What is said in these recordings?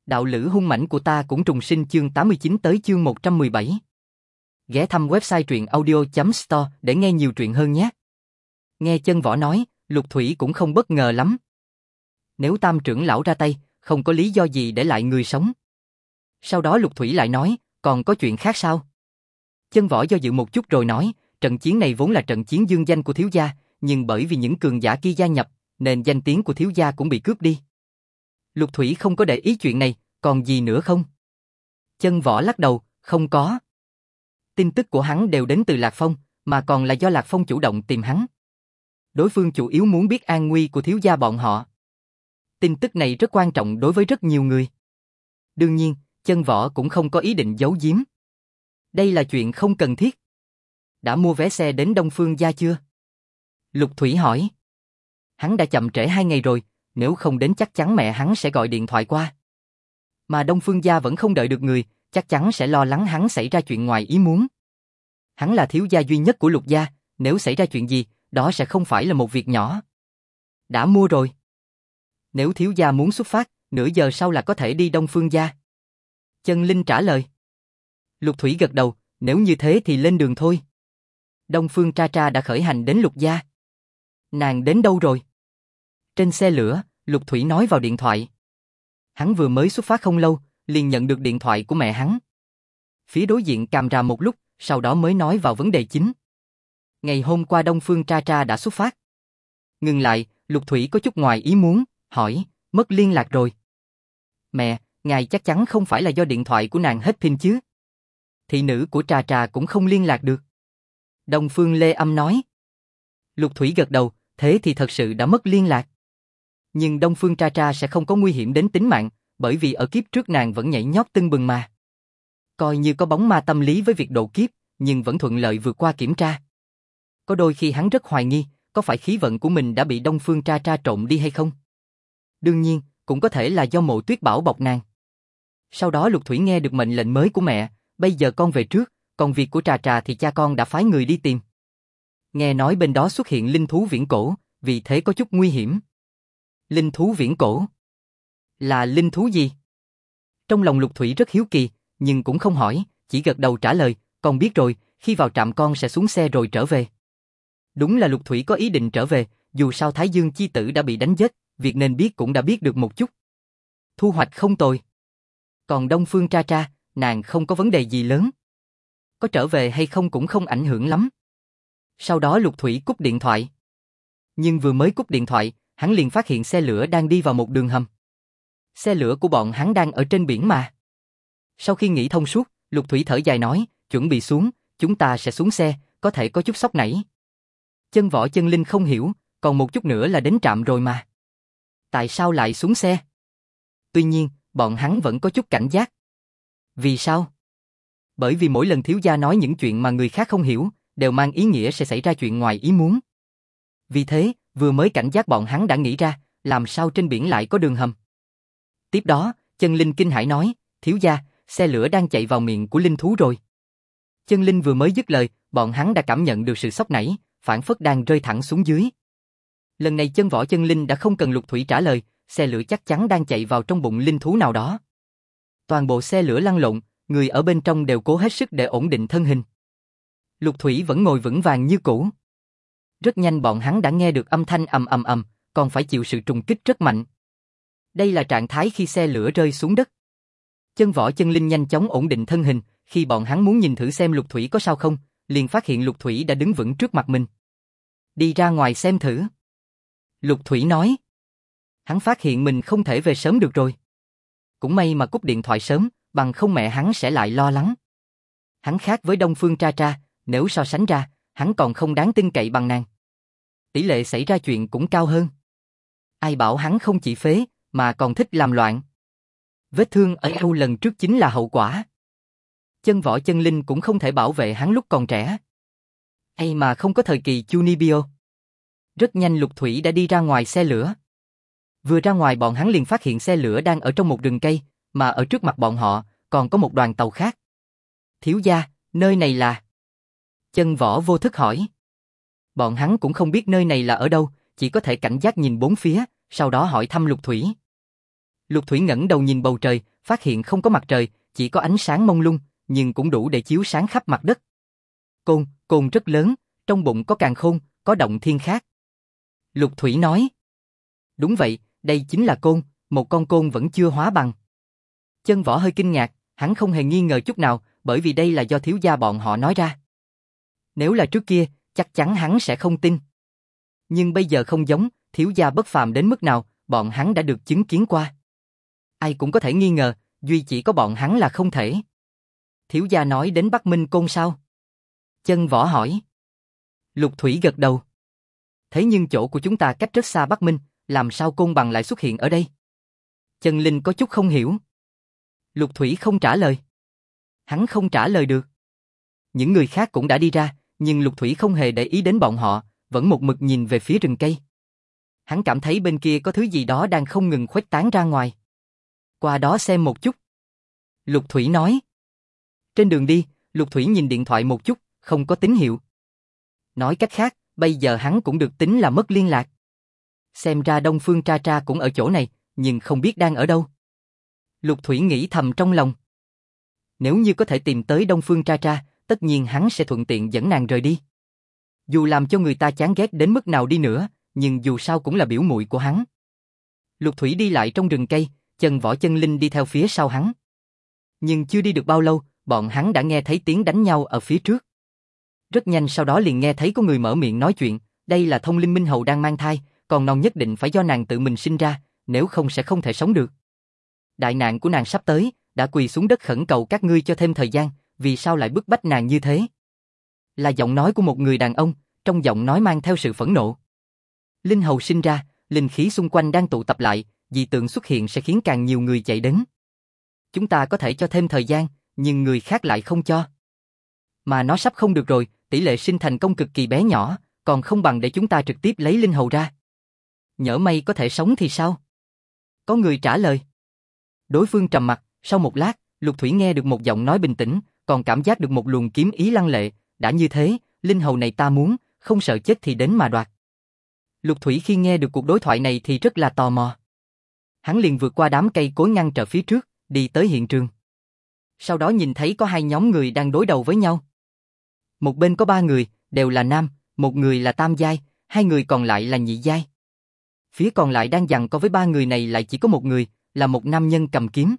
Đạo lữ hung mãnh của ta cũng trùng sinh chương 89 tới chương 117. Ghé thăm website truyệnaudio.store để nghe nhiều truyện hơn nhé. Nghe Chân Võ nói, Lục Thủy cũng không bất ngờ lắm. Nếu Tam trưởng lão ra tay, không có lý do gì để lại người sống. Sau đó Lục Thủy lại nói, còn có chuyện khác sao? Chân Võ do dự một chút rồi nói, trận chiến này vốn là trận chiến dương danh của thiếu gia, nhưng bởi vì những cường giả kia gia nhập, nên danh tiếng của thiếu gia cũng bị cướp đi. Lục Thủy không có để ý chuyện này, còn gì nữa không? Chân Võ lắc đầu, không có. Tin tức của hắn đều đến từ Lạc Phong, mà còn là do Lạc Phong chủ động tìm hắn. Đối phương chủ yếu muốn biết an nguy của thiếu gia bọn họ. Tin tức này rất quan trọng đối với rất nhiều người. Đương nhiên, Chân Võ cũng không có ý định giấu giếm. Đây là chuyện không cần thiết. Đã mua vé xe đến Đông Phương gia chưa? Lục Thủy hỏi. Hắn đã chậm trễ 2 ngày rồi, nếu không đến chắc chắn mẹ hắn sẽ gọi điện thoại qua. Mà Đông Phương gia vẫn không đợi được người, chắc chắn sẽ lo lắng hắn xảy ra chuyện ngoài ý muốn. Hắn là thiếu gia duy nhất của Lục gia, nếu xảy ra chuyện gì, đó sẽ không phải là một việc nhỏ. Đã mua rồi. Nếu thiếu gia muốn xuất phát, nửa giờ sau là có thể đi Đông Phương gia. Chân Linh trả lời. Lục Thủy gật đầu, nếu như thế thì lên đường thôi. Đông Phương Tra Tra đã khởi hành đến Lục gia. Nàng đến đâu rồi? Trên xe lửa, Lục Thủy nói vào điện thoại. Hắn vừa mới xuất phát không lâu, liền nhận được điện thoại của mẹ hắn. Phía đối diện càm ràm một lúc, sau đó mới nói vào vấn đề chính. Ngày hôm qua Đông Phương Tra Tra đã xuất phát. Ngừng lại, Lục Thủy có chút ngoài ý muốn, hỏi, mất liên lạc rồi. Mẹ, ngài chắc chắn không phải là do điện thoại của nàng hết pin chứ? Thị nữ của Trà Trà cũng không liên lạc được. Đông Phương Lê Âm nói. Lục Thủy gật đầu, thế thì thật sự đã mất liên lạc. Nhưng Đông Phương Tra Tra sẽ không có nguy hiểm đến tính mạng, bởi vì ở kiếp trước nàng vẫn nhảy nhót tưng bừng mà. Coi như có bóng ma tâm lý với việc độ kiếp, nhưng vẫn thuận lợi vượt qua kiểm tra. Có đôi khi hắn rất hoài nghi, có phải khí vận của mình đã bị Đông Phương Tra Tra trộn đi hay không? Đương nhiên, cũng có thể là do Mộ Tuyết bảo bọc nàng. Sau đó Lục Thủy nghe được mệnh lệnh mới của mẹ, bây giờ con về trước, còn việc của Trà Trà thì cha con đã phái người đi tìm. Nghe nói bên đó xuất hiện linh thú viễn cổ, vì thế có chút nguy hiểm. Linh thú viễn cổ? Là linh thú gì? Trong lòng Lục Thủy rất hiếu kỳ, nhưng cũng không hỏi, chỉ gật đầu trả lời, con biết rồi, khi vào trạm con sẽ xuống xe rồi trở về. Đúng là Lục Thủy có ý định trở về, dù sao Thái Dương chi tử đã bị đánh chết, việc nên biết cũng đã biết được một chút. Thu hoạch không tồi. Còn Đông Phương Tra Tra, nàng không có vấn đề gì lớn. Có trở về hay không cũng không ảnh hưởng lắm. Sau đó Lục Thủy cúp điện thoại. Nhưng vừa mới cúp điện thoại, hắn liền phát hiện xe lửa đang đi vào một đường hầm. Xe lửa của bọn hắn đang ở trên biển mà. Sau khi nghĩ thông suốt, Lục Thủy thở dài nói, chuẩn bị xuống, chúng ta sẽ xuống xe, có thể có chút sốc nảy. Chân Võ Chân Linh không hiểu, còn một chút nữa là đến trạm rồi mà. Tại sao lại xuống xe? Tuy nhiên, bọn hắn vẫn có chút cảnh giác. Vì sao? Bởi vì mỗi lần thiếu gia nói những chuyện mà người khác không hiểu, đều mang ý nghĩa sẽ xảy ra chuyện ngoài ý muốn. Vì thế, vừa mới cảnh giác bọn hắn đã nghĩ ra, làm sao trên biển lại có đường hầm. Tiếp đó, Chân Linh kinh hãi nói, thiếu gia, xe lửa đang chạy vào miệng của linh thú rồi. Chân Linh vừa mới dứt lời, bọn hắn đã cảm nhận được sự sốc nảy, phảng phất đang rơi thẳng xuống dưới. Lần này Chân Võ Chân Linh đã không cần Lục Thủy trả lời, xe lửa chắc chắn đang chạy vào trong bụng linh thú nào đó. Toàn bộ xe lửa lăn lộn, người ở bên trong đều cố hết sức để ổn định thân hình. Lục Thủy vẫn ngồi vững vàng như cũ. Rất nhanh bọn hắn đã nghe được âm thanh ầm ầm ầm, còn phải chịu sự trùng kích rất mạnh. Đây là trạng thái khi xe lửa rơi xuống đất. Chân Võ Chân Linh nhanh chóng ổn định thân hình, khi bọn hắn muốn nhìn thử xem Lục Thủy có sao không, liền phát hiện Lục Thủy đã đứng vững trước mặt mình. Đi ra ngoài xem thử. Lục Thủy nói. Hắn phát hiện mình không thể về sớm được rồi. Cũng may mà cúp điện thoại sớm, bằng không mẹ hắn sẽ lại lo lắng. Hắn khác với Đông Phương Tra Tra, nếu so sánh ra, hắn còn không đáng tin cậy bằng nàng. Tỷ lệ xảy ra chuyện cũng cao hơn. Ai bảo hắn không chỉ phế, mà còn thích làm loạn. Vết thương ở eo lần trước chính là hậu quả. Chân Võ Chân Linh cũng không thể bảo vệ hắn lúc còn trẻ. Hay mà không có thời kỳ Chunibyo. Rất nhanh Lục Thủy đã đi ra ngoài xe lửa. Vừa ra ngoài bọn hắn liền phát hiện xe lửa đang ở trong một rừng cây, mà ở trước mặt bọn họ còn có một đoàn tàu khác. Thiếu gia, nơi này là... Chân Võ vô thức hỏi. Bọn hắn cũng không biết nơi này là ở đâu, chỉ có thể cảnh giác nhìn bốn phía, sau đó hỏi thăm Lục Thủy. Lục Thủy ngẩng đầu nhìn bầu trời, phát hiện không có mặt trời, chỉ có ánh sáng mông lung, nhưng cũng đủ để chiếu sáng khắp mặt đất. Côn rất lớn, trong bụng có càn khôn, có động thiên khác. Lục Thủy nói. Đúng vậy, đây chính là côn, một con côn vẫn chưa hóa bằng. Chân Võ hơi kinh ngạc, hắn không hề nghi ngờ chút nào, bởi vì đây là do thiếu gia bọn họ nói ra. Nếu là trước kia, chắc chắn hắn sẽ không tin. Nhưng bây giờ không giống, thiếu gia bất phàm đến mức nào, bọn hắn đã được chứng kiến qua. Ai cũng có thể nghi ngờ, duy chỉ có bọn hắn là không thể. Thiếu gia nói đến Bắc Minh Côn sao? Chân Võ hỏi. Lục Thủy gật đầu. Thế nhưng chỗ của chúng ta cách rất xa Bắc Minh, làm sao côn bằng lại xuất hiện ở đây? Chân Linh có chút không hiểu. Lục Thủy không trả lời. Hắn không trả lời được. Những người khác cũng đã đi ra, nhưng Lục Thủy không hề để ý đến bọn họ, vẫn một mực nhìn về phía rừng cây. Hắn cảm thấy bên kia có thứ gì đó đang không ngừng khuếch tán ra ngoài. Qua đó xem một chút. Lục Thủy nói. Trên đường đi, Lục Thủy nhìn điện thoại một chút, không có tín hiệu. Nói cách khác, bây giờ hắn cũng được tính là mất liên lạc. Xem ra Đông Phương Tra Tra cũng ở chỗ này, nhưng không biết đang ở đâu. Lục Thủy nghĩ thầm trong lòng. Nếu như có thể tìm tới Đông Phương Tra Tra, tất nhiên hắn sẽ thuận tiện dẫn nàng rời đi. Dù làm cho người ta chán ghét đến mức nào đi nữa, nhưng dù sao cũng là biểu muội của hắn. Lục Thủy đi lại trong rừng cây, Chân Võ Chân Linh đi theo phía sau hắn. Nhưng chưa đi được bao lâu, bọn hắn đã nghe thấy tiếng đánh nhau ở phía trước. Rất nhanh sau đó liền nghe thấy có người mở miệng nói chuyện, đây là Thông Linh Minh Hầu đang mang thai, còn non nhất định phải do nàng tự mình sinh ra, nếu không sẽ không thể sống được. Đại nạn của nàng sắp tới, đã quỳ xuống đất khẩn cầu các ngươi cho thêm thời gian, vì sao lại bức bách nàng như thế? Là giọng nói của một người đàn ông, trong giọng nói mang theo sự phẫn nộ. Linh hầu sinh ra, linh khí xung quanh đang tụ tập lại, dị tượng xuất hiện sẽ khiến càng nhiều người chạy đến. Chúng ta có thể cho thêm thời gian, nhưng người khác lại không cho. Mà nó sắp không được rồi, tỷ lệ sinh thành công cực kỳ bé nhỏ, còn không bằng để chúng ta trực tiếp lấy linh hầu ra. Nhỡ may có thể sống thì sao? Có người trả lời. Đối phương trầm mặc, sau một lát, Lục Thủy nghe được một giọng nói bình tĩnh, còn cảm giác được một luồng kiếm ý lăng lệ, đã như thế, linh hầu này ta muốn, không sợ chết thì đến mà đoạt. Lục Thủy khi nghe được cuộc đối thoại này thì rất là tò mò. Hắn liền vượt qua đám cây cối ngăn trở phía trước, đi tới hiện trường. Sau đó nhìn thấy có hai nhóm người đang đối đầu với nhau. Một bên có 3 người, đều là nam, một người là tam giai, 2 người còn lại là nhị giai. Phía còn lại đang giằng co với 3 người này lại chỉ có một người, là một nam nhân cầm kiếm.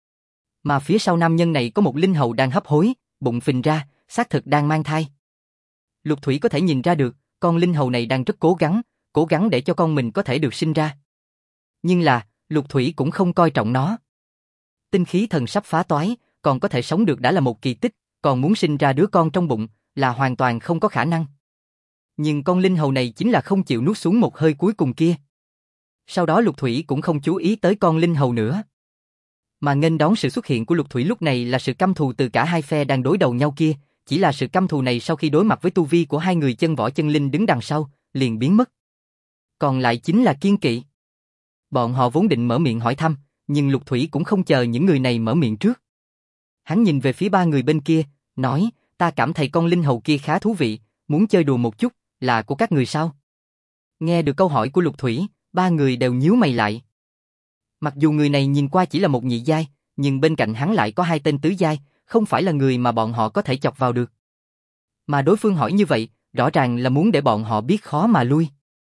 Mà phía sau nam nhân này có một linh hầu đang hấp hối, bụng phình ra, xác thực đang mang thai. Lục Thủy có thể nhìn ra được, con linh hầu này đang rất cố gắng để cho con mình có thể được sinh ra. Nhưng là, Lục Thủy cũng không coi trọng nó. Tinh khí thần sắp phá toái, còn có thể sống được đã là một kỳ tích, còn muốn sinh ra đứa con trong bụng là hoàn toàn không có khả năng. Nhưng con linh hầu này chính là không chịu nuốt xuống một hơi cuối cùng kia. Sau đó Lục Thủy cũng không chú ý tới con linh hầu nữa. Mà nghênh đón sự xuất hiện của Lục Thủy lúc này là sự căm thù từ cả hai phe đang đối đầu nhau kia, chỉ là sự căm thù này sau khi đối mặt với tu vi của hai người Chân Võ Chân Linh đứng đằng sau, liền biến mất. Còn lại chính là kiên kỵ. Bọn họ vốn định mở miệng hỏi thăm, nhưng Lục Thủy cũng không chờ những người này mở miệng trước. Hắn nhìn về phía 3 người bên kia, nói, ta cảm thấy con linh hầu kia khá thú vị, muốn chơi đùa một chút, là của các người sao? Nghe được câu hỏi của Lục Thủy, 3 người đều nhíu mày lại. Mặc dù người này nhìn qua chỉ là một nhị giai, nhưng bên cạnh hắn lại có 2 tên tứ giai, không phải là người mà bọn họ có thể chọc vào được. Mà đối phương hỏi như vậy, rõ ràng là muốn để bọn họ biết khó mà lui.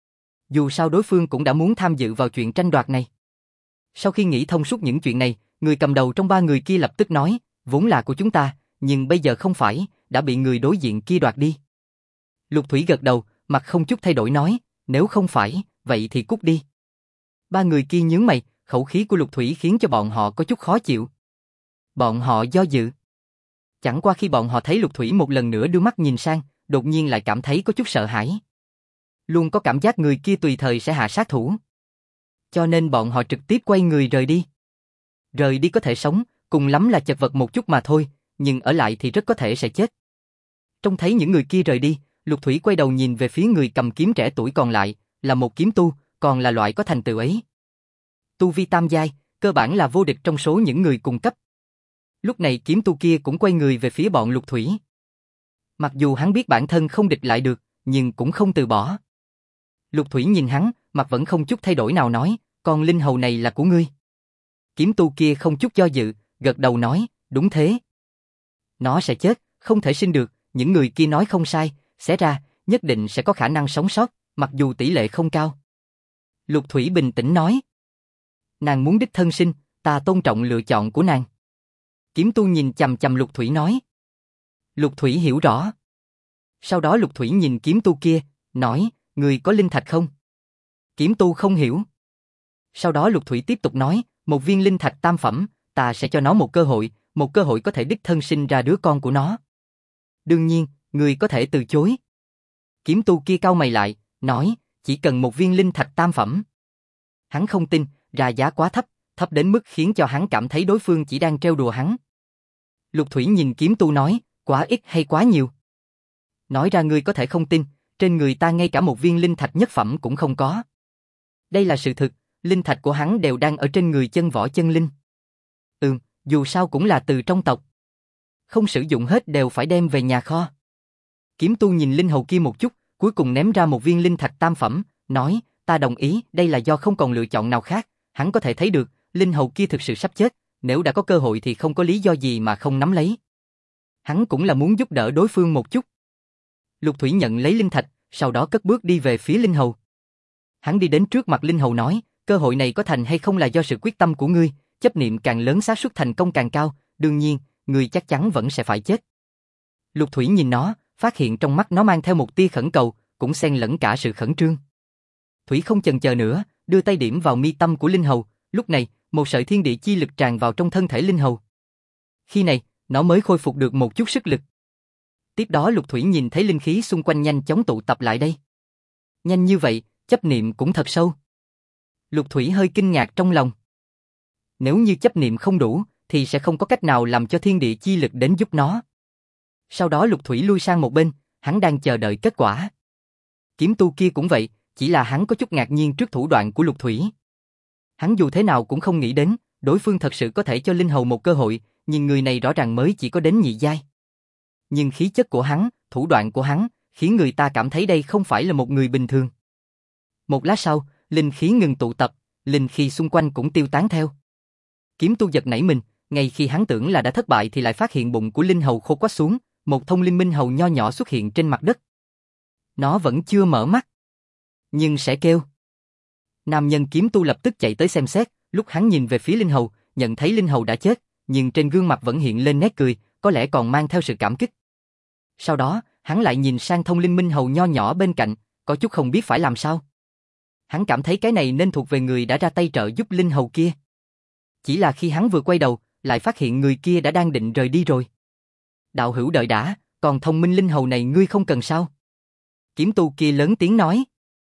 Dù sao đối phương cũng đã muốn tham dự vào chuyện tranh đoạt này. Sau khi nghĩ thông suốt những chuyện này, người cầm đầu trong 3 người kia lập tức nói, vốn là của chúng ta, nhưng bây giờ không phải, đã bị người đối diện kia đoạt đi. Lục Thủy gật đầu, mặt không chút thay đổi nói, nếu không phải, vậy thì cút đi. 3 người kia nhướng mày, khẩu khí của Lục Thủy khiến cho bọn họ có chút khó chịu. Bọn họ do dự. Chẳng qua khi bọn họ thấy Lục Thủy một lần nữa đưa mắt nhìn sang, đột nhiên lại cảm thấy có chút sợ hãi. Luôn có cảm giác người kia tùy thời sẽ hạ sát thủ. Cho nên bọn họ trực tiếp quay người rời đi. Rời đi có thể sống, cùng lắm là chật vật một chút mà thôi, nhưng ở lại thì rất có thể sẽ chết. Trông thấy những người kia rời đi, Lục Thủy quay đầu nhìn về phía người cầm kiếm trẻ tuổi còn lại, là một kiếm tu, còn là loại có thành tựu ấy. Tu vi tam giai, cơ bản là vô địch trong số những người cùng cấp. Lúc này kiếm tu kia cũng quay người về phía bọn Lục Thủy. Mặc dù hắn biết bản thân không địch lại được, nhưng cũng không từ bỏ. Lục Thủy nhìn hắn, mặt vẫn không chút thay đổi nào nói, con linh hầu này là của ngươi. Kiếm tu kia không chút do dự, gật đầu nói, đúng thế. Nó sẽ chết, không thể sinh được, những người kia nói không sai, xé ra, nhất định sẽ có khả năng sống sót, mặc dù tỷ lệ không cao. Lục Thủy bình tĩnh nói. Nàng muốn đích thân sinh, ta tôn trọng lựa chọn của nàng. Kiếm tu nhìn chằm chằm Lục Thủy nói. Lục Thủy hiểu rõ. Sau đó Lục Thủy nhìn kiếm tu kia, nói, người có linh thạch không? Kiếm tu không hiểu. Sau đó Lục Thủy tiếp tục nói, một viên linh thạch tam phẩm, ta sẽ cho nó một cơ hội có thể đích thân sinh ra đứa con của nó. Đương nhiên, người có thể từ chối. Kiếm tu kia cau mày lại, nói, chỉ cần một viên linh thạch tam phẩm. Hắn không tin, ra giá quá thấp, thấp đến mức khiến cho hắn cảm thấy đối phương chỉ đang trêu đùa hắn. Lục Thủy nhìn kiếm tu nói, quá ít hay quá nhiều? Nói ra ngươi có thể không tin, trên người ta ngay cả một viên linh thạch nhất phẩm cũng không có. Đây là sự thực, linh thạch của hắn đều đang ở trên người chân võ chân linh. Dù sao cũng là từ trong tộc. Không sử dụng hết đều phải đem về nhà kho. Kiếm tu nhìn linh hầu kia một chút, cuối cùng ném ra một viên linh thạch tam phẩm, nói, ta đồng ý, đây là do không còn lựa chọn nào khác. Hắn có thể thấy được, linh hầu kia thực sự sắp chết, nếu đã có cơ hội thì không có lý do gì mà không nắm lấy. Hắn cũng là muốn giúp đỡ đối phương một chút. Lục Thủy nhận lấy linh thạch, sau đó cất bước đi về phía linh hầu. Hắn đi đến trước mặt linh hầu nói, cơ hội này có thành hay không là do sự quyết tâm của ngươi, chấp niệm càng lớn xác suất thành công càng cao, đương nhiên, ngươi chắc chắn vẫn sẽ phải chết. Lục Thủy nhìn nó, phát hiện trong mắt nó mang theo một tia khẩn cầu, cũng xen lẫn cả sự khẩn trương. Thủy không chần chờ nữa, đưa tay điểm vào mi tâm của linh hầu, lúc này, một sợi thiên địa chi lực tràn vào trong thân thể linh hầu. Khi này, nó mới khôi phục được một chút sức lực. Tiếp đó Lục Thủy nhìn thấy linh khí xung quanh nhanh chóng tụ tập lại đây. Nhanh như vậy, chấp niệm cũng thật sâu. Lục Thủy hơi kinh ngạc trong lòng. Nếu như chấp niệm không đủ, thì sẽ không có cách nào làm cho thiên địa chi lực đến giúp nó. Sau đó Lục Thủy lui sang một bên, hắn đang chờ đợi kết quả. Kiếm tu kia cũng vậy, chỉ là hắn có chút ngạc nhiên trước thủ đoạn của Lục Thủy. Hắn dù thế nào cũng không nghĩ đến, đối phương thật sự có thể cho linh hầu một cơ hội, nhưng người này rõ ràng mới chỉ có đến nhị giai. Nhưng khí chất của hắn, thủ đoạn của hắn, khiến người ta cảm thấy đây không phải là một người bình thường. Một lát sau, linh khí ngừng tụ tập, linh khí xung quanh cũng tiêu tán theo. Kiếm tu giật nảy mình, ngay khi hắn tưởng là đã thất bại thì lại phát hiện bụng của linh hầu khô quắt xuống, một thông linh minh hầu nho nhỏ xuất hiện trên mặt đất. Nó vẫn chưa mở mắt, nhưng sẽ kêu. Nam nhân kiếm tu lập tức chạy tới xem xét, lúc hắn nhìn về phía linh hầu, nhận thấy linh hầu đã chết, nhưng trên gương mặt vẫn hiện lên nét cười, có lẽ còn mang theo sự cảm kích. Sau đó, hắn lại nhìn sang thông linh minh hầu nho nhỏ bên cạnh, có chút không biết phải làm sao. Hắn cảm thấy cái này nên thuộc về người đã ra tay trợ giúp linh hầu kia. Chỉ là khi hắn vừa quay đầu, lại phát hiện người kia đã đang định rời đi rồi. Đạo hữu đợi đã, còn thông minh linh hầu này ngươi không cần sao? Kiếm tu kia lớn tiếng nói.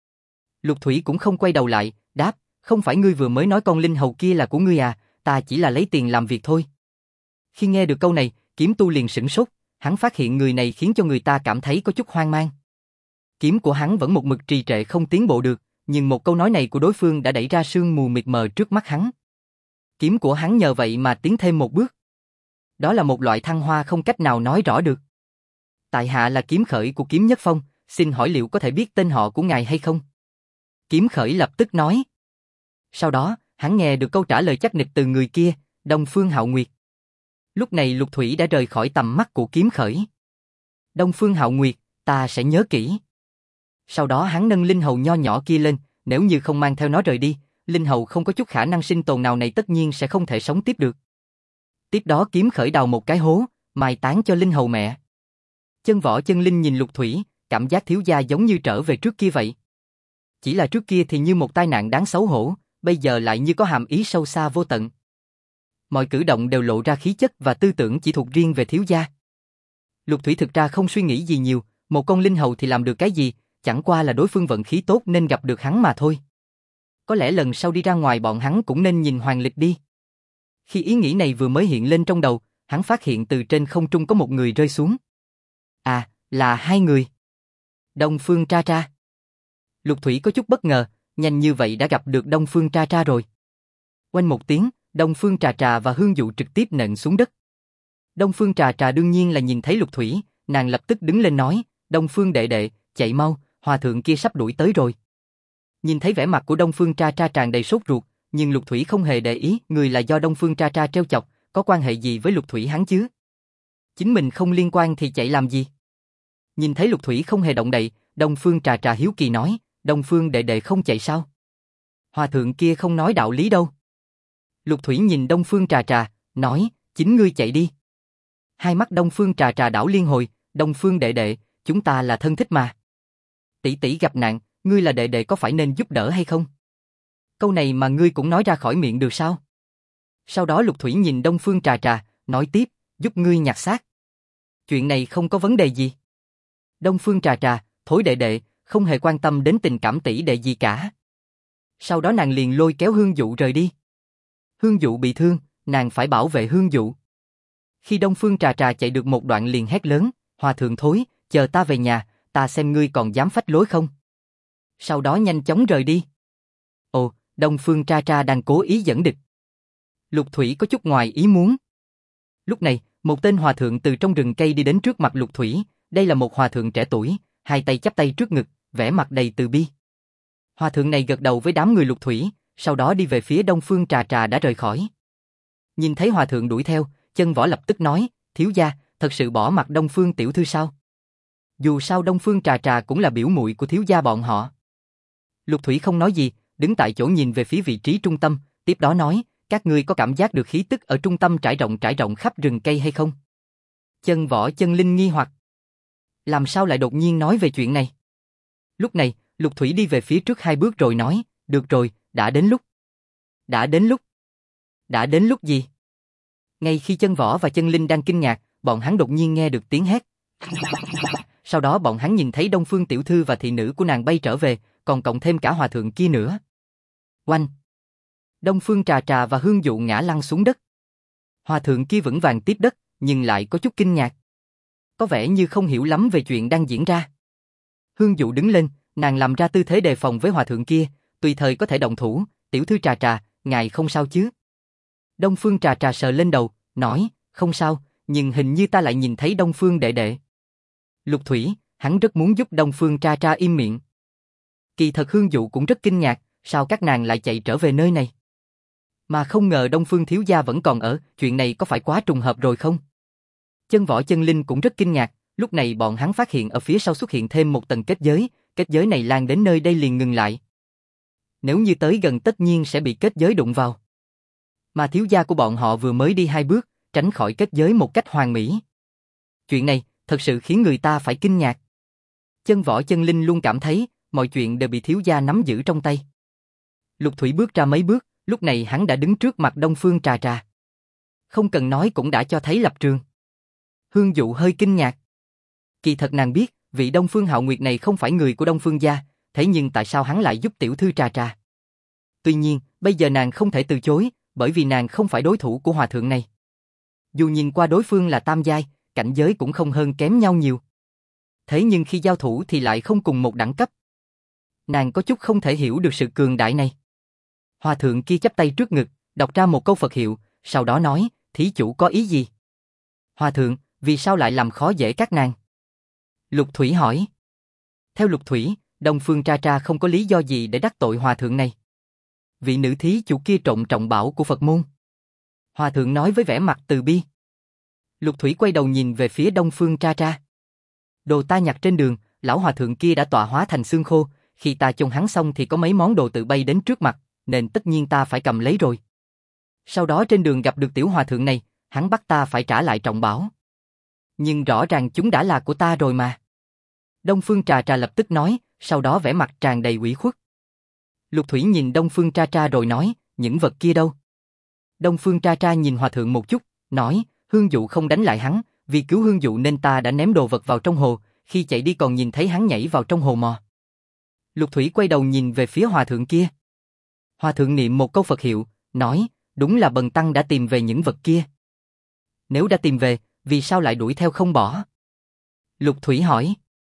Lục Thủy cũng không quay đầu lại, đáp, không phải ngươi vừa mới nói con linh hầu kia là của ngươi à, ta chỉ là lấy tiền làm việc thôi. Khi nghe được câu này, kiếm tu liền sửng sốt, hắn phát hiện người này khiến cho người ta cảm thấy có chút hoang mang. Kiếm của hắn vẫn một mực trì trệ không tiến bộ được, nhưng một câu nói này của đối phương đã đẩy ra sương mù mịt mờ trước mắt hắn. Kiếm của hắn nhờ vậy mà tiến thêm một bước. Đó là một loại thăng hoa không cách nào nói rõ được. Tại hạ là kiếm khởi của Kiếm Nhất Phong, xin hỏi liệu có thể biết tên họ của ngài hay không? Kiếm khởi lập tức nói. Sau đó, hắn nghe được câu trả lời chắc nịch từ người kia, Đông Phương Hạo Nguyệt. Lúc này Lục Thủy đã rời khỏi tầm mắt của kiếm khởi. Đông Phương Hạo Nguyệt, ta sẽ nhớ kỹ. Sau đó hắn nâng linh hầu nho nhỏ kia lên, nếu như không mang theo nó rời đi, linh hầu không có chút khả năng sinh tồn nào này tất nhiên sẽ không thể sống tiếp được. Tiếp đó kiếm khởi đào một cái hố, mai táng cho linh hầu mẹ. Chân võ chân linh nhìn Lục Thủy, cảm giác thiếu gia giống như trở về trước kia vậy. Chỉ là trước kia thì như một tai nạn đáng xấu hổ, bây giờ lại như có hàm ý sâu xa vô tận. Mọi cử động đều lộ ra khí chất và tư tưởng chỉ thuộc riêng về thiếu gia. Lục Thủy thực ra không suy nghĩ gì nhiều, một con linh hầu thì làm được cái gì, chẳng qua là đối phương vận khí tốt nên gặp được hắn mà thôi. Có lẽ lần sau đi ra ngoài bọn hắn cũng nên nhìn hoàng lịch đi. Khi ý nghĩ này vừa mới hiện lên trong đầu, hắn phát hiện từ trên không trung có một người rơi xuống. À, là hai người. Đông Phương Tra Tra. Lục Thủy có chút bất ngờ, nhanh như vậy đã gặp được Đông Phương Tra Tra rồi. Oanh một tiếng, Đông Phương Trà Trà và Hương Dụ trực tiếp nện xuống đất. Đông Phương Trà Trà đương nhiên là nhìn thấy Lục Thủy, nàng lập tức đứng lên nói, Đông Phương đệ đệ, chạy mau, hòa thượng kia sắp đuổi tới rồi. Nhìn thấy vẻ mặt của Đông Phương Tra Tra tràn đầy sốt ruột, nhưng Lục Thủy không hề để ý, người là do Đông Phương Tra Tra trêu chọc, có quan hệ gì với Lục Thủy hắn chứ? Chính mình không liên quan thì chạy làm gì? Nhìn thấy Lục Thủy không hề động đậy, Đông Phương Trà Trà hiếu kỳ nói, Đông Phương đệ đệ không chạy sao? Hòa thượng kia không nói đạo lý đâu. Lục Thủy nhìn Đông Phương Trà Trà, nói, chính ngươi chạy đi. Hai mắt Đông Phương Trà Trà đảo liên hồi, Đông Phương đệ đệ, chúng ta là thân thích mà. Tỷ tỷ gặp nạn, ngươi là đệ đệ có phải nên giúp đỡ hay không? Câu này mà ngươi cũng nói ra khỏi miệng được sao? Sau đó Lục Thủy nhìn Đông Phương Trà Trà, nói tiếp, giúp ngươi nhặt xác. Chuyện này không có vấn đề gì. Đông Phương Trà Trà, thối đệ đệ, không hề quan tâm đến tình cảm tỷ đệ gì cả. Sau đó nàng liền lôi kéo Hương Dụ rời đi. Hương Dụ bị thương, nàng phải bảo vệ Hương Dụ. Khi Đông Phương Trà Trà chạy được một đoạn liền hét lớn, Hòa thượng thối, chờ ta về nhà, ta xem ngươi còn dám phách lối không. Sau đó nhanh chóng rời đi. Ồ, Đông Phương Tra Tra đang cố ý dẫn địch. Lục Thủy có chút ngoài ý muốn. Lúc này, một tên hòa thượng từ trong rừng cây đi đến trước mặt Lục Thủy, đây là một hòa thượng trẻ tuổi, hai tay chắp tay trước ngực, vẻ mặt đầy từ bi. Hòa thượng này gật đầu với đám người Lục Thủy, sau đó đi về phía Đông Phương Trà Trà đã rời khỏi. Nhìn thấy hòa thượng đuổi theo, Chân Võ lập tức nói, thiếu gia, thật sự bỏ mặt Đông Phương tiểu thư sao? Dù sao Đông Phương Trà Trà cũng là biểu muội của thiếu gia bọn họ. Lục Thủy không nói gì, đứng tại chỗ nhìn về phía vị trí trung tâm, tiếp đó nói, các ngươi có cảm giác được khí tức ở trung tâm trải rộng khắp rừng cây hay không? Chân Võ Chân Linh nghi hoặc. Làm sao lại đột nhiên nói về chuyện này? Lúc này, Lục Thủy đi về phía trước hai bước rồi nói, được rồi, đã đến lúc. Đã đến lúc. Đã đến lúc gì? Ngay khi Chân Võ và Chân Linh đang kinh ngạc, bọn hắn đột nhiên nghe được tiếng hét. Sau đó bọn hắn nhìn thấy Đông Phương tiểu thư và thị nữ của nàng bay trở về, còn cộng thêm cả hòa thượng kia nữa. Oanh! Đông Phương Trà Trà và Hương Dụ ngã lăn xuống đất. Hòa thượng kia vững vàng tiếp đất, nhưng lại có chút kinh ngạc. Có vẻ như không hiểu lắm về chuyện đang diễn ra. Hương Dụ đứng lên, nàng làm ra tư thế đề phòng với hòa thượng kia, tùy thời có thể động thủ, tiểu thư Trà Trà, ngài không sao chứ? Đông Phương Trà Trà sờ lên đầu, nói, không sao, nhưng hình như ta lại nhìn thấy Đông Phương đệ đệ. Lục Thủy, hắn rất muốn giúp Đông Phương Trà Trà im miệng. Kỳ thật Hương Dụ cũng rất kinh ngạc, sao các nàng lại chạy trở về nơi này? Mà không ngờ Đông Phương thiếu gia vẫn còn ở, chuyện này có phải quá trùng hợp rồi không? Chân Võ Chân Linh cũng rất kinh ngạc, lúc này bọn hắn phát hiện ở phía sau xuất hiện thêm một tầng kết giới này lan đến nơi đây liền ngừng lại. Nếu như tới gần tất nhiên sẽ bị kết giới đụng vào. Mà thiếu gia của bọn họ vừa mới đi hai bước, tránh khỏi kết giới một cách hoàn mỹ. Chuyện này thật sự khiến người ta phải kinh ngạc. Chân Võ Chân Linh luôn cảm thấy mọi chuyện đều bị thiếu gia nắm giữ trong tay. Lục Thủy bước ra mấy bước, lúc này hắn đã đứng trước mặt Đông Phương Trà Trà. Không cần nói cũng đã cho thấy lập trường. Hương Dụ hơi kinh ngạc. Kỳ thật nàng biết, vị Đông Phương Hạo Nguyệt này không phải người của Đông Phương gia, thế nhưng tại sao hắn lại giúp tiểu thư Trà Trà? Tuy nhiên, bây giờ nàng không thể từ chối, bởi vì nàng không phải đối thủ của hòa thượng này. Dù nhìn qua đối phương là tam giai, cảnh giới cũng không hơn kém nhau nhiều. Thế nhưng khi giao thủ thì lại không cùng một đẳng cấp. Nàng có chút không thể hiểu được sự cường đại này. Hòa thượng kia chắp tay trước ngực, đọc ra một câu Phật hiệu, sau đó nói, thí chủ có ý gì? Hòa thượng, vì sao lại làm khó dễ các nàng? Lục Thủy hỏi. Theo Lục Thủy, Đông Phương Tra Tra không có lý do gì để đắc tội hòa thượng này. Vị nữ thí chủ kia trộm trọng bảo của Phật môn. Hòa thượng nói với vẻ mặt từ bi. Lục Thủy quay đầu nhìn về phía Đông Phương Tra Tra. Đồ ta nhặt trên đường, lão hòa thượng kia đã tọa hóa thành xương khô, khi ta chôn hắn xong thì có mấy món đồ tự bay đến trước mặt, nên tất nhiên ta phải cầm lấy rồi. Sau đó trên đường gặp được tiểu hòa thượng này, hắn bắt ta phải trả lại trọng bảo. Nhưng rõ ràng chúng đã là của ta rồi mà. Đông Phương Trà Trà lập tức nói, sau đó vẻ mặt tràn đầy ủy khuất. Lục Thủy nhìn Đông Phương Tra Tra rồi nói, những vật kia đâu? Đông Phương Tra Tra nhìn hòa thượng một chút, nói, Hương Dụ không đánh lại hắn, vì cứu Hương Dụ nên ta đã ném đồ vật vào trong hồ, khi chạy đi còn nhìn thấy hắn nhảy vào trong hồ mò. Lục Thủy quay đầu nhìn về phía hòa thượng kia. Hòa thượng niệm một câu Phật hiệu, nói, đúng là bần tăng đã tìm về những vật kia. Nếu đã tìm về, vì sao lại đuổi theo không bỏ? Lục Thủy hỏi.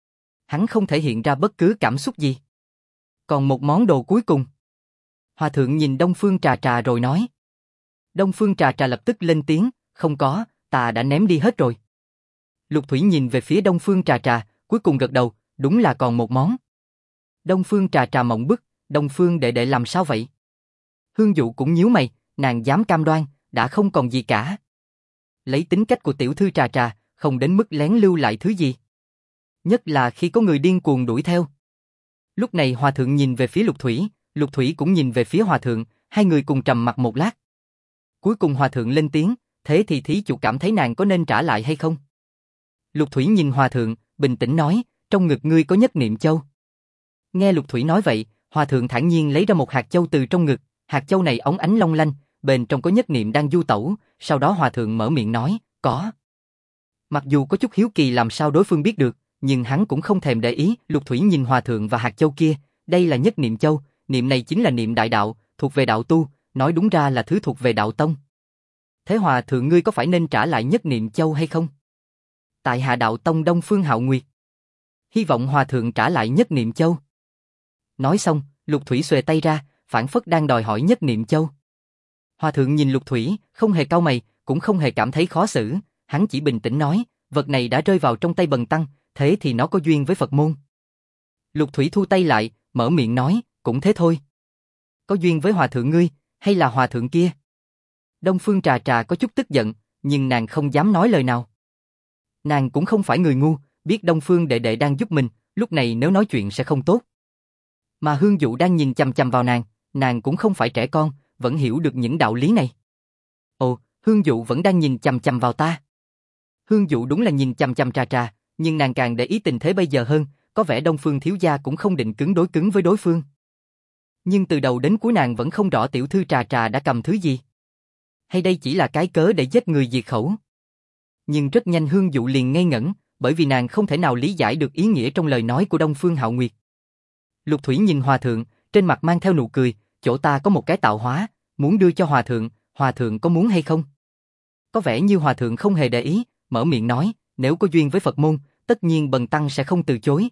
Hắn không thể hiện ra bất cứ cảm xúc gì. Còn một món đồ cuối cùng. Hòa thượng nhìn Đông Phương Trà Trà rồi nói. Đông Phương Trà Trà lập tức lên tiếng, không có, ta đã ném đi hết rồi. Lục Thủy nhìn về phía Đông Phương Trà Trà, cuối cùng gật đầu, đúng là còn một món. Đông Phương Trà Trà mộng bức, Đông Phương đệ đệ làm sao vậy? Hương Dụ cũng nhíu mày, nàng dám cam đoan, đã không còn gì cả. Lấy tính cách của tiểu thư Trà Trà, không đến mức lén lưu lại thứ gì. Nhất là khi có người điên cuồng đuổi theo. Lúc này Hòa Thượng nhìn về phía Lục Thủy cũng nhìn về phía Hòa Thượng, hai người cùng trầm mặc một lát. Cuối cùng Hòa Thượng lên tiếng, thế thì thí chủ cảm thấy nàng có nên trả lại hay không? Lục Thủy nhìn Hòa Thượng, bình tĩnh nói, trong ngực ngươi có nhất niệm châu. Nghe Lục Thủy nói vậy, Hòa Thượng thản nhiên lấy ra một hạt châu từ trong ngực, hạt châu này óng ánh long lanh, bên trong có nhất niệm đang du tẩu, sau đó Hòa Thượng mở miệng nói, có. Mặc dù có chút hiếu kỳ làm sao đối phương biết được, nhưng hắn cũng không thèm để ý. Lục Thủy nhìn Hòa Thượng và hạt châu kia, đây là nhất niệm châu, niệm này chính là niệm đại đạo, thuộc về đạo tu, nói đúng ra là thứ thuộc về đạo tông. Thế Hòa Thượng ngươi có phải nên trả lại nhất niệm châu hay không? Tại hạ đạo tông Đông Phương Hạo Nguyệt. Hy vọng Hòa Thượng trả lại nhất niệm châu. Nói xong, Lục Thủy xuề tay ra, phảng phất đang đòi hỏi nhất niệm châu. Hòa Thượng nhìn Lục Thủy, không hề cau mày, cũng không hề cảm thấy khó xử, hắn chỉ bình tĩnh nói, vật này đã rơi vào trong tay Bần Tăng, thế thì nó có duyên với Phật môn. Lục Thủy thu tay lại, mở miệng nói, cũng thế thôi. Có duyên với Hòa Thượng ngươi, hay là Hòa Thượng kia? Đông Phương Trà Trà có chút tức giận, nhưng nàng không dám nói lời nào. Nàng cũng không phải người ngu, biết Đông Phương đệ đệ đang giúp mình, lúc này nếu nói chuyện sẽ không tốt. Mà Hương Dụ đang nhìn chằm chằm vào nàng cũng không phải trẻ con, vẫn hiểu được những đạo lý này. Ồ, Hương Dụ vẫn đang nhìn chằm chằm vào ta. Hương Dụ đúng là nhìn chằm chằm Trà Trà, nhưng nàng càng để ý tình thế bây giờ hơn, có vẻ Đông Phương thiếu gia cũng không định cứng đối cứng với đối phương. Nhưng từ đầu đến cuối nàng vẫn không rõ tiểu thư Trà Trà đã cầm thứ gì. Hay đây chỉ là cái cớ để giết người diệt khẩu? Nhưng rất nhanh Hương Dụ liền ngây ngẩn, bởi vì nàng không thể nào lý giải được ý nghĩa trong lời nói của Đông Phương Hạo Nguyệt. Lục Thủy nhìn Hòa Thượng, trên mặt mang theo nụ cười, chỗ ta có một cái tạo hóa, muốn đưa cho Hòa Thượng có muốn hay không? Có vẻ như Hòa Thượng không hề để ý, mở miệng nói, nếu có duyên với Phật môn, tất nhiên Bần Tăng sẽ không từ chối.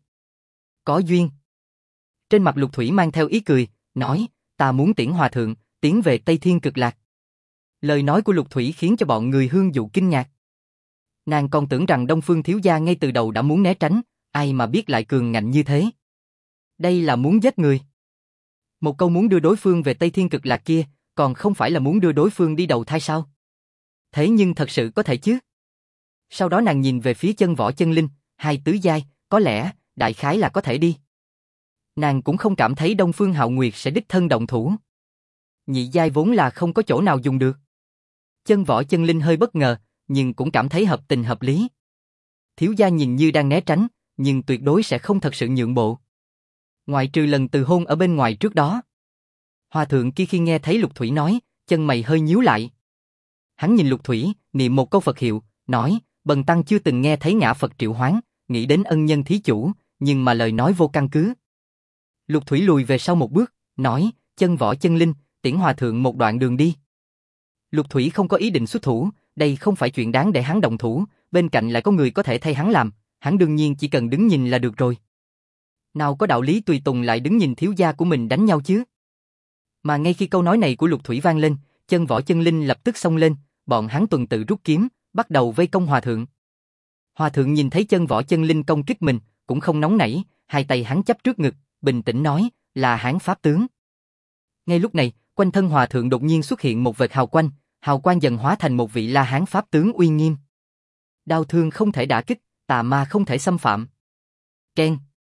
Có duyên. Trên mặt Lục Thủy mang theo ý cười, nói, ta muốn tiễn Hòa Thượng, tiến về Tây Thiên Cực Lạc. Lời nói của Lục Thủy khiến cho bọn người Hương Dụ kinh ngạc. Nàng còn tưởng rằng Đông Phương thiếu gia ngay từ đầu đã muốn né tránh, ai mà biết lại cường ngạnh như thế. Đây là muốn giết người. Một câu muốn đưa đối phương về Tây Thiên Cực Lạc kia, còn không phải là muốn đưa đối phương đi đầu thai sao? Thế nhưng thật sự có thể chứ? Sau đó nàng nhìn về phía Chân Võ Chân Linh, hai tứ giai, có lẽ, đại khái là có thể đi. Nàng cũng không cảm thấy Đông Phương Hạo Nguyệt sẽ đích thân động thủ. Nhị giai vốn là không có chỗ nào dùng được. Chân Võ Chân Linh hơi bất ngờ, nhưng cũng cảm thấy hợp tình hợp lý. Thiếu gia nhìn như đang né tránh, nhưng tuyệt đối sẽ không thật sự nhượng bộ. Ngoại trừ lần từ hôn ở bên ngoài trước đó. Hòa Thượng kia khi nghe thấy Lục Thủy nói, chân mày hơi nhíu lại. Hắn nhìn Lục Thủy, niệm một câu Phật hiệu, nói, Bần Tăng chưa từng nghe thấy ngã Phật triệu hoán, nghĩ đến ân nhân thí chủ, nhưng mà lời nói vô căn cứ. Lục Thủy lùi về sau một bước, nói, Chân Võ Chân Linh, tiễn Hòa Thượng một đoạn đường đi. Lục Thủy không có ý định xuất thủ, đây không phải chuyện đáng để hắn động thủ, bên cạnh lại có người có thể thay hắn làm, hắn đương nhiên chỉ cần đứng nhìn là được rồi. Nào có đạo lý tùy tùng lại đứng nhìn thiếu gia của mình đánh nhau chứ. Mà ngay khi câu nói này của Lục Thủy vang lên, Chân Võ Chân Linh lập tức xông lên, bọn hắn tuần tự rút kiếm, bắt đầu vây công Hòa Thượng. Hòa Thượng nhìn thấy Chân Võ Chân Linh công kích mình, cũng không nóng nảy, hai tay hắn chắp trước ngực, bình tĩnh nói, là Hán Pháp tướng. Ngay lúc này, quanh thân Hòa Thượng đột nhiên xuất hiện một vệt hào quang dần hóa thành một vị La Hán Pháp tướng uy nghiêm. Đao thương không thể đả kích, tà ma không thể xâm phạm. Keng.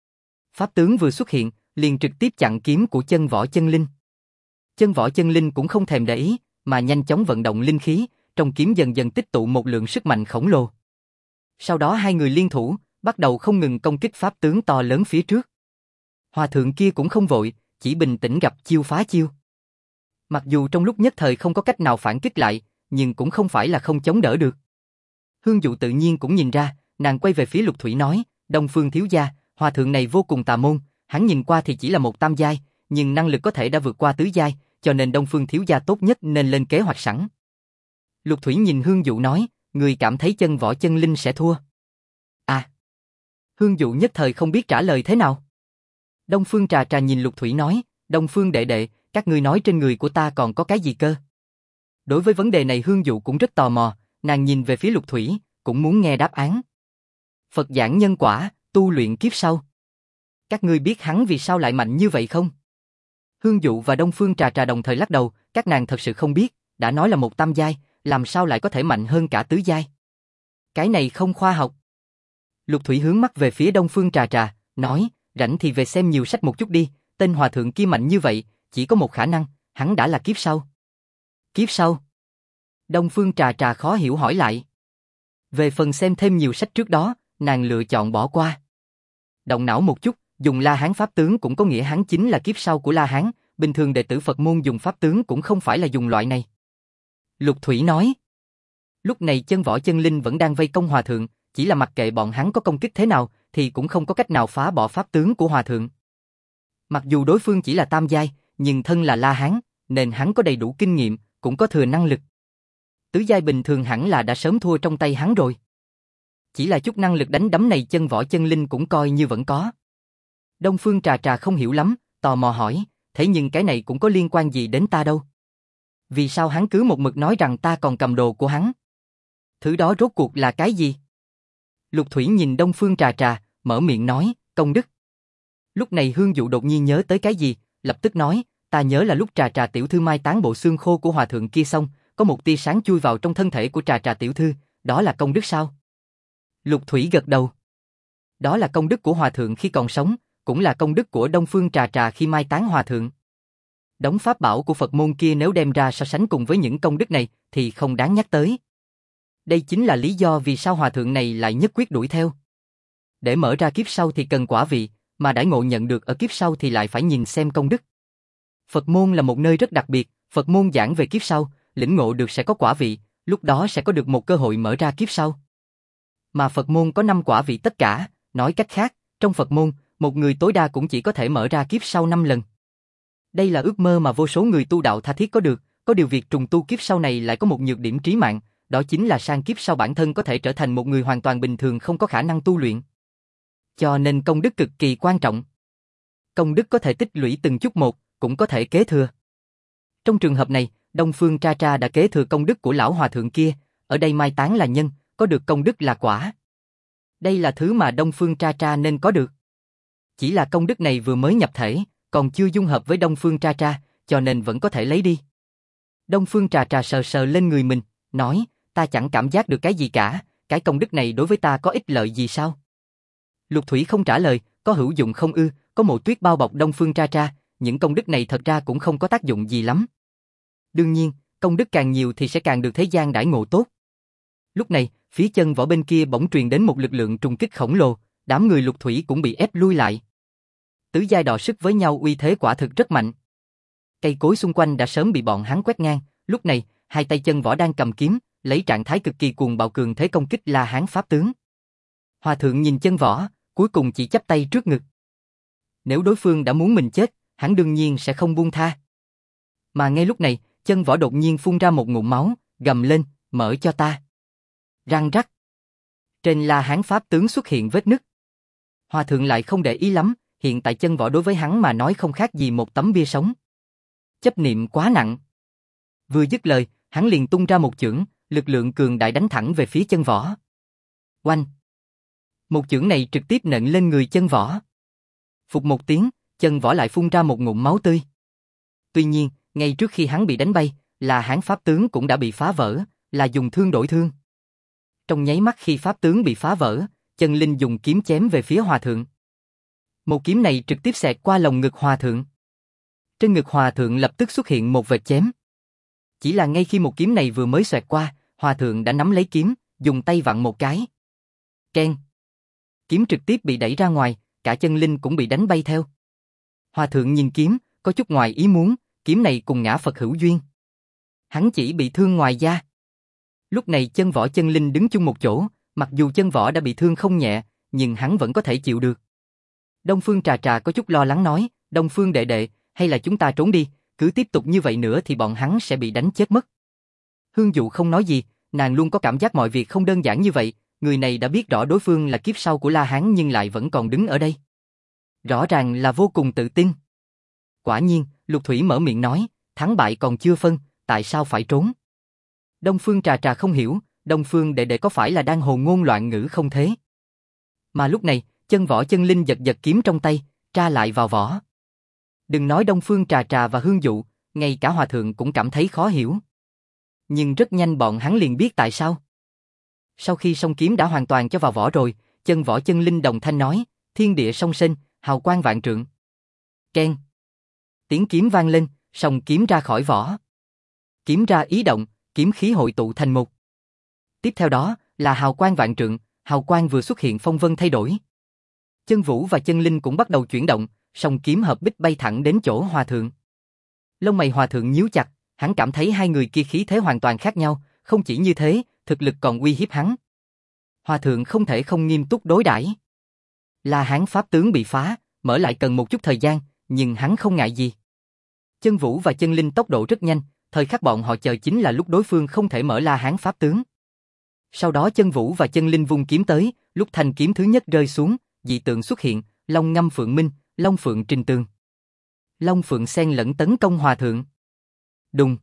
Pháp tướng vừa xuất hiện, liền trực tiếp chặn kiếm của Chân Võ Chân Linh. Chân Võ Chân Linh cũng không thèm để ý, mà nhanh chóng vận động linh khí, trong kiếm dần dần tích tụ một lượng sức mạnh khổng lồ. Sau đó hai người liên thủ, bắt đầu không ngừng công kích pháp tướng to lớn phía trước. Hòa Thượng kia cũng không vội, chỉ bình tĩnh gặp chiêu phá chiêu. Mặc dù trong lúc nhất thời không có cách nào phản kích lại, nhưng cũng không phải là không chống đỡ được. Hương Dụ tự nhiên cũng nhìn ra, nàng quay về phía Lục Thủy nói, Đông Phương thiếu gia, Hòa Thượng này vô cùng tà môn, hắn nhìn qua thì chỉ là một tam giai, nhưng năng lực có thể đã vượt qua tứ giai, cho nên Đông Phương thiếu gia tốt nhất nên lên kế hoạch sẵn. Lục Thủy nhìn Hương Dụ nói, người cảm thấy Chân Võ Chân Linh sẽ thua. À. Hương Dụ nhất thời không biết trả lời thế nào. Đông Phương Trà Trà nhìn Lục Thủy nói, Đông Phương đệ đệ, các ngươi nói trên người của ta còn có cái gì cơ? Đối với vấn đề này Hương Dụ cũng rất tò mò, nàng nhìn về phía Lục Thủy, cũng muốn nghe đáp án. Phật giảng nhân quả, tu luyện kiếp sau. Các ngươi biết hắn vì sao lại mạnh như vậy không? Hương Dụ và Đông Phương Trà Trà đồng thời lắc đầu, các nàng thật sự không biết, đã nói là một tam giai, làm sao lại có thể mạnh hơn cả tứ giai. Cái này không khoa học. Lục Thủy hướng mắt về phía Đông Phương Trà Trà, nói, rảnh thì về xem nhiều sách một chút đi, tên hòa thượng kia mạnh như vậy, chỉ có một khả năng, hắn đã là kiếp sau. Kiếp sau? Đông Phương Trà Trà khó hiểu hỏi lại. Về phần xem thêm nhiều sách trước đó, nàng lựa chọn bỏ qua. Động não một chút, dùng La Hán pháp tướng cũng có nghĩa hắn chính là kiếp sau của La Hán, bình thường đệ tử Phật môn dùng pháp tướng cũng không phải là dùng loại này. Lục Thủy nói. Lúc này Chân Võ Chân Linh vẫn đang vây công hòa thượng, chỉ là mặc kệ bọn hắn có công kích thế nào, thì cũng không có cách nào phá bỏ pháp tướng của hòa thượng. Mặc dù đối phương chỉ là tam giai, nhưng thân là La Hán, nên hắn có đầy đủ kinh nghiệm, cũng có thừa năng lực. Tứ giai bình thường hẳn là đã sớm thua trong tay hắn rồi. Chỉ là chút năng lực đánh đấm này Chân Võ Chân Linh cũng coi như vẫn có. Đông Phương Trà Trà không hiểu lắm, tò mò hỏi, thế nhưng cái này cũng có liên quan gì đến ta đâu? Vì sao hắn cứ một mực nói rằng ta còn cầm đồ của hắn? Thứ đó rốt cuộc là cái gì? Lục Thủy nhìn Đông Phương Trà Trà, mở miệng nói, công đức. Lúc này Hương Dụ đột nhiên nhớ tới cái gì, lập tức nói, ta nhớ là lúc Trà Trà tiểu thư mai táng bộ xương khô của hòa thượng kia xong, có một tia sáng chui vào trong thân thể của Trà Trà tiểu thư, đó là công đức sao? Lục Thủy gật đầu. Đó là công đức của hòa thượng khi còn sống, cũng là công đức của Đông Phương Trà Trà khi mai táng hòa thượng. Đống pháp bảo của Phật môn kia nếu đem ra so sánh cùng với những công đức này thì không đáng nhắc tới. Đây chính là lý do vì sao hòa thượng này lại nhất quyết đuổi theo. Để mở ra kiếp sau thì cần quả vị, mà đãi ngộ nhận được ở kiếp sau thì lại phải nhìn xem công đức. Phật môn là một nơi rất đặc biệt, Phật môn giảng về kiếp sau, lĩnh ngộ được sẽ có quả vị, lúc đó sẽ có được một cơ hội mở ra kiếp sau. Mà Phật môn có 5 quả vị tất cả, nói cách khác, trong Phật môn, một người tối đa cũng chỉ có thể mở ra kiếp sau 5 lần. Đây là ước mơ mà vô số người tu đạo tha thiết có được, có điều việc trùng tu kiếp sau này lại có một nhược điểm trí mạng, đó chính là sang kiếp sau bản thân có thể trở thành một người hoàn toàn bình thường không có khả năng tu luyện. Cho nên công đức cực kỳ quan trọng. Công đức có thể tích lũy từng chút một, cũng có thể kế thừa. Trong trường hợp này, Đông Phương Tra Tra đã kế thừa công đức của lão hòa thượng kia, ở đây mai táng là nhân, có được công đức là quả. Đây là thứ mà Đông Phương Tra Tra nên có được. Chỉ là công đức này vừa mới nhập thể, còn chưa dung hợp với Đông Phương Tra Tra, cho nên vẫn có thể lấy đi. Đông Phương Trà Trà sờ sờ lên người mình, nói, ta chẳng cảm giác được cái gì cả, cái công đức này đối với ta có ích lợi gì sao? Lục Thủy không trả lời, có hữu dụng không ư, có mộ tuyết bao bọc Đông Phương Tra Tra, những công đức này thật ra cũng không có tác dụng gì lắm. Đương nhiên, công đức càng nhiều thì sẽ càng được thế gian đãi ngộ tốt. Lúc này, phía Chân Võ bên kia bỗng truyền đến một lực lượng trùng kích khổng lồ, đám người Lục Thủy cũng bị ép lui lại. Tứ giai đọ sức với nhau uy thế quả thực rất mạnh. Cây cối xung quanh đã sớm bị bọn hắn quét ngang, lúc này, hai tay Chân Võ đang cầm kiếm, lấy trạng thái cực kỳ cuồng bạo cường thế công kích La Hán pháp tướng. Hòa thượng nhìn Chân Võ, cuối cùng chỉ chắp tay trước ngực. Nếu đối phương đã muốn mình chết, hắn đương nhiên sẽ không buông tha. Mà ngay lúc này, Chân Võ đột nhiên phun ra một ngụm máu, gầm lên, mở cho ta. Răng rắc. Trên La Hán pháp tướng xuất hiện vết nứt. Hòa thượng lại không để ý lắm, hiện tại Chân Võ đối với hắn mà nói không khác gì một tấm bia sống. Chấp niệm quá nặng. Vừa dứt lời, hắn liền tung ra một chưởng, lực lượng cường đại đánh thẳng về phía Chân Võ. Oanh! Một chưởng này trực tiếp nện lên người Chân Võ. Phụt một tiếng, Chân Võ lại phun ra một ngụm máu tươi. Tuy nhiên, ngay trước khi hắn bị đánh bay, La Hán pháp tướng cũng đã bị phá vỡ, là dùng thương đổi thương. Trong nháy mắt khi pháp tướng bị phá vỡ, Chân Linh dùng kiếm chém về phía hòa thượng. Một kiếm này trực tiếp xẹt qua lồng ngực hòa thượng. Trên ngực hòa thượng lập tức xuất hiện một vệt chém. Chỉ là ngay khi một kiếm này vừa mới xoẹt qua, hòa thượng đã nắm lấy kiếm, dùng tay vặn một cái. Keng! Kiếm trực tiếp bị đẩy ra ngoài, cả Chân Linh cũng bị đánh bay theo. Hòa thượng nhìn kiếm, có chút ngoài ý muốn, kiếm này cùng ngã Phật hữu duyên. Hắn chỉ bị thương ngoài da. Lúc này Chân Võ Chân Linh đứng chung một chỗ, mặc dù Chân Võ đã bị thương không nhẹ, nhưng hắn vẫn có thể chịu được. Đông Phương Trà Trà có chút lo lắng nói, Đông Phương đệ đệ, hay là chúng ta trốn đi, cứ tiếp tục như vậy nữa thì bọn hắn sẽ bị đánh chết mất. Hương Dụ không nói gì, nàng luôn có cảm giác mọi việc không đơn giản như vậy, người này đã biết rõ đối phương là kiếp sau của La Hán nhưng lại vẫn còn đứng ở đây. Rõ ràng là vô cùng tự tin. Quả nhiên, Lục Thủy mở miệng nói, thắng bại còn chưa phân, tại sao phải trốn? Đông Phương Trà Trà không hiểu, Đông Phương đệ đệ có phải là đang hồ ngôn loạn ngữ không thế? Mà lúc này, Chân Võ Chân Linh giật giật kiếm trong tay, tra lại vào vỏ. Đừng nói Đông Phương Trà Trà và Hương Dụ, ngay cả hòa thượng cũng cảm thấy khó hiểu. Nhưng rất nhanh bọn hắn liền biết tại sao. Sau khi song kiếm đã hoàn toàn cho vào vỏ rồi, Chân Võ Chân Linh đồng thanh nói, thiên địa song sinh, hào quang vạn trượng. Keng. Tiếng kiếm vang lên, song kiếm ra khỏi vỏ. Kiếm ra ý động, kiếm khí hội tụ thành một. Tiếp theo đó là hào quang vạn trượng, hào quang vừa xuất hiện phong vân thay đổi. Chân Vũ và Chân Linh cũng bắt đầu chuyển động, song kiếm hợp bích bay thẳng đến chỗ hòa thượng. Lông mày hòa thượng nhíu chặt, hắn cảm thấy hai người kia khí thế hoàn toàn khác nhau, không chỉ như thế, thực lực còn uy hiếp hắn. Hòa thượng không thể không nghiêm túc đối đãi. La Hán pháp tướng bị phá, mở lại cần một chút thời gian, nhưng hắn không ngại gì. Chân Vũ và Chân Linh tốc độ rất nhanh, thời khắc bọn họ chờ chính là lúc đối phương không thể mở La Hán pháp tướng. Sau đó Chân Vũ và Chân Linh vung kiếm tới, lúc thanh kiếm thứ nhất rơi xuống, dị tượng xuất hiện, Long ngâm phượng minh, Long phượng trình tường. Long phượng xen lẫn tấn công hòa thượng. Đùng.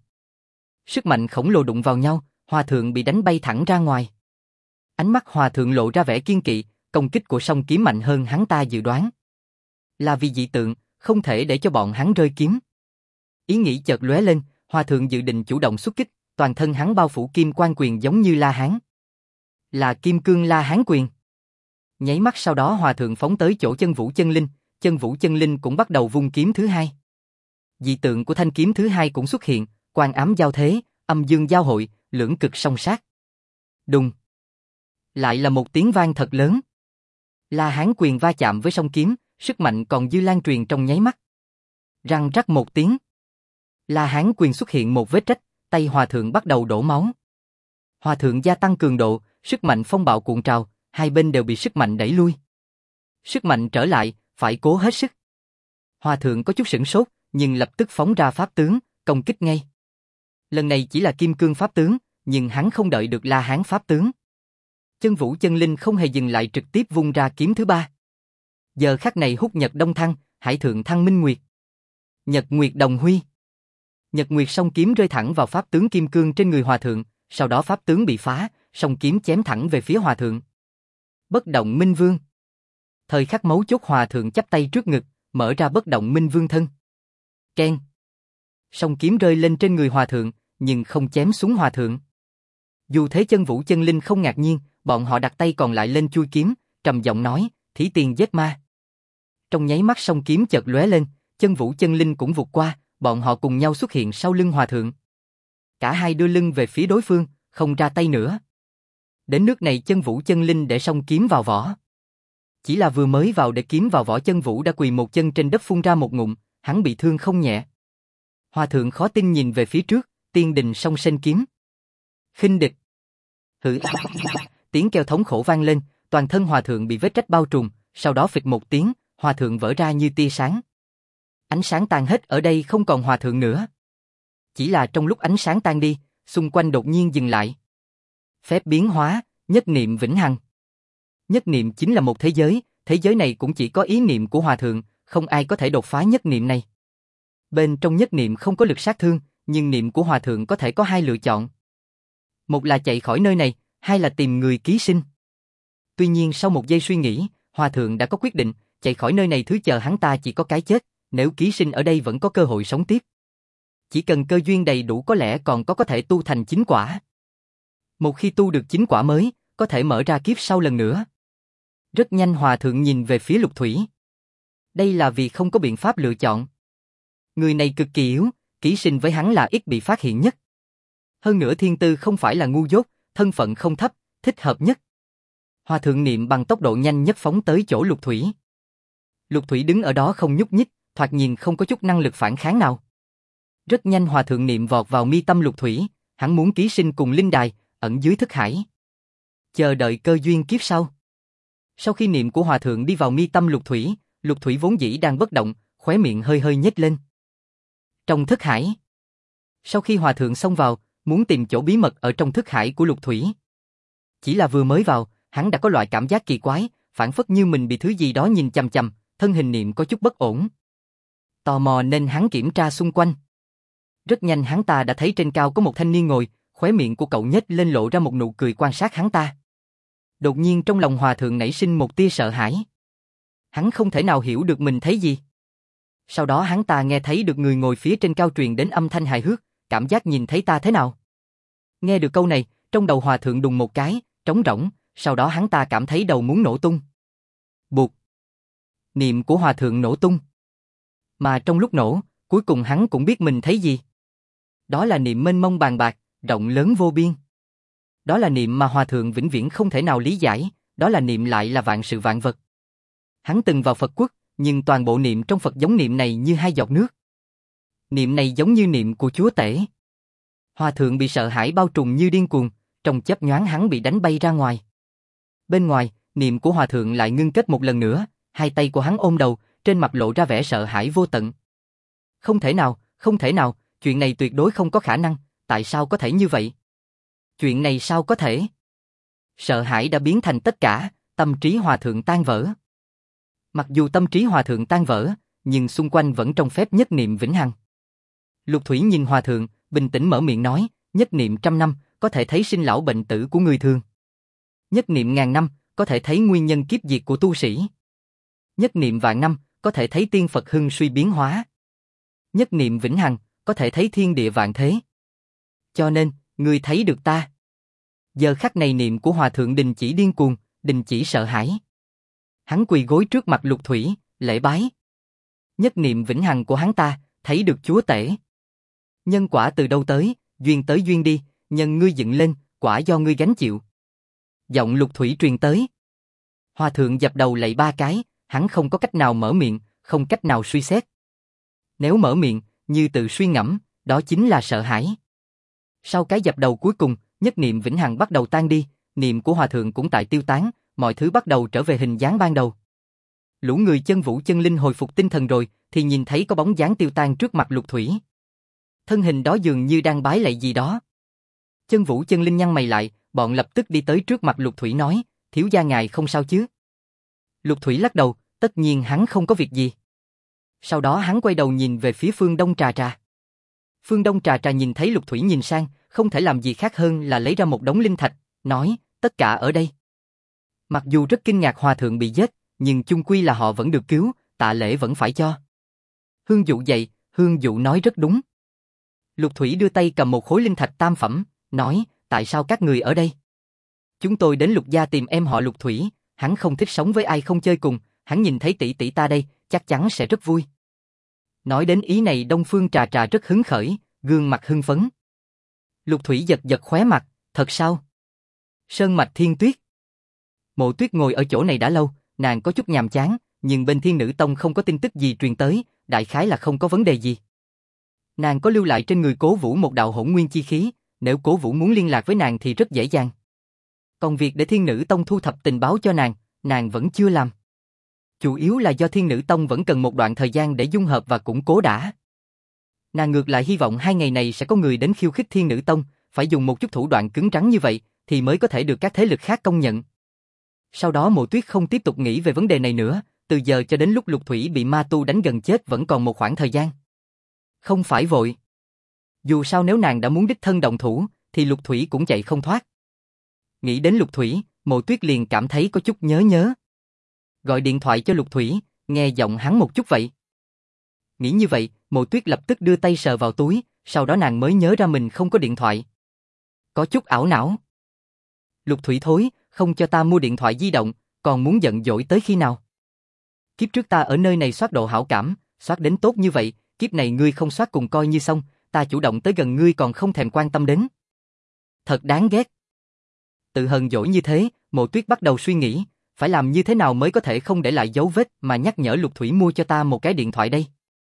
Sức mạnh khổng lồ đụng vào nhau, hòa thượng bị đánh bay thẳng ra ngoài. Ánh mắt hòa thượng lộ ra vẻ kiên kỵ, công kích của song kiếm mạnh hơn hắn ta dự đoán. Là vì dị tượng, không thể để cho bọn hắn rơi kiếm. Ý nghĩ chợt lóe lên, hòa thượng dự định chủ động xuất kích, toàn thân hắn bao phủ kim quan quyền giống như La Hán. Là kim cương La Hán quyền. Nháy mắt sau đó hòa thượng phóng tới chỗ Chân Vũ Chân Linh cũng bắt đầu vung kiếm thứ hai. Dị tượng của thanh kiếm thứ hai cũng xuất hiện, quang ám giao thế, âm dương giao hội, lưỡng cực song sát. Đùng. Lại là một tiếng vang thật lớn. La Hán quyền va chạm với song kiếm, sức mạnh còn dư lan truyền trong nháy mắt. Răng rắc một tiếng. La Hán quyền xuất hiện một vết rách, tay hòa thượng bắt đầu đổ máu. Hòa thượng gia tăng cường độ, sức mạnh phong bạo cuộn trào, hai bên đều bị sức mạnh đẩy lui. Sức mạnh trở lại, phải cố hết sức. Hòa thượng có chút sửng sốt, nhưng lập tức phóng ra pháp tướng, công kích ngay. Lần này chỉ là kim cương pháp tướng, nhưng hắn không đợi được La Hán pháp tướng. Chân Vũ Chân Linh không hề dừng lại trực tiếp vung ra kiếm thứ ba. Giờ khắc này húc nhật đông thăng, hải thượng thăng minh nguyệt. Nhật nguyệt đồng huy. Nhật nguyệt song kiếm rơi thẳng vào pháp tướng kim cương trên người hòa thượng, sau đó pháp tướng bị phá, song kiếm chém thẳng về phía hòa thượng. Bất động minh vương. Thời khắc mấu chốt hòa thượng chắp tay trước ngực, mở ra bất động minh vương thân. Keng. Song kiếm rơi lên trên người hòa thượng, nhưng không chém xuống hòa thượng. Dù thế Chân Vũ Chân Linh không ngạc nhiên, bọn họ đặt tay còn lại lên chui kiếm, trầm giọng nói, thí tiền giết ma. Trong nháy mắt song kiếm chợt lóe lên, Chân Vũ Chân Linh cũng vụt qua, bọn họ cùng nhau xuất hiện sau lưng hòa thượng. Cả hai đưa lưng về phía đối phương, không ra tay nữa. Đến nước này Chân Vũ Chân Linh để song kiếm vào vỏ. Chỉ là vừa mới vào để kiếm vào vỏ Chân Vũ đã quỳ một chân trên đất phun ra một ngụm, hắn bị thương không nhẹ. Hòa thượng khó tin nhìn về phía trước, tiên đình song sinh kiếm. Khinh địch. Hử. Tiếng kêu thống khổ vang lên, toàn thân hòa thượng bị vết rách bao trùm, sau đó phịch một tiếng, hòa thượng vỡ ra như tia sáng. Ánh sáng tan hết ở đây không còn hòa thượng nữa. Chỉ là trong lúc ánh sáng tan đi, xung quanh đột nhiên dừng lại. Phép biến hóa, nhất niệm vĩnh hằng. Nhất niệm chính là một thế giới này cũng chỉ có ý niệm của hòa thượng, không ai có thể đột phá nhất niệm này. Bên trong nhất niệm không có lực sát thương, nhưng niệm của hòa thượng có thể có hai lựa chọn. Một là chạy khỏi nơi này, hai là tìm người ký sinh. Tuy nhiên sau một giây suy nghĩ, hòa thượng đã có quyết định, chạy khỏi nơi này thứ chờ hắn ta chỉ có cái chết, nếu ký sinh ở đây vẫn có cơ hội sống tiếp. Chỉ cần cơ duyên đầy đủ có lẽ còn có thể tu thành chính quả. Một khi tu được chính quả mới, có thể mở ra kiếp sau lần nữa. Rất nhanh hòa thượng nhìn về phía Lục Thủy. Đây là vì không có biện pháp lựa chọn. Người này cực kỳ yếu, ký sinh với hắn là ít bị phát hiện nhất. Hơn nữa thiên tư không phải là ngu dốt, thân phận không thấp, thích hợp nhất. Hòa thượng niệm bằng tốc độ nhanh nhất phóng tới chỗ Lục Thủy. Lục Thủy đứng ở đó không nhúc nhích, thoạt nhìn không có chút năng lực phản kháng nào. Rất nhanh hòa thượng niệm vọt vào mi tâm Lục Thủy, hắn muốn ký sinh cùng linh đài, ẩn dưới thức hải. Chờ đợi cơ duyên kiếp sau. Sau khi niệm của hòa thượng đi vào mi tâm Lục Thủy vốn dĩ đang bất động, khóe miệng hơi hơi nhếch lên. Trong thức hải. Sau khi hòa thượng xông vào, muốn tìm chỗ bí mật ở trong thức hải của Lục Thủy. Chỉ là vừa mới vào, hắn đã có loại cảm giác kỳ quái, phản phất như mình bị thứ gì đó nhìn chằm chằm, thân hình niệm có chút bất ổn. Tò mò nên hắn kiểm tra xung quanh. Rất nhanh hắn ta đã thấy trên cao có một thanh niên ngồi, khóe miệng của cậu nhếch lên lộ ra một nụ cười quan sát hắn ta. Đột nhiên trong lòng hòa thượng nảy sinh một tia sợ hãi. Hắn không thể nào hiểu được mình thấy gì. Sau đó hắn ta nghe thấy được người ngồi phía trên cao truyền đến âm thanh hài hước, cảm giác nhìn thấy ta thế nào? Nghe được câu này, trong đầu hòa thượng đùng một cái, trống rỗng, sau đó hắn ta cảm thấy đầu muốn nổ tung. Bụt! Niệm của hòa thượng nổ tung. Mà trong lúc nổ, cuối cùng hắn cũng biết mình thấy gì. Đó là niệm mênh mông bàn bạc, rộng lớn vô biên. Đó là niệm mà hòa thượng vĩnh viễn không thể nào lý giải, đó là niệm lại là vạn sự vạn vật. Hắn từng vào Phật quốc, nhưng toàn bộ niệm trong Phật giống niệm này như hai giọt nước. Niệm này giống như niệm của Chúa Tể. Hòa thượng bị sợ hãi bao trùm như điên cuồng, trong chớp nhoáng hắn bị đánh bay ra ngoài. Bên ngoài, niệm của hòa thượng lại ngưng kết một lần nữa, hai tay của hắn ôm đầu, trên mặt lộ ra vẻ sợ hãi vô tận. Không thể nào, chuyện này tuyệt đối không có khả năng, tại sao có thể như vậy? Chuyện này sao có thể? Sợ hãi đã biến thành tất cả, tâm trí hòa thượng tan vỡ. Mặc dù tâm trí hòa thượng tan vỡ, nhưng xung quanh vẫn trong phép nhất niệm vĩnh hằng. Lục Thủy nhìn hòa thượng, bình tĩnh mở miệng nói, nhất niệm 100 năm, có thể thấy sinh lão bệnh tử của người thường. Nhất niệm 1000 năm, có thể thấy nguyên nhân kiếp diệt của tu sĩ. Nhất niệm vạn năm, có thể thấy tiên Phật hưng suy biến hóa. Nhất niệm vĩnh hằng, có thể thấy thiên địa vạn thế. Cho nên, ngươi thấy được ta. Giờ khắc này niệm của hòa thượng đình chỉ điên cuồng, đình chỉ sợ hãi. Hắn quỳ gối trước mặt Lục Thủy, lễ bái. Nhất niệm vĩnh hằng của hắn ta, thấy được Chúa Tể. Nhân quả từ đâu tới duyên đi, nhân ngươi dựng lên, quả do ngươi gánh chịu. Giọng Lục Thủy truyền tới. Hòa thượng dập đầu lạy 3 cái, hắn không có cách nào mở miệng, không cách nào suy xét. Nếu mở miệng, như tự suy ngẫm, đó chính là sợ hãi. Sau cái dập đầu cuối cùng, nhất niệm vĩnh hằng bắt đầu tan đi, niệm của hòa thượng cũng tại tiêu tán, mọi thứ bắt đầu trở về hình dáng ban đầu. Lũ người chân vũ chân linh hồi phục tinh thần rồi, thì nhìn thấy có bóng dáng tiêu tan trước mặt Lục Thủy. Thân hình đó dường như đang bái lạy gì đó. Chân vũ chân linh nhăn mày lại, bọn lập tức đi tới trước mặt Lục Thủy nói, thiếu gia ngài không sao chứ? Lục Thủy lắc đầu, tất nhiên hắn không có việc gì. Sau đó hắn quay đầu nhìn về phía Phương Đông Trà Trà. Phương Đông Trà Trà nhìn thấy Lục Thủy nhìn sang, không thể làm gì khác hơn là lấy ra một đống linh thạch, nói, tất cả ở đây. Mặc dù rất kinh ngạc hòa thượng bị giết, nhưng chung quy là họ vẫn được cứu, tạ lễ vẫn phải cho. Hương Dụ dậy, Hương Dụ nói rất đúng. Lục Thủy đưa tay cầm một khối linh thạch tam phẩm, nói, tại sao các người ở đây? Chúng tôi đến Lục gia tìm em họ Lục Thủy, hắn không thích sống với ai không chơi cùng, hắn nhìn thấy tỷ tỷ ta đây, chắc chắn sẽ rất vui. Nói đến ý này Đông Phương Trà Trà rất hứng khởi, gương mặt hưng phấn. Lục Thủy giật giật khóe mặt, thật sao? Sơn mạch Thiên Tuyết. Mộ Tuyết ngồi ở chỗ này đã lâu, nàng có chút nhàm chán, nhưng bên Thiên Nữ Tông không có tin tức gì truyền tới, đại khái là không có vấn đề gì. Nàng có lưu lại trên người Cố Vũ một đạo hỗn nguyên chi khí, nếu Cố Vũ muốn liên lạc với nàng thì rất dễ dàng. Còn việc để Thiên Nữ Tông thu thập tình báo cho nàng vẫn chưa làm. Chủ yếu là do Thiên Nữ Tông vẫn cần một đoạn thời gian để dung hợp và củng cố đã. Nàng ngược lại hy vọng 2 ngày này sẽ có người đến khiêu khích Thiên Nữ Tông, phải dùng một chút thủ đoạn cứng rắn như vậy, thì mới có thể được các thế lực khác công nhận. Sau đó Mộ Tuyết không tiếp tục nghĩ về vấn đề này nữa, từ giờ cho đến lúc Lục Thủy bị ma tu đánh gần chết vẫn còn một khoảng thời gian. Không phải vội. Dù sao nếu nàng đã muốn đích thân động thủ, thì Lục Thủy cũng chạy không thoát. Nghĩ đến Lục Thủy, Mộ Tuyết liền cảm thấy có chút nhớ. Gọi điện thoại cho Lục Thủy, nghe giọng hắn một chút vậy. Nghĩ như vậy, Mộ Tuyết lập tức đưa tay sờ vào túi, sau đó nàng mới nhớ ra mình không có điện thoại. Có chút ảo não. Lục Thủy thối, không cho ta mua điện thoại di động, còn muốn giận dỗi tới khi nào? Kiếp trước ta ở nơi này soát độ hảo cảm, soát đến tốt như vậy, kiếp này ngươi không soát cùng coi như xong, ta chủ động tới gần ngươi còn không thèm quan tâm đến. Thật đáng ghét. Tự hờn dỗi như thế, Mộ Tuyết bắt đầu suy nghĩ, phải làm như thế nào mới có thể không để lại dấu vết mà nhắc nhở Lục Thủy mua cho ta một cái điện thoại đây.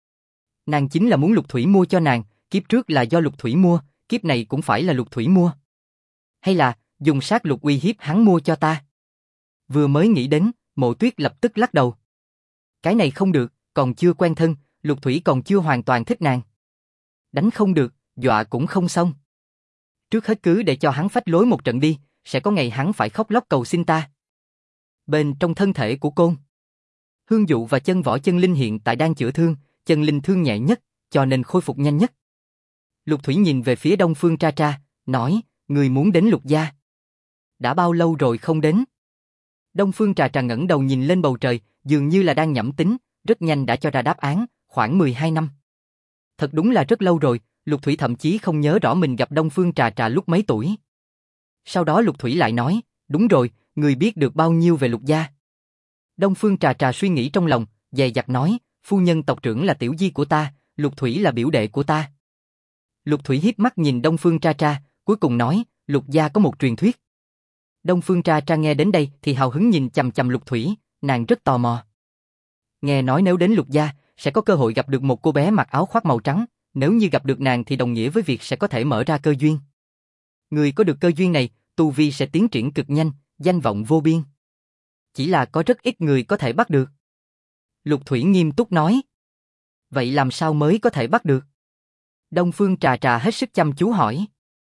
Nàng chính là muốn Lục Thủy mua cho nàng, kiếp trước là do Lục Thủy mua, kiếp này cũng phải là Lục Thủy mua. Hay là, dùng sát lục uy hiếp hắn mua cho ta. Vừa mới nghĩ đến, Mộ Tuyết lập tức lắc đầu. Cái này không được, còn chưa quen thân, Lục Thủy còn chưa hoàn toàn thích nàng. Đánh không được, dọa cũng không xong. Trước hết cứ để cho hắn phách lối một trận đi, sẽ có ngày hắn phải khóc lóc cầu xin ta. Bên trong thân thể của Côn, Hương Dụ và Chân Võ Chân Linh hiện tại đang chữa thương, Chân Linh thương nhẹ nhất, cho nên khôi phục nhanh nhất. Lục Thủy nhìn về phía Đông Phương Tra Tra, nói, người muốn đến Lục gia. Đã bao lâu rồi không đến? Đông Phương Trà Trà ngẩng đầu nhìn lên bầu trời, dường như là đang nhẩm tính, rất nhanh đã cho ra đáp án, khoảng 12 năm. Thật đúng là rất lâu rồi, Lục Thủy thậm chí không nhớ rõ mình gặp Đông Phương Trà Trà lúc mấy tuổi. Sau đó Lục Thủy lại nói, đúng rồi, người biết được bao nhiêu về Lục gia? Đông Phương Trà Trà suy nghĩ trong lòng, dè dặt nói, phu nhân tộc trưởng là tiểu di của ta, Lục Thủy là biểu đệ của ta. Lục Thủy hiếp mắt nhìn Đông Phương Trà Trà, cuối cùng nói, Lục gia có một truyền thuyết. Đông Phương Trà Trà nghe đến đây thì hào hứng nhìn chằm chằm Lục Thủy, nàng rất tò mò. Nghe nói nếu đến Lục gia, sẽ có cơ hội gặp được một cô bé mặc áo khoác màu trắng, nếu như gặp được nàng thì đồng nghĩa với việc sẽ có thể mở ra cơ duyên. Người có được cơ duyên này, tu vi sẽ tiến triển cực nhanh, danh vọng vô biên. Chỉ là có rất ít người có thể bắt được. Lục Thủy nghiêm túc nói. Vậy làm sao mới có thể bắt được? Đông Phương Trà Trà hết sức chăm chú hỏi.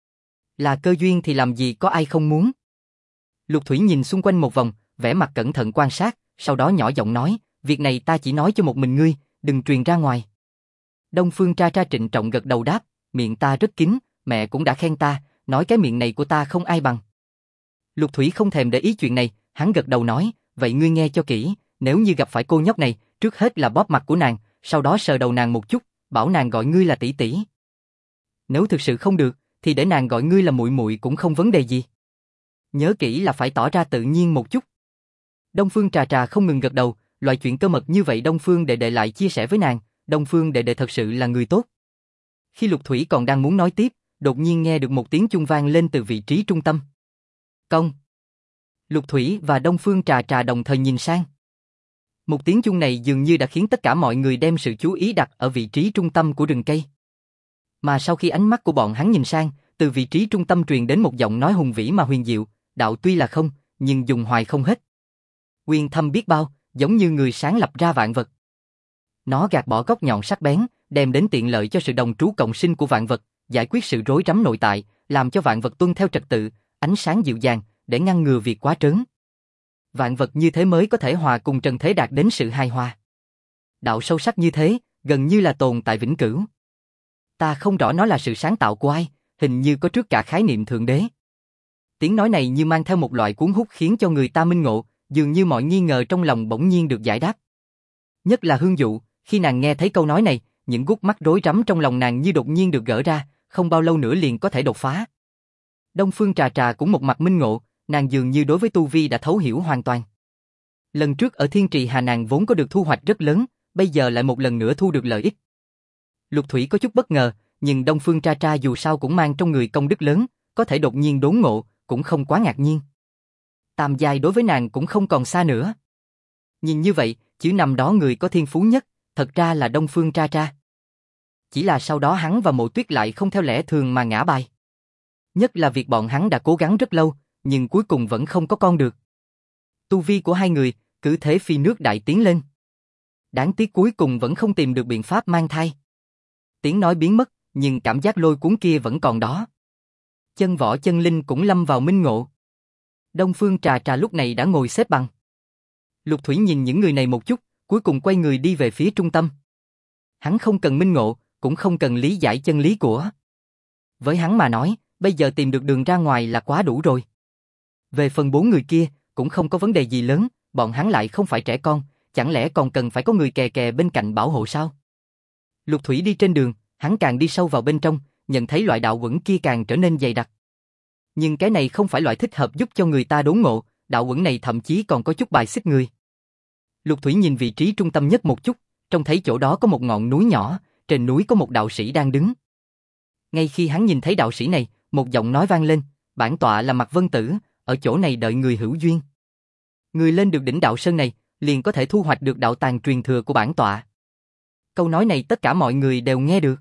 Là cơ duyên thì làm gì có ai không muốn? Lục Thủy nhìn xung quanh một vòng, vẻ mặt cẩn thận quan sát, sau đó nhỏ giọng nói, việc này ta chỉ nói cho một mình ngươi, đừng truyền ra ngoài. Đông Phương Trà Trà trịnh trọng gật đầu đáp, miệng ta rất kín, mẹ cũng đã khen ta, nói cái miệng này của ta không ai bằng. Lục Thủy không thèm để ý chuyện này, hắn gật đầu nói, vậy ngươi nghe cho kỹ, nếu như gặp phải cô nhóc này, trước hết là bóp mặt của nàng, sau đó sờ đầu nàng một chút, bảo nàng gọi ngươi là tỷ tỷ. Nếu thực sự không được, thì để nàng gọi ngươi là muội muội cũng không vấn đề gì. Nhớ kỹ là phải tỏ ra tự nhiên một chút. Đông Phương Trà Trà không ngừng gật đầu, loại chuyện cơ mật như vậy Đông Phương đệ đệ lại chia sẻ với nàng, Đông Phương đệ đệ thật sự là người tốt. Khi Lục Thủy còn đang muốn nói tiếp, đột nhiên nghe được một tiếng chuông vang lên từ vị trí trung tâm. Cong. Lục Thủy và Đông Phương Trà Trà đồng thời nhìn sang. Một tiếng chuông này dường như đã khiến tất cả mọi người đem sự chú ý đặt ở vị trí trung tâm của rừng cây. Mà sau khi ánh mắt của bọn hắn nhìn sang, từ vị trí trung tâm truyền đến một giọng nói hùng vĩ mà huyền diệu, đạo tuy là không, nhưng dùng hoài không hết. Uyên thâm biết bao, giống như người sáng lập ra vạn vật. Nó gạt bỏ góc nhọn sắc bén, đem đến tiện lợi cho sự đồng trú cộng sinh của vạn vật, giải quyết sự rối rắm nội tại, làm cho vạn vật tuân theo trật tự, ánh sáng dịu dàng, để ngăn ngừa việc quá trớn. Vạn vật như thế mới có thể hòa cùng trần thế đạt đến sự hài hòa. Đạo sâu sắc như thế, gần như là tồn tại vĩnh cửu. Ta không rõ nó là sự sáng tạo của ai, hình như có trước cả khái niệm thượng đế. Tiếng nói này như mang theo một loại cuốn hút khiến cho người ta minh ngộ, dường như mọi nghi ngờ trong lòng bỗng nhiên được giải đáp. Nhất là Hương Dụ, khi nàng nghe thấy câu nói này, những gút mắt rối rắm trong lòng nàng như đột nhiên được gỡ ra, không bao lâu nữa liền có thể đột phá. Đông Phương Trà Trà cũng một mặt minh ngộ, nàng dường như đối với tu vi đã thấu hiểu hoàn toàn. Lần trước ở Thiên Trì Hà nàng vốn có được thu hoạch rất lớn, bây giờ lại một lần nữa thu được lợi ích. Lục Thủy có chút bất ngờ, nhưng Đông Phương Trà Trà dù sao cũng mang trong người công đức lớn, có thể đột nhiên đốn ngộ, cũng không quá ngạc nhiên. Tam giai đối với nàng cũng không còn xa nữa. Nhìn như vậy, chữ nằm đó người có thiên phú nhất, thật ra là Đông Phương Trà Trà. Chỉ là sau đó hắn và Mộ Tuyết lại không theo lẽ thường mà ngã bài. Nhất là việc bọn hắn đã cố gắng rất lâu, nhưng cuối cùng vẫn không có con được. Tu vi của hai người, cứ thế phi nước đại tiến lên. Đáng tiếc cuối cùng vẫn không tìm được biện pháp mang thai. Tiếng nói biến mất, nhưng cảm giác lôi cuốn kia vẫn còn đó. Chân Võ Chân Linh cũng lâm vào minh ngộ. Đông Phương Trà Trà lúc này đã ngồi xếp bằng. Lục Thủy nhìn những người này một chút, cuối cùng quay người đi về phía trung tâm. Hắn không cần minh ngộ, cũng không cần lý giải chân lý của. Với hắn mà nói, bây giờ tìm được đường ra ngoài là quá đủ rồi. Về phần 4 người kia, cũng không có vấn đề gì lớn, bọn hắn lại không phải trẻ con, chẳng lẽ còn cần phải có người kè kè bên cạnh bảo hộ sao? Lục Thủy đi trên đường, hắn càng đi sâu vào bên trong, nhận thấy loại đạo quẩn kia càng trở nên dày đặc. Nhưng cái này không phải loại thích hợp giúp cho người ta đốn ngộ, đạo quẩn này thậm chí còn có chút bài xích người. Lục Thủy nhìn vị trí trung tâm nhất một chút, trông thấy chỗ đó có một ngọn núi nhỏ, trên núi có một đạo sĩ đang đứng. Ngay khi hắn nhìn thấy đạo sĩ này, một giọng nói vang lên, bản tọa là Mạc Vân Tử, ở chỗ này đợi người hữu duyên. Người lên được đỉnh đạo sơn này, liền có thể thu hoạch được đạo tàng truyền thừa của bản tọa. Câu nói này tất cả mọi người đều nghe được.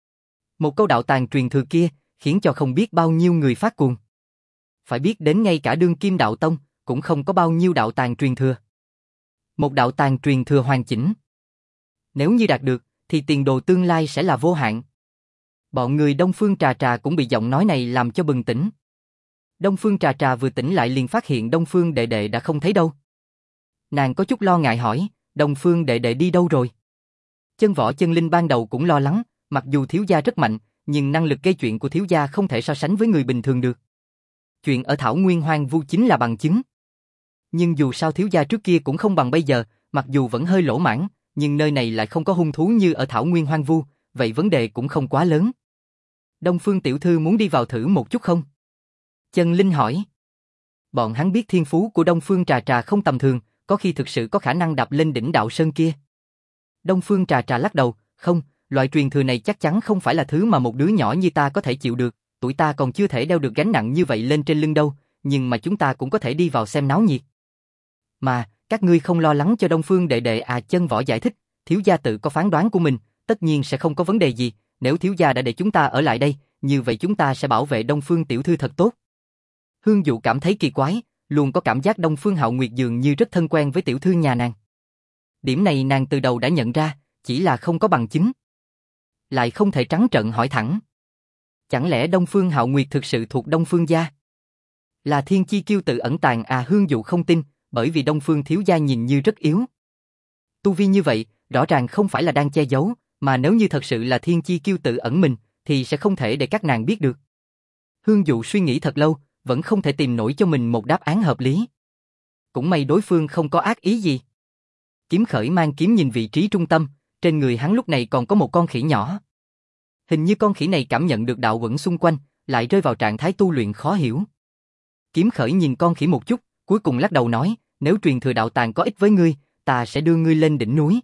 Một câu đạo tàng truyền thừa kia, khiến cho không biết bao nhiêu người phát cuồng. Phải biết đến ngay cả đương kim đạo tông, cũng không có bao nhiêu đạo tàng truyền thừa. Một đạo tàng truyền thừa hoàn chỉnh. Nếu như đạt được, thì tiền đồ tương lai sẽ là vô hạn. Bọn người Đông Phương Trà Trà cũng bị giọng nói này làm cho bừng tỉnh. Đông Phương Trà Trà vừa tỉnh lại liền phát hiện Đông Phương đệ đệ đã không thấy đâu. Nàng có chút lo ngại hỏi, Đông Phương đệ đệ đi đâu rồi? Chân Võ Chân Linh ban đầu cũng lo lắng, mặc dù thiếu gia rất mạnh, nhưng năng lực gây chuyện của thiếu gia không thể so sánh với người bình thường được. Chuyện ở Thảo Nguyên Hoang Vu chính là bằng chứng. Nhưng dù sao thiếu gia trước kia cũng không bằng bây giờ, mặc dù vẫn hơi lỗ mãng, nhưng nơi này lại không có hung thú như ở thảo nguyên hoang vu, vậy vấn đề cũng không quá lớn. Đông Phương tiểu thư muốn đi vào thử một chút không? Chân Linh hỏi. Bọn hắn biết thiên phú của Đông Phương Trà Trà không tầm thường, có khi thực sự có khả năng đạp lên đỉnh đạo sơn kia. Đông Phương Trà Trà lắc đầu, không, loại truyền thừa này chắc chắn không phải là thứ mà một đứa nhỏ như ta có thể chịu được, tuổi ta còn chưa thể đeo được gánh nặng như vậy lên trên lưng đâu, nhưng mà chúng ta cũng có thể đi vào xem náo nhiệt. Mà, các ngươi không lo lắng cho Đông Phương đệ đệ à? Chân Võ giải thích, thiếu gia tự có phán đoán của mình, tất nhiên sẽ không có vấn đề gì, nếu thiếu gia đã để chúng ta ở lại đây, như vậy chúng ta sẽ bảo vệ Đông Phương tiểu thư thật tốt. Hương Dụ cảm thấy kỳ quái, luôn có cảm giác Đông Phương Hạo Nguyệt dường như rất thân quen với tiểu thư nhà nàng. Điểm này nàng từ đầu đã nhận ra, chỉ là không có bằng chứng. Lại không thể trắng trợn hỏi thẳng. Chẳng lẽ Đông Phương Hạo Nguyệt thực sự thuộc Đông Phương gia? Là thiên chi kiêu tự ẩn tàng à? Hương Dụ không tin, bởi vì Đông Phương thiếu gia nhìn như rất yếu. Tu vi như vậy, rõ ràng không phải là đang che giấu, mà nếu như thật sự là thiên chi kiêu tự ẩn mình, thì sẽ không thể để các nàng biết được. Hương Dụ suy nghĩ thật lâu, vẫn không thể tìm nổi cho mình một đáp án hợp lý. Cũng may đối phương không có ác ý gì. Kiếm Khởi mang kiếm nhìn vị trí trung tâm, trên người hắn lúc này còn có một con khỉ nhỏ. Hình như con khỉ này cảm nhận được đạo uẩn xung quanh, lại rơi vào trạng thái tu luyện khó hiểu. Kiếm Khởi nhìn con khỉ một chút, cuối cùng lắc đầu nói, nếu truyền thừa đạo tàng có ích với ngươi, ta sẽ đưa ngươi lên đỉnh núi.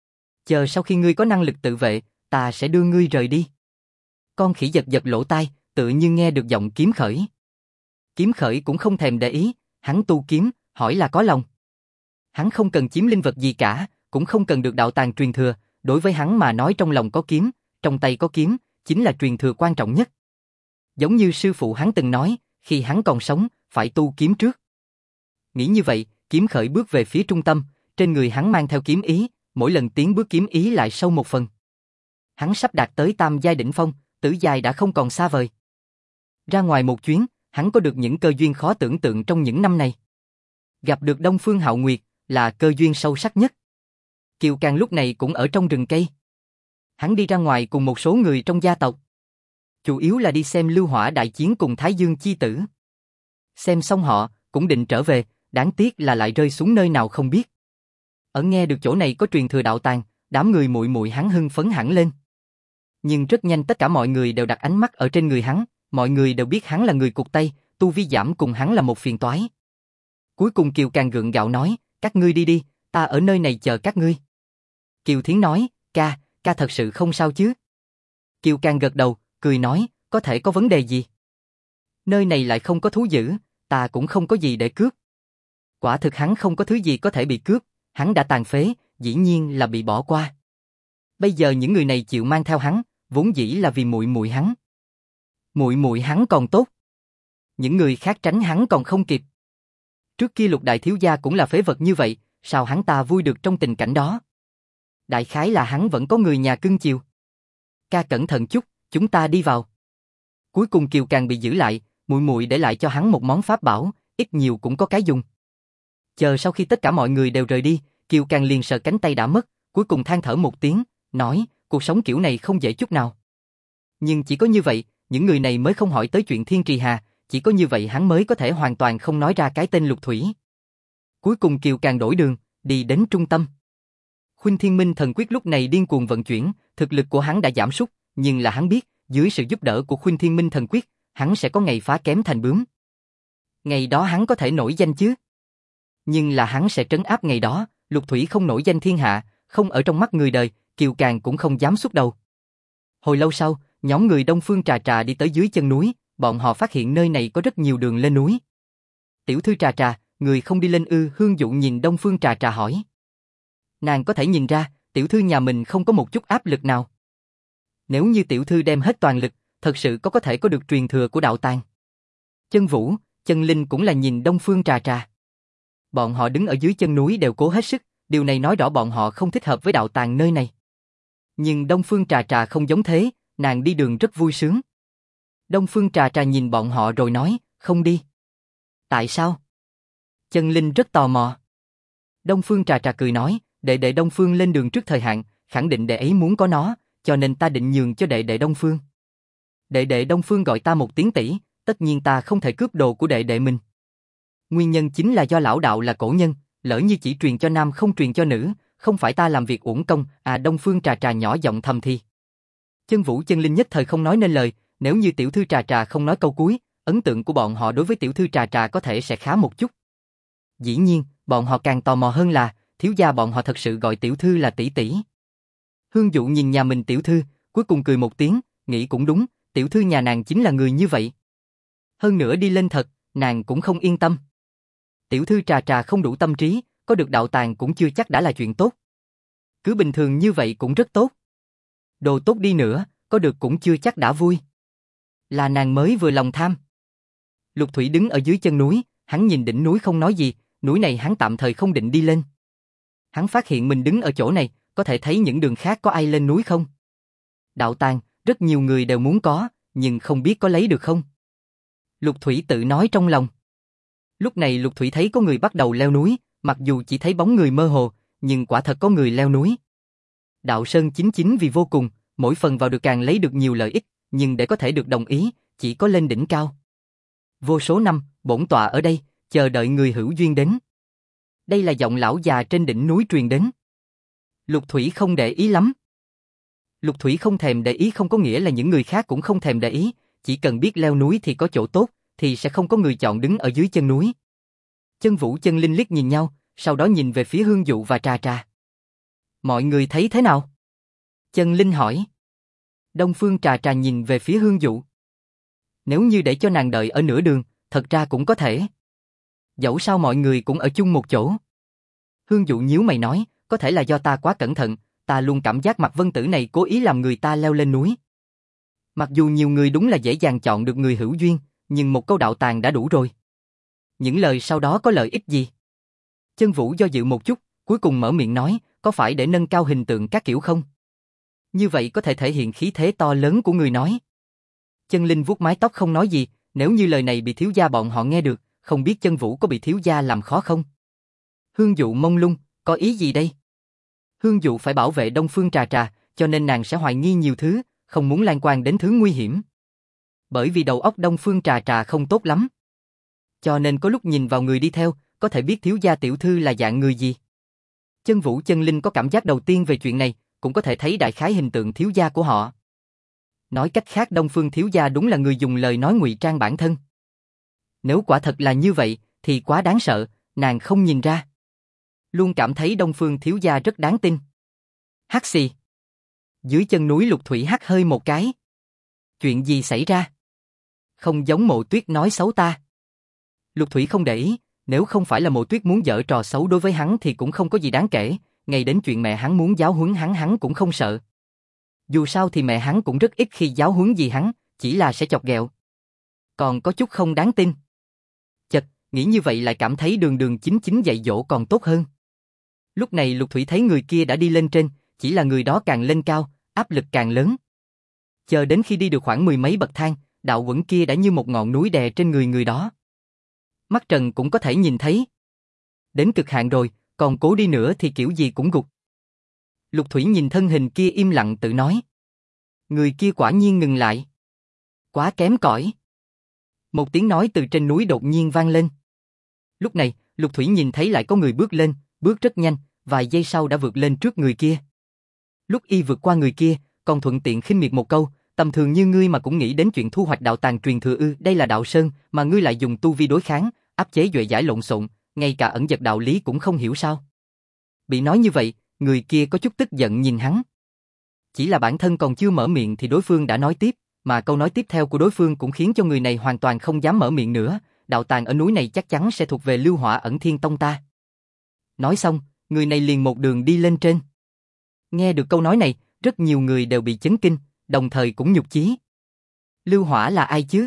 Chờ sau khi ngươi có năng lực tự vệ, ta sẽ đưa ngươi rời đi. Con khỉ giật giật lỗ tai, tự như nghe được giọng Kiếm Khởi. Kiếm Khởi cũng không thèm để ý, hắn tu kiếm, hỏi là có lòng. Hắn không cần chiếm linh vật gì cả, cũng không cần được đạo tàng truyền thừa, đối với hắn mà nói trong lòng có kiếm, trong tay có kiếm, chính là truyền thừa quan trọng nhất. Giống như sư phụ hắn từng nói, khi hắn còn sống, phải tu kiếm trước. Nghĩ như vậy, Kiếm Khởi bước về phía trung tâm, trên người hắn mang theo kiếm ý, mỗi lần tiến bước kiếm ý lại sâu một phần. Hắn sắp đạt tới tam giai đỉnh phong, tử giai đã không còn xa vời. Ra ngoài một chuyến, hắn có được những cơ duyên khó tưởng tượng trong những năm này. Gặp được Đông Phương Hạo Nguyệt là cơ duyên sâu sắc nhất. Kiều Càng lúc này cũng ở trong rừng cây. Hắn đi ra ngoài cùng một số người trong gia tộc. Chủ yếu là đi xem Lưu Hỏa đại chiến cùng Thái Dương chi tử. Xem xong họ, cũng định trở về, đáng tiếc là lại rơi xuống nơi nào không biết. Ở nghe được chỗ này có truyền thừa đạo tàng, đám người muội muội hắn hưng phấn hẳn lên. Nhưng rất nhanh tất cả mọi người đều đặt ánh mắt ở trên người hắn, mọi người đều biết hắn là người cụt tay, tu vi giảm cùng hắn là một phiền toái. Cuối cùng Kiều Càng gượng gạo nói, các ngươi đi đi, ta ở nơi này chờ các ngươi. Kiều Thiến nói, ca thật sự không sao chứ? Kiều Càng gật đầu, cười nói, có thể có vấn đề gì? Nơi này lại không có thú dữ, ta cũng không có gì để cướp. Quả thực hắn không có thứ gì có thể bị cướp, hắn đã tàn phế, dĩ nhiên là bị bỏ qua. Bây giờ những người này chịu mang theo hắn, vốn dĩ là vì muội muội hắn. Muội muội hắn còn tốt. Những người khác tránh hắn còn không kịp. Trước kia Lục đại thiếu gia cũng là phế vật như vậy, sao hắn ta vui được trong tình cảnh đó? Đại khái là hắn vẫn có người nhà cưng chiều. Ca cẩn thận chút, chúng ta đi vào. Cuối cùng Kiều Càng bị giữ lại, muội muội để lại cho hắn một món pháp bảo, ít nhiều cũng có cái dùng. Chờ sau khi tất cả mọi người đều rời đi, Kiều Càng liền sợ cánh tay đã mất, cuối cùng than thở một tiếng, nói, cuộc sống kiểu này không dễ chút nào. Nhưng chỉ có như vậy, những người này mới không hỏi tới chuyện Thiên Trì Hà, chỉ có như vậy hắn mới có thể hoàn toàn không nói ra cái tên Lục Thủy. Cuối cùng Kiều Càng đổi đường, đi đến trung tâm. Khuynh Thiên Minh thần quyết lúc này điên cuồng vận chuyển, thực lực của hắn đã giảm sút, nhưng là hắn biết, dưới sự giúp đỡ của Khuynh Thiên Minh thần quyết, hắn sẽ có ngày phá kém thành bướm. Ngày đó hắn có thể nổi danh chứ? Nhưng là hắn sẽ trấn áp ngày đó, Lục Thủy không nổi danh thiên hạ, không ở trong mắt người đời, Kiều Càng cũng không dám xuất đầu. Hồi lâu sau, nhóm người Đông Phương Trà Trà đi tới dưới chân núi, bọn họ phát hiện nơi này có rất nhiều đường lên núi. Tiểu thư Trà Trà, người không đi lên ư? Hương Dụ nhìn Đông Phương Trà Trà hỏi. Nàng có thể nhìn ra, tiểu thư nhà mình không có một chút áp lực nào. Nếu như tiểu thư đem hết toàn lực, thật sự có thể có được truyền thừa của đạo tàng. Chân Vũ, Chân Linh cũng là nhìn Đông Phương Trà Trà. Bọn họ đứng ở dưới chân núi đều cố hết sức, điều này nói rõ bọn họ không thích hợp với đạo tàng nơi này. Nhưng Đông Phương Trà Trà không giống thế, nàng đi đường rất vui sướng. Đông Phương Trà Trà nhìn bọn họ rồi nói, không đi. Tại sao? Chân Linh rất tò mò. Đông Phương Trà Trà cười nói, đệ đệ Đông Phương lên đường trước thời hạn, khẳng định đệ ấy muốn có nó, cho nên ta định nhường cho đệ đệ Đông Phương. Đệ đệ Đông Phương gọi ta một tiếng tỷ, tất nhiên ta không thể cướp đồ của đệ đệ mình. Nguyên nhân chính là do lão đạo là cổ nhân, lỡ như chỉ truyền cho nam không truyền cho nữ, không phải ta làm việc uổng công, à Đông Phương Trà Trà nhỏ giọng thầm thì. Chân Vũ Chân Linh nhất thời không nói nên lời, nếu như tiểu thư Trà Trà không nói câu cuối, ấn tượng của bọn họ đối với tiểu thư Trà Trà có thể sẽ khá một chút. Dĩ nhiên, bọn họ càng tò mò hơn là, thiếu gia bọn họ thật sự gọi tiểu thư là tỷ tỷ. Hương Dụ nhìn nhà mình tiểu thư, cuối cùng cười một tiếng, nghĩ cũng đúng, tiểu thư nhà nàng chính là người như vậy. Hơn nữa đi lên thật, nàng cũng không yên tâm. Tiểu thư Trà Trà không đủ tâm trí, có được đạo tàng cũng chưa chắc đã là chuyện tốt. Cứ bình thường như vậy cũng rất tốt. Đồ tốt đi nữa, có được cũng chưa chắc đã vui. Là nàng mới vừa lòng tham. Lục Thủy đứng ở dưới chân núi, hắn nhìn đỉnh núi không nói gì, núi này hắn tạm thời không định đi lên. Hắn phát hiện mình đứng ở chỗ này, có thể thấy những đường khác có ai lên núi không? Đạo tàng, rất nhiều người đều muốn có, nhưng không biết có lấy được không? Lục Thủy tự nói trong lòng. Lúc này Lục Thủy thấy có người bắt đầu leo núi, mặc dù chỉ thấy bóng người mơ hồ, nhưng quả thật có người leo núi. Đạo Sơn chính vì vô cùng, mỗi phần vào được càng lấy được nhiều lợi ích, nhưng để có thể được đồng ý, chỉ có lên đỉnh cao. Vô số năm, bổn tọa ở đây, chờ đợi người hữu duyên đến. Đây là giọng lão già trên đỉnh núi truyền đến. Lục Thủy không để ý lắm. Lục Thủy không thèm để ý không có nghĩa là những người khác cũng không thèm để ý, chỉ cần biết leo núi thì có chỗ tốt, thì sẽ không có người chọn đứng ở dưới chân núi. Chân Vũ Chân Linh liếc nhìn nhau, sau đó nhìn về phía Hương Dụ và Trà Trà. Mọi người thấy thế nào? Chân Linh hỏi. Đông Phương Trà Trà nhìn về phía Hương Dụ. Nếu như để cho nàng đợi ở nửa đường, thật ra cũng có thể. Dẫu sao mọi người cũng ở chung một chỗ. Hương Dụ nhíu mày nói, có thể là do ta quá cẩn thận, ta luôn cảm giác Mạc Vân Tử này cố ý làm người ta leo lên núi. Mặc dù nhiều người đúng là dễ dàng chọn được người hữu duyên, nhưng một câu đạo tàng đã đủ rồi. Những lời sau đó có lợi ích gì? Chân Vũ do dự một chút, cuối cùng mở miệng nói, có phải để nâng cao hình tượng các kiểu không? Như vậy có thể thể hiện khí thế to lớn của người nói. Chân Linh vuốt mái tóc không nói gì, nếu như lời này bị thiếu gia bọn họ nghe được, không biết Chân Vũ có bị thiếu gia làm khó không? Hương Dụ mông lung, có ý gì đây? Hương Dụ phải bảo vệ Đông Phương Trà Trà, cho nên nàng sẽ hoài nghi nhiều thứ, không muốn lan quan đến thứ nguy hiểm. Bởi vì đầu óc Đông Phương Trà Trà không tốt lắm. Cho nên có lúc nhìn vào người đi theo, có thể biết thiếu gia tiểu thư là dạng người gì. Chân Vũ Chân Linh có cảm giác đầu tiên về chuyện này, cũng có thể thấy đại khái hình tượng thiếu gia của họ. Nói cách khác Đông Phương thiếu gia đúng là người dùng lời nói ngụy trang bản thân. Nếu quả thật là như vậy, thì quá đáng sợ, nàng không nhìn ra. Luôn cảm thấy Đông Phương thiếu gia rất đáng tin. Hắc xì. Dưới chân núi Lục Thủy hắt hơi một cái. Chuyện gì xảy ra? Không giống Mộ Tuyết nói xấu ta. Lục Thủy không để ý, nếu không phải là Mộ Tuyết muốn giở trò xấu đối với hắn thì cũng không có gì đáng kể, ngay đến chuyện mẹ hắn muốn giáo huấn hắn cũng không sợ. Dù sao thì mẹ hắn cũng rất ít khi giáo huấn gì hắn, chỉ là sẽ chọc ghẹo. Còn có chút không đáng tin. Chật, nghĩ như vậy lại cảm thấy đường chính dạy dỗ còn tốt hơn. Lúc này Lục Thủy thấy người kia đã đi lên trên, chỉ là người đó càng lên cao, áp lực càng lớn. Chờ đến khi đi được khoảng mười mấy bậc thang, đạo quẩn kia đã như một ngọn núi đè trên người đó. Mắt trần cũng có thể nhìn thấy. Đến cực hạn rồi, còn cố đi nữa thì kiểu gì cũng gục. Lục Thủy nhìn thân hình kia im lặng tự nói. Người kia quả nhiên ngừng lại. Quá kém cỏi. Một tiếng nói từ trên núi đột nhiên vang lên. Lúc này, Lục Thủy nhìn thấy lại có người bước lên, bước rất nhanh, vài giây sau đã vượt lên trước người kia. Lúc y vượt qua người kia, còn thuận tiện khinh miệt một câu, tầm thường như ngươi mà cũng nghĩ đến chuyện thu hoạch đạo tàng truyền thừa ư? Đây là đạo sơn, mà ngươi lại dùng tu vi đối kháng, áp chế duệ giải lộn xộn, ngay cả ẩn dật đạo lý cũng không hiểu sao? Bị nói như vậy, người kia có chút tức giận nhìn hắn. Chỉ là bản thân còn chưa mở miệng thì đối phương đã nói tiếp, mà câu nói tiếp theo của đối phương cũng khiến cho người này hoàn toàn không dám mở miệng nữa, đạo tàng ở núi này chắc chắn sẽ thuộc về Lưu Hỏa Ẩn Thiên Tông ta. Nói xong, người này liền một đường đi lên trên. Nghe được câu nói này, rất nhiều người đều bị chấn kinh, đồng thời cũng nhục chí. Lưu Hỏa là ai chứ?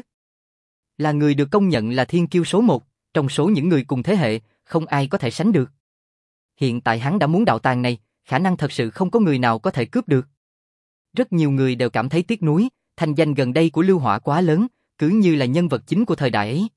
Là người được công nhận là thiên kiêu số một, trong số những người cùng thế hệ, không ai có thể sánh được. Hiện tại hắn đã muốn đạo tàng này, khả năng thật sự không có người nào có thể cướp được. Rất nhiều người đều cảm thấy tiếc nuối, thành danh gần đây của Lưu Hỏa quá lớn, cứ như là nhân vật chính của thời đại ấy.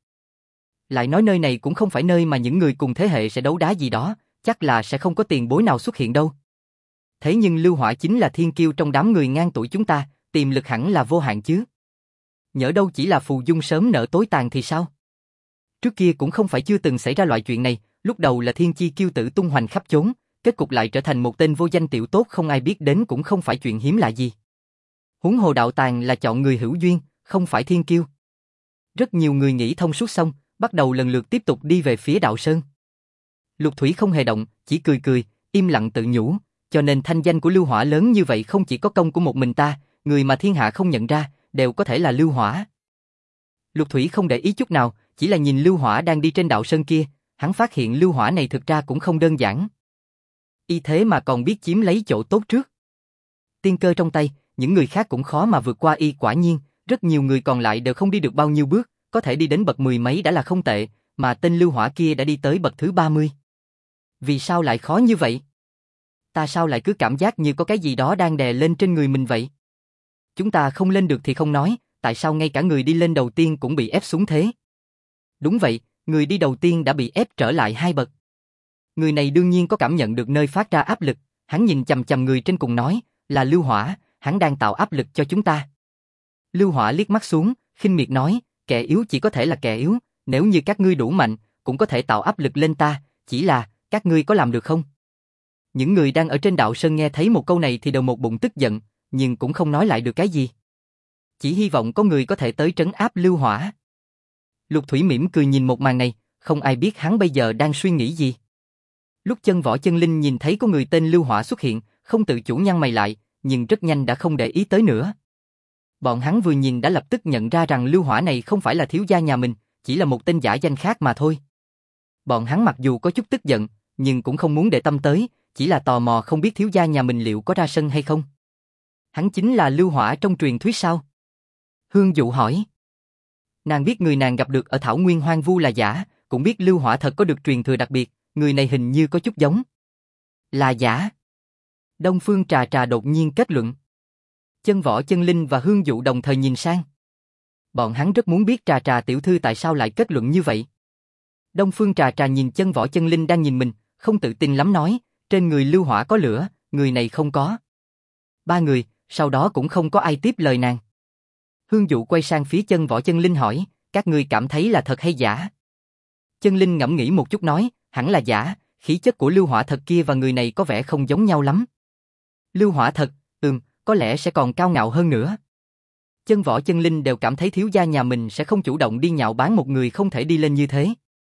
Lại nói nơi này cũng không phải nơi mà những người cùng thế hệ sẽ đấu đá gì đó, chắc là sẽ không có tiền bối nào xuất hiện đâu. Thế nhưng Lưu Hỏa chính là thiên kiêu trong đám người ngang tuổi chúng ta, tiềm lực hẳn là vô hạn chứ. Nhỡ đâu chỉ là phù dung sớm nở tối tàn thì sao? Trước kia cũng không phải chưa từng xảy ra loại chuyện này, lúc đầu là thiên chi kiêu tử tung hoành khắp chốn, kết cục lại trở thành một tên vô danh tiểu tốt không ai biết đến cũng không phải chuyện hiếm lạ gì. Huống hồ đạo tàng là chọn người hữu duyên, không phải thiên kiêu. Rất nhiều người nghĩ thông suốt xong, bắt đầu lần lượt tiếp tục đi về phía đạo sơn. Lục Thủy không hề động, chỉ cười cười, im lặng tự nhủ, cho nên thanh danh của Lưu Hỏa lớn như vậy không chỉ có công của một mình ta, người mà thiên hạ không nhận ra, đều có thể là Lưu Hỏa. Lục Thủy không để ý chút nào, chỉ là nhìn Lưu Hỏa đang đi trên đạo sơn kia, hắn phát hiện Lưu Hỏa này thực ra cũng không đơn giản. Y thế mà còn biết chiếm lấy chỗ tốt trước. Tiên cơ trong tay, những người khác cũng khó mà vượt qua y, quả nhiên, rất nhiều người còn lại đều không đi được bao nhiêu bước, có thể đi đến bậc 10 mấy đã là không tệ, mà tên Lưu Hỏa kia đã đi tới bậc thứ 30. Vì sao lại khó như vậy? Ta sao lại cứ cảm giác như có cái gì đó đang đè lên trên người mình vậy? Chúng ta không lên được thì không nói, tại sao ngay cả người đi lên đầu tiên cũng bị ép xuống thế? Đúng vậy, người đi đầu tiên đã bị ép trở lại 2 bậc. Người này đương nhiên có cảm nhận được nơi phát ra áp lực, hắn nhìn chằm chằm người trên cùng nói, là Lưu Hỏa, hắn đang tạo áp lực cho chúng ta. Lưu Hỏa liếc mắt xuống, khinh miệt nói, kẻ yếu chỉ có thể là kẻ yếu, nếu như các ngươi đủ mạnh, cũng có thể tạo áp lực lên ta, chỉ là, các ngươi có làm được không? Những người đang ở trên đạo sơn nghe thấy một câu này thì đều một bụng tức giận, nhưng cũng không nói lại được cái gì. Chỉ hy vọng có người có thể tới trấn áp Lưu Hỏa. Lục Thủy mỉm cười nhìn một màn này, không ai biết hắn bây giờ đang suy nghĩ gì. Lúc Chân Võ Chân Linh nhìn thấy có người tên Lưu Hỏa xuất hiện, không tự chủ nhăn mày lại, nhưng rất nhanh đã không để ý tới nữa. Bọn hắn vừa nhìn đã lập tức nhận ra rằng Lưu Hỏa này không phải là thiếu gia nhà mình, chỉ là một tên giả danh khác mà thôi. Bọn hắn mặc dù có chút tức giận, nhưng cũng không muốn để tâm tới, chỉ là tò mò không biết thiếu gia nhà mình liệu có ra sân hay không. Hắn chính là Lưu Hỏa trong truyền thuyết sao? Hương Dụ hỏi. Nàng biết người nàng gặp được ở Thảo Nguyên hoang vu là giả, cũng biết Lưu Hỏa thật có được truyền thừa đặc biệt, người này hình như có chút giống. Là giả. Đông Phương Trà Trà đột nhiên kết luận. Chân Võ Chân Linh và Hương Dụ đồng thời nhìn sang. Bọn hắn rất muốn biết Trà Trà tiểu thư tại sao lại kết luận như vậy. Đông Phương Trà Trà nhìn Chân Võ Chân Linh đang nhìn mình, không tự tin lắm nói, trên người Lưu Hỏa có lửa, người này không có. 3 người, sau đó cũng không có ai tiếp lời nàng. Hương Dụ quay sang phía Chân Võ Chân Linh hỏi, các ngươi cảm thấy là thật hay giả? Chân Linh ngẫm nghĩ một chút nói, hẳn là giả, khí chất của Lưu Hỏa thật kia và người này có vẻ không giống nhau lắm. Lưu Hỏa thật, có lẽ sẽ còn cao ngạo hơn nữa. Chân Võ Chân Linh đều cảm thấy thiếu gia nhà mình sẽ không chủ động đi nhạo báng một người không thể đi lên như thế.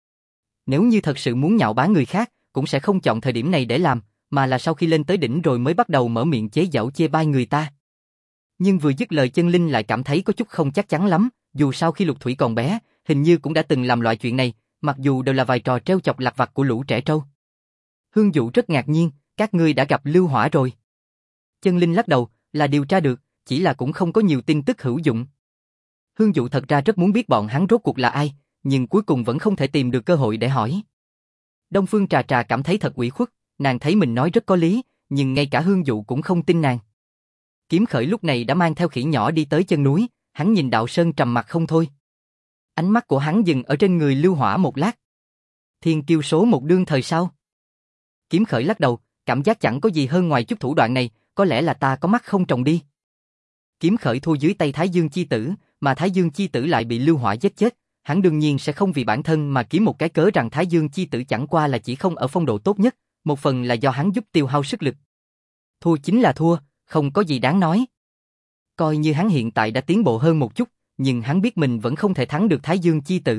Nếu như thật sự muốn nhạo báng người khác, cũng sẽ không chọn thời điểm này để làm, mà là sau khi lên tới đỉnh rồi mới bắt đầu mở miệng chế giễu chê bai người ta. Nhưng vừa dứt lời Chân Linh lại cảm thấy có chút không chắc chắn lắm, dù sao khi Lục Thủy còn bé, hình như cũng đã từng làm loại chuyện này, mặc dù đều là vài trò trêu chọc lặt vặt của lũ trẻ trâu. Hương Dụ rất ngạc nhiên, các ngươi đã gặp Lưu Hỏa rồi. Chân Linh lắc đầu, là điều tra được, chỉ là cũng không có nhiều tin tức hữu dụng. Hương Dụ thật ra rất muốn biết bọn hắn rốt cuộc là ai, nhưng cuối cùng vẫn không thể tìm được cơ hội để hỏi. Đông Phương Trà Trà cảm thấy thật ủy khuất, nàng thấy mình nói rất có lý, nhưng ngay cả Hương Dụ cũng không tin nàng. Kiếm Khởi lúc này đã mang theo khỉ nhỏ đi tới chân núi, hắn nhìn đạo sơn trầm mặc không thôi. Ánh mắt của hắn dừng ở trên người Lưu Hỏa một lát. Thiên kiêu số một đương thời sao? Kiếm Khởi lắc đầu, cảm giác chẳng có gì hơn ngoài chút thủ đoạn này, có lẽ là ta có mắt không trồng đi. Kiếm Khởi thua dưới tay Thái Dương chi tử, mà Thái Dương chi tử lại bị Lưu Hỏa giết chết, hắn đương nhiên sẽ không vì bản thân mà kiếm một cái cớ rằng Thái Dương chi tử chẳng qua là chỉ không ở phong độ tốt nhất, một phần là do hắn giúp tiêu hao sức lực. Thua chính là thua, không có gì đáng nói. Coi như hắn hiện tại đã tiến bộ hơn một chút, nhưng hắn biết mình vẫn không thể thắng được Thái Dương chi tử.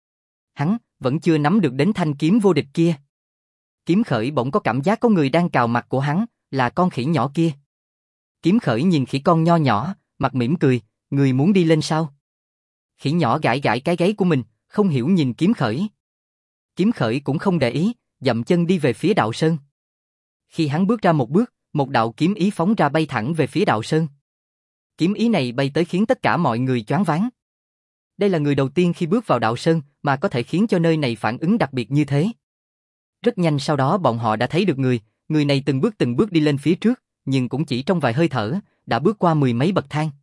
Hắn vẫn chưa nắm được đến thanh kiếm vô địch kia. Kiếm Khởi bỗng có cảm giác có người đang cào mặt của hắn, là con khỉ nhỏ kia. Kiếm Khởi nhìn khỉ con nho nhỏ, mặt mỉm cười, người muốn đi lên sao? Khỉ nhỏ gãi gãi cái gáy của mình, không hiểu nhìn Kiếm Khởi. Kiếm Khởi cũng không để ý, dậm chân đi về phía đạo sơn. Khi hắn bước ra một bước, một đạo kiếm ý phóng ra bay thẳng về phía đạo sơn. Kiếm ý này bay tới khiến tất cả mọi người choáng váng. Đây là người đầu tiên khi bước vào đạo sơn mà có thể khiến cho nơi này phản ứng đặc biệt như thế. Rất nhanh sau đó bọn họ đã thấy được người này từng bước đi lên phía trước, nhưng cũng chỉ trong vài hơi thở, đã bước qua 10 mấy bậc thang.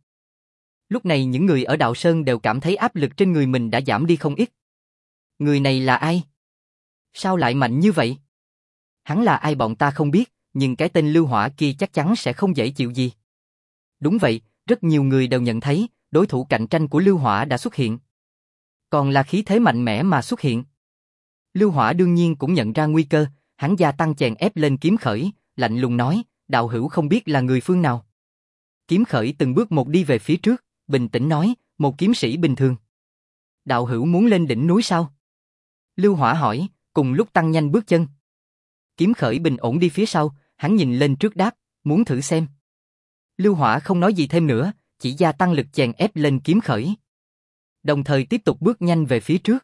Lúc này những người ở đạo sơn đều cảm thấy áp lực trên người mình đã giảm đi không ít. Người này là ai? Sao lại mạnh như vậy? Hắn là ai bọn ta không biết, nhưng cái tên Lưu Hỏa kia chắc chắn sẽ không dễ chịu gì. Đúng vậy, rất nhiều người đều nhận thấy, đối thủ cạnh tranh của Lưu Hỏa đã xuất hiện. Còn là khí thế mạnh mẽ mà xuất hiện. Lưu Hỏa đương nhiên cũng nhận ra nguy cơ, hắn gia tăng chèn ép lên Kiếm Khởi, lạnh lùng nói, đạo hữu không biết là người phương nào. Kiếm Khởi từng bước một đi về phía trước, bình tĩnh nói, một kiếm sĩ bình thường. Đạo hữu muốn lên đỉnh núi sao? Lưu Hỏa hỏi, cùng lúc tăng nhanh bước chân. Kiếm Khởi bình ổn đi phía sau, hắn nhìn lên trước đáp, muốn thử xem. Lưu Hỏa không nói gì thêm nữa, chỉ gia tăng lực chèn ép lên Kiếm Khởi. Đồng thời tiếp tục bước nhanh về phía trước.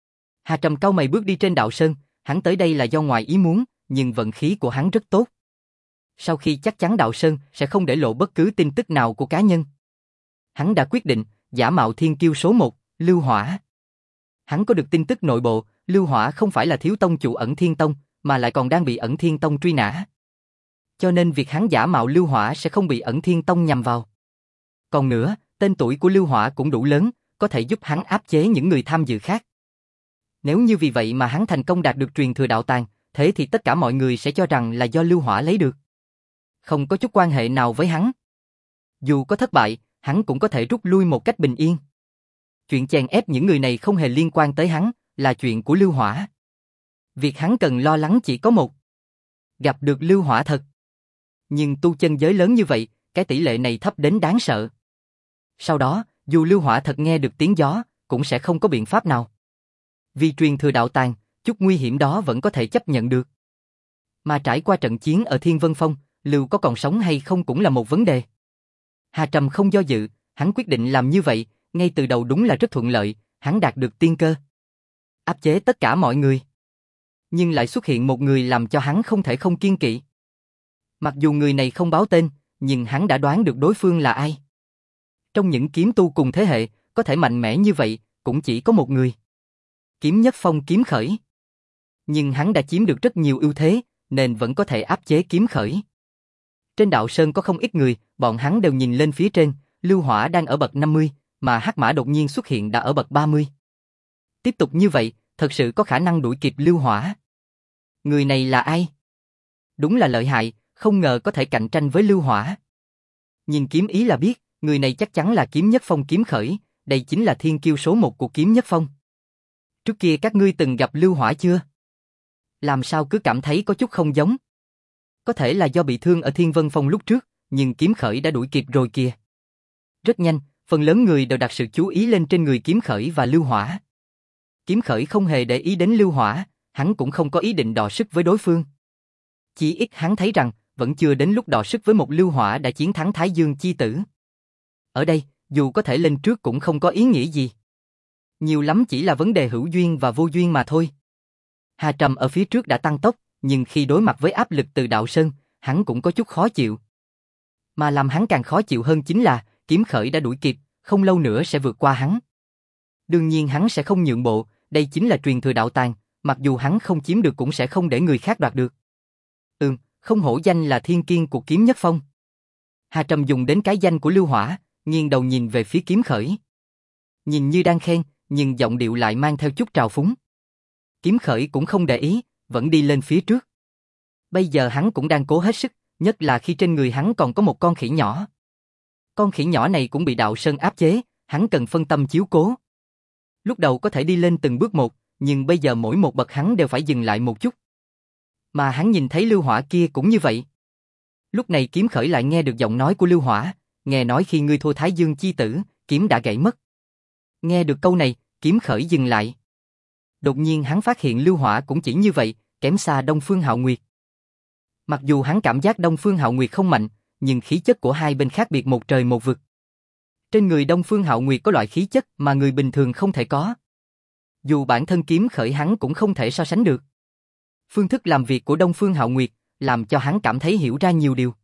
Hà Trầm cau mày bước đi trên đạo sơn, hắn tới đây là do ngoài ý muốn, nhưng vận khí của hắn rất tốt. Sau khi chắc chắn đạo sơn sẽ không để lộ bất cứ tin tức nào của cá nhân. Hắn đã quyết định, giả mạo thiên kiêu số 1, Lưu Hỏa. Hắn có được tin tức nội bộ, Lưu Hỏa không phải là thiếu tông chủ Ẩn Thiên Tông, mà lại còn đang bị Ẩn Thiên Tông truy nã. Cho nên việc hắn giả mạo Lưu Hỏa sẽ không bị Ẩn Thiên Tông nhằm vào. Còn nữa, tên tuổi của Lưu Hỏa cũng đủ lớn, có thể giúp hắn áp chế những người tham dự khác. Nếu như vì vậy mà hắn thành công đạt được truyền thừa đạo tàng, thế thì tất cả mọi người sẽ cho rằng là do Lưu Hỏa lấy được. Không có chút quan hệ nào với hắn. Dù có thất bại, hắn cũng có thể rút lui một cách bình yên. Chuyện chèn ép những người này không hề liên quan tới hắn, là chuyện của Lưu Hỏa. Việc hắn cần lo lắng chỉ có một. Gặp được Lưu Hỏa thật. Nhưng tu chân giới lớn như vậy, cái tỷ lệ này thấp đến đáng sợ. Sau đó, dù Lưu Hỏa thật nghe được tiếng gió, cũng sẽ không có biện pháp nào. Vì truyền thừa đạo tàng, chút nguy hiểm đó vẫn có thể chấp nhận được. Mà trải qua trận chiến ở Thiên Vân Phong, Lưu có còn sống hay không cũng là một vấn đề. Hà Trầm không do dự, hắn quyết định làm như vậy, ngay từ đầu đúng là rất thuận lợi, hắn đạt được tiên cơ. Áp chế tất cả mọi người. Nhưng lại xuất hiện một người làm cho hắn không thể không kiêng kỵ. Mặc dù người này không báo tên, nhưng hắn đã đoán được đối phương là ai. Trong những kiếm tu cùng thế hệ, có thể mạnh mẽ như vậy, cũng chỉ có một người. Kiếm Nhất Phong Kiếm Khởi. Nhưng hắn đã chiếm được rất nhiều ưu thế, nên vẫn có thể áp chế Kiếm Khởi. Trên đạo sơn có không ít người, bọn hắn đều nhìn lên phía trên, Lưu Hỏa đang ở bậc 50, mà Hắc Mã đột nhiên xuất hiện đã ở bậc 30. Tiếp tục như vậy, thật sự có khả năng đuổi kịp Lưu Hỏa. Người này là ai? Đúng là lợi hại, không ngờ có thể cạnh tranh với Lưu Hỏa. Nhìn kiếm ý là biết, người này chắc chắn là Kiếm Nhất Phong Kiếm Khởi, đây chính là thiên kiêu số 1 của Kiếm Nhất Phong. Trước kia các ngươi từng gặp Lưu Hỏa chưa? Làm sao cứ cảm thấy có chút không giống? Có thể là do bị thương ở Thiên Vân Phong lúc trước, nhưng Kiếm Khởi đã đuổi kịp rồi kìa. Rất nhanh, phần lớn người đều đặt sự chú ý lên trên người Kiếm Khởi và Lưu Hỏa. Kiếm Khởi không hề để ý đến Lưu Hỏa, hắn cũng không có ý định đọ sức với đối phương. Chỉ ít hắn thấy rằng, vẫn chưa đến lúc đọ sức với một Lưu Hỏa đã chiến thắng Thái Dương chi tử. Ở đây, dù có thể lên trước cũng không có ý nghĩa gì. Nhiều lắm chỉ là vấn đề hữu duyên và vô duyên mà thôi. Hà Trầm ở phía trước đã tăng tốc, nhưng khi đối mặt với áp lực từ đạo sơn, hắn cũng có chút khó chịu. Mà làm hắn càng khó chịu hơn chính là, Kiếm Khởi đã đuổi kịp, không lâu nữa sẽ vượt qua hắn. Đương nhiên hắn sẽ không nhượng bộ, đây chính là truyền thừa đạo tàng, mặc dù hắn không chiếm được cũng sẽ không để người khác đoạt được. Không hổ danh là thiên kiên của Kiếm Nhất Phong. Hà Trầm dùng đến cái danh của Lưu Hỏa, nghiêng đầu nhìn về phía Kiếm Khởi. Nhìn như đang khen, nhưng giọng điệu lại mang theo chút trào phúng. Kiếm Khởi cũng không để ý, vẫn đi lên phía trước. Bây giờ hắn cũng đang cố hết sức, nhất là khi trên người hắn còn có một con khỉ nhỏ. Con khỉ nhỏ này cũng bị đạo sơn áp chế, hắn cần phân tâm chiếu cố. Lúc đầu có thể đi lên từng bước một, nhưng bây giờ mỗi một bậc hắn đều phải dừng lại một chút. Mà hắn nhìn thấy Lưu Hỏa kia cũng như vậy. Lúc này Kiếm Khởi lại nghe được giọng nói của Lưu Hỏa, nghe nói khi ngươi thua Thái Dương chi tử, kiếm đã gãy mất. Nghe được câu này, Kiếm Khởi dừng lại. Đột nhiên hắn phát hiện Lưu Hỏa cũng chỉ như vậy, kém xa Đông Phương Hạo Nguyệt. Mặc dù hắn cảm giác Đông Phương Hạo Nguyệt không mạnh, nhưng khí chất của hai bên khác biệt một trời một vực. Trên người Đông Phương Hạo Nguyệt có loại khí chất mà người bình thường không thể có. Dù bản thân Kiếm Khởi hắn cũng không thể so sánh được. Phương thức làm việc của Đông Phương Hạo Nguyệt làm cho hắn cảm thấy hiểu ra nhiều điều.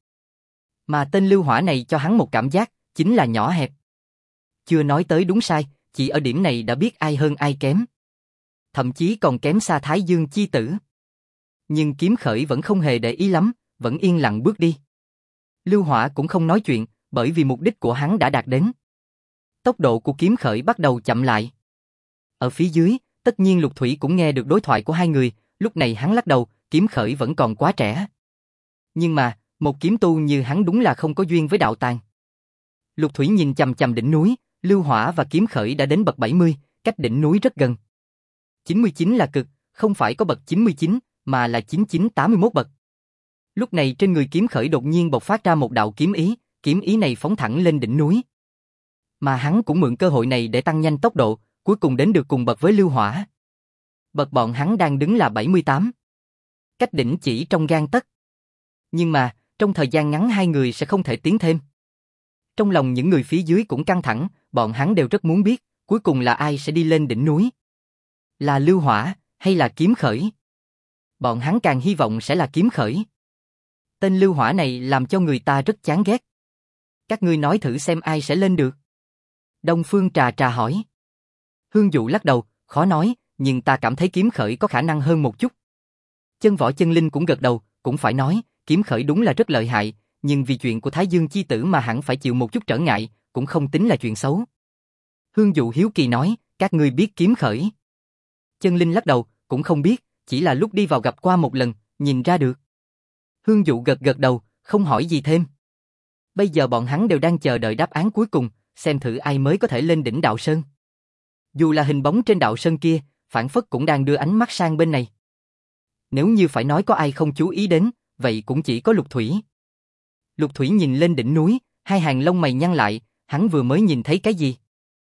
Mà tên Lưu Hỏa này cho hắn một cảm giác, chính là nhỏ hẹp. Chưa nói tới đúng sai, chỉ ở điểm này đã biết ai hơn ai kém. Thậm chí còn kém xa Thái Dương chi tử. Nhưng Kiếm Khởi vẫn không hề để ý lắm, vẫn yên lặng bước đi. Lưu Hỏa cũng không nói chuyện, bởi vì mục đích của hắn đã đạt đến. Tốc độ của Kiếm Khởi bắt đầu chậm lại. Ở phía dưới, tất nhiên Lục Thủy cũng nghe được đối thoại của hai người, lúc này hắn lắc đầu, Kiếm Khởi vẫn còn quá trẻ. Nhưng mà, một kiếm tu như hắn đúng là không có duyên với đạo tàng. Lục Thủy nhìn chằm chằm đỉnh núi, Lưu Hỏa và Kiếm Khởi đã đến bậc 70, cách đỉnh núi rất gần. 99 là cực, không phải có bậc 99, mà là 9981 bậc. Lúc này trên người kiếm khởi đột nhiên bộc phát ra một đạo kiếm ý này phóng thẳng lên đỉnh núi. Mà hắn cũng mượn cơ hội này để tăng nhanh tốc độ, cuối cùng đến được cùng bậc với Lưu Hỏa. Bậc bọn hắn đang đứng là 78. Cách đỉnh chỉ trong gang tấc. Nhưng mà, trong thời gian ngắn hai người sẽ không thể tiến thêm. Trong lòng những người phía dưới cũng căng thẳng, bọn hắn đều rất muốn biết, cuối cùng là ai sẽ đi lên đỉnh núi. Là Lưu Hỏa, hay là Kiếm Khởi? Bọn hắn càng hy vọng sẽ là Kiếm Khởi. Tên Lưu Hỏa này làm cho người ta rất chán ghét. Các ngươi nói thử xem ai sẽ lên được. Đông Phương Trà Trà hỏi. Hương Dụ lắc đầu, khó nói, nhưng ta cảm thấy Kiếm Khởi có khả năng hơn một chút. Chân Võ Chân Linh cũng gật đầu, cũng phải nói, Kiếm Khởi đúng là rất lợi hại, nhưng vì chuyện của Thái Dương chi tử mà hẳn phải chịu một chút trở ngại, cũng không tính là chuyện xấu. Hương Dụ hiếu kỳ nói, các ngươi biết Kiếm Khởi? Chân Linh lắc đầu, cũng không biết, chỉ là lúc đi vào gặp qua một lần, nhìn ra được. Hương Dụ gật gật đầu, không hỏi gì thêm. Bây giờ bọn hắn đều đang chờ đợi đáp án cuối cùng, xem thử ai mới có thể lên đỉnh Đạo Sơn. Dù là hình bóng trên Đạo Sơn kia, phảng phất cũng đang đưa ánh mắt sang bên này. Nếu như phải nói có ai không chú ý đến, vậy cũng chỉ có Lục Thủy. Lục Thủy nhìn lên đỉnh núi, hai hàng lông mày nhăn lại, hắn vừa mới nhìn thấy cái gì?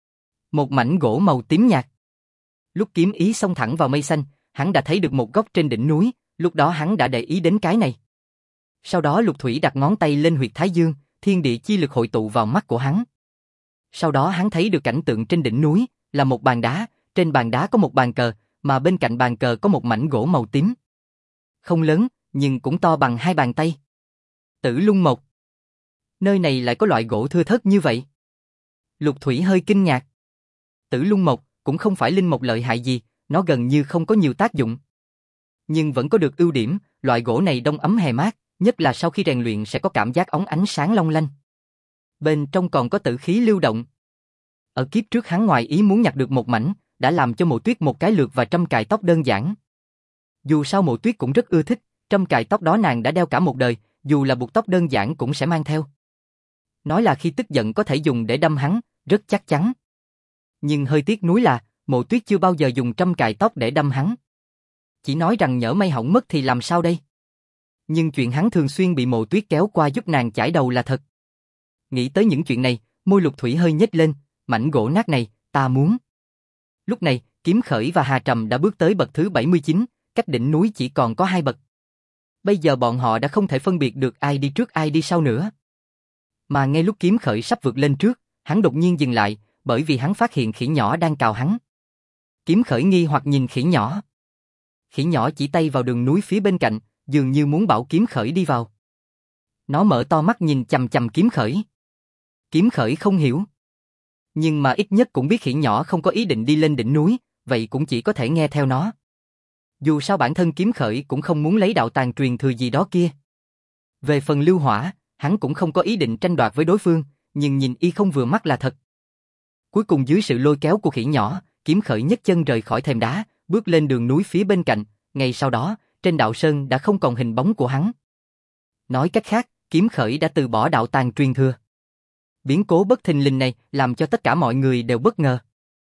Một mảnh gỗ màu tím nhạt. Lúc kiếm ý xông thẳng vào mây xanh, hắn đã thấy được một góc trên đỉnh núi, lúc đó hắn đã để ý đến cái này. Sau đó Lục Thủy đặt ngón tay lên huyệt Thái Dương, thiên địa chi lực hội tụ vào mắt của hắn. Sau đó hắn thấy được cảnh tượng trên đỉnh núi, là một bàn đá, trên bàn đá có một bàn cờ, mà bên cạnh bàn cờ có một mảnh gỗ màu tím. Không lớn, nhưng cũng to bằng hai bàn tay. Tử Lung Mộc. Nơi này lại có loại gỗ thưa thớt như vậy. Lục Thủy hơi kinh ngạc. Tử Lung Mộc cũng không phải linh mộc lợi hại gì, nó gần như không có nhiều tác dụng. Nhưng vẫn có được ưu điểm, loại gỗ này đông ấm hè mát, nhất là sau khi rèn luyện sẽ có cảm giác óng ánh sáng long lanh. Bên trong còn có tử khí lưu động. Ở kiếp trước hắn ngoài ý muốn nhặt được một mảnh, đã làm cho Mộ Tuyết một cái lược và trâm cài tóc đơn giản. Dù sao Mộ Tuyết cũng rất ưa thích, trâm cài tóc đó nàng đã đeo cả một đời, dù là buộc tóc đơn giản cũng sẽ mang theo. Nói là khi tức giận có thể dùng để đâm hắn, rất chắc chắn. Nhưng hơi tiếc nuối là, Mộ Tuyết chưa bao giờ dùng trâm cài tóc để đâm hắn. Chỉ nói rằng nhỡ may hỏng mất thì làm sao đây? Nhưng chuyện hắn thường xuyên bị Mộ Tuyết kéo qua giúp nàng chải đầu là thật. Nghĩ tới những chuyện này, môi Lục Thủy hơi nhếch lên, mảnh gỗ nát này, ta muốn. Lúc này, Kiếm Khởi và Hà Trầm đã bước tới bậc thứ 79, cách đỉnh núi chỉ còn có 2 bậc. Bây giờ bọn họ đã không thể phân biệt được ai đi trước ai đi sau nữa. Mà ngay lúc Kiếm Khởi sắp vượt lên trước, hắn đột nhiên dừng lại, bởi vì hắn phát hiện khỉ nhỏ đang cào hắn. Kiếm Khởi nghi hoặc nhìn khỉ nhỏ. Khỉ nhỏ chỉ tay vào đường núi phía bên cạnh, dường như muốn bảo Kiếm Khởi đi vào. Nó mở to mắt nhìn chằm chằm Kiếm Khởi. Kiếm Khởi không hiểu. Nhưng mà ít nhất cũng biết khỉ nhỏ không có ý định đi lên đỉnh núi, vậy cũng chỉ có thể nghe theo nó. Dù sao bản thân Kiếm Khởi cũng không muốn lấy đạo tàng truyền thừa gì đó kia. Về phần Lưu Hỏa, hắn cũng không có ý định tranh đoạt với đối phương, nhưng nhìn y không vừa mắt là thật. Cuối cùng dưới sự lôi kéo của khỉ nhỏ, Kiếm Khởi nhấc chân rời khỏi thềm đá, bước lên đường núi phía bên cạnh, ngay sau đó, trên đạo sơn đã không còn hình bóng của hắn. Nói cách khác, Kiếm Khởi đã từ bỏ đạo tàng truyền thừa. Biến cố bất thình lình này làm cho tất cả mọi người đều bất ngờ.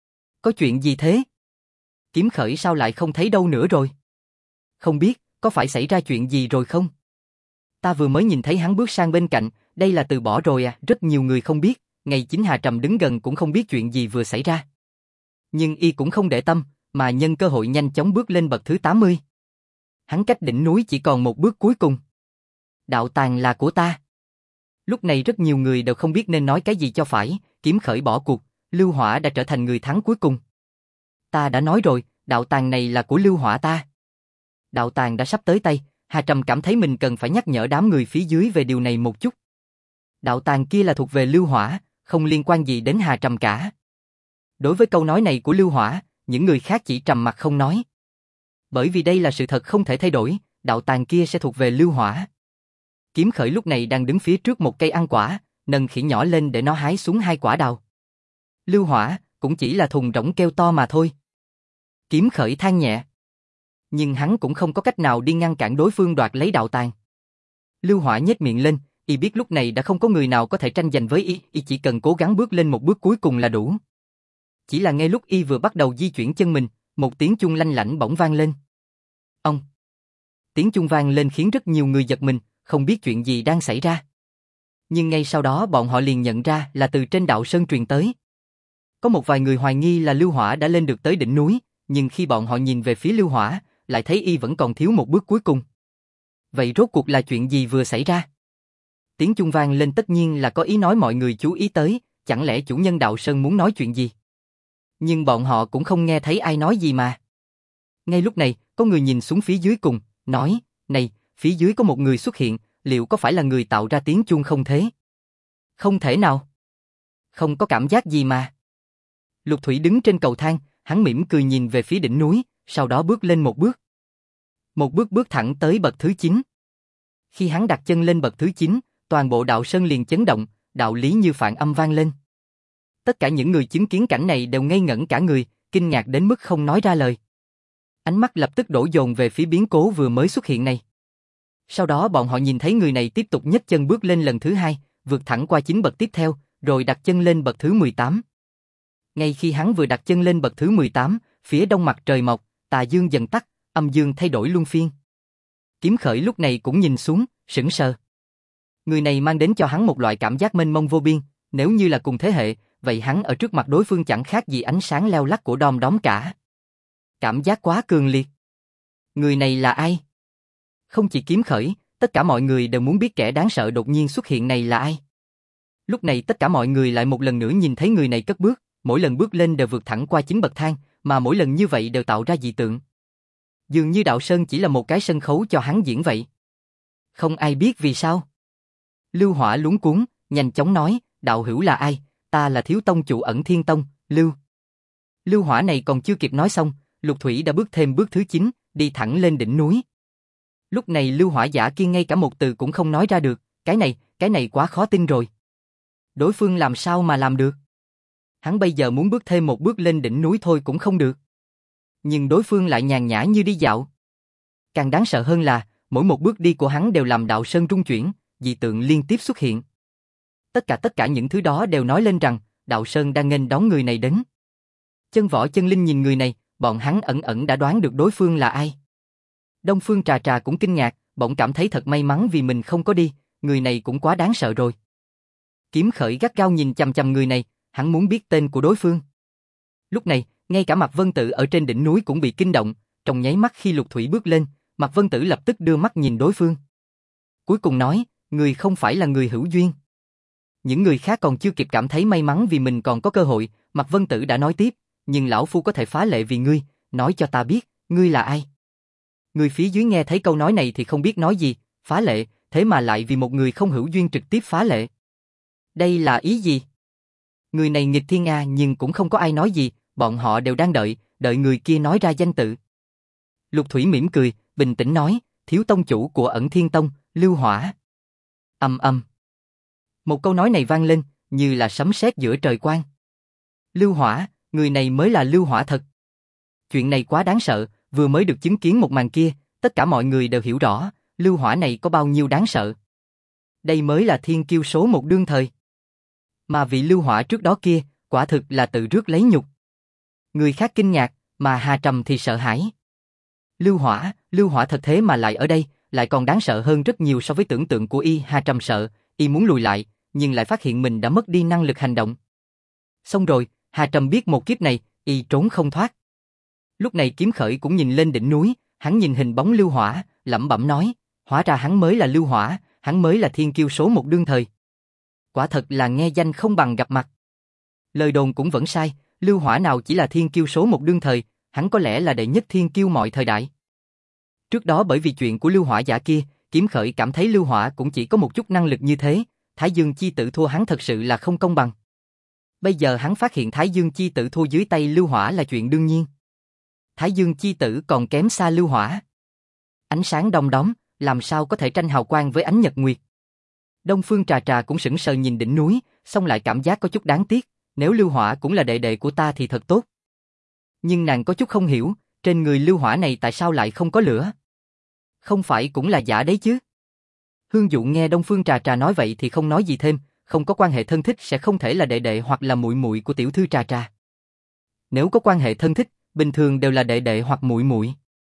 Có chuyện gì thế? Kiếm Khởi sao lại không thấy đâu nữa rồi? Không biết, có phải xảy ra chuyện gì rồi không? Ta vừa mới nhìn thấy hắn bước sang bên cạnh, đây là từ bỏ rồi à? Rất nhiều người không biết, ngay chính Hà Trầm đứng gần cũng không biết chuyện gì vừa xảy ra. Nhưng y cũng không để tâm, mà nhân cơ hội nhanh chóng bước lên bậc thứ 80. Hắn cách đỉnh núi chỉ còn một bước cuối cùng. Đạo tàng là của ta. Lúc này rất nhiều người đều không biết nên nói cái gì cho phải, Kiếm Khởi bỏ cuộc, Lưu Hỏa đã trở thành người thắng cuối cùng. Ta đã nói rồi, đạo tàng này là của Lưu Hỏa ta. Đạo tàng đã sắp tới tay, Hà Trầm cảm thấy mình cần phải nhắc nhở đám người phía dưới về điều này một chút. Đạo tàng kia là thuộc về Lưu Hỏa, không liên quan gì đến Hà Trầm cả. Đối với câu nói này của Lưu Hỏa, những người khác chỉ trầm mặc không nói. Bởi vì đây là sự thật không thể thay đổi, đạo tàng kia sẽ thuộc về Lưu Hỏa. Kiếm Khởi lúc này đang đứng phía trước một cây ăn quả, nâng khỉ nhỏ lên để nó hái xuống 2 quả đào. Lưu Hỏa cũng chỉ là thùng rỗng kêu to mà thôi. Kiếm Khởi than nhẹ. Nhưng hắn cũng không có cách nào đi ngăn cản đối phương đoạt lấy đạo tàng. Lưu Hỏa nhếch miệng lên, y biết lúc này đã không có người nào có thể tranh giành với y chỉ cần cố gắng bước lên một bước cuối cùng là đủ. Chỉ là ngay lúc y vừa bắt đầu di chuyển chân mình, một tiếng chuông lanh lảnh bỗng vang lên. Ông! Tiếng chuông vang lên khiến rất nhiều người giật mình, không biết chuyện gì đang xảy ra. Nhưng ngay sau đó bọn họ liền nhận ra là từ trên đạo sơn truyền tới. Có một vài người hoài nghi là Lưu Hỏa đã lên được tới đỉnh núi, nhưng khi bọn họ nhìn về phía Lưu Hỏa, lại thấy y vẫn còn thiếu một bước cuối cùng. Vậy rốt cuộc là chuyện gì vừa xảy ra? Tiếng chuông vang lên tất nhiên là có ý nói mọi người chú ý tới, chẳng lẽ chủ nhân đạo sơn muốn nói chuyện gì? Nhưng bọn họ cũng không nghe thấy ai nói gì mà. Ngay lúc này, có người nhìn xuống phía dưới cùng, nói, này, phía dưới có một người xuất hiện, liệu có phải là người tạo ra tiếng chuông không thế? Không thể nào. Không có cảm giác gì mà. Lục Thủy đứng trên cầu thang, hắn mỉm cười nhìn về phía đỉnh núi, sau đó bước lên một bước. Một bước bước thẳng tới bậc thứ 9. Khi hắn đặt chân lên bậc thứ 9, toàn bộ đạo sơn liền chấn động, đạo lý như phản âm vang lên. Tất cả những người chứng kiến cảnh này đều ngây ngẩn cả người, kinh ngạc đến mức không nói ra lời. Ánh mắt lập tức đổ dồn về phía biến cố vừa mới xuất hiện này. Sau đó bọn họ nhìn thấy người này tiếp tục nhấc chân bước lên lần thứ 2, vượt thẳng qua 9 bậc tiếp theo, rồi đặt chân lên bậc thứ 18. Ngay khi hắn vừa đặt chân lên bậc thứ 18, phía đông mặt trời mọc, tà dương dần tắt, âm dương thay đổi luân phiên. Kiếm Khởi lúc này cũng nhìn xuống, sững sờ. Người này mang đến cho hắn một loại cảm giác mênh mông vô biên, nếu như là cùng thế hệ, vậy hắn ở trước mặt đối phương chẳng khác gì ánh sáng leo lắt của đom đóm cả. Cảm giác quá cường liệt. Người này là ai? Không chỉ Kiếm Khởi, tất cả mọi người đều muốn biết kẻ đáng sợ đột nhiên xuất hiện này là ai. Lúc này tất cả mọi người lại một lần nữa nhìn thấy người này cất bước, mỗi lần bước lên đều vượt thẳng qua 9 bậc thang, mà mỗi lần như vậy đều tạo ra dị tượng. Dường như đạo sơn chỉ là một cái sân khấu cho hắn diễn vậy. Không ai biết vì sao. Lưu Hỏa luống cuống, nhanh chóng nói, đạo hữu là ai? Ta là thiếu tông chủ Ẩn Thiên Tông, Lưu. Lưu Hỏa này còn chưa kịp nói xong, Lục Thủy đã bước thêm bước thứ 9, đi thẳng lên đỉnh núi. Lúc này Lưu Hỏa giả kia ngay cả một từ cũng không nói ra được, cái này quá khó tin rồi. Đối phương làm sao mà làm được? Hắn bây giờ muốn bước thêm một bước lên đỉnh núi thôi cũng không được. Nhưng đối phương lại nhàn nhã như đi dạo. Càng đáng sợ hơn là, mỗi một bước đi của hắn đều làm đạo sơn rung chuyển, dị tượng liên tiếp xuất hiện. Tất cả những thứ đó đều nói lên rằng, đạo sơn đang nghênh đón người này đến. Chân Võ Chân Linh nhìn người này, bọn hắn ẩn ẩn đã đoán được đối phương là ai. Đông Phương Trà Trà cũng kinh ngạc, bỗng cảm thấy thật may mắn vì mình không có đi, người này cũng quá đáng sợ rồi. Kiếm Khởi gắt gao nhìn chằm chằm người này, hắn muốn biết tên của đối phương. Lúc này, ngay cả Mạc Vân Tử ở trên đỉnh núi cũng bị kinh động, trong nháy mắt khi Lục Thủy bước lên, Mạc Vân Tử lập tức đưa mắt nhìn đối phương. Cuối cùng nói, người không phải là người hữu duyên. Những người khác còn chưa kịp cảm thấy may mắn vì mình còn có cơ hội, Mạc Vân Tử đã nói tiếp, nhưng lão phu có thể phá lệ vì ngươi, nói cho ta biết, ngươi là ai? Người phía dưới nghe thấy câu nói này thì không biết nói gì, phá lệ, thế mà lại vì một người không hữu duyên trực tiếp phá lệ. Đây là ý gì? Người này nghịch thiên nhưng cũng không có ai nói gì, bọn họ đều đang đợi người kia nói ra danh tự. Lục Thủy mỉm cười, bình tĩnh nói, thiếu tông chủ của Ẩn Thiên Tông, Lưu Hỏa. Ầm ầm. Một câu nói này vang lên, như là sấm sét giữa trời quang. Lưu Hỏa, người này mới là Lưu Hỏa thật. Chuyện này quá đáng sợ, vừa mới được chứng kiến một màn kia, tất cả mọi người đều hiểu rõ, Lưu Hỏa này có bao nhiêu đáng sợ. Đây mới là thiên kiêu số một đương thời. Mà vị Lưu Hỏa trước đó kia, quả thực là tự rước lấy nhục. Người khác kinh ngạc, mà Hà Trầm thì sợ hãi. Lưu Hỏa thật thế mà lại ở đây, lại còn đáng sợ hơn rất nhiều so với tưởng tượng của y. Hà Trầm sợ, y muốn lùi lại, nhưng lại phát hiện mình đã mất đi năng lực hành động. Xong rồi, Hà Trầm biết một kiếp này, y trốn không thoát. Lúc này Kiếm Khởi cũng nhìn lên đỉnh núi, hắn nhìn hình bóng Lưu Hỏa, lẩm bẩm nói, hóa ra hắn mới là Lưu Hỏa, hắn mới là thiên kiêu số một đương thời. Quả thật là nghe danh không bằng gặp mặt. Lời đồn cũng vẫn sai, Lưu Hỏa nào chỉ là thiên kiêu số một đương thời, hắn có lẽ là đệ nhất thiên kiêu mọi thời đại. Trước đó bởi vì chuyện của Lưu Hỏa giả kia, Kiếm Khởi cảm thấy Lưu Hỏa cũng chỉ có một chút năng lực như thế, Thái Dương chi tử thua hắn thật sự là không công bằng. Bây giờ hắn phát hiện Thái Dương chi tử thua dưới tay Lưu Hỏa là chuyện đương nhiên. Thái Dương chi tử còn kém xa Lưu Hỏa. Ánh sáng đom đóm, làm sao có thể tranh hào quang với ánh nhật nguyệt. Đông Phương Trà Trà cũng sững sờ nhìn đỉnh núi, xong lại cảm giác có chút đáng tiếc, nếu Lưu Hỏa cũng là đệ đệ của ta thì thật tốt. Nhưng nàng có chút không hiểu, trên người Lưu Hỏa này tại sao lại không có lửa? Không phải cũng là giả đấy chứ? Hương Dụ nghe Đông Phương Trà Trà nói vậy thì không nói gì thêm, không có quan hệ thân thích sẽ không thể là đệ đệ hoặc là muội muội của tiểu thư Trà Trà. Nếu có quan hệ thân thích, bình thường đều là đệ đệ hoặc muội muội.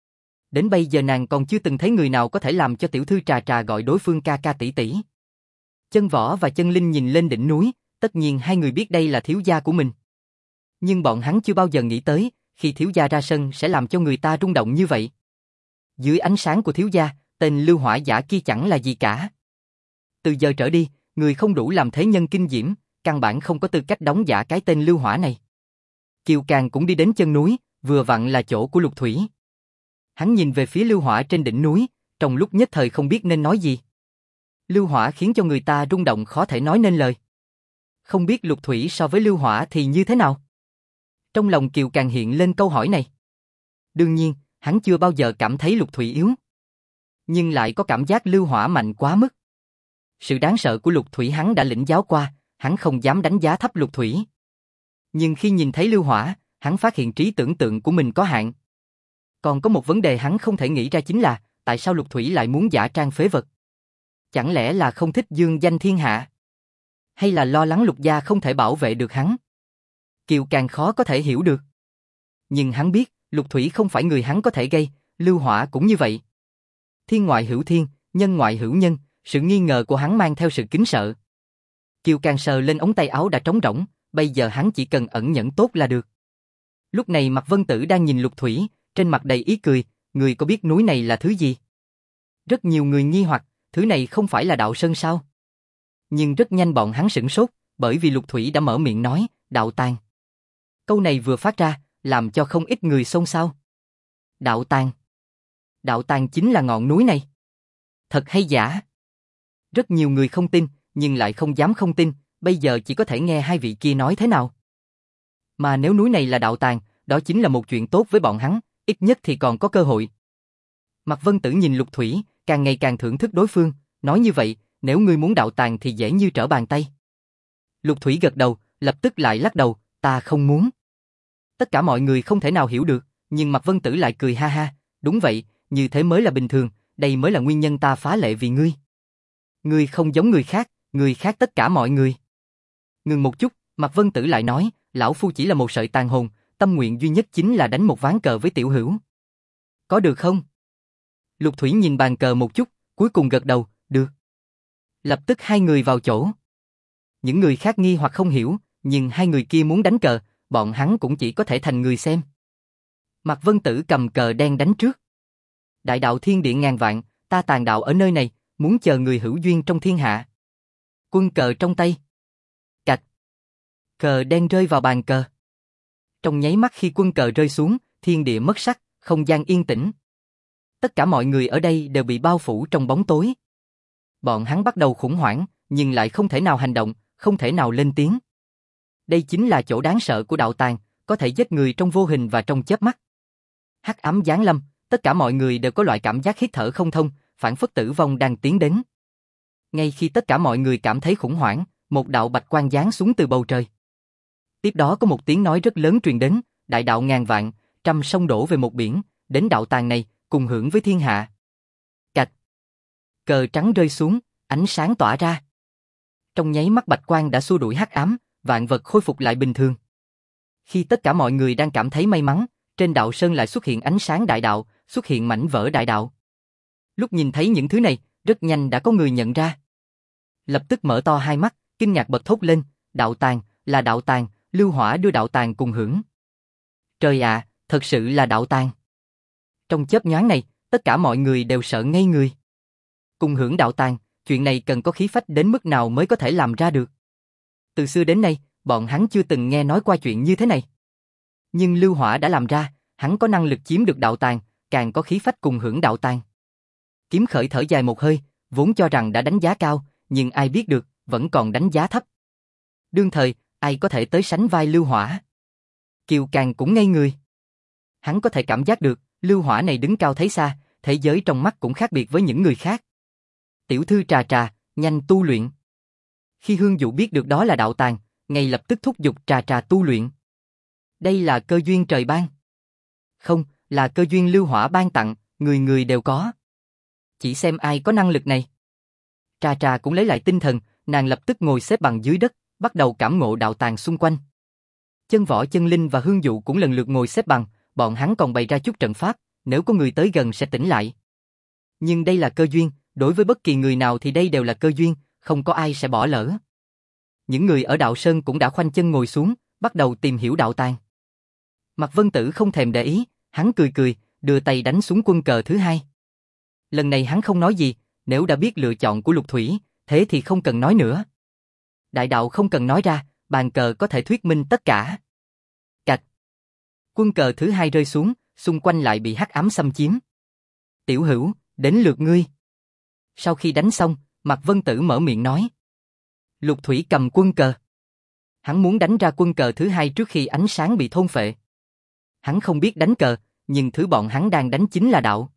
Đến bây giờ nàng còn chưa từng thấy người nào có thể làm cho tiểu thư Trà Trà gọi đối phương ca ca tỷ tỷ. Chân Võ và Chân Linh nhìn lên đỉnh núi, tất nhiên hai người biết đây là thiếu gia của mình. Nhưng bọn hắn chưa bao giờ nghĩ tới, khi thiếu gia ra sân sẽ làm cho người ta rung động như vậy. Dưới ánh sáng của thiếu gia, tên Lưu Hỏa Giả kia chẳng là gì cả. Từ giờ trở đi, người không đủ làm thế nhân kinh diễm, căn bản không có tư cách đóng giả cái tên Lưu Hỏa này. Kiều Càng cũng đi đến chân núi, vừa vặn là chỗ của Lục Thủy. Hắn nhìn về phía Lưu Hỏa trên đỉnh núi, trong lúc nhất thời không biết nên nói gì. Lưu Hỏa khiến cho người ta rung động khó thể nói nên lời. Không biết Lục Thủy so với Lưu Hỏa thì như thế nào? Trong lòng Kiều Càng hiện lên câu hỏi này. Đương nhiên, hắn chưa bao giờ cảm thấy Lục Thủy yếu. Nhưng lại có cảm giác Lưu Hỏa mạnh quá mức. Sự đáng sợ của Lục Thủy hắn đã lĩnh giáo qua, hắn không dám đánh giá thấp Lục Thủy. Nhưng khi nhìn thấy Lưu Hỏa, hắn phát hiện trí tưởng tượng của mình có hạn. Còn có một vấn đề hắn không thể nghĩ ra chính là, tại sao Lục Thủy lại muốn giả trang phế vật? Chẳng lẽ là không thích dương danh thiên hạ? Hay là lo lắng Lục gia không thể bảo vệ được hắn? Kiều Càng khó có thể hiểu được. Nhưng hắn biết, Lục Thủy không phải người hắn có thể gây, Lưu Hỏa cũng như vậy. Thiên ngoại hữu thiên, nhân ngoại hữu nhân, sự nghi ngờ của hắn mang theo sự kính sợ. Kiều Càng sờ lên ống tay áo đã trống rỗng, bây giờ hắn chỉ cần ẩn nhẫn tốt là được. Lúc này Mạc Vân Tử đang nhìn Lục Thủy, trên mặt đầy ý cười, người có biết núi này là thứ gì? Rất nhiều người nghi hoặc, thứ này không phải là đạo sơn sao? Nhưng rất nhanh bọn hắn sửng sốt, bởi vì Lục Thủy đã mở miệng nói, đạo tàng. Câu này vừa phát ra, làm cho không ít người xôn xao. Đạo tàng. Đạo tàng chính là ngọn núi này. Thật hay giả? Rất nhiều người không tin, nhưng lại không dám không tin, bây giờ chỉ có thể nghe hai vị kia nói thế nào. Mà nếu núi này là đạo tàng, đó chính là một chuyện tốt với bọn hắn, ít nhất thì còn có cơ hội. Mạc Vân Tử nhìn Lục Thủy, càng ngày càng thưởng thức đối phương, nói như vậy, nếu ngươi muốn đạo tàng thì dễ như trở bàn tay. Lục Thủy gật đầu, lập tức lại lắc đầu, ta không muốn. Tất cả mọi người không thể nào hiểu được, nhưng Mạc Vân Tử lại cười ha ha, đúng vậy, như thế mới là bình thường, đây mới là nguyên nhân ta phá lệ vì ngươi. Ngươi không giống người khác tất cả mọi người. Ngừng một chút, Mạc Vân Tử lại nói, lão phu chỉ là một sợi tàn hồn, tâm nguyện duy nhất chính là đánh một ván cờ với tiểu hữu. Có được không? Lục Thủy nhìn bàn cờ một chút, cuối cùng gật đầu, được. Lập tức hai người vào chỗ. Những người khác nghi hoặc không hiểu, nhưng hai người kia muốn đánh cờ, bọn hắn cũng chỉ có thể thành người xem. Mạc Vân Tử cầm cờ đen đánh trước. Đại đạo thiên địa ngàn vạn, ta tàn đạo ở nơi này, muốn chờ người hữu duyên trong thiên hạ. Quân cờ trong tay. Cạch. Cờ đen rơi vào bàn cờ. Trong nháy mắt khi quân cờ rơi xuống, thiên địa mất sắc, không gian yên tĩnh. Tất cả mọi người ở đây đều bị bao phủ trong bóng tối. Bọn hắn bắt đầu khủng hoảng, nhưng lại không thể nào hành động, không thể nào lên tiếng. Đây chính là chỗ đáng sợ của đạo tàng, có thể giết người trong vô hình và trong chớp mắt. Hắc ám giáng lâm, tất cả mọi người đều có loại cảm giác hít thở không thông, phảng phất tử vong đang tiến đến. Ngay khi tất cả mọi người cảm thấy khủng hoảng, một đạo bạch quang giáng xuống từ bầu trời. Tiếp đó có một tiếng nói rất lớn truyền đến, đại đạo ngàn vạn, trăm sông đổ về một biển, đến đạo tàng này, cùng hưởng với thiên hạ. Cạch. Cờ trắng rơi xuống, ánh sáng tỏa ra. Trong nháy mắt bạch quang đã xua đuổi hắc ám, vạn vật khôi phục lại bình thường. Khi tất cả mọi người đang cảm thấy may mắn, trên đạo sơn lại xuất hiện ánh sáng đại đạo, xuất hiện mảnh vỡ đại đạo. Lúc nhìn thấy những thứ này, rất nhanh đã có người nhận ra. Lập tức mở to hai mắt, kinh ngạc bật thốt lên, đạo tàng, là đạo tàng, Lưu Hỏa đưa đạo tàng cùng hưởng. Trời ạ, thật sự là đạo tàng. Trong chớp nhoáng này, tất cả mọi người đều sợ ngây người. Cùng hưởng đạo tàng, chuyện này cần có khí phách đến mức nào mới có thể làm ra được. Từ xưa đến nay, bọn hắn chưa từng nghe nói qua chuyện như thế này. Nhưng Lưu Hỏa đã làm ra, hắn có năng lực chiếm được đạo tàng, càng có khí phách cùng hưởng đạo tàng. Kiếm Khởi thở dài một hơi, vốn cho rằng đã đánh giá cao, nhưng ai biết được, vẫn còn đánh giá thấp. Đương thời, ai có thể tới sánh vai Lưu Hỏa? Kiều Càng cũng ngây người. Hắn có thể cảm giác được, Lưu Hỏa này đứng cao thấy xa, thế giới trong mắt cũng khác biệt với những người khác. Tiểu thư Trà Trà, nhanh tu luyện. Khi Hương Dụ biết được đó là đạo tàng, ngay lập tức thúc giục Trà Trà tu luyện. Đây là cơ duyên trời ban. Không, là cơ duyên Lưu Hỏa ban tặng, người người đều có. Chỉ xem ai có năng lực này. Trà Trà cũng lấy lại tinh thần, nàng lập tức ngồi xếp bằng dưới đất, bắt đầu cảm ngộ đạo tàng xung quanh. Chân Võ, Chân Linh và Hương Dụ cũng lần lượt ngồi xếp bằng, bọn hắn còn bày ra chút trận pháp, nếu có người tới gần sẽ tỉnh lại. Nhưng đây là cơ duyên, đối với bất kỳ người nào thì đây đều là cơ duyên, không có ai sẽ bỏ lỡ. Những người ở đạo sơn cũng đã khoanh chân ngồi xuống, bắt đầu tìm hiểu đạo tàng. Mạc Vân Tử không thèm để ý, hắn cười cười, đưa tay đánh xuống quân cờ thứ hai. Lần này hắn không nói gì, nếu đã biết lựa chọn của Lục Thủy, thế thì không cần nói nữa. Đại đạo không cần nói ra, bàn cờ có thể thuyết minh tất cả. Cạch. Quân cờ thứ hai rơi xuống, xung quanh lại bị hắc ám xâm chiếm. Tiểu Hữu, đến lượt ngươi. Sau khi đánh xong, Mạc Vân Tử mở miệng nói. Lục Thủy cầm quân cờ. Hắn muốn đánh ra quân cờ thứ hai trước khi ánh sáng bị thôn phệ. Hắn không biết đánh cờ, nhưng thứ bọn hắn đang đánh chính là đạo.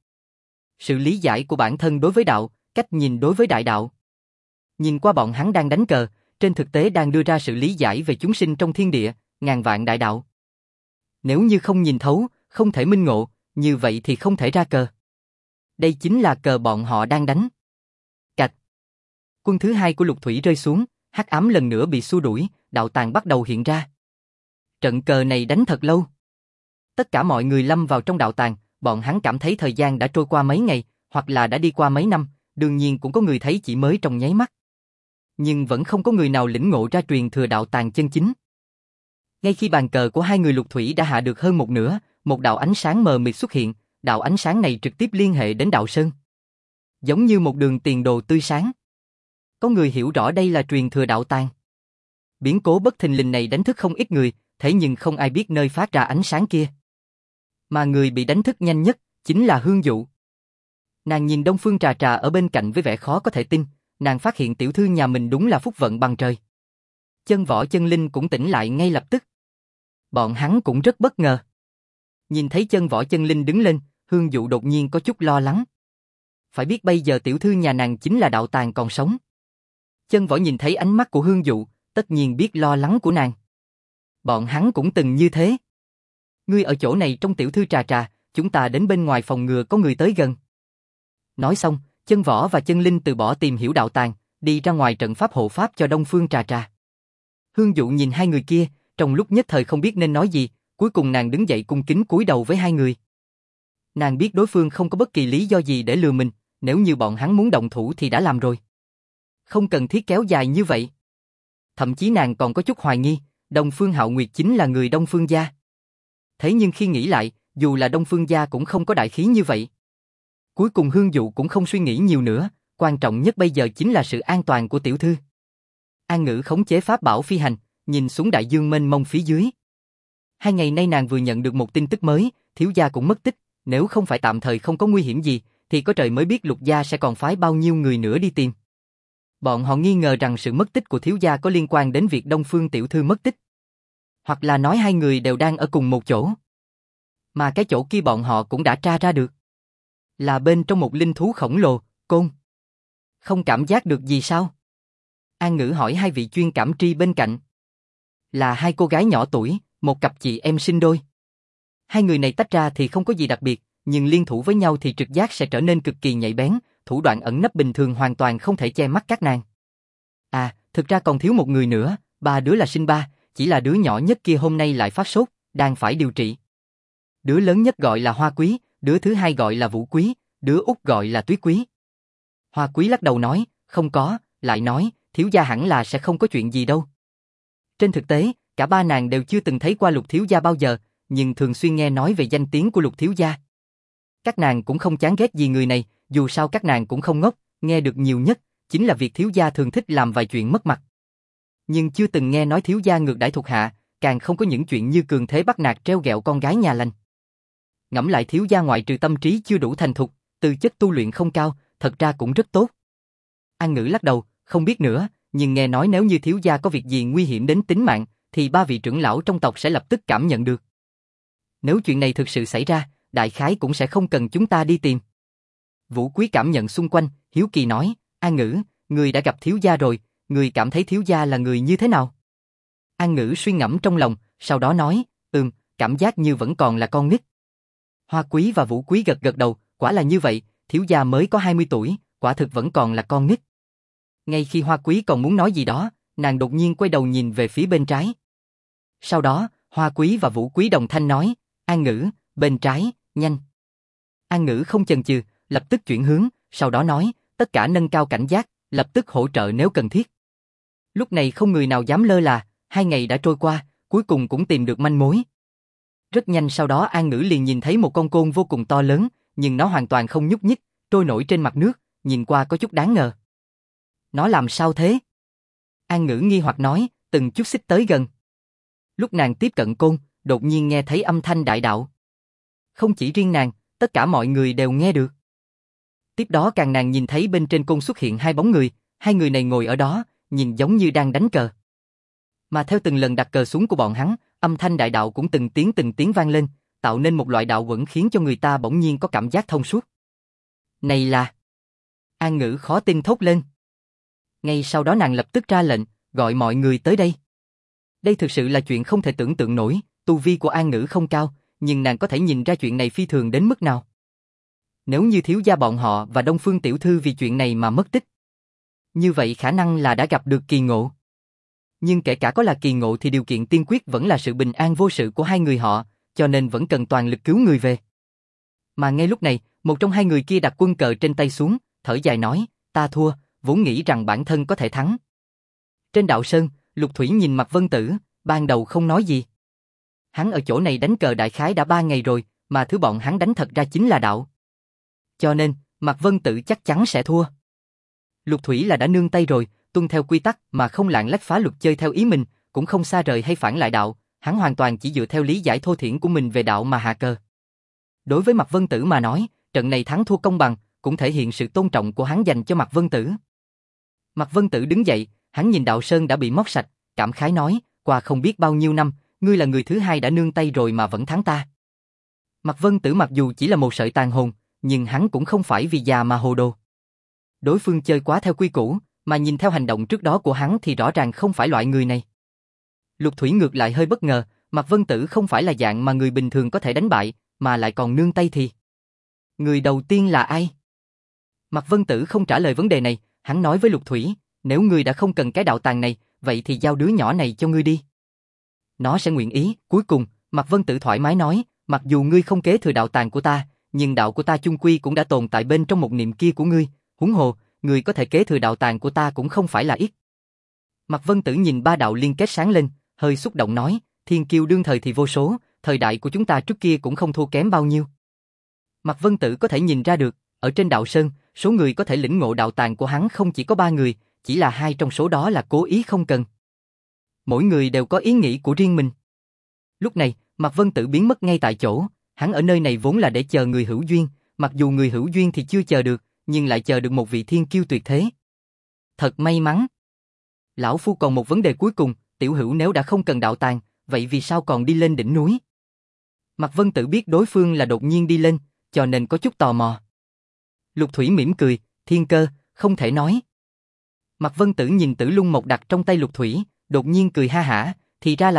Sự lý giải của bản thân đối với đạo, cách nhìn đối với đại đạo. Nhìn qua bọn hắn đang đánh cờ, trên thực tế đang đưa ra sự lý giải về chúng sinh trong thiên địa, ngàn vạn đại đạo. Nếu như không nhìn thấu, không thể minh ngộ, như vậy thì không thể ra cờ. Đây chính là cờ bọn họ đang đánh. Cạch. Quân thứ hai của Lục Thủy rơi xuống, hắc ám lần nữa bị xua đuổi, đạo tàng bắt đầu hiện ra. Trận cờ này đánh thật lâu. Tất cả mọi người lâm vào trong đạo tàng, bọn hắn cảm thấy thời gian đã trôi qua mấy ngày, hoặc là đã đi qua mấy năm, đương nhiên cũng có người thấy chỉ mới trong nháy mắt. Nhưng vẫn không có người nào lĩnh ngộ ra truyền thừa đạo tàng chân chính. Ngay khi bàn cờ của hai người Lục Thủy đã hạ được hơn một nửa, một đạo ánh sáng mờ mịt xuất hiện, đạo ánh sáng này trực tiếp liên hệ đến đạo sơn. Giống như một đường tiền đồ tươi sáng. Có người hiểu rõ đây là truyền thừa đạo tàng. Biến cố bất thình lình này đánh thức không ít người, thế nhưng không ai biết nơi phát ra ánh sáng kia. Mà người bị đánh thức nhanh nhất chính là Hương Dụ. Nàng nhìn Đông Phương Trà Trà ở bên cạnh với vẻ khó có thể tin, nàng phát hiện tiểu thư nhà mình đúng là phúc vận bằng trời. Chân Võ Chân Linh cũng tỉnh lại ngay lập tức. Bọn hắn cũng rất bất ngờ. Nhìn thấy Chân Võ Chân Linh đứng lên, Hương Dụ đột nhiên có chút lo lắng. Phải biết bây giờ tiểu thư nhà nàng chính là đạo tàng còn sống. Chân Võ nhìn thấy ánh mắt của Hương Dụ, tất nhiên biết lo lắng của nàng. Bọn hắn cũng từng như thế. Ngươi ở chỗ này trong tiểu thư Trà Trà, chúng ta đến bên ngoài phòng ngừa có người tới gần. Nói xong, Chân Võ và Chân Linh từ bỏ tìm hiểu đạo tàng, đi ra ngoài trận pháp hộ pháp cho Đông Phương Trà Trà. Hương Dụ nhìn hai người kia, trong lúc nhất thời không biết nên nói gì, cuối cùng nàng đứng dậy cung kính cúi đầu với hai người. Nàng biết đối phương không có bất kỳ lý do gì để lừa mình, nếu như bọn hắn muốn động thủ thì đã làm rồi. Không cần thiết kéo dài như vậy. Thậm chí nàng còn có chút hoài nghi, Đông Phương Hạo Nguyệt chính là người Đông Phương gia. Thế nhưng khi nghĩ lại, dù là Đông Phương gia cũng không có đại khí như vậy. Cuối cùng Hương Dụ cũng không suy nghĩ nhiều nữa, quan trọng nhất bây giờ chính là sự an toàn của tiểu thư. An Ngữ khống chế pháp bảo phi hành, nhìn xuống đại dương mênh mông phía dưới. 2 ngày nay nàng vừa nhận được một tin tức mới, thiếu gia cũng mất tích, nếu không phải tạm thời không có nguy hiểm gì, thì có trời mới biết Lục gia sẽ còn phái bao nhiêu người nữa đi tìm. Bọn họ nghi ngờ rằng sự mất tích của thiếu gia có liên quan đến việc Đông Phương tiểu thư mất tích. Hoặc là nói hai người đều đang ở cùng một chỗ. Mà cái chỗ kia bọn họ cũng đã tra ra được. Là bên trong một linh thú khổng lồ, côn. Không cảm giác được gì sao? An Ngữ hỏi hai vị chuyên cảm tri bên cạnh. Là hai cô gái nhỏ tuổi, một cặp chị em sinh đôi. Hai người này tách ra thì không có gì đặc biệt, nhưng liên thủ với nhau thì trực giác sẽ trở nên cực kỳ nhạy bén, thủ đoạn ẩn nấp bình thường hoàn toàn không thể che mắt các nàng. À, thực ra còn thiếu một người nữa, 3 đứa là sinh ba, chỉ là đứa nhỏ nhất kia hôm nay lại phát sốt, đang phải điều trị. Đứa lớn nhất gọi là Hoa Quý, đứa thứ hai gọi là Vũ Quý, đứa út gọi là Tuyết Quý. Hoa Quý lắc đầu nói, không có, lại nói, thiếu gia hẳn là sẽ không có chuyện gì đâu. Trên thực tế, cả ba nàng đều chưa từng thấy qua Lục thiếu gia bao giờ, nhưng thường xuyên nghe nói về danh tiếng của Lục thiếu gia. Các nàng cũng không chán ghét gì người này, dù sao các nàng cũng không ngốc, nghe được nhiều nhất chính là việc thiếu gia thường thích làm vài chuyện mất mặt. Nhưng chưa từng nghe nói thiếu gia ngược đãi thuộc hạ, càng không có những chuyện như cường thế bắt nạt treo gẹo con gái nhà lành. Ngẫm lại thiếu gia ngoại trừ tâm trí chưa đủ thành thục, tư chất tu luyện không cao, thật ra cũng rất tốt. An Ngữ lắc đầu, không biết nữa, nhưng nghe nói nếu như thiếu gia có việc gì nguy hiểm đến tính mạng, thì 3 vị trưởng lão trong tộc sẽ lập tức cảm nhận được. Nếu chuyện này thực sự xảy ra, đại khái cũng sẽ không cần chúng ta đi tìm. Vũ Quý cảm nhận xung quanh, hiếu kỳ nói, An Ngữ, người đã gặp thiếu gia rồi, người cảm thấy thiếu gia là người như thế nào? An Ngữ suy ngẫm trong lòng, sau đó nói, cảm giác như vẫn còn là con nít. Hoa Quý và Vũ Quý gật gật đầu, quả là như vậy, thiếu gia mới có 20 tuổi, quả thực vẫn còn là con nít. Ngay khi Hoa Quý còn muốn nói gì đó, nàng đột nhiên quay đầu nhìn về phía bên trái. Sau đó, Hoa Quý và Vũ Quý đồng thanh nói, An Ngữ, bên trái, nhanh. An Ngữ không chần chừ, lập tức chuyển hướng, sau đó nói, tất cả nâng cao cảnh giác, lập tức hỗ trợ nếu cần thiết. Lúc này không người nào dám lơ là, 2 ngày đã trôi qua, cuối cùng cũng tìm được manh mối. Rất nhanh sau đó An Ngữ liền nhìn thấy một con côn vô cùng to lớn, nhưng nó hoàn toàn không nhúc nhích, trôi nổi trên mặt nước, nhìn qua có chút đáng ngờ. Nó làm sao thế? An Ngữ nghi hoặc nói, từng chút xích tới gần. Lúc nàng tiếp cận côn, đột nhiên nghe thấy âm thanh đại đạo. Không chỉ riêng nàng, tất cả mọi người đều nghe được. Tiếp đó càng nàng nhìn thấy bên trên côn xuất hiện 2 bóng người, 2 người này ngồi ở đó, nhìn giống như đang đánh cờ. Mà theo từng lần đặt cờ xuống của bọn hắn, âm thanh đại đạo cũng từng tiếng vang lên, tạo nên một loại đạo vẫn khiến cho người ta bỗng nhiên có cảm giác thông suốt. Này là... An Ngữ khó tin thốt lên. Ngay sau đó nàng lập tức ra lệnh, gọi mọi người tới đây. Đây thực sự là chuyện không thể tưởng tượng nổi, tu vi của An Ngữ không cao, nhưng nàng có thể nhìn ra chuyện này phi thường đến mức nào. Nếu như thiếu gia bọn họ và Đông Phương tiểu thư vì chuyện này mà mất tích, như vậy khả năng là đã gặp được kỳ ngộ. Nhưng kể cả có là kỳ ngộ thì điều kiện tiên quyết vẫn là sự bình an vô sự của 2 người họ, cho nên vẫn cần toàn lực cứu người về. Mà ngay lúc này, một trong 2 người kia đặt quân cờ trên tay xuống, thở dài nói, ta thua, vốn nghĩ rằng bản thân có thể thắng. Trên đạo sơn, Lục Thủy nhìn Mạc Vân Tử, ban đầu không nói gì. Hắn ở chỗ này đánh cờ đại khái đã 3 ngày rồi, mà thứ bọn hắn đánh thật ra chính là đạo. Cho nên, Mạc Vân Tử chắc chắn sẽ thua. Lục Thủy là đã nương tay rồi, tuân theo quy tắc mà không lạng lách phá luật chơi theo ý mình, cũng không xa rời hay phản lại đạo, hắn hoàn toàn chỉ dựa theo lý giải thô thiển của mình về đạo mà hạ cờ. Đối với Mạc Vân Tử mà nói, trận này thắng thua công bằng, cũng thể hiện sự tôn trọng của hắn dành cho Mạc Vân Tử. Mạc Vân Tử đứng dậy, hắn nhìn đạo sơn đã bị móc sạch, cảm khái nói, qua không biết bao nhiêu năm, ngươi là người thứ 2 đã nương tay rồi mà vẫn thắng ta. Mạc Vân Tử mặc dù chỉ là một sợi tàn hồn, nhưng hắn cũng không phải vì già mà hồ đồ. Đối phương chơi quá theo quy củ, mà nhìn theo hành động trước đó của hắn thì rõ ràng không phải loại người này. Lục Thủy ngược lại hơi bất ngờ, Mạc Vân Tử không phải là dạng mà người bình thường có thể đánh bại, mà lại còn nương tay thì. Người đầu tiên là ai? Mạc Vân Tử không trả lời vấn đề này, hắn nói với Lục Thủy, nếu ngươi đã không cần cái đạo tàng này, vậy thì giao đứa nhỏ này cho ngươi đi. Nó sẽ nguyện ý. Cuối cùng, Mạc Vân Tử thoải mái nói, mặc dù ngươi không kế thừa đạo tàng của ta, nhưng đạo của ta chung quy cũng đã tồn tại bên trong một niệm kia của ngươi, huống hồ, ngươi có thể kế thừa đạo tàng của ta cũng không phải là ít. Mạc Vân Tử nhìn 3 đạo liên kết sáng lên, hơi xúc động nói, thiên kiêu đương thời thì vô số, thời đại của chúng ta trước kia cũng không thua kém bao nhiêu. Mạc Vân Tử có thể nhìn ra được, ở trên đạo sơn, số người có thể lĩnh ngộ đạo tàng của hắn không chỉ có 3 người, chỉ là 2 trong số đó là cố ý không cần. Mỗi người đều có ý nghĩ của riêng mình. Lúc này, Mạc Vân Tử biến mất ngay tại chỗ, hắn ở nơi này vốn là để chờ người hữu duyên, mặc dù người hữu duyên thì chưa chờ được, nhưng lại chờ được một vị thiên kiêu tuyệt thế. Thật may mắn. Lão Phu còn một vấn đề cuối cùng, tiểu hữu nếu đã không cần đạo tàng, vậy vì sao còn đi lên đỉnh núi? Mạc Vân Tử biết đối phương là đột nhiên đi lên, cho nên có chút tò mò. Lục Thủy mỉm cười, thiên cơ, không thể nói. Mạc Vân Tử nhìn Tử Lung Mộc đặt trong tay Lục Thủy, đột nhiên cười ha hả, thì ra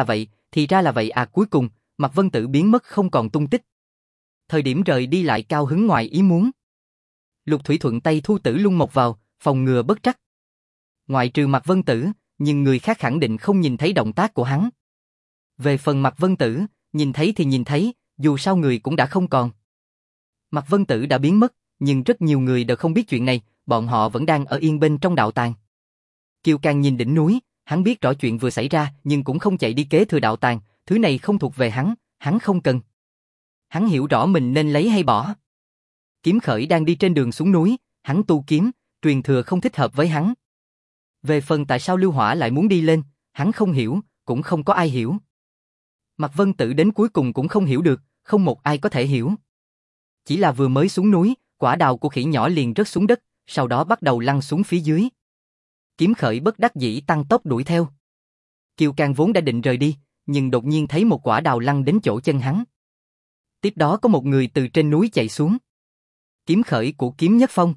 là vậy à. Cuối cùng, Mạc Vân Tử biến mất không còn tung tích. Thời điểm rời đi lại cao hứng ngoài ý muốn. Lục Thủy thuận tay thu Tử Lung Mộc vào, phòng ngừa bất trắc. Ngoại trừ Mạc Vân Tử, nhưng người khác khẳng định không nhìn thấy động tác của hắn. Về phần Mạc Vân Tử, nhìn thấy thì nhìn thấy, dù sao người cũng đã không còn. Mạc Vân Tử đã biến mất, nhưng rất nhiều người đều không biết chuyện này, bọn họ vẫn đang ở yên bên trong đạo tàng. Kiều Càng nhìn đỉnh núi, hắn biết rõ chuyện vừa xảy ra, nhưng cũng không chạy đi kế thừa đạo tàng, thứ này không thuộc về hắn không cần. Hắn hiểu rõ mình nên lấy hay bỏ. Kiếm Khởi đang đi trên đường xuống núi, hắn tu kiếm, truyền thừa không thích hợp với hắn. Về phần tại sao Lưu Hỏa lại muốn đi lên, hắn không hiểu, cũng không có ai hiểu. Mạc Vân Tử đến cuối cùng cũng không hiểu được, không một ai có thể hiểu. Chỉ là vừa mới xuống núi, quả đào của khỉ nhỏ liền rớt xuống đất, sau đó bắt đầu lăn xuống phía dưới. Kiếm Khởi bất đắc dĩ tăng tốc đuổi theo. Kiều Càng vốn đã định rời đi, nhưng đột nhiên thấy một quả đào lăn đến chỗ chân hắn. Tiếp đó có một người từ trên núi chạy xuống. Kiếm Khởi của Kiếm Nhất Phong.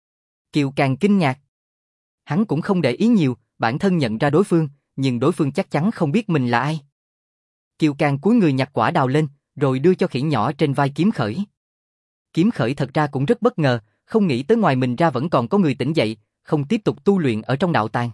Kiều Càng kinh ngạc. Hắn cũng không để ý nhiều, bản thân nhận ra đối phương, nhưng đối phương chắc chắn không biết mình là ai. Kiều Càng cúi người nhặt quả đào lên, rồi đưa cho khỉ nhỏ trên vai Kiếm Khởi. Kiếm Khởi thật ra cũng rất bất ngờ, không nghĩ tới ngoài mình ra vẫn còn có người tỉnh dậy, không tiếp tục tu luyện ở trong đạo tàng.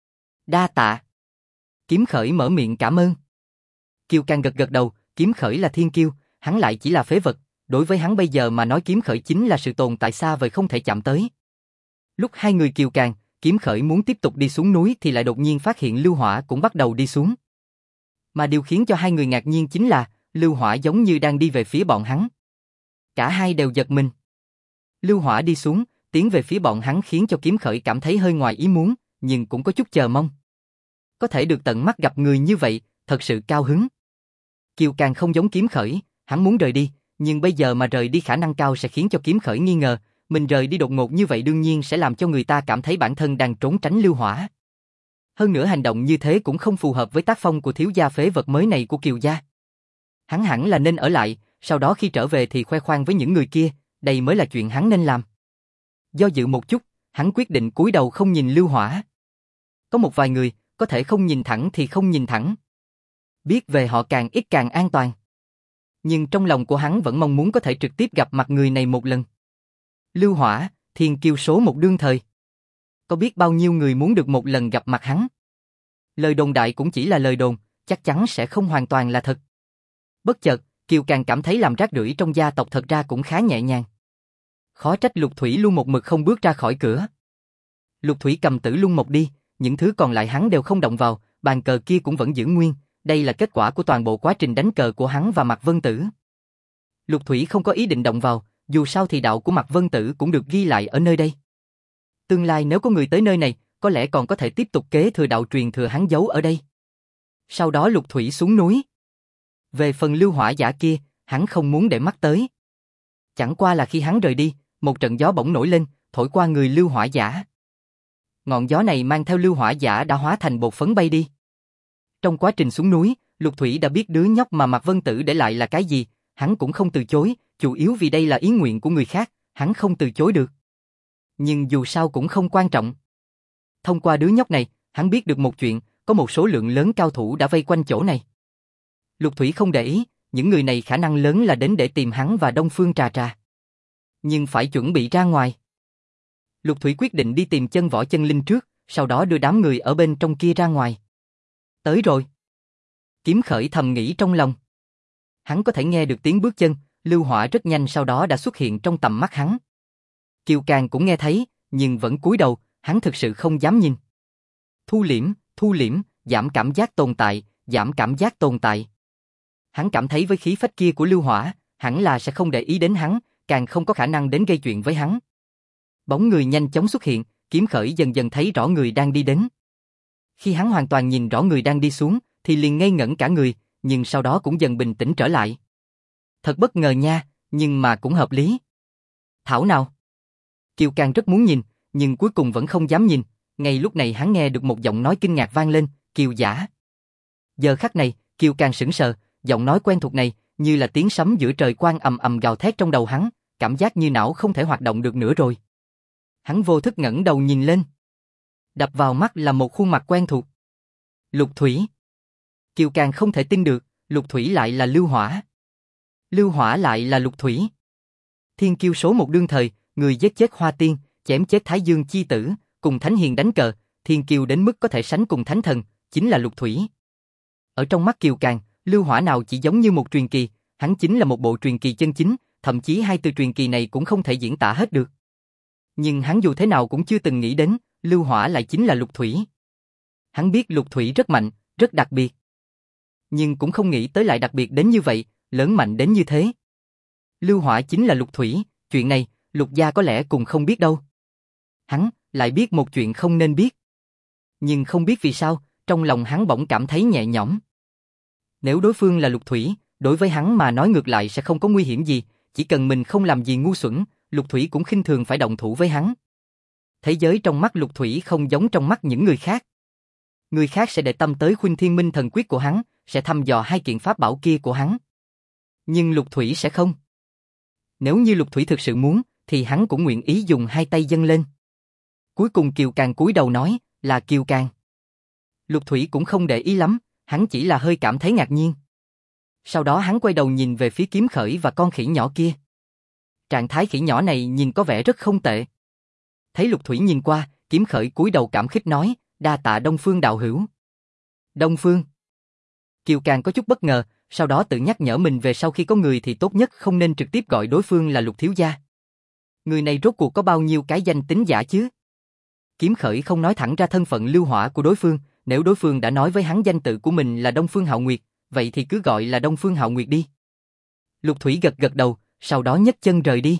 Đa tạ. Kiếm Khởi mở miệng cảm ơn. Kiều Càng gật gật đầu, Kiếm Khởi là thiên kiêu, hắn lại chỉ là phế vật, Đối với hắn bây giờ mà nói kiếm khởi chính là sự tồn tại xa vời không thể chạm tới. Lúc hai người kiều càng, kiếm khởi muốn tiếp tục đi xuống núi thì lại đột nhiên phát hiện Lưu Hỏa cũng bắt đầu đi xuống. Mà điều khiến cho hai người ngạc nhiên chính là, Lưu Hỏa giống như đang đi về phía bọn hắn. Cả hai đều giật mình. Lưu Hỏa đi xuống, tiến về phía bọn hắn khiến cho kiếm khởi cảm thấy hơi ngoài ý muốn, nhưng cũng có chút chờ mong. Có thể được tận mắt gặp người như vậy, thật sự cao hứng. Kiều càng không giống kiếm khởi, hắn muốn rời đi, nhưng bây giờ mà rời đi khả năng cao sẽ khiến cho kiếm khởi nghi ngờ, mình rời đi đột ngột như vậy đương nhiên sẽ làm cho người ta cảm thấy bản thân đang trốn tránh Lưu Hỏa. Hơn nữa hành động như thế cũng không phù hợp với tác phong của thiếu gia phế vật mới này của Kiều gia. Hắn hẳn là nên ở lại, sau đó khi trở về thì khoe khoang với những người kia, đây mới là chuyện hắn nên làm. Do dự một chút, hắn quyết định cúi đầu không nhìn Lưu Hỏa. Có một vài người, có thể không nhìn thẳng thì không nhìn thẳng. Biết về họ càng ít càng an toàn. Nhưng trong lòng của hắn vẫn mong muốn có thể trực tiếp gặp mặt người này một lần. Lưu Hỏa, thiên kiêu số một đương thời. Có biết bao nhiêu người muốn được một lần gặp mặt hắn. Lời đồn đại cũng chỉ là lời đồn, chắc chắn sẽ không hoàn toàn là thật. Bất chợt, Kiều càng cảm thấy làm rác rưởi trong gia tộc thật ra cũng khá nhẹ nhàng. Khó trách Lục Thủy luôn một mực không bước ra khỏi cửa. Lục Thủy cầm Tử Luân Mộc đi, những thứ còn lại hắn đều không động vào, bàn cờ kia cũng vẫn giữ nguyên, đây là kết quả của toàn bộ quá trình đánh cờ của hắn và Mạc Vân Tử. Lục Thủy không có ý định động vào, dù sao thì đạo của Mạc Vân Tử cũng được ghi lại ở nơi đây. Tương lai nếu có người tới nơi này, có lẽ còn có thể tiếp tục kế thừa đạo truyền thừa hắn giấu ở đây. Sau đó Lục Thủy xuống núi. Về phần Lưu Hỏa giả kia, hắn không muốn để mắt tới. Chẳng qua là khi hắn rời đi, một trận gió bỗng nổi lên, thổi qua người Lưu Hỏa giả. Ngọn gió này mang theo Lưu Hỏa giả đã hóa thành bột phấn bay đi. Trong quá trình xuống núi, Lục Thủy đã biết đứa nhóc mà Mạc Vân Tử để lại là cái gì, hắn cũng không từ chối, chủ yếu vì đây là ý nguyện của người khác, hắn không từ chối được. Nhưng dù sao cũng không quan trọng. Thông qua đứa nhóc này, hắn biết được một chuyện, có một số lượng lớn cao thủ đã vây quanh chỗ này. Lục Thủy không để ý, những người này khả năng lớn là đến để tìm hắn và Đông Phương Trà Trà. Nhưng phải chuẩn bị ra ngoài. Lục Thủy quyết định đi tìm Chân Võ Chân Linh trước, sau đó đưa đám người ở bên trong kia ra ngoài. Tới rồi. Kiếm Khởi thầm nghĩ trong lòng. Hắn có thể nghe được tiếng bước chân, Lưu Hỏa rất nhanh sau đó đã xuất hiện trong tầm mắt hắn. Kiều Càng cũng nghe thấy, nhưng vẫn cúi đầu, hắn thực sự không dám nhìn. Thu liễm, giảm cảm giác tồn tại, giảm cảm giác tồn tại. Hắn cảm thấy với khí phách kia của Lưu Hỏa, hẳn là sẽ không để ý đến hắn, càng không có khả năng đến gây chuyện với hắn. Bóng người nhanh chóng xuất hiện, Kiếm Khởi dần dần thấy rõ người đang đi đến. Khi hắn hoàn toàn nhìn rõ người đang đi xuống, thì liền ngây ngẩn cả người, nhưng sau đó cũng dần bình tĩnh trở lại. Thật bất ngờ nha, nhưng mà cũng hợp lý. Thảo nào? Kiều Càng rất muốn nhìn, nhưng cuối cùng vẫn không dám nhìn. Ngay lúc này hắn nghe được một giọng nói kinh ngạc vang lên, Kiều giả. Giờ khắc này, Kiều Càng sững sờ, giọng nói quen thuộc này, như là tiếng sấm giữa trời quang ầm ầm gào thét trong đầu hắn, cảm giác như não không thể hoạt động được nữa rồi. Hắn vô thức ngẩng đầu nhìn lên. Đập vào mắt là một khuôn mặt quen thuộc. Lục Thủy. Kiều Càng không thể tin được, Lục Thủy lại là Lưu Hỏa. Lưu Hỏa lại là Lục Thủy. Thiên kiêu số một đương thời, người giết chết Hoa Tiên, chém chết Thái Dương chi tử, cùng Thánh Hiền đánh cờ, thiên kiêu đến mức có thể sánh cùng Thánh Thần, chính là Lục Thủy. Ở trong mắt Kiều Càng, Lưu Hỏa nào chỉ giống như một truyền kỳ, hắn chính là một bộ truyền kỳ chân chính, thậm chí hai từ truyền kỳ này cũng không thể diễn tả hết được. Nhưng hắn dù thế nào cũng chưa từng nghĩ đến, Lưu Hỏa lại chính là Lục Thủy. Hắn biết Lục Thủy rất mạnh, rất đặc biệt. Nhưng cũng không nghĩ tới lại đặc biệt đến như vậy, lớn mạnh đến như thế. Lưu Hỏa chính là Lục Thủy, chuyện này, Lục gia có lẽ cùng không biết đâu. Hắn lại biết một chuyện không nên biết. Nhưng không biết vì sao, trong lòng hắn bỗng cảm thấy nhẹ nhõm. Nếu đối phương là Lục Thủy, đối với hắn mà nói ngược lại sẽ không có nguy hiểm gì, chỉ cần mình không làm gì ngu xuẩn, Lục Thủy cũng khinh thường phải động thủ với hắn. Thế giới trong mắt Lục Thủy không giống trong mắt những người khác. Người khác sẽ để tâm tới Khuynh Thiên Minh Thần Quyết của hắn, sẽ thăm dò hai kiện pháp bảo kia của hắn. Nhưng Lục Thủy sẽ không. Nếu như Lục Thủy thực sự muốn, thì hắn cũng nguyện ý dùng hai tay dâng lên. Cuối cùng Kiều Càng cúi đầu nói, là Kiều Càng. Lục Thủy cũng không để ý lắm, hắn chỉ là hơi cảm thấy ngạc nhiên. Sau đó hắn quay đầu nhìn về phía Kiếm Khởi và con khỉ nhỏ kia. Trạng thái khỉ nhỏ này nhìn có vẻ rất không tệ. Thấy Lục Thủy nhìn qua, Kiếm Khởi cúi đầu cảm khích nói, đa tạ Đông Phương đạo hữu. Đông Phương. Kiều Càng có chút bất ngờ, sau đó tự nhắc nhở mình về sau khi có người thì tốt nhất không nên trực tiếp gọi đối phương là Lục thiếu gia. Người này rốt cuộc có bao nhiêu cái danh tính giả chứ? Kiếm Khởi không nói thẳng ra thân phận lưu hỏa của đối phương, nếu đối phương đã nói với hắn danh tự của mình là Đông Phương Hạo Nguyệt, vậy thì cứ gọi là Đông Phương Hạo Nguyệt đi. Lục Thủy gật gật đầu, sau đó nhấc chân rời đi.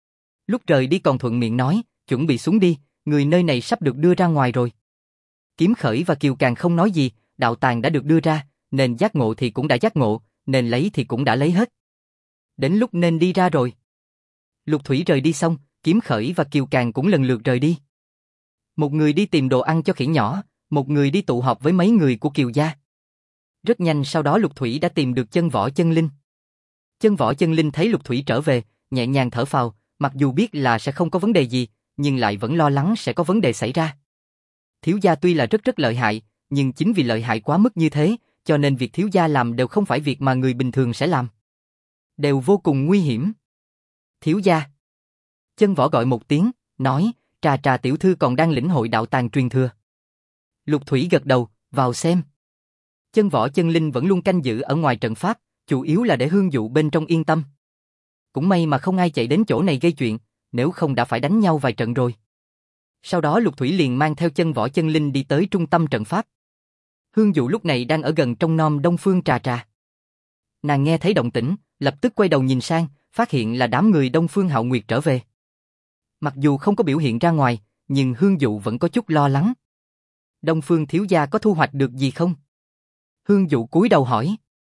Lúc rời đi còn thuận miệng nói, chuẩn bị xuống đi, người nơi này sắp được đưa ra ngoài rồi. Kiếm Khởi và Kiều Càng không nói gì, đạo tàng đã được đưa ra, nên giác ngộ thì cũng đã giác ngộ, nên lấy thì cũng đã lấy hết. Đến lúc nên đi ra rồi. Lục Thủy rời đi xong, Kiếm Khởi và Kiều Càng cũng lần lượt rời đi. Một người đi tìm đồ ăn cho khỉ nhỏ, một người đi tụ họp với mấy người của Kiều gia. Rất nhanh sau đó Lục Thủy đã tìm được Chân Võ Chân Linh. Chân Võ Chân Linh thấy Lục Thủy trở về, nhẹ nhàng thở phào, mặc dù biết là sẽ không có vấn đề gì, nhưng lại vẫn lo lắng sẽ có vấn đề xảy ra. Thiếu gia tuy là rất lợi hại, nhưng chính vì lợi hại quá mức như thế, cho nên việc thiếu gia làm đều không phải việc mà người bình thường sẽ làm. Đều vô cùng nguy hiểm. Thiếu gia. Chân Võ gọi một tiếng, nói, Trà Trà tiểu thư còn đang lĩnh hội đạo tàng truyền thừa. Lục Thủy gật đầu, vào xem. Chân Võ Chân Linh vẫn luôn canh giữ ở ngoài trận pháp, chủ yếu là để Hương Dụ bên trong yên tâm. Cũng may mà không ai chạy đến chỗ này gây chuyện, nếu không đã phải đánh nhau vài trận rồi. Sau đó Lục Thủy liền mang theo Chân Võ Chân Linh đi tới trung tâm trận pháp. Hương Dụ lúc này đang ở gần trong nom Đông Phương Trà Trà. Nàng nghe thấy động tĩnh, lập tức quay đầu nhìn sang, phát hiện là đám người Đông Phương Hạo Nguyệt trở về. Mặc dù không có biểu hiện ra ngoài, nhưng Hương Dụ vẫn có chút lo lắng. Đông Phương thiếu gia có thu hoạch được gì không? Hương Dụ cúi đầu hỏi.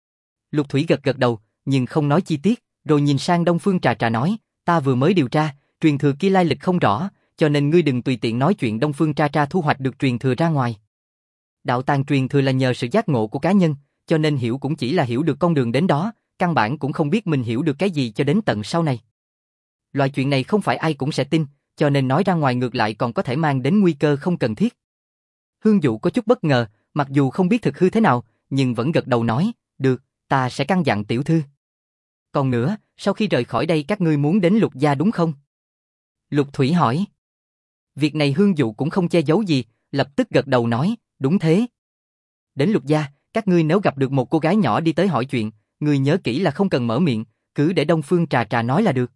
Lục Thủy gật gật đầu, nhưng không nói chi tiết, rồi nhìn sang Đông Phương Trà Trà nói, ta vừa mới điều tra, truyền thừa kia lai lịch không rõ, cho nên ngươi đừng tùy tiện nói chuyện Đông Phương Trà Trà thu hoạch được truyền thừa ra ngoài. Đạo tàng truyền thừa là nhờ sự giác ngộ của cá nhân, cho nên hiểu cũng chỉ là hiểu được con đường đến đó, căn bản cũng không biết mình hiểu được cái gì cho đến tận sau này. Loại chuyện này không phải ai cũng sẽ tin, cho nên nói ra ngoài ngược lại còn có thể mang đến nguy cơ không cần thiết. Hương Dụ có chút bất ngờ, mặc dù không biết thực hư thế nào, nhưng vẫn gật đầu nói, được, ta sẽ căn dặn tiểu thư. Còn nữa, sau khi rời khỏi đây các ngươi muốn đến Lục gia đúng không? Lục Thủy hỏi. Việc này Hương Dụ cũng không che giấu gì, lập tức gật đầu nói, đúng thế. Đến Lục gia, các ngươi nếu gặp được một cô gái nhỏ đi tới hỏi chuyện, ngươi nhớ kỹ là không cần mở miệng, cứ để Đông Phương Trà Trà nói là được.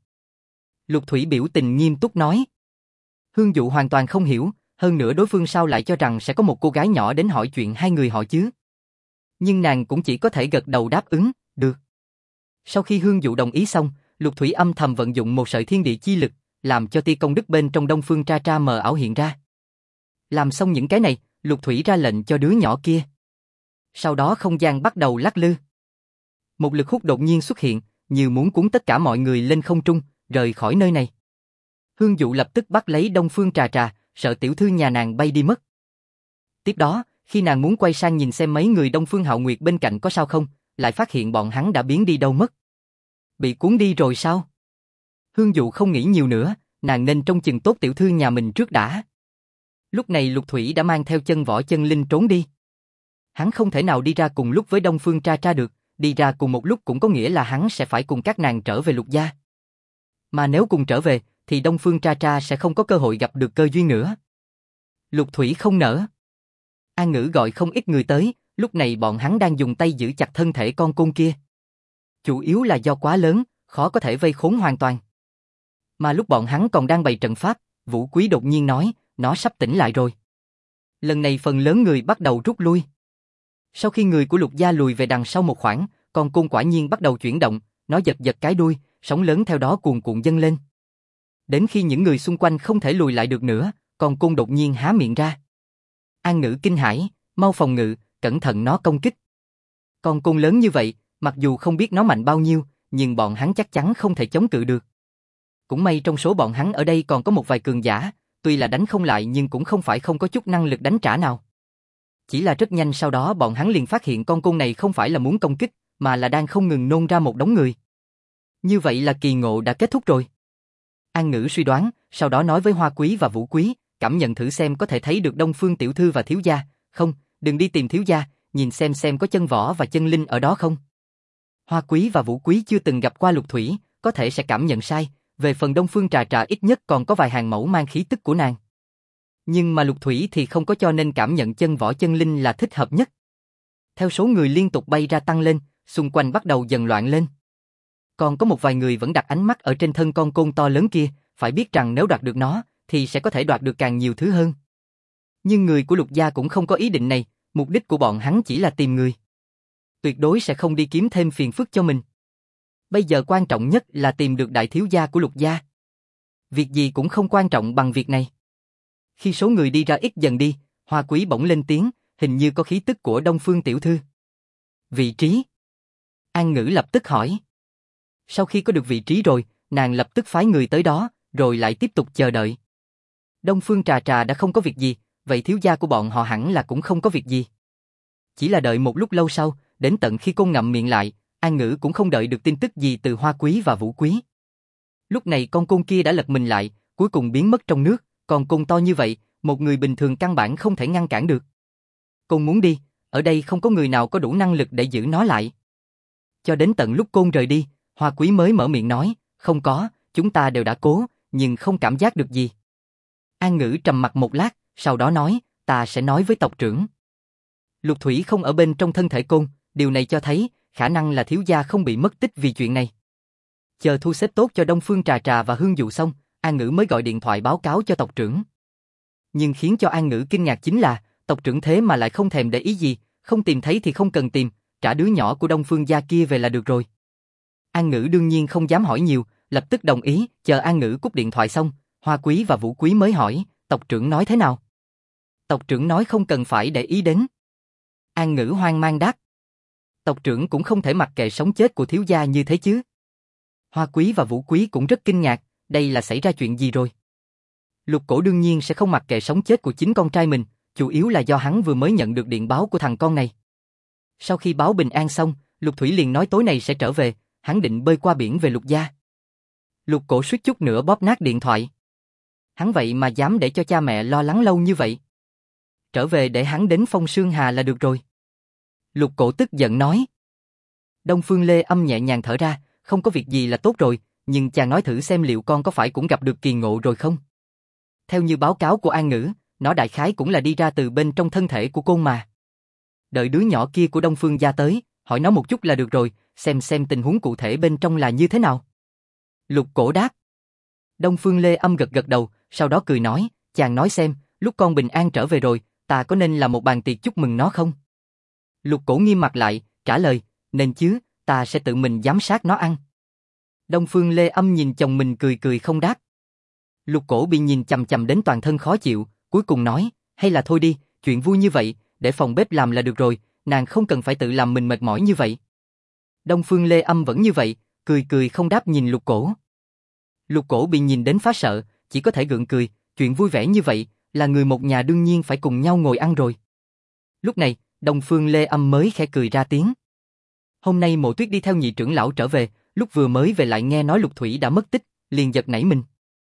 Lục Thủy biểu tình nghiêm túc nói. Hương Dụ hoàn toàn không hiểu, hơn nữa đối phương sao lại cho rằng sẽ có một cô gái nhỏ đến hỏi chuyện hai người họ chứ. Nhưng nàng cũng chỉ có thể gật đầu đáp ứng, được. Sau khi Hương Dụ đồng ý xong, Lục Thủy âm thầm vận dụng một sợi thiên địa chi lực, làm cho tia công đức bên trong Đông Phương Tra Tra mờ ảo hiện ra. Làm xong những cái này, Lục Thủy ra lệnh cho đứa nhỏ kia. Sau đó không gian bắt đầu lắc lư. Một lực hút đột nhiên xuất hiện, như muốn cuốn tất cả mọi người lên không trung, rời khỏi nơi này. Hương Dụ lập tức bắt lấy Đông Phương Trà Trà, sợ tiểu thư nhà nàng bay đi mất. Tiếp đó, khi nàng muốn quay sang nhìn xem mấy người Đông Phương Hạo Nguyệt bên cạnh có sao không, lại phát hiện bọn hắn đã biến đi đâu mất. Bị cuốn đi rồi sao? Hương Dụ không nghĩ nhiều nữa, nàng nên trông chừng tốt tiểu thư nhà mình trước đã. Lúc này Lục Thủy đã mang theo Chân Võ Chân Linh trốn đi. Hắn không thể nào đi ra cùng lúc với Đông Phương Tra Tra được, đi ra cùng một lúc cũng có nghĩa là hắn sẽ phải cùng các nàng trở về Lục gia. Mà nếu cùng trở về, thì Đông Phương Tra Tra sẽ không có cơ hội gặp được cơ duyên nữa. Lục Thủy không nỡ. An Ngữ gọi không ít người tới, lúc này bọn hắn đang dùng tay giữ chặt thân thể con côn kia. Chủ yếu là do quá lớn, khó có thể vây khốn hoàn toàn. Mà lúc bọn hắn còn đang bày trận pháp, Vũ Quý đột nhiên nói, nó sắp tỉnh lại rồi. Lần này phần lớn người bắt đầu rút lui. Sau khi người của Lục gia lùi về đằng sau một khoảng, con côn quả nhiên bắt đầu chuyển động, nó giật giật cái đuôi, sóng lớn theo đó cuồn cuộn dâng lên. Đến khi những người xung quanh không thể lùi lại được nữa, con côn đột nhiên há miệng ra. An Ngữ kinh hãi, mau phòng ngự, cẩn thận nó công kích. Con côn lớn như vậy, mặc dù không biết nó mạnh bao nhiêu, nhưng bọn hắn chắc chắn không thể chống cự được. Cũng may trong số bọn hắn ở đây còn có một vài cường giả, tuy là đánh không lại nhưng cũng không phải không có chút năng lực đánh trả nào. Chỉ là rất nhanh sau đó bọn hắn liền phát hiện con côn này không phải là muốn công kích, mà là đang không ngừng nôn ra một đống người. Như vậy là kỳ ngộ đã kết thúc rồi. An Ngữ suy đoán, sau đó nói với Hoa Quý và Vũ Quý, cảm nhận thử xem có thể thấy được Đông Phương tiểu thư và thiếu gia, không, đừng đi tìm thiếu gia, nhìn xem có Chân Võ và Chân Linh ở đó không. Hoa Quý và Vũ Quý chưa từng gặp qua Lục Thủy, có thể sẽ cảm nhận sai, về phần Đông Phương Trà Trà ít nhất còn có vài hàng mẫu mang khí tức của nàng. Nhưng mà Lục Thủy thì không có, cho nên cảm nhận Chân Võ Chân Linh là thích hợp nhất. Theo số người liên tục bay ra tăng lên, xung quanh bắt đầu dần loạn lên. Còn có một vài người vẫn đặt ánh mắt ở trên thân con côn to lớn kia, phải biết rằng nếu đoạt được nó, thì sẽ có thể đoạt được càng nhiều thứ hơn. Nhưng người của Lục gia cũng không có ý định này, mục đích của bọn hắn chỉ là tìm người. Tuyệt đối sẽ không đi kiếm thêm phiền phức cho mình. Bây giờ quan trọng nhất là tìm được đại thiếu gia của Lục gia. Việc gì cũng không quan trọng bằng việc này. Khi số người đi ra ít dần đi, Hoa Quý bỗng lên tiếng, hình như có khí tức của Đông Phương tiểu thư. Vị trí? An Ngữ lập tức hỏi. Sau khi có được vị trí rồi, nàng lập tức phái người tới đó, rồi lại tiếp tục chờ đợi. Đông Phương Trà Trà đã không có việc gì, vậy thiếu gia của bọn họ hẳn là cũng không có việc gì. Chỉ là đợi một lúc lâu sau, đến tận khi cô ngậm miệng lại, An Ngữ cũng không đợi được tin tức gì từ Hoa Quý và Vũ Quý. Lúc này con côn kia đã lật mình lại, cuối cùng biến mất trong nước, còn côn to như vậy, một người bình thường căn bản không thể ngăn cản được. Côn muốn đi, ở đây không có người nào có đủ năng lực để giữ nó lại. Cho đến tận lúc côn rời đi, Hoa Quý mới mở miệng nói, không có, chúng ta đều đã cố, nhưng không cảm giác được gì. An Ngữ trầm mặc một lát, sau đó nói, ta sẽ nói với tộc trưởng. Lục thủy không ở bên trong thân thể côn, điều này cho thấy, khả năng là thiếu gia không bị mất tích vì chuyện này. Chờ thu xếp tốt cho Đông Phương Trà Trà và Hương Dụ xong, An Ngữ mới gọi điện thoại báo cáo cho tộc trưởng. Nhưng khiến cho An Ngữ kinh ngạc chính là, tộc trưởng thế mà lại không thèm để ý gì, không tìm thấy thì không cần tìm, trả đứa nhỏ của Đông Phương gia kia về là được rồi. An Ngữ đương nhiên không dám hỏi nhiều, lập tức đồng ý, chờ An Ngữ cúp điện thoại xong, Hoa Quý và Vũ Quý mới hỏi, tộc trưởng nói thế nào? Tộc trưởng nói không cần phải để ý đến. An Ngữ hoang mang đáp. Tộc trưởng cũng không thể mặc kệ sống chết của thiếu gia như thế chứ. Hoa Quý và Vũ Quý cũng rất kinh ngạc, đây là xảy ra chuyện gì rồi? Lục Cổ đương nhiên sẽ không mặc kệ sống chết của chính con trai mình, chủ yếu là do hắn vừa mới nhận được điện báo của thằng con này. Sau khi báo bình an xong, Lục Thủy liền nói tối nay sẽ trở về, hắn định bơi qua biển về Lục gia. Lục Cổ suýt chút nữa bóp nát điện thoại. Hắn vậy mà dám để cho cha mẹ lo lắng lâu như vậy. Trở về để hắn đến Phong Sương Hà là được rồi. Lục Cổ tức giận nói. Đông Phương Lê Âm nhẹ nhàng thở ra, không có việc gì là tốt rồi, nhưng chàng nói thử xem liệu con có phải cũng gặp được kỳ ngộ rồi không? Theo như báo cáo của An Ngữ, nó đại khái cũng là đi ra từ bên trong thân thể của côn mà. Đợi đứa nhỏ kia của Đông Phương gia tới, hỏi nó một chút là được rồi, xem tình huống cụ thể bên trong là như thế nào. Lục Cổ đáp. Đông Phương Lê Âm gật gật đầu, sau đó cười nói, chàng nói xem, lúc con bình an trở về rồi, ta có nên làm một bàn tiệc chúc mừng nó không? Lục Cổ nghiêm mặt lại, trả lời, nên chứ, ta sẽ tự mình giám sát nó ăn. Đông Phương Lê Âm nhìn chồng mình cười cười không đáp. Lục Cổ bị nhìn chằm chằm đến toàn thân khó chịu, cuối cùng nói, hay là thôi đi, chuyện vui như vậy, để phòng bếp làm là được rồi, nàng không cần phải tự làm mình mệt mỏi như vậy. Đông Phương Lê Âm vẫn như vậy, cười cười không đáp nhìn Lục Cổ. Lục Cổ bị nhìn đến phá sợ, chỉ có thể gượng cười, chuyện vui vẻ như vậy, là người một nhà đương nhiên phải cùng nhau ngồi ăn rồi. Lúc này, Đông Phương Lê Âm mới khẽ cười ra tiếng. Hôm nay Mộ Tuyết đi theo nhị trưởng lão trở về, lúc vừa mới về lại nghe nói Lục Thủy đã mất tích, liền giật nảy mình.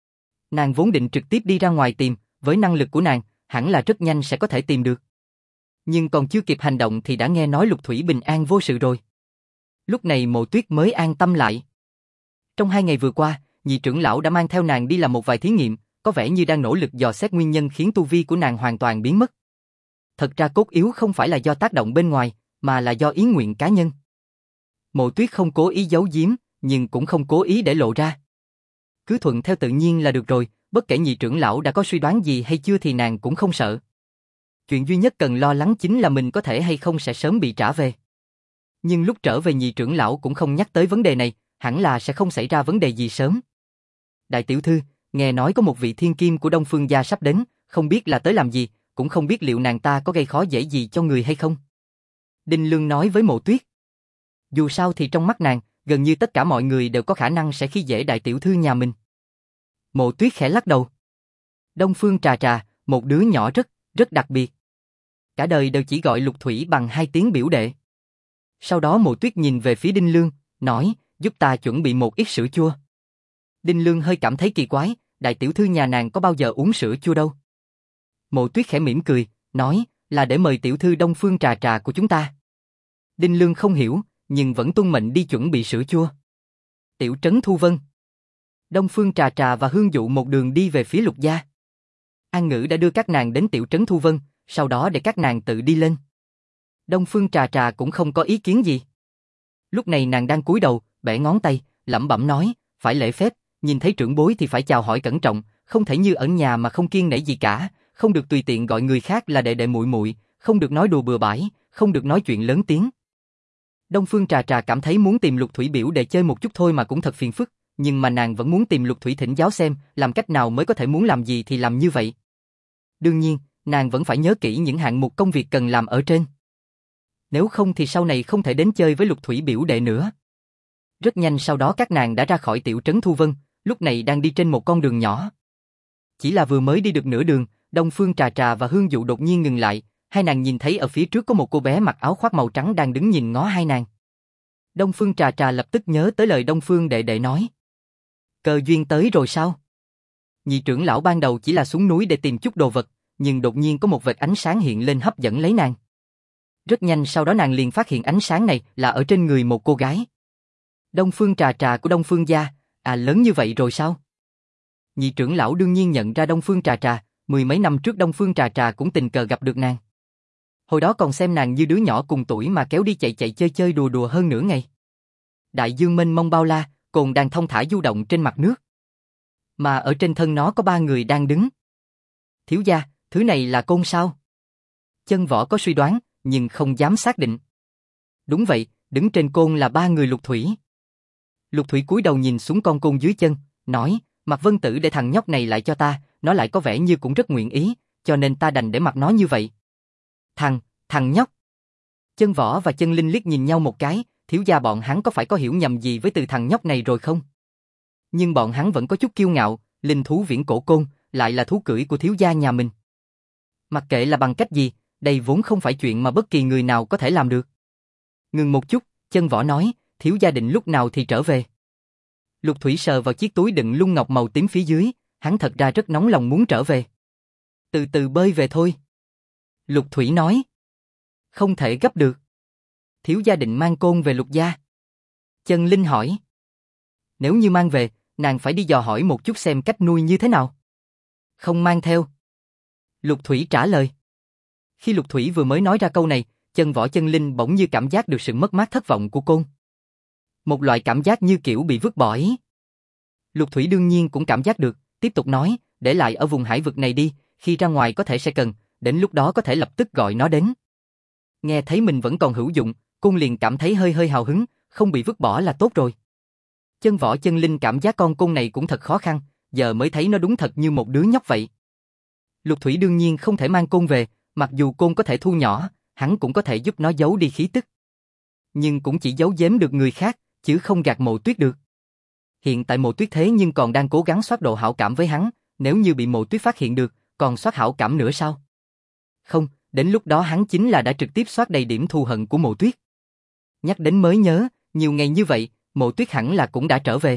Nàng vốn định trực tiếp đi ra ngoài tìm, với năng lực của nàng, hẳn là rất nhanh sẽ có thể tìm được. Nhưng còn chưa kịp hành động thì đã nghe nói Lục Thủy bình an vô sự rồi. Lúc này Mộ Tuyết mới an tâm lại. Trong 2 ngày vừa qua, nhị trưởng lão đã mang theo nàng đi làm một vài thí nghiệm, có vẻ như đang nỗ lực dò xét nguyên nhân khiến tu vi của nàng hoàn toàn biến mất. Thật ra cốt yếu không phải là do tác động bên ngoài, mà là do ý nguyện cá nhân. Mộ Tuyết không cố ý giấu giếm, nhưng cũng không cố ý để lộ ra. Cứ thuận theo tự nhiên là được rồi, bất kể nhị trưởng lão đã có suy đoán gì hay chưa thì nàng cũng không sợ. Chuyện duy nhất cần lo lắng chính là mình có thể hay không sẽ sớm bị trả về. Nhưng lúc trở về nhị trưởng lão cũng không nhắc tới vấn đề này, hẳn là sẽ không xảy ra vấn đề gì sớm. Đại tiểu thư, nghe nói có một vị thiên kim của Đông Phương gia sắp đến, không biết là tới làm gì, cũng không biết liệu nàng ta có gây khó dễ gì cho người hay không. Đinh Lương nói với Mộ Tuyết. Dù sao thì trong mắt nàng, gần như tất cả mọi người đều có khả năng sẽ khi dễ đại tiểu thư nhà mình. Mộ Tuyết khẽ lắc đầu. Đông Phương Trà Trà, một đứa nhỏ rất đặc biệt. Cả đời đều chỉ gọi Lục Thủy bằng 2 tiếng biểu đệ. Sau đó Mộ Tuyết nhìn về phía Đinh Lương, nói, giúp ta chuẩn bị một ít sữa chua. Đinh Lương hơi cảm thấy kỳ quái, đại tiểu thư nhà nàng có bao giờ uống sữa chua đâu. Mộ Tuyết khẽ mỉm cười, nói, là để mời tiểu thư Đông Phương Trà Trà của chúng ta. Đinh Lương không hiểu, nhưng vẫn tuân mệnh đi chuẩn bị sữa chua. Tiểu trấn Thu Vân. Đông Phương Trà Trà và Hương Dụ một đường đi về phía Lục gia. An Ngữ đã đưa các nàng đến tiểu trấn Thu Vân, sau đó để các nàng tự đi lên. Đông Phương Trà Trà cũng không có ý kiến gì. Lúc này nàng đang cúi đầu, bẻ ngón tay, lẩm bẩm nói, phải lễ phép, nhìn thấy trưởng bối thì phải chào hỏi cẩn trọng, không thể như ở nhà mà không kiêng nể gì cả, không được tùy tiện gọi người khác là đệ đệ muội muội, không được nói đùa bừa bãi, không được nói chuyện lớn tiếng. Đông Phương Trà Trà cảm thấy muốn tìm Lục Thủy biểu đệ chơi một chút thôi mà cũng thật phiền phức, nhưng mà nàng vẫn muốn tìm Lục Thủy thỉnh giáo xem, làm cách nào mới có thể muốn làm gì thì làm như vậy. Đương nhiên, nàng vẫn phải nhớ kỹ những hạng mục công việc cần làm ở trên. Nếu không thì sau này không thể đến chơi với Lục Thủy biểu đệ nữa. Rất nhanh sau đó các nàng đã ra khỏi tiểu trấn Thu Vân, lúc này đang đi trên một con đường nhỏ. Chỉ là vừa mới đi được nửa đường, Đông Phương Trà Trà và Hương Dụ đột nhiên ngừng lại, hai nàng nhìn thấy ở phía trước có một cô bé mặc áo khoác màu trắng đang đứng nhìn ngó hai nàng. Đông Phương Trà Trà lập tức nhớ tới lời Đông Phương đệ đệ nói. Cơ duyên tới rồi sao? Nhị trưởng lão ban đầu chỉ là xuống núi để tìm chút đồ vật, nhưng đột nhiên có một vệt ánh sáng hiện lên hấp dẫn lấy nàng. Rất nhanh sau đó nàng liền phát hiện ánh sáng này là ở trên người một cô gái. Đông Phương Trà Trà của Đông Phương gia, à lớn như vậy rồi sao? Nhị trưởng lão đương nhiên nhận ra Đông Phương Trà Trà, mười mấy năm trước Đông Phương Trà Trà cũng tình cờ gặp được nàng. Hồi đó còn xem nàng như đứa nhỏ cùng tuổi mà kéo đi chạy chạy chơi chơi đùa đùa hơn nửa ngày. Đại dương mênh mông bao la, cồn đang thong thả du động trên mặt nước. Mà ở trên thân nó có ba người đang đứng. Thiếu gia, thứ này là côn sao? Chân Võ có suy đoán, nhưng không dám xác định. Đúng vậy, đứng trên côn là ba người Lục Thủy. Lục Thủy cúi đầu nhìn xuống con côn dưới chân, nói, Mạc Vân Tử để thằng nhóc này lại cho ta, nó lại có vẻ như cũng rất nguyện ý, cho nên ta đành để mặc nó như vậy. Thằng nhóc. Chân Võ và Chân Linh liếc nhìn nhau một cái, thiếu gia bọn hắn có phải có hiểu nhầm gì với từ thằng nhóc này rồi không? Nhưng bọn hắn vẫn có chút kiêu ngạo, linh thú viễn cổ côn, lại là thú cưỡi của thiếu gia nhà mình. Mặc kệ là bằng cách gì, đây vốn không phải chuyện mà bất kỳ người nào có thể làm được. Ngừng một chút, Chân Võ nói, thiếu gia định lúc nào thì trở về. Lục Thủy sờ vào chiếc túi đựng lung ngọc màu tím phía dưới, hắn thật ra rất nóng lòng muốn trở về. Từ từ bơi về thôi. Lục Thủy nói. Không thể gấp được. Thiếu gia định mang côn về Lục gia. Chân Linh hỏi. Nếu như mang về, nàng phải đi dò hỏi một chút xem cách nuôi như thế nào. Không mang theo. Lục Thủy trả lời. Khi Lục Thủy vừa mới nói ra câu này, Chân Võ Chân Linh bỗng như cảm giác được sự mất mát thất vọng của côn. Một loại cảm giác như kiểu bị vứt bỏ ý. Lục Thủy đương nhiên cũng cảm giác được, tiếp tục nói, để lại ở vùng hải vực này đi, khi ra ngoài có thể sẽ cần, đến lúc đó có thể lập tức gọi nó đến. Nghe thấy mình vẫn còn hữu dụng, côn liền cảm thấy hơi hào hứng, không bị vứt bỏ là tốt rồi. Chân Võ Chân Linh cảm giác con côn này cũng thật khó khăn, giờ mới thấy nó đúng thật như một đứa nhóc vậy. Lục Thủy đương nhiên không thể mang côn về, mặc dù côn có thể thu nhỏ, hắn cũng có thể giúp nó giấu đi khí tức. Nhưng cũng chỉ giấu giếm được người khác, chứ không gạt Mộ Tuyết được. Hiện tại Mộ Tuyết thế nhưng còn đang cố gắng soát độ hảo cảm với hắn, nếu như bị Mộ Tuyết phát hiện được, còn soát hảo cảm nữa sao? Không, đến lúc đó hắn chính là đã trực tiếp soát đầy điểm thù hận của Mộ Tuyết. Nhắc đến mới nhớ, nhiều ngày như vậy, Mộ Tuyết hẳn là cũng đã trở về.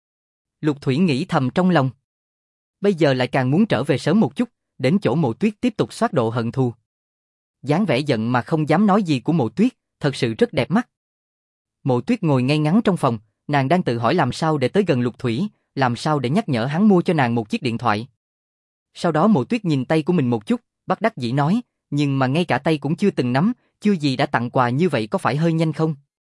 Lục Thủy nghĩ thầm trong lòng. Bây giờ lại càng muốn trở về sớm một chút, đến chỗ Mộ Tuyết tiếp tục soát độ hận thù. Dáng vẻ giận mà không dám nói gì của Mộ Tuyết, thật sự rất đẹp mắt. Mộ Tuyết ngồi ngay ngắn trong phòng, nàng đang tự hỏi làm sao để tới gần Lục Thủy, làm sao để nhắc nhở hắn mua cho nàng một chiếc điện thoại. Sau đó Mộ Tuyết nhìn tay của mình một chút, bất đắc dĩ nói, nhưng mà ngay cả tay cũng chưa từng nắm, chưa gì đã tặng quà như vậy có phải hơi nhanh không?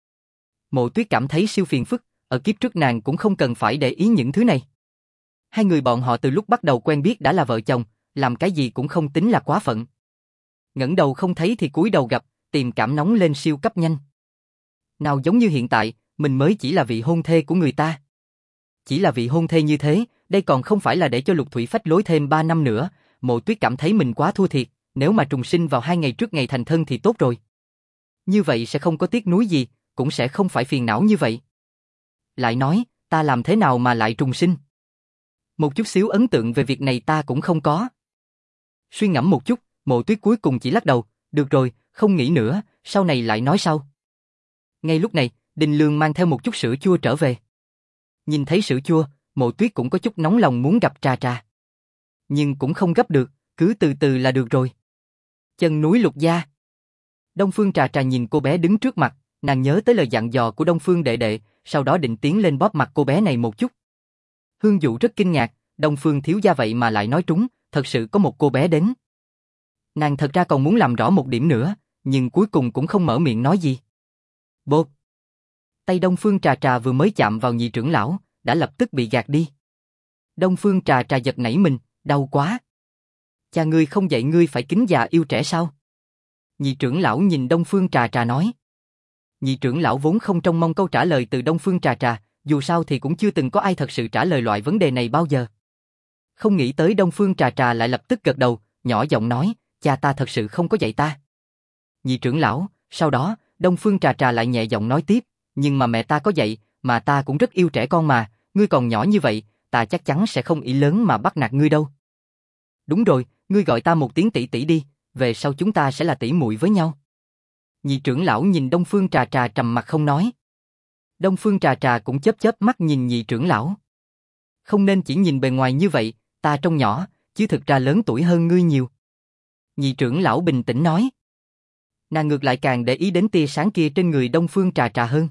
Mộ Tuyết cảm thấy siêu phiền phức, ở kiếp trước nàng cũng không cần phải để ý những thứ này. Hai người bọn họ từ lúc bắt đầu quen biết đã là vợ chồng, làm cái gì cũng không tính là quá phận. Ngẩng đầu không thấy thì cúi đầu gặp, tình cảm nóng lên siêu cấp nhanh. Nào giống như hiện tại, mình mới chỉ là vị hôn thê của người ta. Chỉ là vị hôn thê như thế, đây còn không phải là để cho Lục Thủy phách lối thêm 3 năm nữa, Mộ Tuyết cảm thấy mình quá thua thiệt, nếu mà trùng sinh vào 2 ngày trước ngày thành thân thì tốt rồi. Như vậy sẽ không có tiếc nuối gì, cũng sẽ không phải phiền não như vậy. Lại nói, ta làm thế nào mà lại trùng sinh? Một chút xíu ấn tượng về việc này ta cũng không có. Suy ngẫm một chút, Mộ Tuyết cuối cùng chỉ lắc đầu, được rồi, không nghĩ nữa, sau này lại nói sau. Ngay lúc này, Đình Lương mang theo một chút sữa chua trở về. Nhìn thấy sữa chua, Mộ Tuyết cũng có chút nóng lòng muốn gặp Trà Trà. Nhưng cũng không gấp được, cứ từ từ là được rồi. Chân núi Lục gia. Đông Phương Trà Trà nhìn cô bé đứng trước mặt, nàng nhớ tới lời dặn dò của Đông Phương đệ đệ, sau đó định tiến lên bóp mặt cô bé này một chút. Hương Dụ rất kinh ngạc, Đông Phương thiếu gia vậy mà lại nói trúng, thật sự có một cô bé đến. Nàng thật ra còn muốn làm rõ một điểm nữa, nhưng cuối cùng cũng không mở miệng nói gì. Bột. Tay Đông Phương Trà Trà vừa mới chạm vào nhị trưởng lão, đã lập tức bị gạt đi. Đông Phương Trà Trà giật nảy mình, đau quá. Cha ngươi không dạy ngươi phải kính già yêu trẻ sao? Nhị trưởng lão nhìn Đông Phương Trà Trà nói. Nhị trưởng lão vốn không trông mong câu trả lời từ Đông Phương Trà Trà, dù sao thì cũng chưa từng có ai thật sự trả lời loại vấn đề này bao giờ. Không nghĩ tới Đông Phương Trà Trà lại lập tức gật đầu, nhỏ giọng nói, cha ta thật sự không có dạy ta. Nhị trưởng lão, sau đó, Đông Phương Trà Trà lại nhẹ giọng nói tiếp, nhưng mà mẹ ta có dạy, mà ta cũng rất yêu trẻ con mà, ngươi còn nhỏ như vậy, ta chắc chắn sẽ không ý lớn mà bắt nạt ngươi đâu. Đúng rồi, ngươi gọi ta một tiếng tỷ tỷ đi, về sau chúng ta sẽ là tỷ muội với nhau. Nhị trưởng lão nhìn Đông Phương Trà Trà trầm mặt không nói. Đông Phương Trà Trà cũng chớp chớp mắt nhìn nhị trưởng lão. Không nên chỉ nhìn bề ngoài như vậy, ta trông nhỏ, chứ thực ra lớn tuổi hơn ngươi nhiều. Nhị trưởng lão bình tĩnh nói. Nàng ngược lại càng để ý đến tia sáng kia trên người Đông Phương Trà Trà hơn.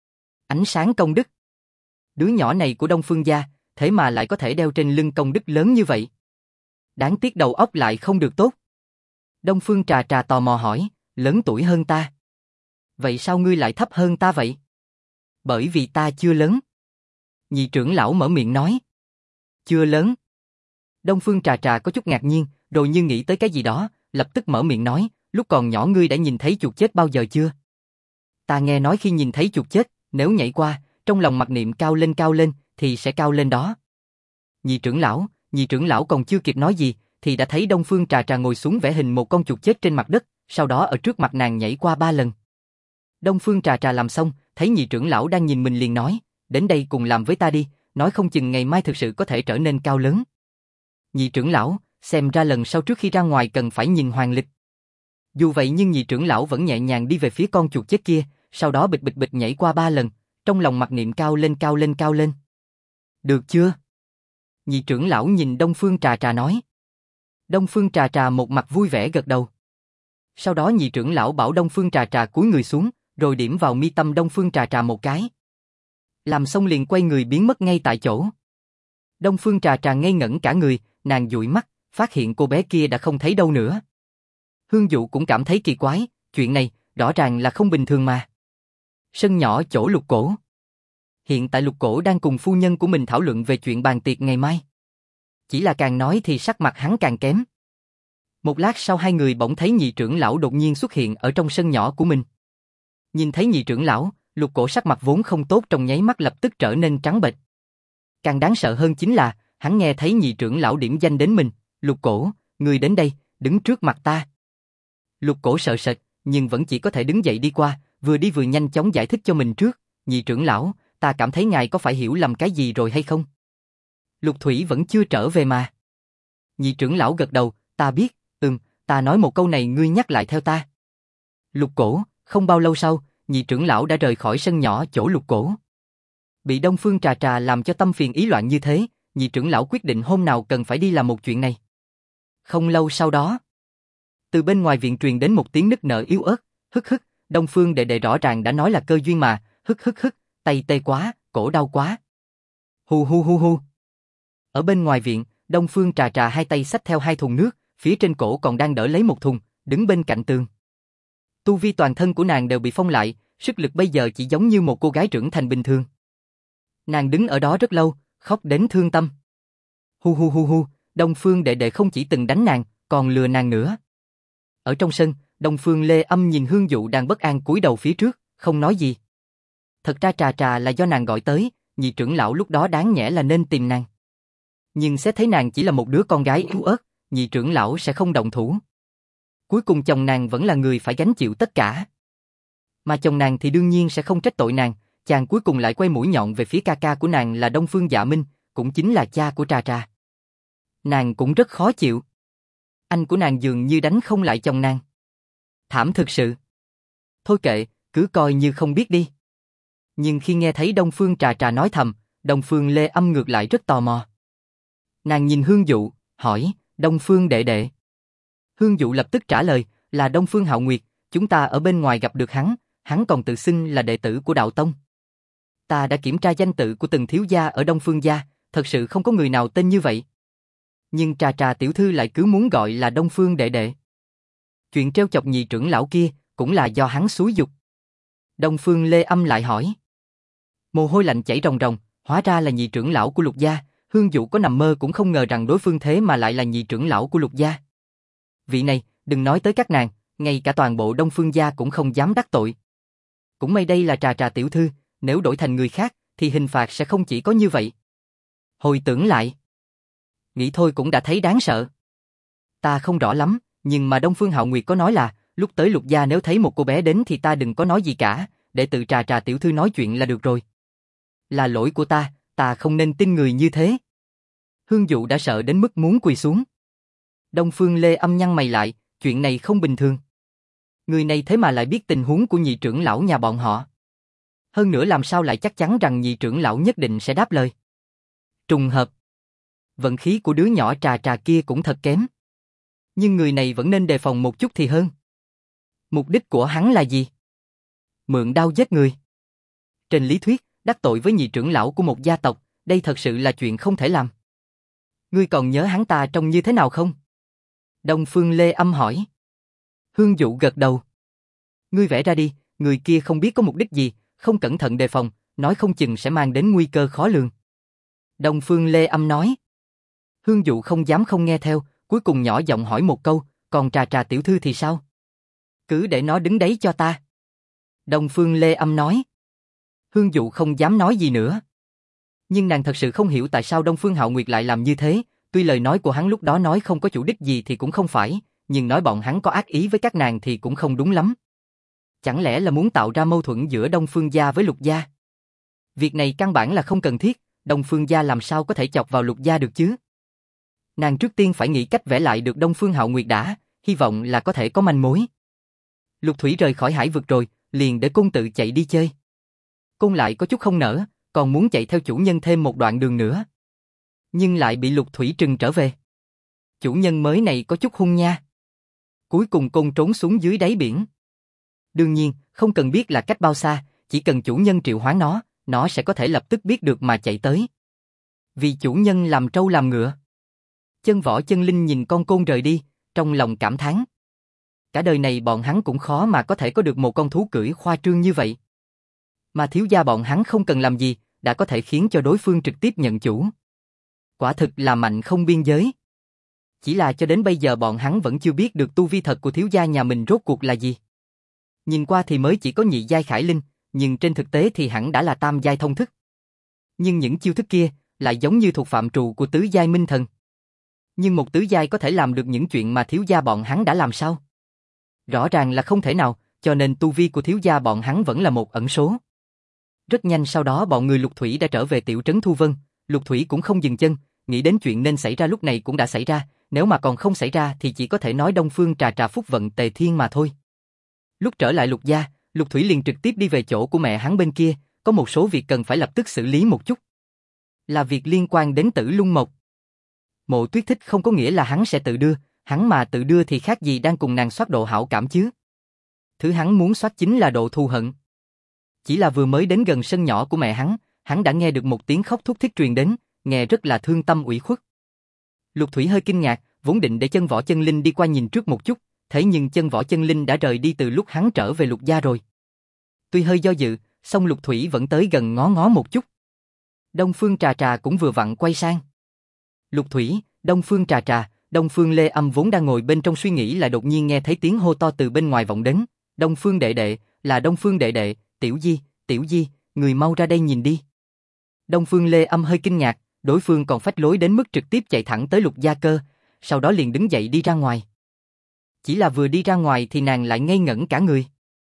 Ánh sáng công đức. Đứa nhỏ này của Đông Phương gia, thế mà lại có thể đeo trên lưng công đức lớn như vậy. Đáng tiếc đầu óc lại không được tốt. Đông Phương Trà Trà tò mò hỏi, lớn tuổi hơn ta. Vậy sao ngươi lại thấp hơn ta vậy? Bởi vì ta chưa lớn. Nhị trưởng lão mở miệng nói. Chưa lớn. Đông Phương Trà Trà có chút ngạc nhiên, rồi như nghĩ tới cái gì đó, lập tức mở miệng nói, lúc còn nhỏ ngươi đã nhìn thấy chuột chết bao giờ chưa? Ta nghe nói khi nhìn thấy chuột chết, nếu nhảy qua, trong lòng mặc niệm cao lên, thì sẽ cao lên đó. Nhị trưởng lão còn chưa kịp nói gì, thì đã thấy Đông Phương Trà Trà ngồi xuống vẽ hình một con chuột chết trên mặt đất, sau đó ở trước mặt nàng nhảy qua 3 lần. Đông Phương Trà Trà làm xong, thấy nhị trưởng lão đang nhìn mình liền nói, đến đây cùng làm với ta đi, nói không chừng ngày mai thực sự có thể trở nên cao lớn. Nhị trưởng lão, xem ra lần sau trước khi ra ngoài cần phải nhìn hoàng lịch. Dù vậy nhưng nhị trưởng lão vẫn nhẹ nhàng đi về phía con chuột chết kia, sau đó bịch bịch bịch nhảy qua 3 lần, trong lòng mặc niệm cao lên. Được chưa? Nhị trưởng lão nhìn Đông Phương Trà Trà nói. Đông Phương Trà Trà một mặt vui vẻ gật đầu. Sau đó nhị trưởng lão bảo Đông Phương Trà Trà cúi người xuống, rồi điểm vào mi tâm Đông Phương Trà Trà một cái. Làm xong liền quay người biến mất ngay tại chỗ. Đông Phương Trà Trà ngây ngẩn cả người, nàng dụi mắt, phát hiện cô bé kia đã không thấy đâu nữa. Hương Dụ cũng cảm thấy kỳ quái, chuyện này rõ ràng là không bình thường mà. Sân nhỏ chỗ Lục Cổ. Hiện tại Lục Cổ đang cùng phu nhân của mình thảo luận về chuyện bàn tiệc ngày mai. Chỉ là càng nói thì sắc mặt hắn càng kém. Một lát sau hai người bỗng thấy nhị trưởng lão đột nhiên xuất hiện ở trong sân nhỏ của mình. Nhìn thấy nhị trưởng lão, Lục Cổ sắc mặt vốn không tốt trong nháy mắt lập tức trở nên trắng bệch. Càng đáng sợ hơn chính là, hắn nghe thấy nhị trưởng lão điểm danh đến mình, Lục Cổ, người đến đây, đứng trước mặt ta. Lục Cổ sợ sệt, nhưng vẫn chỉ có thể đứng dậy đi qua, vừa đi vừa nhanh chóng giải thích cho mình trước, nhị trưởng lão, ta cảm thấy ngài có phải hiểu lầm cái gì rồi hay không? Lục Thủy vẫn chưa trở về mà. Nhị trưởng lão gật đầu, ta biết, ta nói một câu này ngươi nhắc lại theo ta. Lục Cổ, không bao lâu sau, nhị trưởng lão đã rời khỏi sân nhỏ chỗ Lục Cổ. Bị Đông Phương Trà Trà làm cho tâm phiền ý loạn như thế, nhị trưởng lão quyết định hôm nào cần phải đi làm một chuyện này. Không lâu sau đó, từ bên ngoài viện truyền đến một tiếng nức nở yếu ớt, hức, Đông Phương đệ đệ rõ ràng đã nói là cơ duyên mà, hức, tay tê quá, cổ đau quá. Hu. Ở bên ngoài viện, Đông Phương Trà Trà hai tay xách theo 2 thùng nước, phía trên cổ còn đang đỡ lấy một thùng, đứng bên cạnh tường. Tu vi toàn thân của nàng đều bị phong lại, sức lực bây giờ chỉ giống như một cô gái trưởng thành bình thường. Nàng đứng ở đó rất lâu, khóc đến thương tâm. Hu, Đông Phương đệ đệ không chỉ từng đánh nàng, còn lừa nàng nữa. Ở trong sân, Đông Phương Lê Âm nhìn Hương Dụ đang bất an cúi đầu phía trước, không nói gì. Thật ra Trà Trà là do nàng gọi tới, nhị trưởng lão lúc đó đáng nhẽ là nên tìm nàng. Nhưng xét thấy nàng chỉ là một đứa con gái yếu ớt, nhị trưởng lão sẽ không động thủ. Cuối cùng chồng nàng vẫn là người phải gánh chịu tất cả. Mà chồng nàng thì đương nhiên sẽ không trách tội nàng, chàng cuối cùng lại quay mũi nhọn về phía ca ca của nàng là Đông Phương Dạ Minh, cũng chính là cha của Trà Trà. Nàng cũng rất khó chịu. Anh của nàng dường như đánh không lại chồng nàng. Thảm thực sự. Thôi kệ, cứ coi như không biết đi. Nhưng khi nghe thấy Đông Phương Trà Trà nói thầm, Đông Phương Lê Âm ngược lại rất tò mò. Nàng nhìn Hương Dụ, hỏi, Đông Phương đệ đệ. Hương Dụ lập tức trả lời, là Đông Phương Hạo Nguyệt, chúng ta ở bên ngoài gặp được hắn còn tự xưng là đệ tử của Đạo Tông. Ta đã kiểm tra danh tự của từng thiếu gia ở Đông Phương gia, thật sự không có người nào tên như vậy. Nhưng Trà Trà tiểu thư lại cứ muốn gọi là Đông Phương đệ đệ. Chuyện trêu chọc nhị trưởng lão kia, cũng là do hắn xúi giục. Đông Phương Lê Âm lại hỏi. Mồ hôi lạnh chảy ròng ròng, hóa ra là nhị trưởng lão của Lục gia, Hương Dụ có nằm mơ cũng không ngờ rằng đối phương thế mà lại là nhị trưởng lão của Lục gia. Vị này, đừng nói tới các nàng, ngay cả toàn bộ Đông Phương gia cũng không dám đắc tội. Cũng may đây là Trà Trà tiểu thư, nếu đổi thành người khác, thì hình phạt sẽ không chỉ có như vậy. Hồi tưởng lại, nghĩ thôi cũng đã thấy đáng sợ. Ta không rõ lắm, nhưng mà Đông Phương Hạo Nguyệt có nói là, lúc tới Lục gia nếu thấy một cô bé đến thì ta đừng có nói gì cả, để tự Trà Trà tiểu thư nói chuyện là được rồi. Là lỗi của ta không nên tin người như thế. Hương Dụ đã sợ đến mức muốn quỳ xuống. Đông Phương Lê Âm nhăn mày lại, chuyện này không bình thường. Người này thế mà lại biết tình huống của nhị trưởng lão nhà bọn họ. Hơn nữa làm sao lại chắc chắn rằng nhị trưởng lão nhất định sẽ đáp lời. Trùng hợp. Vận khí của đứa nhỏ Trà Trà kia cũng thật kém. Nhưng người này vẫn nên đề phòng một chút thì hơn. Mục đích của hắn là gì? Mượn đao giết người. Trên lý thuyết, đắc tội với nhị trưởng lão của một gia tộc, đây thật sự là chuyện không thể làm. Ngươi còn nhớ hắn ta trông như thế nào không? Đông Phương Lê Âm hỏi. Hương Dụ gật đầu. Ngươi vẽ ra đi, người kia không biết có mục đích gì, không cẩn thận đề phòng, nói không chừng sẽ mang đến nguy cơ khó lường. Đông Phương Lê Âm nói. Hương Dụ không dám không nghe theo, cuối cùng nhỏ giọng hỏi một câu, còn Trà Trà tiểu thư thì sao? Cứ để nó đứng đấy cho ta. Đông Phương Lê Âm nói. Hương Dụ không dám nói gì nữa. Nhưng nàng thật sự không hiểu tại sao Đông Phương Hạo Nguyệt lại làm như thế, tuy lời nói của hắn lúc đó nói không có chủ đích gì thì cũng không phải, nhưng nói bọn hắn có ác ý với các nàng thì cũng không đúng lắm. Chẳng lẽ là muốn tạo ra mâu thuẫn giữa Đông Phương gia với Lục gia? Việc này căn bản là không cần thiết, Đông Phương gia làm sao có thể chọc vào Lục gia được chứ? Nàng trước tiên phải nghĩ cách vẽ lại được Đông Phương Hạo Nguyệt đã, hy vọng là có thể có manh mối. Lục Thủy rời khỏi hải vực rồi, liền để Côn tự chạy đi chơi. Côn lại có chút không nỡ, còn muốn chạy theo chủ nhân thêm một đoạn đường nữa. Nhưng lại bị Lục Thủy trừng trở về. Chủ nhân mới này có chút hung nha. Cuối cùng Côn trốn xuống dưới đáy biển. Đương nhiên, không cần biết là cách bao xa, chỉ cần chủ nhân triệu hoán nó sẽ có thể lập tức biết được mà chạy tới. Vì chủ nhân làm trâu làm ngựa. Chân Võ Chân Linh nhìn con Côn rời đi, trong lòng cảm thán. Cả đời này bọn hắn cũng khó mà có thể có được một con thú cưỡi khoa trương như vậy. Mà thiếu gia bọn hắn không cần làm gì, đã có thể khiến cho đối phương trực tiếp nhận chủ. Quả thực là mạnh không biên giới. Chỉ là cho đến bây giờ bọn hắn vẫn chưa biết được tu vi thật của thiếu gia nhà mình rốt cuộc là gì. Nhìn qua thì mới chỉ có nhị giai khải linh, nhưng trên thực tế thì hẳn đã là tam giai thông thức. Nhưng những chiêu thức kia lại giống như thuộc phạm trù của tứ giai minh thần. Nhưng một tứ giai có thể làm được những chuyện mà thiếu gia bọn hắn đã làm sao? Rõ ràng là không thể nào, cho nên tu vi của thiếu gia bọn hắn vẫn là một ẩn số. Rất nhanh sau đó bọn người Lục Thủy đã trở về tiểu trấn Thu Vân, Lục Thủy cũng không dừng chân, nghĩ đến chuyện nên xảy ra lúc này cũng đã xảy ra, nếu mà còn không xảy ra thì chỉ có thể nói Đông Phương Trà Trà phúc vận tề thiên mà thôi. Lúc trở lại Lục gia, Lục Thủy liền trực tiếp đi về chỗ của mẹ hắn bên kia, có một số việc cần phải lập tức xử lý một chút. Là việc liên quan đến Tử Lung Mộc. Mộ Tuyết thích không có nghĩa là hắn sẽ tự đưa, hắn mà tự đưa thì khác gì đang cùng nàng soát độ hảo cảm chứ. Thứ hắn muốn soát chính là độ thù hận. Chỉ là vừa mới đến gần sân nhỏ của mẹ hắn đã nghe được một tiếng khóc thút thít truyền đến, nghe rất là thương tâm ủy khuất. Lục Thủy hơi kinh ngạc, vốn định để Chân Võ Chân Linh đi qua nhìn trước một chút, thế nhưng Chân Võ Chân Linh đã rời đi từ lúc hắn trở về Lục gia rồi. Tuy hơi do dự, song Lục Thủy vẫn tới gần ngó ngó một chút. Đông Phương Trà Trà cũng vừa vặn quay sang. Lục Thủy, Đông Phương Trà Trà, Đông Phương Lê Âm vốn đang ngồi bên trong suy nghĩ lại đột nhiên nghe thấy tiếng hô to từ bên ngoài vọng đến. Đông Phương đệ đệ, là Đông Phương đệ đệ, Tiểu Di, người mau ra đây nhìn đi. Đông Phương Lê Âm hơi kinh ngạc, đối phương còn phách lối đến mức trực tiếp chạy thẳng tới Lục gia cơ, sau đó liền đứng dậy đi ra ngoài. Chỉ là vừa đi ra ngoài thì nàng lại ngây ngẩn cả người.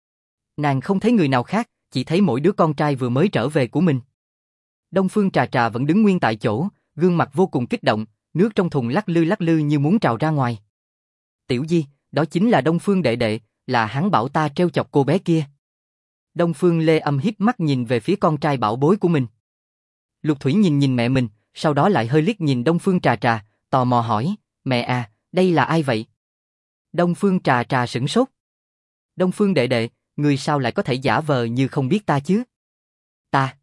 Nàng không thấy người nào khác, chỉ thấy mỗi đứa con trai vừa mới trở về của mình. Đông Phương Trà Trà vẫn đứng nguyên tại chỗ, gương mặt vô cùng kích động, nước trong thùng lắc lư như muốn trào ra ngoài. Tiểu Di, đó chính là Đông Phương đệ đệ, là hắn bảo ta trêu chọc cô bé kia. Đông Phương Lê Âm híp mắt nhìn về phía con trai bảo bối của mình. Lục Thủy nhìn mẹ mình, sau đó lại hơi liếc nhìn Đông Phương Trà Trà, tò mò hỏi, mẹ à, đây là ai vậy? Đông Phương Trà Trà sửng sốt. Đông Phương đệ đệ, ngươi sao lại có thể giả vờ như không biết ta chứ? Ta?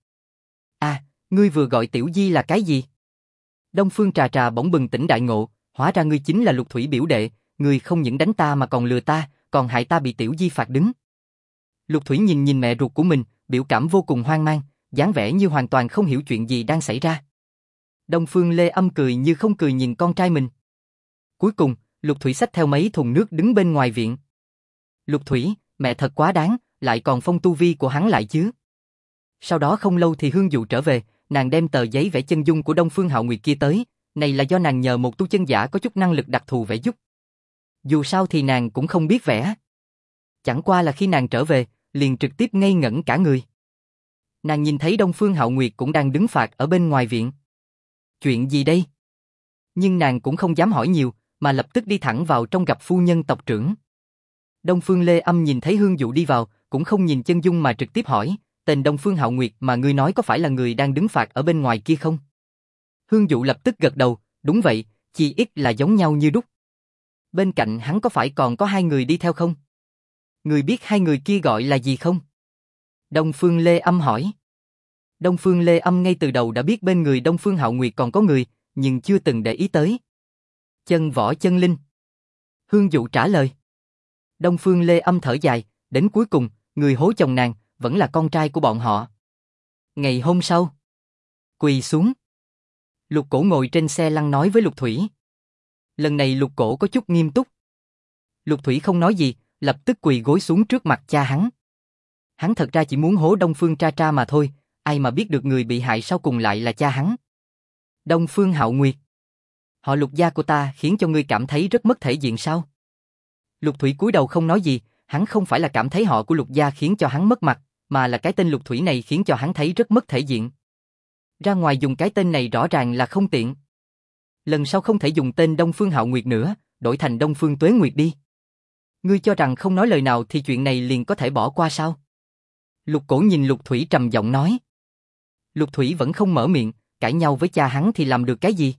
À, ngươi vừa gọi Tiểu Di là cái gì? Đông Phương Trà Trà bỗng bừng tỉnh đại ngộ, hóa ra ngươi chính là Lục Thủy biểu đệ, ngươi không những đánh ta mà còn lừa ta, còn hại ta bị Tiểu Di phạt đứng. Lục Thủy nhìn mẹ ruột của mình, biểu cảm vô cùng hoang mang, dáng vẻ như hoàn toàn không hiểu chuyện gì đang xảy ra. Đông Phương Lê Âm cười như không cười nhìn con trai mình. Cuối cùng, Lục Thủy xách theo mấy thùng nước đứng bên ngoài viện. Lục Thủy, mẹ thật quá đáng, lại còn phong tu vi của hắn lại chứ. Sau đó không lâu thì Hương Dụ trở về, nàng đem tờ giấy vẽ chân dung của Đông Phương Hạo Nguyệt kia tới, này là do nàng nhờ một tu chân giả có chút năng lực đặc thù vẽ giúp. Dù sao thì nàng cũng không biết vẽ. Chẳng qua là khi nàng trở về, liền trực tiếp ngây ngẩn cả người. Nàng nhìn thấy Đông Phương Hạo Nguyệt cũng đang đứng phạt ở bên ngoài viện. Chuyện gì đây? Nhưng nàng cũng không dám hỏi nhiều, mà lập tức đi thẳng vào trong gặp phu nhân tộc trưởng. Đông Phương Lê Âm nhìn thấy Hương Dụ đi vào, cũng không nhìn chân dung mà trực tiếp hỏi, tên Đông Phương Hạo Nguyệt mà ngươi nói có phải là người đang đứng phạt ở bên ngoài kia không? Hương Dụ lập tức gật đầu, đúng vậy, chỉ ít là giống nhau như đúc. Bên cạnh hắn có phải còn có hai người đi theo không? Người biết hai người kia gọi là gì không? Đông Phương Lê Âm hỏi. Đông Phương Lê Âm ngay từ đầu đã biết bên người Đông Phương Hạo Nguyệt còn có người, nhưng chưa từng để ý tới. Chân Võ Chân Linh. Hương Dụ trả lời. Đông Phương Lê Âm thở dài, đến cuối cùng, người hố chồng nàng, vẫn là con trai của bọn họ. Ngày hôm sau, quỳ xuống. Lục Cổ ngồi trên xe lăn nói với Lục Thủy. Lần này Lục Cổ có chút nghiêm túc. Lục Thủy không nói gì, lập tức quỳ gối xuống trước mặt cha hắn. Hắn thật ra chỉ muốn hố Đông Phương Tra mà thôi, ai mà biết được người bị hại sau cùng lại là cha hắn. Đông Phương Hạo Nguyệt. Họ Lục gia của ta khiến cho ngươi cảm thấy rất mất thể diện sao? Lục Thủy cúi đầu không nói gì, hắn không phải là cảm thấy họ của Lục gia khiến cho hắn mất mặt, mà là cái tên Lục Thủy này khiến cho hắn thấy rất mất thể diện. Ra ngoài dùng cái tên này rõ ràng là không tiện. Lần sau không thể dùng tên Đông Phương Hạo Nguyệt nữa, đổi thành Đông Phương Tuế Nguyệt đi. Ngươi cho rằng không nói lời nào thì chuyện này liền có thể bỏ qua sao? Lục Cổ nhìn Lục Thủy trầm giọng nói. Lục Thủy vẫn không mở miệng, cãi nhau với cha hắn thì làm được cái gì?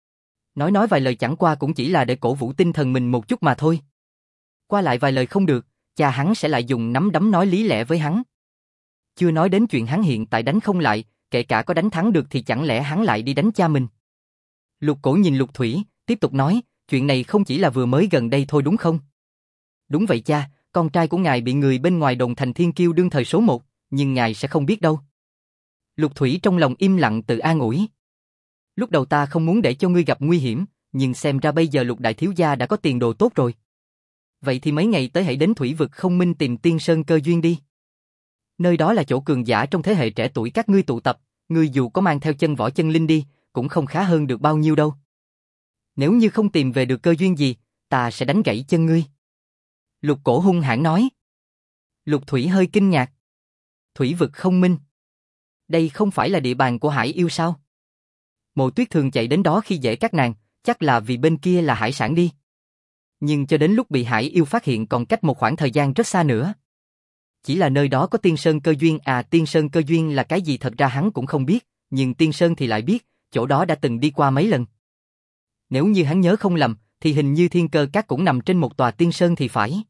Nói vài lời chẳng qua cũng chỉ là để cổ vũ tinh thần mình một chút mà thôi. Qua lại vài lời không được, cha hắn sẽ lại dùng nắm đấm nói lý lẽ với hắn. Chưa nói đến chuyện hắn hiện tại đánh không lại, kể cả có đánh thắng được thì chẳng lẽ hắn lại đi đánh cha mình. Lục Cổ nhìn Lục Thủy, tiếp tục nói, chuyện này không chỉ là vừa mới gần đây thôi đúng không? Đúng vậy cha, con trai của ngài bị người bên ngoài đồn thành thiên kiêu đương thời số 1, nhưng ngài sẽ không biết đâu. Lục Thủy trong lòng im lặng tự an ủi. Lúc đầu ta không muốn để cho ngươi gặp nguy hiểm, nhưng xem ra bây giờ Lục đại thiếu gia đã có tiền đồ tốt rồi. Vậy thì mấy ngày tới hãy đến thủy vực không minh tìm Tiên Sơn Cơ Duyên đi. Nơi đó là chỗ cường giả trong thế hệ trẻ tuổi các ngươi tụ tập, ngươi dù có mang theo Chân Võ Chân Linh đi, cũng không khá hơn được bao nhiêu đâu. Nếu như không tìm về được cơ duyên gì, ta sẽ đánh gãy chân ngươi. Lục Cổ hung hãn nói. Lục Thủy hơi kinh ngạc. Thủy vực không minh. Đây không phải là địa bàn của Hải Yêu sao? Mộ Tuyết thường chạy đến đó khi dễ các nàng, chắc là vì bên kia là hải sản đi. Nhưng cho đến lúc bị Hải Yêu phát hiện còn cách một khoảng thời gian rất xa nữa. Chỉ là nơi đó có Tiên Sơn Cơ Duyên Tiên Sơn Cơ Duyên là cái gì thật ra hắn cũng không biết, nhưng Tiên Sơn thì lại biết, chỗ đó đã từng đi qua mấy lần. Nếu như hắn nhớ không lầm, thì hình như Thiên Cơ Các cũng nằm trên một tòa Tiên Sơn thì phải.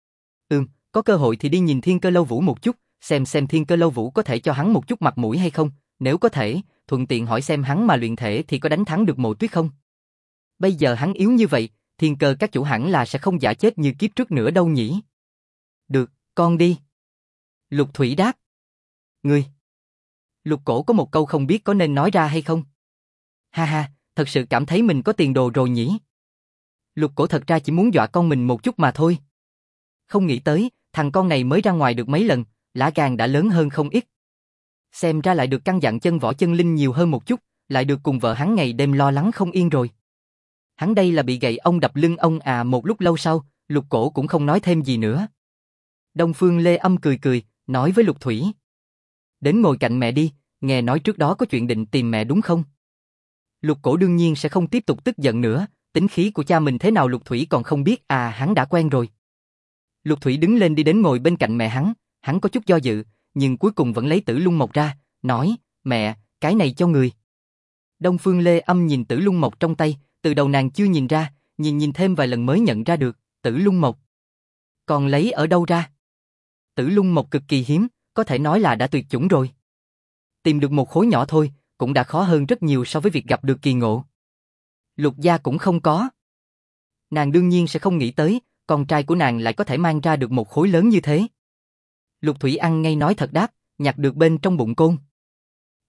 Có cơ hội thì đi nhìn Thiên Cơ Lâu Vũ một chút, xem Thiên Cơ Lâu Vũ có thể cho hắn một chút mặt mũi hay không, nếu có thể, thuận tiện hỏi xem hắn mà luyện thể thì có đánh thắng được Mộ Tuyết không. Bây giờ hắn yếu như vậy, Thiên Cơ Các chủ hẳn là sẽ không giả chết như kiếp trước nữa đâu nhỉ. Được, con đi. Lục Thủy đáp. Ngươi. Lục Cổ có một câu không biết có nên nói ra hay không. Ha ha, thật sự cảm thấy mình có tiền đồ rồi nhỉ. Lục Cổ thật ra chỉ muốn dọa con mình một chút mà thôi. Không nghĩ tới, thằng con này mới ra ngoài được mấy lần, lá gan đã lớn hơn không ít. Xem ra lại được căn dặn Chân Võ Chân Linh nhiều hơn một chút, lại được cùng vợ hắn ngày đêm lo lắng không yên rồi. Hắn đây là bị gậy ông đập lưng ông một lúc lâu sau, Lục Cổ cũng không nói thêm gì nữa. Đông Phương Lê Âm cười cười, nói với Lục Thủy. Đến ngồi cạnh mẹ đi, nghe nói trước đó có chuyện định tìm mẹ đúng không? Lục Cổ đương nhiên sẽ không tiếp tục tức giận nữa, tính khí của cha mình thế nào Lục Thủy còn không biết hắn đã quen rồi. Lục Thủy đứng lên đi đến ngồi bên cạnh mẹ hắn có chút do dự, nhưng cuối cùng vẫn lấy Tử Lung Mộc ra, nói, mẹ, cái này cho người. Đông Phương Lê Âm nhìn Tử Lung Mộc trong tay, từ đầu nàng chưa nhìn ra, nhìn thêm vài lần mới nhận ra được, Tử Lung Mộc. Còn lấy ở đâu ra? Tử Lung Mộc cực kỳ hiếm, có thể nói là đã tuyệt chủng rồi. Tìm được một khối nhỏ thôi, cũng đã khó hơn rất nhiều so với việc gặp được kỳ ngộ. Lục gia cũng không có. Nàng đương nhiên sẽ không nghĩ tới, con trai của nàng lại có thể mang ra được một khối lớn như thế. Lục Thủy ăn ngay nói thật đáp, nhặt được bên trong bụng côn.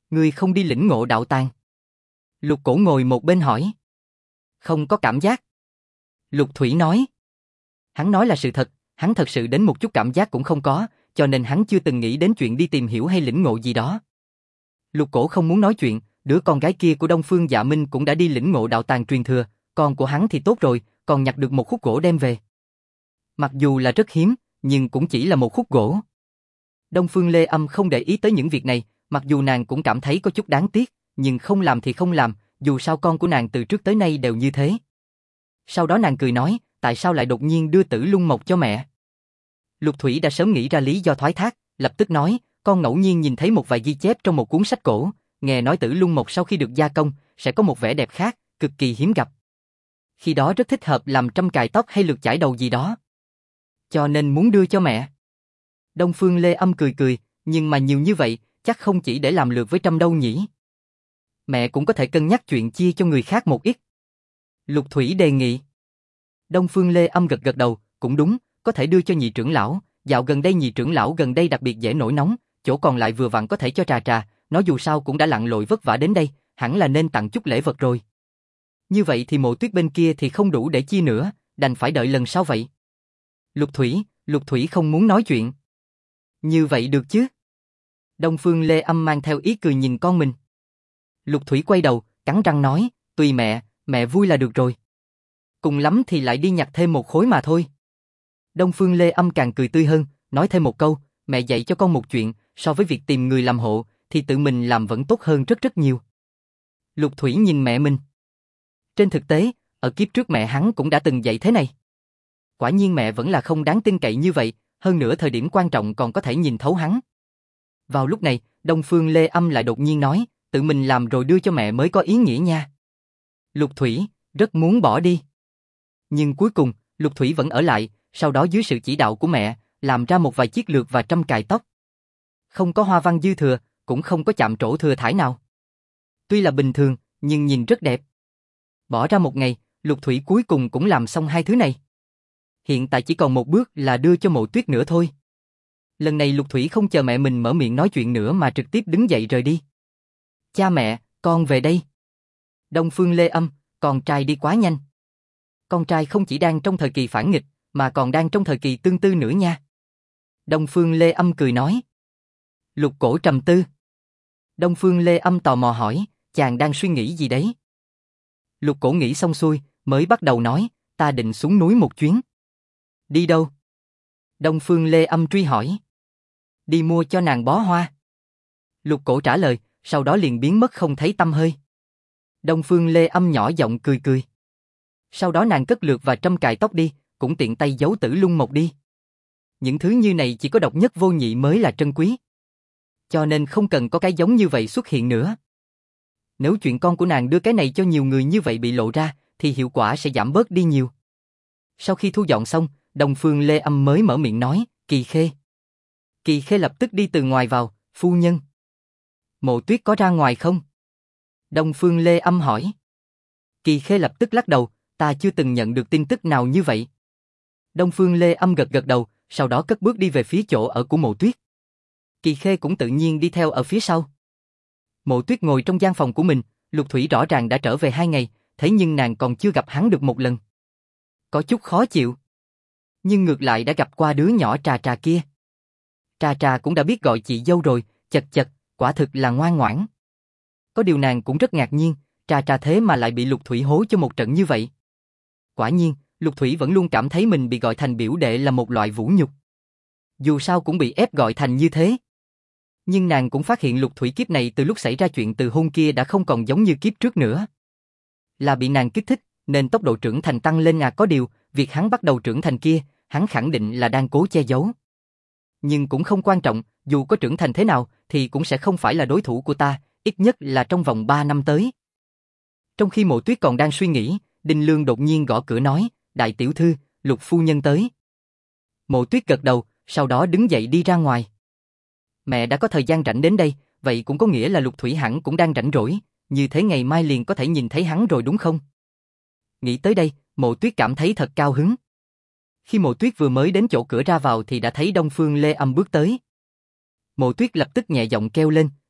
Ngươi không đi lĩnh ngộ đạo tàng? Lục Cổ ngồi một bên hỏi. Không có cảm giác. Lục Thủy nói. Hắn nói là sự thật, hắn thật sự đến một chút cảm giác cũng không có, cho nên hắn chưa từng nghĩ đến chuyện đi tìm hiểu hay lĩnh ngộ gì đó. Lục Cổ không muốn nói chuyện, đứa con gái kia của Đông Phương Dạ Minh cũng đã đi lĩnh ngộ đạo tàng truyền thừa, con của hắn thì tốt rồi, còn nhặt được một khúc gỗ đem về. Mặc dù là rất hiếm, nhưng cũng chỉ là một khúc gỗ. Đông Phương Lê Âm không để ý tới những việc này, mặc dù nàng cũng cảm thấy có chút đáng tiếc, nhưng không làm thì không làm, dù sao con của nàng từ trước tới nay đều như thế. Sau đó nàng cười nói, tại sao lại đột nhiên đưa Tử Lung Mộc cho mẹ? Lục Thủy đã sớm nghĩ ra lý do thoái thác, lập tức nói, con ngẫu nhiên nhìn thấy một vài ghi chép trong một cuốn sách cổ, nghe nói Tử Lung Mộc sau khi được gia công, sẽ có một vẻ đẹp khác, cực kỳ hiếm gặp. Khi đó rất thích hợp làm trâm cài tóc hay lược chải đầu gì đó. Cho nên muốn đưa cho mẹ. Đông Phương Lê Âm cười cười, nhưng mà nhiều như vậy, chắc không chỉ để làm lược với trâm đâu nhỉ. Mẹ cũng có thể cân nhắc chuyện chia cho người khác một ít. Lục Thủy đề nghị. Đông Phương Lê Âm gật gật đầu, cũng đúng, có thể đưa cho nhị trưởng lão, dạo gần đây nhị trưởng lão gần đây đặc biệt dễ nổi nóng, chỗ còn lại vừa vặn có thể cho Trà Trà, nó dù sao cũng đã lặn lội vất vả đến đây, hẳn là nên tặng chút lễ vật rồi. Như vậy thì Mộ Tuyết bên kia thì không đủ để chia nữa, đành phải đợi lần sau vậy. Lục Thủy không muốn nói chuyện. Như vậy được chứ? Đông Phương Lê Âm mang theo ý cười nhìn con mình. Lục Thủy quay đầu, cắn răng nói, tùy mẹ vui là được rồi. Cùng lắm thì lại đi nhặt thêm một khối mà thôi. Đông Phương Lê Âm càng cười tươi hơn, nói thêm một câu, mẹ dạy cho con một chuyện, so với việc tìm người làm hộ, thì tự mình làm vẫn tốt hơn rất rất nhiều. Lục Thủy nhìn mẹ mình. Trên thực tế, ở kiếp trước mẹ hắn cũng đã từng dạy thế này. Quả nhiên mẹ vẫn là không đáng tin cậy như vậy, hơn nữa thời điểm quan trọng còn có thể nhìn thấu hắn. Vào lúc này, Đông Phương Lê Âm lại đột nhiên nói, tự mình làm rồi đưa cho mẹ mới có ý nghĩa nha. Lục Thủy rất muốn bỏ đi. Nhưng cuối cùng, Lục Thủy vẫn ở lại, sau đó dưới sự chỉ đạo của mẹ, làm ra một vài chiếc lược và trâm cài tóc. Không có hoa văn dư thừa, cũng không có chạm trổ thừa thải nào. Tuy là bình thường, nhưng nhìn rất đẹp. Bỏ ra một ngày, Lục Thủy cuối cùng cũng làm xong hai thứ này. Hiện tại chỉ còn một bước là đưa cho Mộ Tuyết nữa thôi. Lần này Lục Thủy không chờ mẹ mình mở miệng nói chuyện nữa mà trực tiếp đứng dậy rời đi. Cha mẹ, con về đây. Đông Phương Lê Âm, con trai đi quá nhanh. Con trai không chỉ đang trong thời kỳ phản nghịch, mà còn đang trong thời kỳ tương tư nữa nha. Đông Phương Lê Âm cười nói. Lục Cổ trầm tư. Đông Phương Lê Âm tò mò hỏi, chàng đang suy nghĩ gì đấy? Lục Cổ nghĩ xong xuôi, mới bắt đầu nói, ta định xuống núi một chuyến. Đi đâu? Đông Phương Lê Âm truy hỏi. Đi mua cho nàng bó hoa. Lục Cổ trả lời, sau đó liền biến mất không thấy tăm hơi. Đông Phương Lê Âm nhỏ giọng cười cười. Sau đó nàng cất lược và trâm cài tóc đi, cũng tiện tay giấu Tử Lung Mộc đi. Những thứ như này chỉ có độc nhất vô nhị mới là trân quý. Cho nên không cần có cái giống như vậy xuất hiện nữa. Nếu chuyện con của nàng đưa cái này cho nhiều người như vậy bị lộ ra, thì hiệu quả sẽ giảm bớt đi nhiều. Sau khi thu dọn xong, Đông Phương Lê Âm mới mở miệng nói, Kỳ Khê. Kỳ Khê lập tức đi từ ngoài vào, phu nhân. Mộ Tuyết có ra ngoài không? Đông Phương Lê Âm hỏi. Kỳ Khê lập tức lắc đầu, ta chưa từng nhận được tin tức nào như vậy. Đông Phương Lê Âm gật gật đầu, sau đó cất bước đi về phía chỗ ở của Mộ Tuyết. Kỳ Khê cũng tự nhiên đi theo ở phía sau. Mộ Tuyết ngồi trong gian phòng của mình, Lục Thủy rõ ràng đã trở về 2 ngày, thế nhưng nàng còn chưa gặp hắn được một lần. Có chút khó chịu. Nhưng ngược lại đã gặp qua đứa nhỏ Trà Trà kia. Trà Trà cũng đã biết gọi chị dâu rồi, chật chật, quả thực là ngoan ngoãn. Có điều nàng cũng rất ngạc nhiên, Trà Trà thế mà lại bị Lục Thủy hố cho một trận như vậy. Quả nhiên, Lục Thủy vẫn luôn cảm thấy mình bị gọi thành biểu đệ là một loại vũ nhục. Dù sao cũng bị ép gọi thành như thế. Nhưng nàng cũng phát hiện Lục Thủy kiếp này từ lúc xảy ra chuyện từ hôn kia đã không còn giống như kiếp trước nữa. Là bị nàng kích thích, nên tốc độ trưởng thành tăng lên có điều, việc hắn bắt đầu trưởng thành kia, hắn khẳng định là đang cố che giấu. Nhưng cũng không quan trọng, dù có trưởng thành thế nào thì cũng sẽ không phải là đối thủ của ta, ít nhất là trong vòng 3 năm tới. Trong khi Mộ Tuyết còn đang suy nghĩ, Đinh Lương đột nhiên gõ cửa nói, đại tiểu thư, Lục phu nhân tới. Mộ Tuyết gật đầu, sau đó đứng dậy đi ra ngoài. Mẹ đã có thời gian rảnh đến đây, vậy cũng có nghĩa là Lục Thủy hẳn cũng đang rảnh rỗi, như thế ngày mai liền có thể nhìn thấy hắn rồi đúng không? Nghĩ tới đây, Mộ Tuyết cảm thấy thật cao hứng. Khi Mộ Tuyết vừa mới đến chỗ cửa ra vào thì đã thấy Đông Phương Lê Âm bước tới. Mộ Tuyết lập tức nhẹ giọng kêu lên,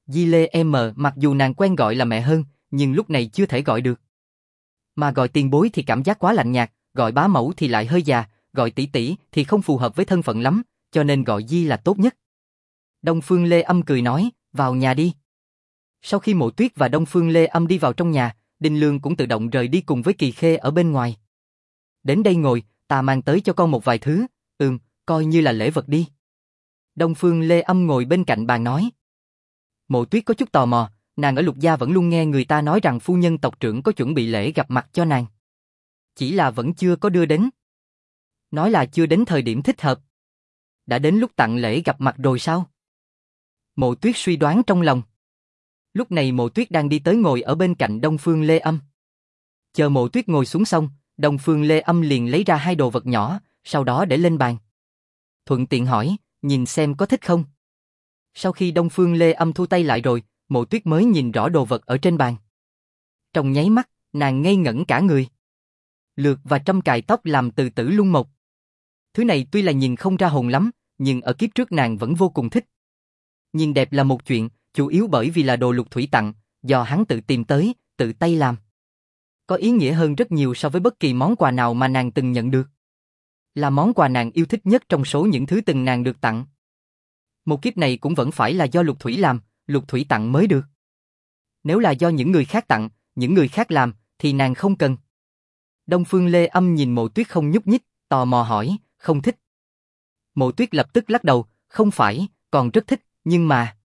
Di Lê M mặc dù nàng quen gọi là mẹ hơn, nhưng lúc này chưa thể gọi được. Mà gọi tiền bối thì cảm giác quá lạnh nhạt, gọi bá mẫu thì lại hơi già, gọi tỷ tỷ thì không phù hợp với thân phận lắm, cho nên gọi Di là tốt nhất. Đông Phương Lê Âm cười nói, vào nhà đi. Sau khi Mộ Tuyết và Đông Phương Lê Âm đi vào trong nhà, Đinh Lương cũng tự động rời đi cùng với Kỳ Khê ở bên ngoài. Đến đây ngồi, ta mang tới cho con một vài thứ, coi như là lễ vật đi. Đông Phương Lê Âm ngồi bên cạnh bàn nói. Mộ Tuyết có chút tò mò, nàng ở Lục gia vẫn luôn nghe người ta nói rằng phu nhân tộc trưởng có chuẩn bị lễ gặp mặt cho nàng. Chỉ là vẫn chưa có đưa đến. Nói là chưa đến thời điểm thích hợp. Đã đến lúc tặng lễ gặp mặt rồi sao? Mộ Tuyết suy đoán trong lòng. Lúc này Mộ Tuyết đang đi tới ngồi ở bên cạnh Đông Phương Lê Âm. Chờ Mộ Tuyết ngồi xuống xong, Đông Phương Lê Âm liền lấy ra hai đồ vật nhỏ, sau đó để lên bàn. Thuận tiện hỏi, nhìn xem có thích không? Sau khi Đông Phương Lê Âm thu tay lại rồi, Mộ Tuyết mới nhìn rõ đồ vật ở trên bàn. Trong nháy mắt, nàng ngây ngẩn cả người. Lược và trâm cài tóc làm từ tử lung mộc. Thứ này tuy là nhìn không ra hồn lắm, nhưng ở kiếp trước nàng vẫn vô cùng thích. Nhìn đẹp là một chuyện, chủ yếu bởi vì là đồ Lục Thủy tặng, do hắn tự tìm tới, tự tay làm. Có ý nghĩa hơn rất nhiều so với bất kỳ món quà nào mà nàng từng nhận được. Là món quà nàng yêu thích nhất trong số những thứ từng nàng được tặng. Một kiếp này cũng vẫn phải là do Lục Thủy làm, Lục Thủy tặng mới được. Nếu là do những người khác tặng, những người khác làm, thì nàng không cần. Đông Phương Lê Âm nhìn Mộ Tuyết không nhúc nhích, tò mò hỏi, không thích. Mộ Tuyết lập tức lắc đầu, không phải, còn rất thích, nhưng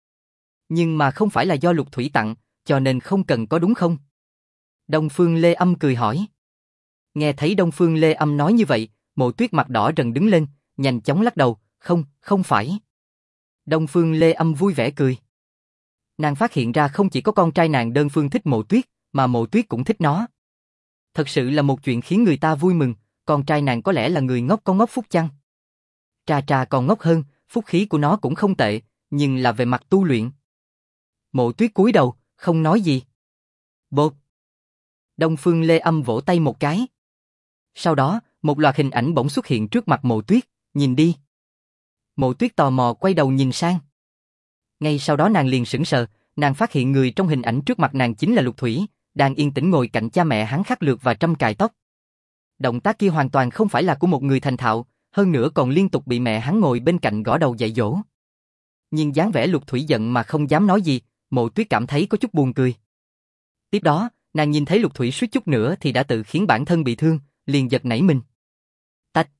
mà không phải là do Lục Thủy tặng, cho nên không cần có đúng không? Đông Phương Lê Âm cười hỏi. Nghe thấy Đông Phương Lê Âm nói như vậy, Mộ Tuyết mặt đỏ rần đứng lên, nhanh chóng lắc đầu, không phải. Đông Phương Lê Âm vui vẻ cười. Nàng phát hiện ra không chỉ có con trai nàng đơn phương thích Mộ Tuyết, mà Mộ Tuyết cũng thích nó. Thật sự là một chuyện khiến người ta vui mừng, con trai nàng có lẽ là người ngốc có ngốc phúc chăng? Trà còn ngốc hơn, phúc khí của nó cũng không tệ, nhưng là về mặt tu luyện. Mộ Tuyết cúi đầu, không nói gì. Bột. Đông Phương Lê Âm vỗ tay một cái. Sau đó, một loạt hình ảnh bỗng xuất hiện trước mặt Mộ Tuyết, nhìn đi. Mộ Tuyết tò mò quay đầu nhìn sang. Ngay sau đó nàng liền sững sờ, nàng phát hiện người trong hình ảnh trước mặt nàng chính là Lục Thủy, đang yên tĩnh ngồi cạnh cha mẹ hắn khắc lược và trâm cài tóc. Động tác kia hoàn toàn không phải là của một người thành thạo, hơn nữa còn liên tục bị mẹ hắn ngồi bên cạnh gõ đầu dạy dỗ. Nhưng dáng vẻ Lục Thủy giận mà không dám nói gì, Mộ Tuyết cảm thấy có chút buồn cười. Tiếp đó, nàng nhìn thấy Lục Thủy suýt chút nữa thì đã tự khiến bản thân bị thương, liền giật nảy mình. Tạch.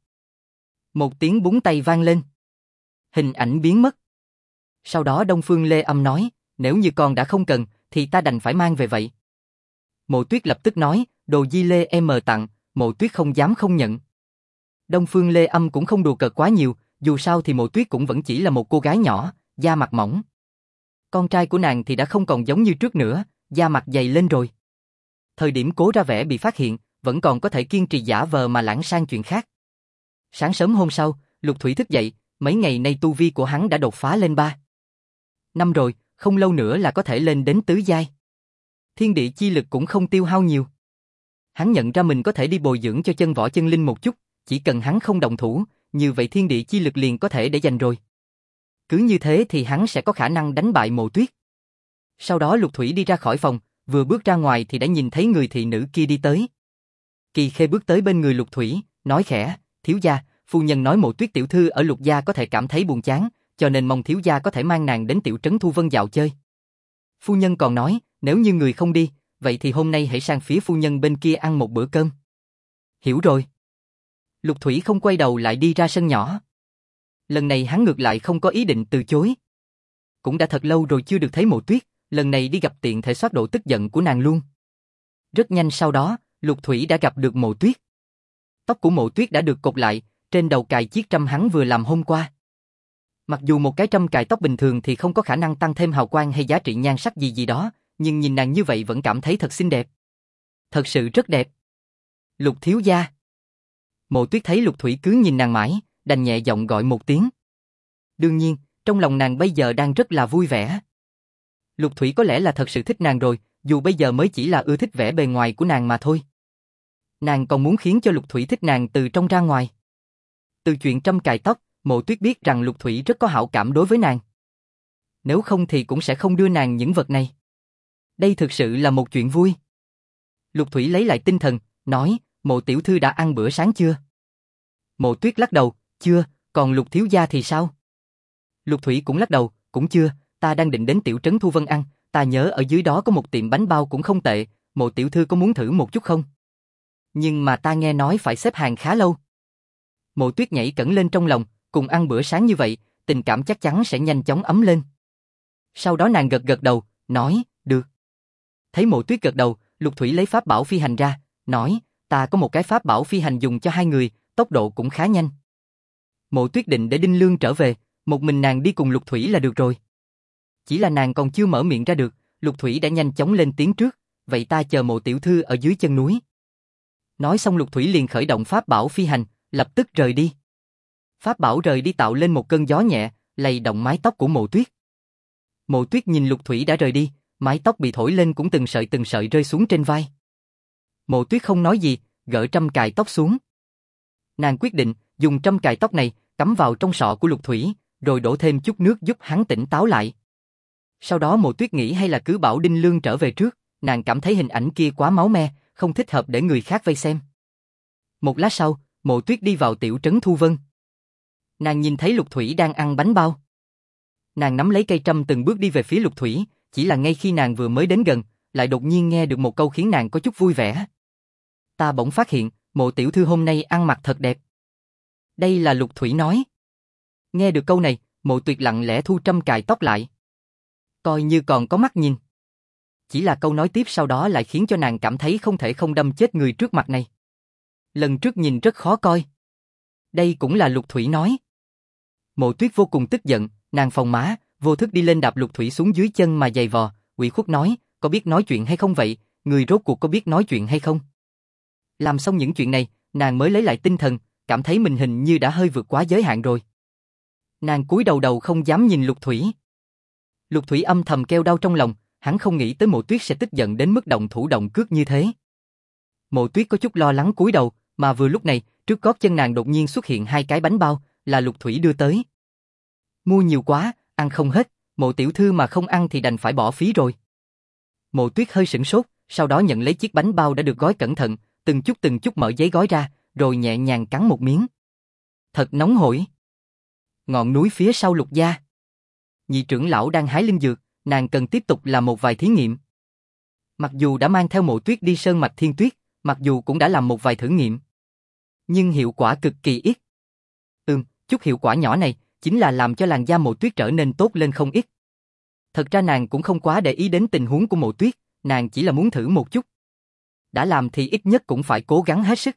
Một tiếng búng tay vang lên. Hình ảnh biến mất. Sau đó Đông Phương Lê Âm nói, nếu như con đã không cần, thì ta đành phải mang về vậy. Mộ Tuyết lập tức nói, đồ Di Lê M tặng, Mộ Tuyết không dám không nhận. Đông Phương Lê Âm cũng không đùa cợt quá nhiều, dù sao thì Mộ Tuyết cũng vẫn chỉ là một cô gái nhỏ, da mặt mỏng. Con trai của nàng thì đã không còn giống như trước nữa, da mặt dày lên rồi. Thời điểm cố ra vẻ bị phát hiện, vẫn còn có thể kiên trì giả vờ mà lãng sang chuyện khác. Sáng sớm hôm sau, Lục Thủy thức dậy, mấy ngày nay tu vi của hắn đã đột phá lên 3 năm rồi, không lâu nữa là có thể lên đến tứ giai. Thiên địa chi lực cũng không tiêu hao nhiều. Hắn nhận ra mình có thể đi bồi dưỡng cho chân võ chân linh một chút, chỉ cần hắn không động thủ, như vậy thiên địa chi lực liền có thể để dành rồi. Cứ như thế thì hắn sẽ có khả năng đánh bại Mộ Tuyết. Sau đó Lục Thủy đi ra khỏi phòng, vừa bước ra ngoài thì đã nhìn thấy người thị nữ kia đi tới. Kỳ Khê bước tới bên người Lục Thủy, nói khẽ, thiếu gia, phu nhân nói Mộ Tuyết tiểu thư ở Lục gia có thể cảm thấy buồn chán, cho nên mong thiếu gia có thể mang nàng đến tiểu trấn Thu Vân dạo chơi. Phu nhân còn nói, nếu như người không đi, vậy thì hôm nay hãy sang phía phu nhân bên kia ăn một bữa cơm. Hiểu rồi. Lục Thủy không quay đầu lại đi ra sân nhỏ. Lần này hắn ngược lại không có ý định từ chối. Cũng đã thật lâu rồi chưa được thấy Mộ Tuyết, lần này đi gặp tiện thể xoát độ tức giận của nàng luôn. Rất nhanh sau đó, Lục Thủy đã gặp được Mộ Tuyết. Tóc của Mộ Tuyết đã được cột lại, trên đầu cài chiếc trâm hắn vừa làm hôm qua. Mặc dù một cái trâm cài tóc bình thường thì không có khả năng tăng thêm hào quang hay giá trị nhan sắc gì đó, nhưng nhìn nàng như vậy vẫn cảm thấy thật xinh đẹp. Thật sự rất đẹp. Lục thiếu gia. Mộ Tuyết thấy Lục Thủy cứ nhìn nàng mãi, đành nhẹ giọng gọi một tiếng. Đương nhiên, trong lòng nàng bây giờ đang rất là vui vẻ. Lục Thủy có lẽ là thật sự thích nàng rồi, dù bây giờ mới chỉ là ưa thích vẻ bề ngoài của nàng mà thôi. Nàng còn muốn khiến cho Lục Thủy thích nàng từ trong ra ngoài. Từ chuyện trâm cài tóc, Mộ Tuyết biết rằng Lục Thủy rất có hảo cảm đối với nàng. Nếu không thì cũng sẽ không đưa nàng những vật này. Đây thực sự là một chuyện vui. Lục Thủy lấy lại tinh thần, nói, Mộ tiểu thư đã ăn bữa sáng chưa? Mộ Tuyết lắc đầu, chưa, còn Lục thiếu gia thì sao? Lục Thủy cũng lắc đầu, cũng chưa, ta đang định đến tiểu trấn Thu Vân ăn, ta nhớ ở dưới đó có một tiệm bánh bao cũng không tệ, Mộ tiểu thư có muốn thử một chút không? Nhưng mà ta nghe nói phải xếp hàng khá lâu. Mộ Tuyết nhảy cẫng lên trong lòng, cùng ăn bữa sáng như vậy, tình cảm chắc chắn sẽ nhanh chóng ấm lên. Sau đó nàng gật gật đầu, nói, được. Thấy Mộ Tuyết gật đầu, Lục Thủy lấy pháp bảo phi hành ra, nói, ta có một cái pháp bảo phi hành dùng cho hai người, tốc độ cũng khá nhanh. Mộ Tuyết định để Đinh Lương trở về, một mình nàng đi cùng Lục Thủy là được rồi. Chỉ là nàng còn chưa mở miệng ra được, Lục Thủy đã nhanh chóng lên tiếng trước, vậy ta chờ Mộ tiểu thư ở dưới chân núi. Nói xong Lục Thủy liền khởi động pháp bảo phi hành, lập tức rời đi. Pháp bảo rời đi tạo lên một cơn gió nhẹ, lay động mái tóc của Mộ Tuyết. Mộ Tuyết nhìn Lục Thủy đã rời đi, mái tóc bị thổi lên cũng từng sợi rơi xuống trên vai. Mộ Tuyết không nói gì, gỡ trâm cài tóc xuống. Nàng quyết định dùng trâm cài tóc này cắm vào trong sọ của Lục Thủy, rồi đổ thêm chút nước giúp hắn tỉnh táo lại. Sau đó Mộ Tuyết nghĩ hay là cứ bảo Đinh Lương trở về trước, nàng cảm thấy hình ảnh kia quá máu me, không thích hợp để người khác vây xem. Một lát sau, Mộ Tuyết đi vào tiểu trấn Thu Vân. Nàng nhìn thấy Lục Thủy đang ăn bánh bao. Nàng nắm lấy cây trâm từng bước đi về phía Lục Thủy, chỉ là ngay khi nàng vừa mới đến gần, lại đột nhiên nghe được một câu khiến nàng có chút vui vẻ. Ta bỗng phát hiện, Mộ tiểu thư hôm nay ăn mặc thật đẹp. Đây là Lục Thủy nói. Nghe được câu này, Mộ Tuyết lặng lẽ thu trâm cài tóc lại. Coi như còn có mắt nhìn. Chỉ là câu nói tiếp sau đó lại khiến cho nàng cảm thấy không thể không đâm chết người trước mặt này. Lần trước nhìn rất khó coi. Đây cũng là Lục Thủy nói. Mộ Tuyết vô cùng tức giận, nàng phồng má, vô thức đi lên đạp Lục Thủy xuống dưới chân mà giày vò, ủy khuất nói, có biết nói chuyện hay không vậy, người rốt cuộc có biết nói chuyện hay không? Làm xong những chuyện này, nàng mới lấy lại tinh thần, cảm thấy mình hình như đã hơi vượt quá giới hạn rồi. Nàng cúi đầu không dám nhìn Lục Thủy. Lục Thủy âm thầm kêu đau trong lòng, hắn không nghĩ tới Mộ Tuyết sẽ tức giận đến mức động thủ động cước như thế. Mộ Tuyết có chút lo lắng cúi đầu, mà vừa lúc này, trước gót chân nàng đột nhiên xuất hiện hai cái bánh bao, là Lục Thủy đưa tới. Mua nhiều quá, ăn không hết, Mộ tiểu thư mà không ăn thì đành phải bỏ phí rồi. Mộ Tuyết hơi sửng sốt, sau đó nhận lấy chiếc bánh bao đã được gói cẩn thận, từng chút mở giấy gói ra, rồi nhẹ nhàng cắn một miếng. Thật nóng hổi. Ngọn núi phía sau Lục gia. Nhị trưởng lão đang hái linh dược, nàng cần tiếp tục làm một vài thí nghiệm. Mặc dù đã mang theo Mộ Tuyết đi Sơn Mạch Thiên Tuyết, mặc dù cũng đã làm một vài thử nghiệm, nhưng hiệu quả cực kỳ ít. Chút hiệu quả nhỏ này chính là làm cho làn da Mộ Tuyết trở nên tốt lên không ít. Thật ra nàng cũng không quá để ý đến tình huống của Mộ Tuyết, nàng chỉ là muốn thử một chút. Đã làm thì ít nhất cũng phải cố gắng hết sức.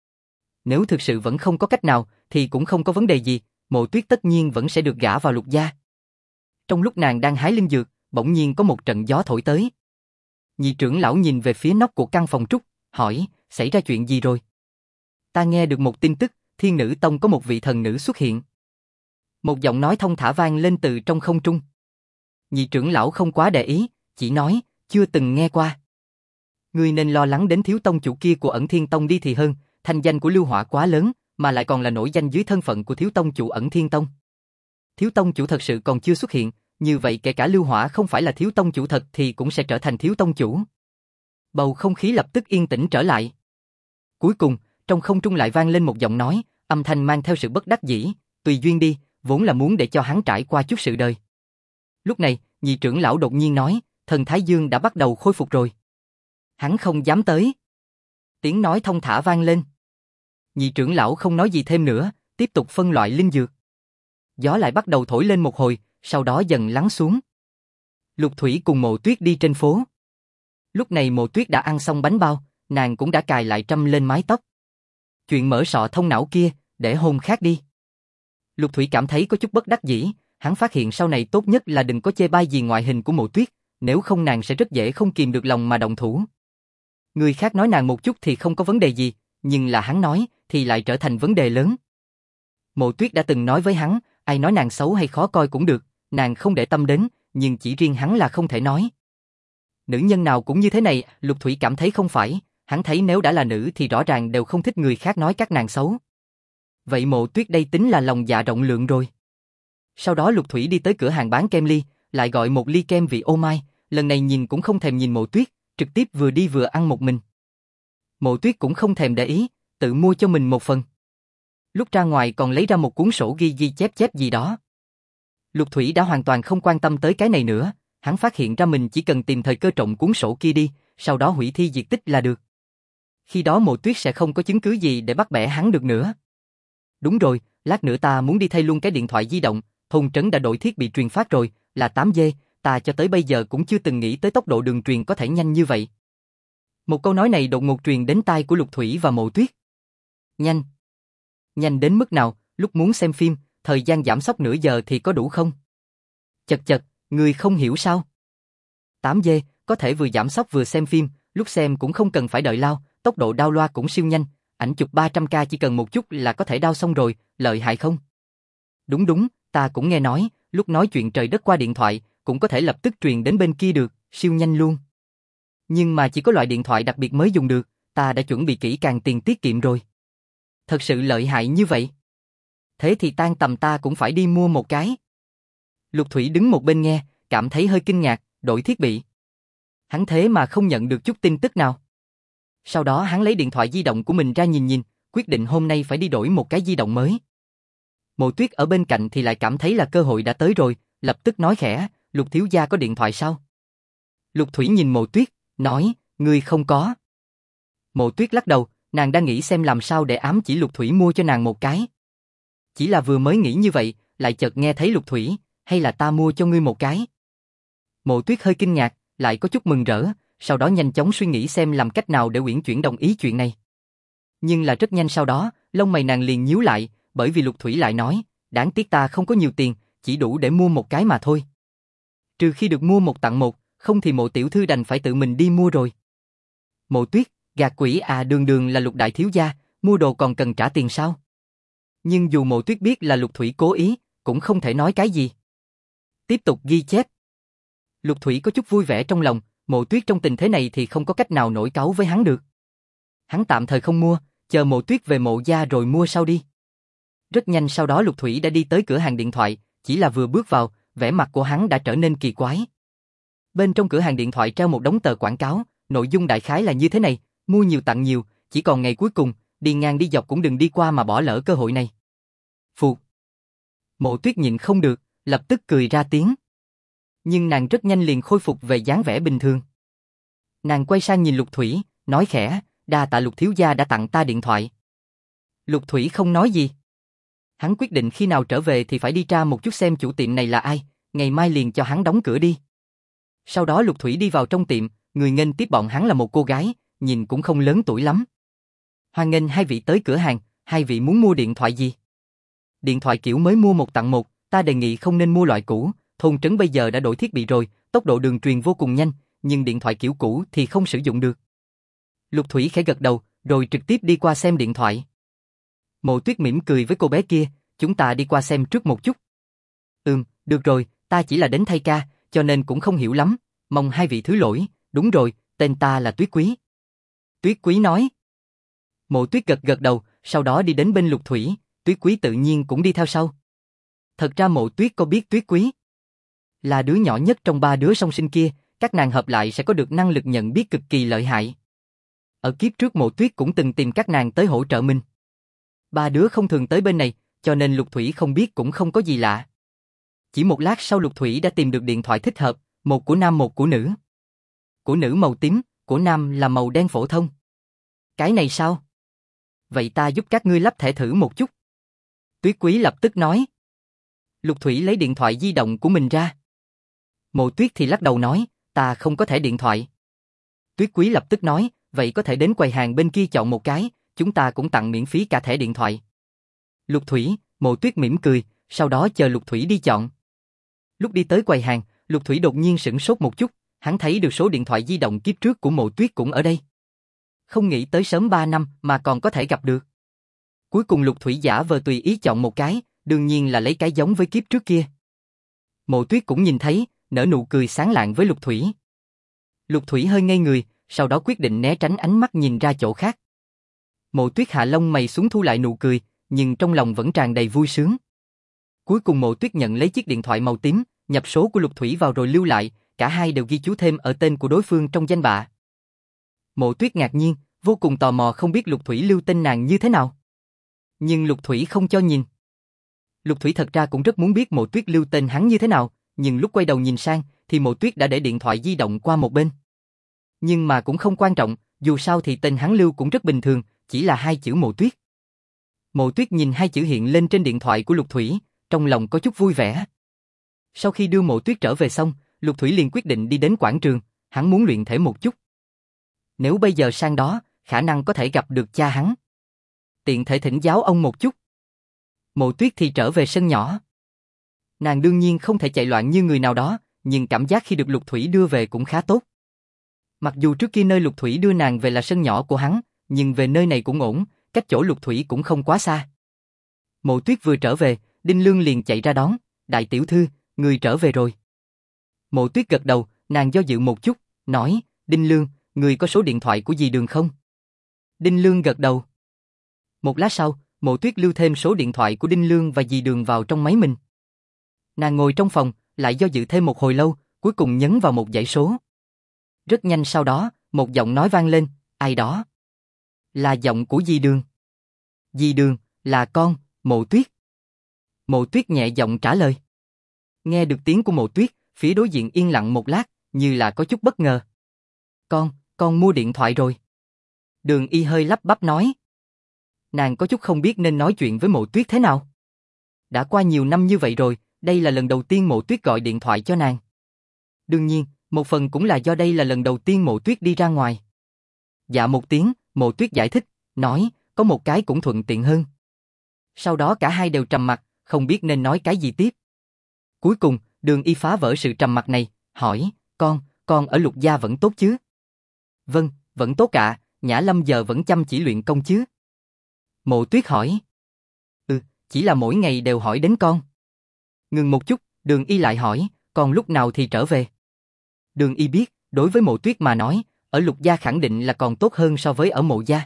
Nếu thực sự vẫn không có cách nào thì cũng không có vấn đề gì, Mộ Tuyết tất nhiên vẫn sẽ được gả vào Lục gia. Trong lúc nàng đang hái linh dược, bỗng nhiên có một trận gió thổi tới. Nhị trưởng lão nhìn về phía nóc của căn phòng trúc, hỏi, xảy ra chuyện gì rồi? Ta nghe được một tin tức, Thiên Nữ Tông có một vị thần nữ xuất hiện. Một giọng nói thông thả vang lên từ trong không trung. Nhị trưởng lão không quá để ý, chỉ nói, chưa từng nghe qua. Ngươi nên lo lắng đến thiếu tông chủ kia của Ẩn Thiên Tông đi thì hơn, thanh danh của Lưu Hỏa quá lớn, mà lại còn là nổi danh dưới thân phận của thiếu tông chủ Ẩn Thiên Tông. Thiếu tông chủ thật sự còn chưa xuất hiện, như vậy kể cả Lưu Hỏa không phải là thiếu tông chủ thật thì cũng sẽ trở thành thiếu tông chủ. Bầu không khí lập tức yên tĩnh trở lại. Cuối cùng, trong không trung lại vang lên một giọng nói, âm thanh mang theo sự bất đắc dĩ, tùy duyên đi, vốn là muốn để cho hắn trải qua chút sự đời. Lúc này, nhị trưởng lão đột nhiên nói, thần Thái Dương đã bắt đầu khôi phục rồi. Hắn không dám tới. Tiếng nói thông thả vang lên. Nhị trưởng lão không nói gì thêm nữa, tiếp tục phân loại linh dược. Gió lại bắt đầu thổi lên một hồi, sau đó dần lắng xuống. Lục Thủy cùng Mộ Tuyết đi trên phố. Lúc này Mộ Tuyết đã ăn xong bánh bao, nàng cũng đã cài lại trâm lên mái tóc. Chuyện mở sọ thông não kia, để hôm khác đi. Lục Thủy cảm thấy có chút bất đắc dĩ, hắn phát hiện sau này tốt nhất là đừng có chê bai gì ngoại hình của Mộ Tuyết, nếu không nàng sẽ rất dễ không kìm được lòng mà động thủ. Người khác nói nàng một chút thì không có vấn đề gì, nhưng là hắn nói thì lại trở thành vấn đề lớn. Mộ Tuyết đã từng nói với hắn, ai nói nàng xấu hay khó coi cũng được, nàng không để tâm đến, nhưng chỉ riêng hắn là không thể nói. Nữ nhân nào cũng như thế này, Lục Thủy cảm thấy không phải, hắn thấy nếu đã là nữ thì rõ ràng đều không thích người khác nói các nàng xấu. Vậy Mộ Tuyết đây tính là lòng dạ rộng lượng rồi. Sau đó Lục Thủy đi tới cửa hàng bán kem ly, lại gọi một ly kem vị ô mai, lần này nhìn cũng không thèm nhìn Mộ Tuyết, trực tiếp vừa đi vừa ăn một mình. Mộ Tuyết cũng không thèm để ý, tự mua cho mình một phần. Lúc ra ngoài còn lấy ra một cuốn sổ ghi ghi chép chép gì đó. Lục Thủy đã hoàn toàn không quan tâm tới cái này nữa, hắn phát hiện ra mình chỉ cần tìm thời cơ trộm cuốn sổ kia đi, sau đó hủy thi diệt tích là được. Khi đó Mộ Tuyết sẽ không có chứng cứ gì để bắt bẻ hắn được nữa. Đúng rồi, lát nữa ta muốn đi thay luôn cái điện thoại di động, thôn trấn đã đổi thiết bị truyền phát rồi, là 8G, ta cho tới bây giờ cũng chưa từng nghĩ tới tốc độ đường truyền có thể nhanh như vậy. Một câu nói này đột ngột truyền đến tai của Lục Thủy và Mộ Tuyết. Nhanh. Nhanh đến mức nào, lúc muốn xem phim, thời gian giảm sốc nửa giờ thì có đủ không? Chật chật, người không hiểu sao? 8G, có thể vừa giảm sốc vừa xem phim, lúc xem cũng không cần phải đợi lao, tốc độ download cũng siêu nhanh, ảnh chụp 300k chỉ cần một chút là có thể download xong rồi, lợi hại không? Đúng đúng, ta cũng nghe nói, lúc nói chuyện trời đất qua điện thoại, cũng có thể lập tức truyền đến bên kia được, siêu nhanh luôn. Nhưng mà chỉ có loại điện thoại đặc biệt mới dùng được, ta đã chuẩn bị kỹ càng tiền tiết kiệm rồi. Thật sự lợi hại như vậy? Thế thì tan tầm ta cũng phải đi mua một cái. Lục Thủy đứng một bên nghe, cảm thấy hơi kinh ngạc, đổi thiết bị. Hắn thế mà không nhận được chút tin tức nào. Sau đó hắn lấy điện thoại di động của mình ra nhìn nhìn, quyết định hôm nay phải đi đổi một cái di động mới. Mộ Tuyết ở bên cạnh thì lại cảm thấy là cơ hội đã tới rồi, lập tức nói khẽ, Lục thiếu gia có điện thoại sao? Lục Thủy nhìn Mộ Tuyết, nói, ngươi không có. Mộ Tuyết lắc đầu, nàng đang nghĩ xem làm sao để ám chỉ Lục Thủy mua cho nàng một cái. Chỉ là vừa mới nghĩ như vậy, lại chợt nghe thấy Lục Thủy, hay là ta mua cho ngươi một cái. Mộ Tuyết hơi kinh ngạc, lại có chút mừng rỡ, sau đó nhanh chóng suy nghĩ xem làm cách nào để Uyển Chuyển đồng ý chuyện này. Nhưng là rất nhanh sau đó, lông mày nàng liền nhíu lại, bởi vì Lục Thủy lại nói, đáng tiếc ta không có nhiều tiền, chỉ đủ để mua một cái mà thôi. Trừ khi được mua một tặng một, không thì Mộ tiểu thư đành phải tự mình đi mua rồi. Mộ Tuyết, gạt quỷ à, đường đường là Lục đại thiếu gia, mua đồ còn cần trả tiền sao? Nhưng dù Mộ Tuyết biết là Lục Thủy cố ý, cũng không thể nói cái gì. Tiếp tục ghi chép. Lục Thủy có chút vui vẻ trong lòng, Mộ Tuyết trong tình thế này thì không có cách nào nổi cáu với hắn được. Hắn tạm thời không mua, chờ Mộ Tuyết về Mộ gia rồi mua sau đi. Rất nhanh sau đó Lục Thủy đã đi tới cửa hàng điện thoại, chỉ là vừa bước vào, vẻ mặt của hắn đã trở nên kỳ quái. Bên trong cửa hàng điện thoại treo một đống tờ quảng cáo, nội dung đại khái là như thế này, mua nhiều tặng nhiều, chỉ còn ngày cuối cùng, đi ngang đi dọc cũng đừng đi qua mà bỏ lỡ cơ hội này. Phụt. Mộ Tuyết nhịn không được, lập tức cười ra tiếng. Nhưng nàng rất nhanh liền khôi phục về dáng vẻ bình thường. Nàng quay sang nhìn Lục Thủy, nói khẽ, đa tạ Lục thiếu gia đã tặng ta điện thoại. Lục Thủy không nói gì. Hắn quyết định khi nào trở về thì phải đi tra một chút xem chủ tiệm này là ai, ngày mai liền cho hắn đóng cửa đi. Sau đó Lục Thủy đi vào trong tiệm, người nghênh tiếp bọn hắn là một cô gái, nhìn cũng không lớn tuổi lắm. Hoan nghênh hai vị tới cửa hàng, hai vị muốn mua điện thoại gì? Điện thoại kiểu mới mua một tặng một, ta đề nghị không nên mua loại cũ, thôn trấn bây giờ đã đổi thiết bị rồi, tốc độ đường truyền vô cùng nhanh, nhưng điện thoại kiểu cũ thì không sử dụng được. Lục Thủy khẽ gật đầu, rồi trực tiếp đi qua xem điện thoại. Mộ Tuyết mỉm cười với cô bé kia, chúng ta đi qua xem trước một chút. Được rồi, ta chỉ là đến thay ca, cho nên cũng không hiểu lắm, mong hai vị thứ lỗi, đúng rồi, tên ta là Tuyết Quý. Tuyết Quý nói. Mộ Tuyết gật gật đầu, sau đó đi đến bên Lục Thủy, Tuyết Quý tự nhiên cũng đi theo sau. Thật ra Mộ Tuyết có biết Tuyết Quý là đứa nhỏ nhất trong ba đứa song sinh kia, các nàng hợp lại sẽ có được năng lực nhận biết cực kỳ lợi hại. Ở kiếp trước Mộ Tuyết cũng từng tìm các nàng tới hỗ trợ mình. Ba đứa không thường tới bên này, cho nên Lục Thủy không biết cũng không có gì lạ. Chỉ một lát sau Lục Thủy đã tìm được điện thoại thích hợp, một của nam một của nữ. Của nữ màu tím, của nam là màu đen phổ thông. Cái này sao? Vậy ta giúp các ngươi lắp thẻ thử một chút. Tuyết Quý lập tức nói. Lục Thủy lấy điện thoại di động của mình ra. Mộ Tuyết thì lắc đầu nói, ta không có thẻ điện thoại. Tuyết Quý lập tức nói, vậy có thể đến quầy hàng bên kia chọn một cái, chúng ta cũng tặng miễn phí cả thẻ điện thoại. Lục Thủy, Mộ Tuyết mỉm cười, sau đó chờ Lục Thủy đi chọn. Lúc đi tới quầy hàng, Lục Thủy đột nhiên sửng sốt một chút, hắn thấy được số điện thoại di động kiếp trước của Mộ Tuyết cũng ở đây. Không nghĩ tới sớm 3 năm mà còn có thể gặp được. Cuối cùng Lục Thủy giả vờ tùy ý chọn một cái, đương nhiên là lấy cái giống với kiếp trước kia. Mộ Tuyết cũng nhìn thấy, nở nụ cười sáng lạng với Lục Thủy. Lục Thủy hơi ngây người, sau đó quyết định né tránh ánh mắt nhìn ra chỗ khác. Mộ Tuyết hạ lông mày xuống thu lại nụ cười, nhưng trong lòng vẫn tràn đầy vui sướng. Cuối cùng Mộ Tuyết nhận lấy chiếc điện thoại màu tím, nhập số của Lục Thủy vào rồi lưu lại, cả hai đều ghi chú thêm ở tên của đối phương trong danh bạ. Mộ Tuyết ngạc nhiên, vô cùng tò mò không biết Lục Thủy lưu tên nàng như thế nào. Nhưng Lục Thủy không cho nhìn. Lục Thủy thật ra cũng rất muốn biết Mộ Tuyết lưu tên hắn như thế nào, nhưng lúc quay đầu nhìn sang, thì Mộ Tuyết đã để điện thoại di động qua một bên. Nhưng mà cũng không quan trọng, dù sao thì tên hắn lưu cũng rất bình thường, chỉ là hai chữ Mộ Tuyết. Mộ Tuyết nhìn hai chữ hiện lên trên điện thoại của Lục Thủy, trong lòng có chút vui vẻ. Sau khi đưa Mộ Tuyết trở về xong, Lục Thủy liền quyết định đi đến quảng trường, hắn muốn luyện thể một chút. Nếu bây giờ sang đó, khả năng có thể gặp được cha hắn. Tiện thể thỉnh giáo ông một chút. Mộ Tuyết thì trở về sân nhỏ. Nàng đương nhiên không thể chạy loạn như người nào đó, nhưng cảm giác khi được Lục Thủy đưa về cũng khá tốt. Mặc dù trước kia nơi Lục Thủy đưa nàng về là sân nhỏ của hắn, nhưng về nơi này cũng ổn, cách chỗ Lục Thủy cũng không quá xa. Mộ Tuyết vừa trở về, Đinh Lương liền chạy ra đón, đại tiểu thư, người trở về rồi. Mộ Tuyết gật đầu, nàng do dự một chút, nói, Đinh Lương, người có số điện thoại của dì Đường không? Đinh Lương gật đầu. Một lát sau, Mộ Tuyết lưu thêm số điện thoại của Đinh Lương và dì Đường vào trong máy mình. Nàng ngồi trong phòng, lại do dự thêm một hồi lâu, cuối cùng nhấn vào một dãy số. Rất nhanh sau đó, một giọng nói vang lên, ai đó? Là giọng của dì Đường. Dì Đường, là con, Mộ Tuyết. Mộ Tuyết nhẹ giọng trả lời. Nghe được tiếng của Mộ Tuyết, phía đối diện yên lặng một lát, như là có chút bất ngờ. Con mua điện thoại rồi. Đường Y hơi lắp bắp nói. Nàng có chút không biết nên nói chuyện với Mộ Tuyết thế nào. Đã qua nhiều năm như vậy rồi, đây là lần đầu tiên Mộ Tuyết gọi điện thoại cho nàng. Đương nhiên, một phần cũng là do đây là lần đầu tiên Mộ Tuyết đi ra ngoài. Dạ một tiếng, Mộ Tuyết giải thích, nói, có một cái cũng thuận tiện hơn. Sau đó cả hai đều trầm mặc, không biết nên nói cái gì tiếp. Cuối cùng, Đường Y phá vỡ sự trầm mặc này, hỏi, con ở Lục gia vẫn tốt chứ? Vâng, vẫn tốt ạ, Nhã Lâm giờ vẫn chăm chỉ luyện công chứ? Mộ Tuyết hỏi. Chỉ là mỗi ngày đều hỏi đến con. Ngừng một chút, Đường Y lại hỏi, con lúc nào thì trở về? Đường Y biết, đối với Mộ Tuyết mà nói, ở Lục gia khẳng định là còn tốt hơn so với ở Mộ gia.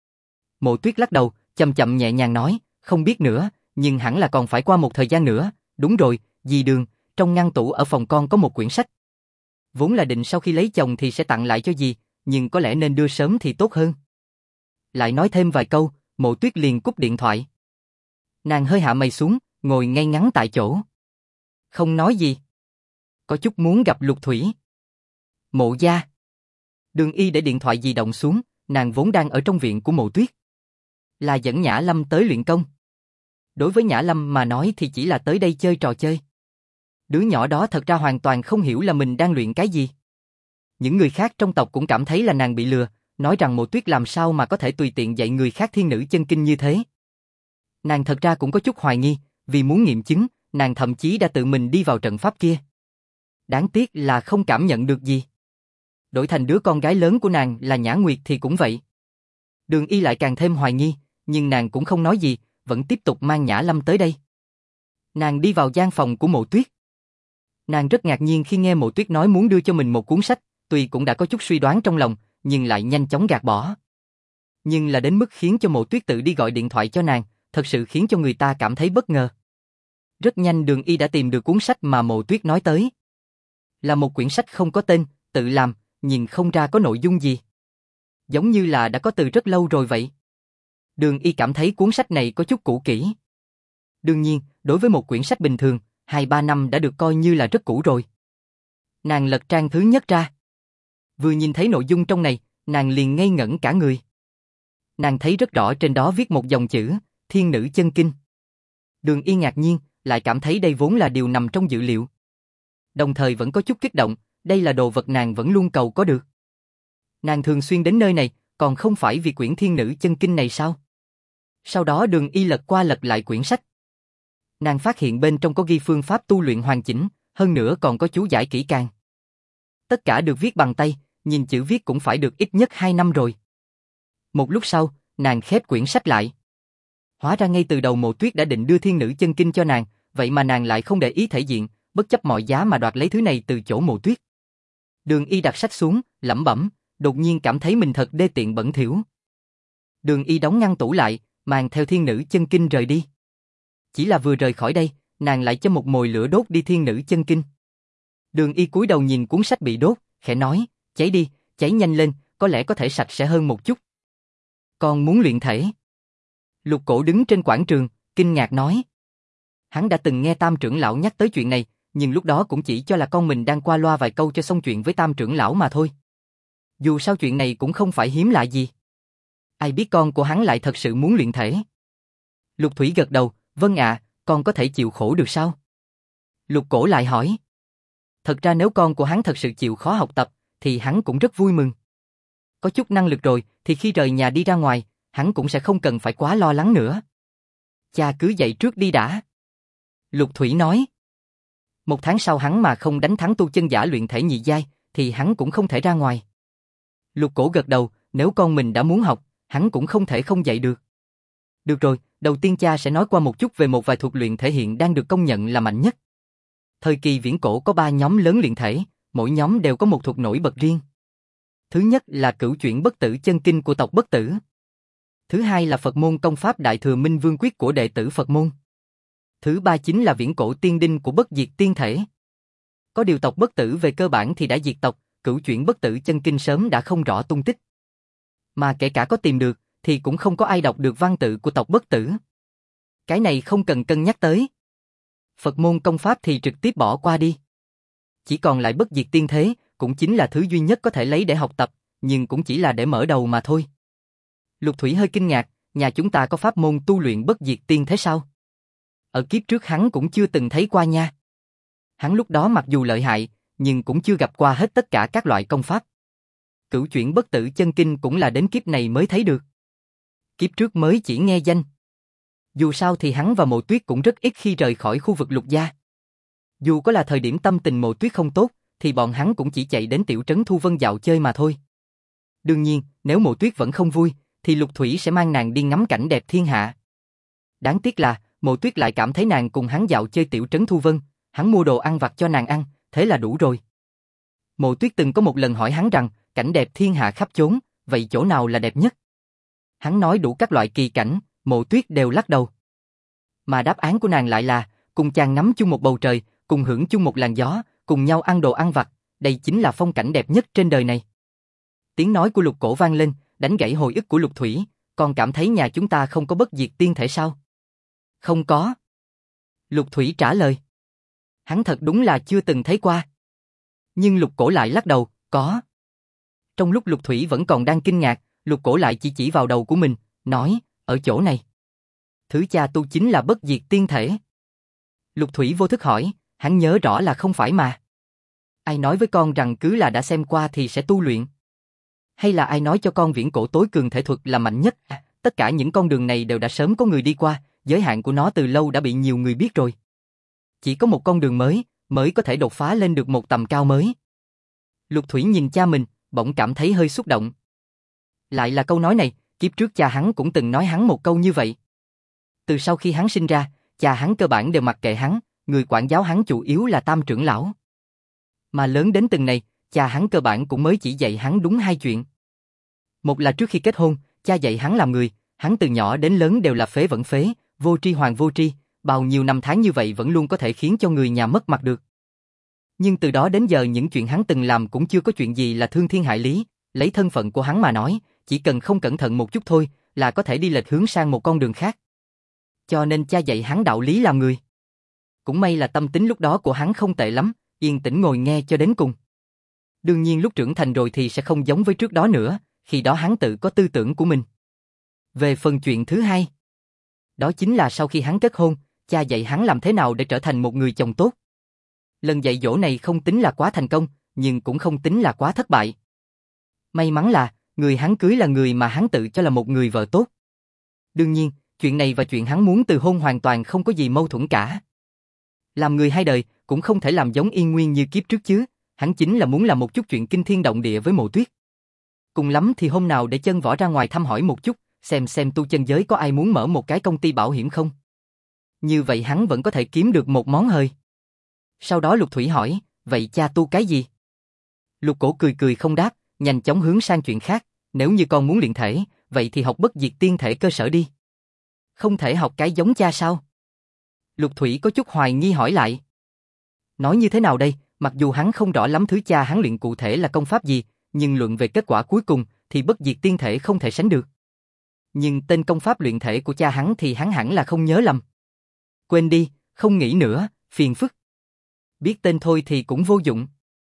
Mộ Tuyết lắc đầu, chậm chậm nhẹ nhàng nói, không biết nữa, nhưng hẳn là còn phải qua một thời gian nữa. Đúng rồi, dì Đường, trong ngăn tủ ở phòng con có một quyển sách. Vốn là định sau khi lấy chồng thì sẽ tặng lại cho dì, nhưng có lẽ nên đưa sớm thì tốt hơn. Lại nói thêm vài câu, Mộ Tuyết liền cúp điện thoại. Nàng hơi hạ mày xuống, ngồi ngay ngắn tại chỗ. Không nói gì. Có chút muốn gặp Lục Thủy. Mộ gia. Đường Y để điện thoại di động xuống, nàng vốn đang ở trong viện của Mộ Tuyết. Là dẫn Nhã Lâm tới luyện công. Đối với Nhã Lâm mà nói thì chỉ là tới đây chơi trò chơi. Đứa nhỏ đó thật ra hoàn toàn không hiểu là mình đang luyện cái gì. Những người khác trong tộc cũng cảm thấy là nàng bị lừa, nói rằng Mộ Tuyết làm sao mà có thể tùy tiện dạy người khác thiên nữ chân kinh như thế. Nàng thật ra cũng có chút hoài nghi, vì muốn nghiệm chứng, nàng thậm chí đã tự mình đi vào trận pháp kia. Đáng tiếc là không cảm nhận được gì. Đổi thành đứa con gái lớn của nàng là Nhã Nguyệt thì cũng vậy. Đường Y lại càng thêm hoài nghi, nhưng nàng cũng không nói gì, vẫn tiếp tục mang Nhã Lâm tới đây. Nàng đi vào gian phòng của Mộ Tuyết. Nàng rất ngạc nhiên khi nghe Mộ Tuyết nói muốn đưa cho mình một cuốn sách, tuy cũng đã có chút suy đoán trong lòng, nhưng lại nhanh chóng gạt bỏ. Nhưng là đến mức khiến cho Mộ Tuyết tự đi gọi điện thoại cho nàng, thật sự khiến cho người ta cảm thấy bất ngờ. Rất nhanh Đường Y đã tìm được cuốn sách mà Mộ Tuyết nói tới. Là một quyển sách không có tên, tự làm, nhìn không ra có nội dung gì. Giống như là đã có từ rất lâu rồi vậy. Đường Y cảm thấy cuốn sách này có chút cũ kỹ. Đương nhiên, đối với một quyển sách bình thường, 2-3 năm đã được coi như là rất cũ rồi. Nàng lật trang thứ nhất ra. Vừa nhìn thấy nội dung trong này, nàng liền ngây ngẩn cả người. Nàng thấy rất rõ trên đó viết một dòng chữ, Thiên nữ chân kinh. Đường Y ngạc nhiên, lại cảm thấy đây vốn là điều nằm trong dự liệu. Đồng thời vẫn có chút kích động, đây là đồ vật nàng vẫn luôn cầu có được. Nàng thường xuyên đến nơi này, còn không phải vì quyển Thiên nữ chân kinh này sao? Sau đó Đường Y lật qua lật lại quyển sách. Nàng phát hiện bên trong có ghi phương pháp tu luyện hoàn chỉnh, hơn nữa còn có chú giải kỹ càng. Tất cả được viết bằng tay, nhìn chữ viết cũng phải được ít nhất 2 năm rồi. Một lúc sau, nàng khép quyển sách lại. Hóa ra ngay từ đầu Mộ Tuyết đã định đưa Thiên nữ chân kinh cho nàng, vậy mà nàng lại không để ý thể diện, bất chấp mọi giá mà đoạt lấy thứ này từ chỗ Mộ Tuyết. Đường Y đặt sách xuống, lẩm bẩm, đột nhiên cảm thấy mình thật đê tiện bẩn thỉu. Đường Y đóng ngăn tủ lại, mang theo Thiên nữ chân kinh rời đi. Chỉ là vừa rời khỏi đây, nàng lại cho một mồi lửa đốt đi thiên nữ chân kinh. Đường Y cúi đầu nhìn cuốn sách bị đốt, khẽ nói, cháy đi, cháy nhanh lên, có lẽ có thể sạch sẽ hơn một chút. Con muốn luyện thể. Lục Cổ đứng trên quảng trường, kinh ngạc nói. Hắn đã từng nghe Tam trưởng lão nhắc tới chuyện này, nhưng lúc đó cũng chỉ cho là con mình đang qua loa vài câu cho xong chuyện với Tam trưởng lão mà thôi. Dù sao chuyện này cũng không phải hiếm lạ gì. Ai biết con của hắn lại thật sự muốn luyện thể. Lục Thủy gật đầu, vâng ạ, con có thể chịu khổ được sao? Lục Cổ lại hỏi. Thật ra nếu con của hắn thật sự chịu khó học tập, thì hắn cũng rất vui mừng. Có chút năng lực rồi, thì khi rời nhà đi ra ngoài, hắn cũng sẽ không cần phải quá lo lắng nữa. Cha cứ dậy trước đi đã. Lục Thủy nói. 1 tháng sau hắn mà không đánh thắng tu chân giả luyện thể nhị giai, thì hắn cũng không thể ra ngoài. Lục Cổ gật đầu, nếu con mình đã muốn học, hắn cũng không thể không dạy được. Được rồi, đầu tiên cha sẽ nói qua một chút về một vài thuật luyện thể hiện đang được công nhận là mạnh nhất. Thời kỳ viễn cổ có 3 nhóm lớn luyện thể, mỗi nhóm đều có một thuật nổi bật riêng. Thứ nhất là Cửu Chuyển Bất Tử Chân Kinh của tộc Bất Tử. Thứ hai là Phật môn công pháp Đại Thừa Minh Vương Quyết của đệ tử Phật môn. Thứ ba chính là viễn cổ tiên đinh của Bất Diệt Tiên Thể. Có điều tộc Bất Tử về cơ bản thì đã diệt tộc, Cửu Chuyển Bất Tử Chân Kinh sớm đã không rõ tung tích. Mà kể cả có tìm được, thì cũng không có ai đọc được văn tự của tộc Bất Tử. Cái này không cần cân nhắc tới. Phật môn công pháp thì trực tiếp bỏ qua đi. Chỉ còn lại Bất Diệt Tiên Thế, cũng chính là thứ duy nhất có thể lấy để học tập, nhưng cũng chỉ là để mở đầu mà thôi. Lục Thủy hơi kinh ngạc, nhà chúng ta có pháp môn tu luyện Bất Diệt Tiên Thế sao? Ở kiếp trước hắn cũng chưa từng thấy qua nha. Hắn lúc đó mặc dù lợi hại, nhưng cũng chưa gặp qua hết tất cả các loại công pháp. Cửu Chuyển Bất Tử Chân Kinh cũng là đến kiếp này mới thấy được. Kiếp trước mới chỉ nghe danh. Dù sao thì hắn và Mộ Tuyết cũng rất ít khi rời khỏi khu vực Lục gia. Dù có là thời điểm tâm tình Mộ Tuyết không tốt, thì bọn hắn cũng chỉ chạy đến tiểu trấn Thu Vân dạo chơi mà thôi. Đương nhiên, nếu Mộ Tuyết vẫn không vui, thì Lục Thủy sẽ mang nàng đi ngắm cảnh đẹp thiên hạ. Đáng tiếc là, Mộ Tuyết lại cảm thấy nàng cùng hắn dạo chơi tiểu trấn Thu Vân, hắn mua đồ ăn vặt cho nàng ăn, thế là đủ rồi. Mộ Tuyết từng có một lần hỏi hắn rằng, cảnh đẹp thiên hạ khắp chốn, vậy chỗ nào là đẹp nhất? Hắn nói đủ các loại kỳ cảnh, Mộ Tuyết đều lắc đầu. Mà đáp án của nàng lại là, cùng chàng ngắm chung một bầu trời, cùng hưởng chung một làn gió, cùng nhau ăn đồ ăn vặt, đây chính là phong cảnh đẹp nhất trên đời này. Tiếng nói của Lục Cổ vang lên, đánh gãy hồi ức của Lục Thủy, con cảm thấy nhà chúng ta không có Bất Diệt Tiên Thể sao? Không có. Lục Thủy trả lời. Hắn thật đúng là chưa từng thấy qua. Nhưng Lục Cổ lại lắc đầu, có. Trong lúc Lục Thủy vẫn còn đang kinh ngạc, Lục Cổ lại chỉ vào đầu của mình, nói, ở chỗ này. Thứ cha tu chính là Bất Diệt Tiên Thể. Lục Thủy vô thức hỏi, hắn nhớ rõ là không phải mà. Ai nói với con rằng cứ là đã xem qua thì sẽ tu luyện? Hay là ai nói cho con viễn cổ tối cường thể thuật là mạnh nhất? Tất cả những con đường này đều đã sớm có người đi qua, giới hạn của nó từ lâu đã bị nhiều người biết rồi. Chỉ có một con đường mới có thể đột phá lên được một tầm cao mới. Lục Thủy nhìn cha mình, bỗng cảm thấy hơi xúc động. Lại là câu nói này, kiếp trước cha hắn cũng từng nói hắn một câu như vậy. Từ sau khi hắn sinh ra, cha hắn cơ bản đều mặc kệ hắn, người quản giáo hắn chủ yếu là Tam trưởng lão. Mà lớn đến từng này, cha hắn cơ bản cũng mới chỉ dạy hắn đúng 2 chuyện. Một là trước khi kết hôn, cha dạy hắn làm người, hắn từ nhỏ đến lớn đều là phế vẫn phế, vô tri hoàng vô tri, bao nhiêu năm tháng như vậy vẫn luôn có thể khiến cho người nhà mất mặt được. Nhưng từ đó đến giờ những chuyện hắn từng làm cũng chưa có chuyện gì là thương thiên hại lý, lấy thân phận của hắn mà nói, chỉ cần không cẩn thận một chút thôi, là có thể đi lệch hướng sang một con đường khác. Cho nên cha dạy hắn đạo lý làm người. Cũng may là tâm tính lúc đó của hắn không tệ lắm, yên tĩnh ngồi nghe cho đến cùng. Đương nhiên lúc trưởng thành rồi thì sẽ không giống với trước đó nữa, khi đó hắn tự có tư tưởng của mình. Về phần chuyện thứ hai, đó chính là sau khi hắn kết hôn, cha dạy hắn làm thế nào để trở thành một người chồng tốt. Lần dạy dỗ này không tính là quá thành công, nhưng cũng không tính là quá thất bại. May mắn là, người hắn cưới là người mà hắn tự cho là một người vợ tốt. Đương nhiên, chuyện này và chuyện hắn muốn từ hôn hoàn toàn không có gì mâu thuẫn cả. Làm người hai đời, cũng không thể làm giống Yên Nguyên như kiếp trước chứ, hắn chính là muốn làm một chút chuyện kinh thiên động địa với Mộ Tuyết. Cùng lắm thì hôm nào để chân võ ra ngoài thăm hỏi một chút, xem tu chân giới có ai muốn mở một cái công ty bảo hiểm không. Như vậy hắn vẫn có thể kiếm được một món hời. Sau đó Lục Thủy hỏi, vậy cha tu cái gì? Lục Cổ cười không đáp, nhanh chóng hướng sang chuyện khác, nếu như con muốn luyện thể, vậy thì học Bất Diệt Tiên Thể cơ sở đi. Không thể học cái giống cha sao? Lục Thủy có chút hoài nghi hỏi lại. Nói như thế nào đây, mặc dù hắn không rõ lắm thứ cha hắn luyện cụ thể là công pháp gì, nhưng luận về kết quả cuối cùng thì bất diệt tiên thể không thể sánh được. Nhưng tên công pháp luyện thể của cha hắn thì hắn hẳn là không nhớ lầm. Quên đi, không nghĩ nữa, phiền phức. Biết tên thôi thì cũng vô dụng.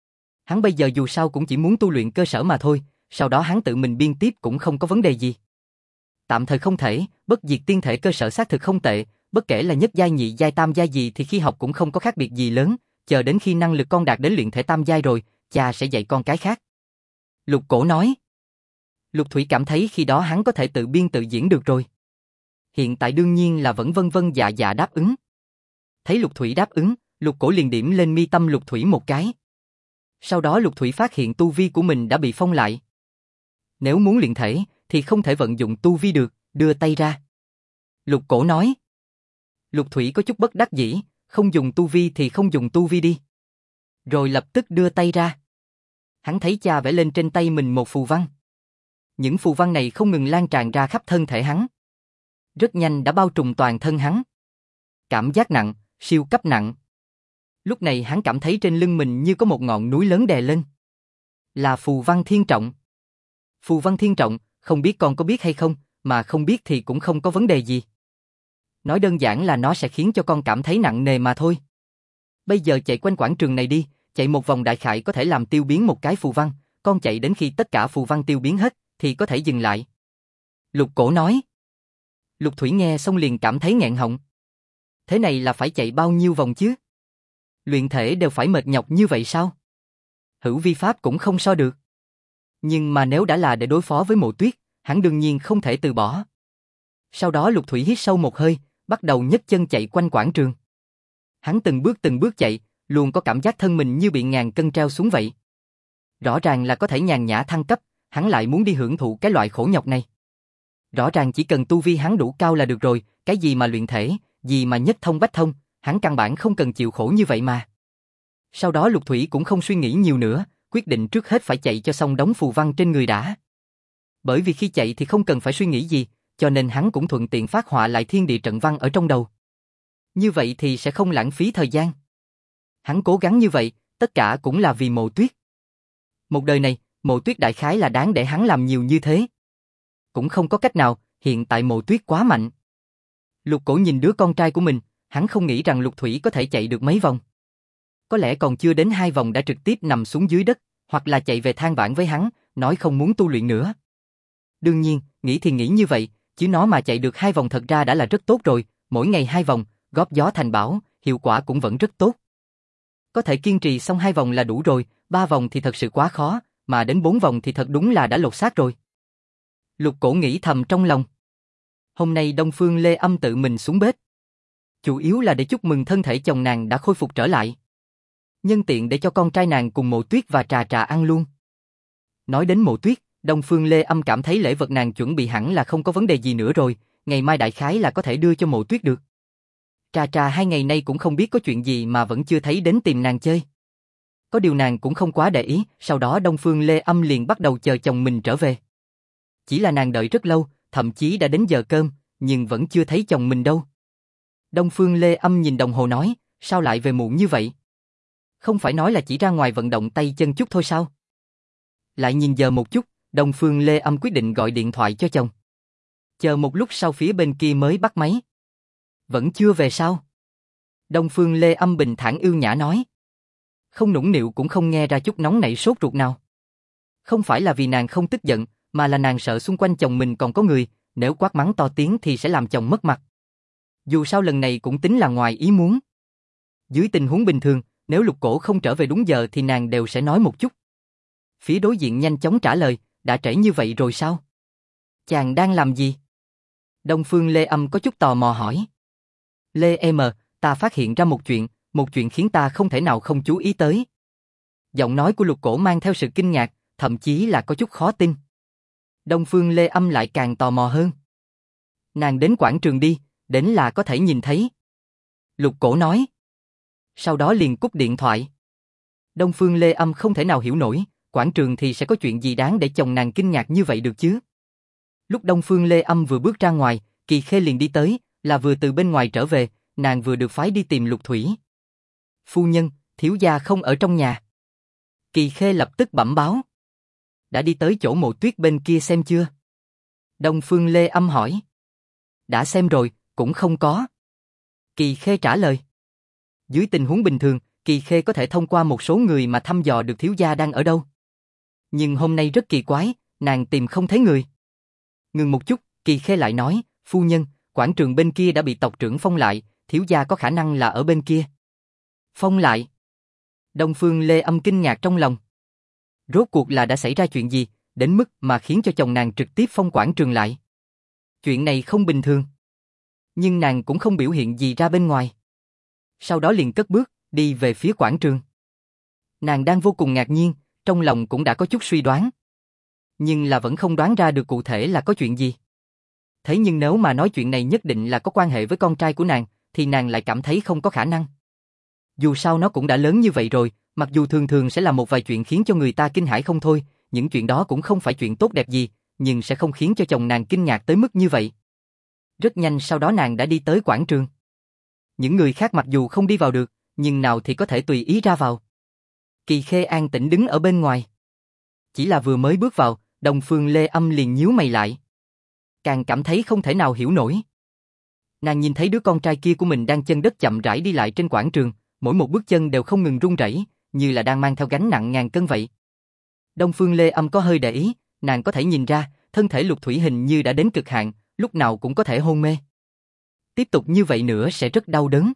Hắn bây giờ dù sao cũng chỉ muốn tu luyện cơ sở mà thôi, sau đó hắn tự mình biên tiếp cũng không có vấn đề gì. Tạm thời không thể, bất diệt tiên thể cơ sở xác thực không tệ, bất kể là nhất giai nhị giai tam giai gì thì khi học cũng không có khác biệt gì lớn, chờ đến khi năng lực con đạt đến luyện thể tam giai rồi, cha sẽ dạy con cái khác. Lục Cổ nói. Lục Thủy cảm thấy khi đó hắn có thể tự biên tự diễn được rồi. Hiện tại đương nhiên là vẫn vân vân dạ dạ đáp ứng. Thấy Lục Thủy đáp ứng, Lục Cổ liền điểm lên mi tâm Lục Thủy một cái. Sau đó Lục Thủy phát hiện tu vi của mình đã bị phong lại. Nếu muốn luyện thể thì không thể vận dụng tu vi được, đưa tay ra. Lục Cổ nói. Lục Thủy có chút bất đắc dĩ, không dùng tu vi thì không dùng tu vi đi. Rồi lập tức đưa tay ra. Hắn thấy cha vẽ lên trên tay mình một phù văn. Những phù văn này không ngừng lan tràn ra khắp thân thể hắn. Rất nhanh đã bao trùm toàn thân hắn. Cảm giác nặng, siêu cấp nặng. Lúc này hắn cảm thấy trên lưng mình như có một ngọn núi lớn đè lên. Là phù văn thiên trọng. Phù văn thiên trọng, không biết con có biết hay không, mà không biết thì cũng không có vấn đề gì. Nói đơn giản là nó sẽ khiến cho con cảm thấy nặng nề mà thôi. Bây giờ chạy quanh quảng trường này đi, chạy một vòng đại khái có thể làm tiêu biến một cái phù văn, con chạy đến khi tất cả phù văn tiêu biến hết, thì có thể dừng lại. Lục Cổ nói. Lục Thủy nghe xong liền cảm thấy nghẹn họng. Thế này là phải chạy bao nhiêu vòng chứ? Luyện thể đều phải mệt nhọc như vậy sao? Hữu vi pháp cũng không so được. Nhưng mà nếu đã là để đối phó với Mộ Tuyết, hắn đương nhiên không thể từ bỏ. Sau đó Lục Thủy hít sâu một hơi, bắt đầu nhấc chân chạy quanh quảng trường. Hắn từng bước chạy, luôn có cảm giác thân mình như bị ngàn cân treo xuống vậy. Rõ ràng là có thể nhàn nhã thăng cấp, hắn lại muốn đi hưởng thụ cái loại khổ nhọc này. Rõ ràng chỉ cần tu vi hắn đủ cao là được rồi, cái gì mà luyện thể, gì mà nhất thông bách thông, hắn căn bản không cần chịu khổ như vậy mà. Sau đó Lục Thủy cũng không suy nghĩ nhiều nữa, quyết định trước hết phải chạy cho xong đống phù văn trên người đã. Bởi vì khi chạy thì không cần phải suy nghĩ gì, cho nên hắn cũng thuận tiện phát họa lại thiên địa trận văn ở trong đầu. Như vậy thì sẽ không lãng phí thời gian. Hắn cố gắng như vậy, tất cả cũng là vì Mộ Tuyết. Một đời này, Mộ Tuyết đại khái là đáng để hắn làm nhiều như thế. Cũng không có cách nào, hiện tại Mộ Tuyết quá mạnh. Lục Cổ nhìn đứa con trai của mình, hắn không nghĩ rằng Lục Thủy có thể chạy được mấy vòng. Có lẽ còn chưa đến 2 vòng đã trực tiếp nằm xuống dưới đất, hoặc là chạy về than vãn với hắn, nói không muốn tu luyện nữa. Đương nhiên, nghĩ thì nghĩ như vậy, chứ nó mà chạy được 2 vòng thật ra đã là rất tốt rồi, mỗi ngày 2 vòng, góp gió thành bão, hiệu quả cũng vẫn rất tốt. Có thể kiên trì xong 2 vòng là đủ rồi, 3 vòng thì thật sự quá khó, mà đến 4 vòng thì thật đúng là đã lột xác rồi. Lục Cổ nghĩ thầm trong lòng. Hôm nay Đông Phương Lê Âm tự mình xuống bếp. Chủ yếu là để chúc mừng thân thể chồng nàng đã khôi phục trở lại. Nhân tiện để cho con trai nàng cùng Mộ Tuyết và Trà Trà ăn luôn. Nói đến Mộ Tuyết, Đông Phương Lê Âm cảm thấy lễ vật nàng chuẩn bị hẳn là không có vấn đề gì nữa rồi, ngày mai đại khái là có thể đưa cho Mộ Tuyết được. Trà Trà 2 ngày nay cũng không biết có chuyện gì mà vẫn chưa thấy đến tìm nàng chơi. Có điều nàng cũng không quá để ý, sau đó Đông Phương Lê Âm liền bắt đầu chờ chồng mình trở về. Chỉ là nàng đợi rất lâu, thậm chí đã đến giờ cơm, nhưng vẫn chưa thấy chồng mình đâu. Đông Phương Lê Âm nhìn đồng hồ nói, sao lại về muộn như vậy? Không phải nói là chỉ ra ngoài vận động tay chân chút thôi sao? Lại nhìn giờ một chút, Đông Phương Lê Âm quyết định gọi điện thoại cho chồng. Chờ một lúc sau phía bên kia mới bắt máy. Vẫn chưa về sao? Đông Phương Lê Âm bình thản ưu nhã nói. Không nũng nịu cũng không nghe ra chút nóng nảy sốt ruột nào. Không phải là vì nàng không tức giận, mà là nàng sợ xung quanh chồng mình còn có người, nếu quát mắng to tiếng thì sẽ làm chồng mất mặt. Dù sao lần này cũng tính là ngoài ý muốn. Dưới tình huống bình thường, nếu Lục Cổ không trở về đúng giờ thì nàng đều sẽ nói một chút. Phía đối diện nhanh chóng trả lời, đã trễ như vậy rồi sao? Chàng đang làm gì? Đông Phương Lê Âm có chút tò mò hỏi. Lê Em, ta phát hiện ra một chuyện khiến ta không thể nào không chú ý tới. Giọng nói của Lục Cổ mang theo sự kinh ngạc, thậm chí là có chút khó tin. Đông Phương Lê Âm lại càng tò mò hơn. Nàng đến quảng trường đi, đến là có thể nhìn thấy. Lục Cổ nói. Sau đó liền cúp điện thoại. Đông Phương Lê Âm không thể nào hiểu nổi, quảng trường thì sẽ có chuyện gì đáng để chồng nàng kinh ngạc như vậy được chứ. Lúc Đông Phương Lê Âm vừa bước ra ngoài, Kỳ Khê liền đi tới, là vừa từ bên ngoài trở về, nàng vừa được phái đi tìm Lục Thủy. Phu nhân, thiếu gia không ở trong nhà. Kỳ Khê lập tức bẩm báo. Đã đi tới chỗ mộ tuyết bên kia xem chưa? Đông Phương Lê Âm hỏi. Đã xem rồi, cũng không có. Kỳ Khê trả lời. Dưới tình huống bình thường, Kỳ Khê có thể thông qua một số người mà thăm dò được thiếu gia đang ở đâu. Nhưng hôm nay rất kỳ quái, nàng tìm không thấy người. Ngừng một chút, Kỳ Khê lại nói, phu nhân, quảng trường bên kia đã bị tộc trưởng phong lại, thiếu gia có khả năng là ở bên kia. Phong lại. Đông Phương Lê Âm kinh ngạc trong lòng. Rốt cuộc là đã xảy ra chuyện gì, đến mức mà khiến cho chồng nàng trực tiếp phong quảng trường lại. Chuyện này không bình thường. Nhưng nàng cũng không biểu hiện gì ra bên ngoài. Sau đó liền cất bước, đi về phía quảng trường. Nàng đang vô cùng ngạc nhiên, trong lòng cũng đã có chút suy đoán. Nhưng là vẫn không đoán ra được cụ thể là có chuyện gì. Thế nhưng nếu mà nói chuyện này nhất định là có quan hệ với con trai của nàng, thì nàng lại cảm thấy không có khả năng. Dù sao nó cũng đã lớn như vậy rồi, mặc dù thường thường sẽ là một vài chuyện khiến cho người ta kinh hãi không thôi, những chuyện đó cũng không phải chuyện tốt đẹp gì, nhưng sẽ không khiến cho chồng nàng kinh ngạc tới mức như vậy. Rất nhanh sau đó nàng đã đi tới quảng trường. Những người khác mặc dù không đi vào được, nhưng nào thì có thể tùy ý ra vào. Kỳ Khê an tĩnh đứng ở bên ngoài. Chỉ là vừa mới bước vào, Đông Phương Lê Âm liền nhíu mày lại. Càng cảm thấy không thể nào hiểu nổi. Nàng nhìn thấy đứa con trai kia của mình đang chân đất chậm rãi đi lại trên quảng trường, mỗi một bước chân đều không ngừng run rẩy, như là đang mang theo gánh nặng ngàn cân vậy. Đông Phương Lê Âm có hơi để ý, nàng có thể nhìn ra, thân thể Lục Thủy hình như đã đến cực hạn, lúc nào cũng có thể hôn mê. Tiếp tục như vậy nữa sẽ rất đau đớn.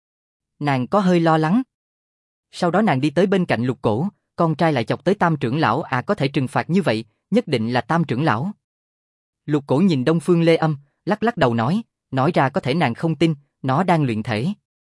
Nàng có hơi lo lắng. Sau đó nàng đi tới bên cạnh Lục Cổ, con trai lại chọc tới Tam trưởng lão có thể trừng phạt như vậy, nhất định là Tam trưởng lão. Lục Cổ nhìn Đông Phương Lê Âm, lắc lắc đầu nói ra có thể nàng không tin, nó đang luyện thể.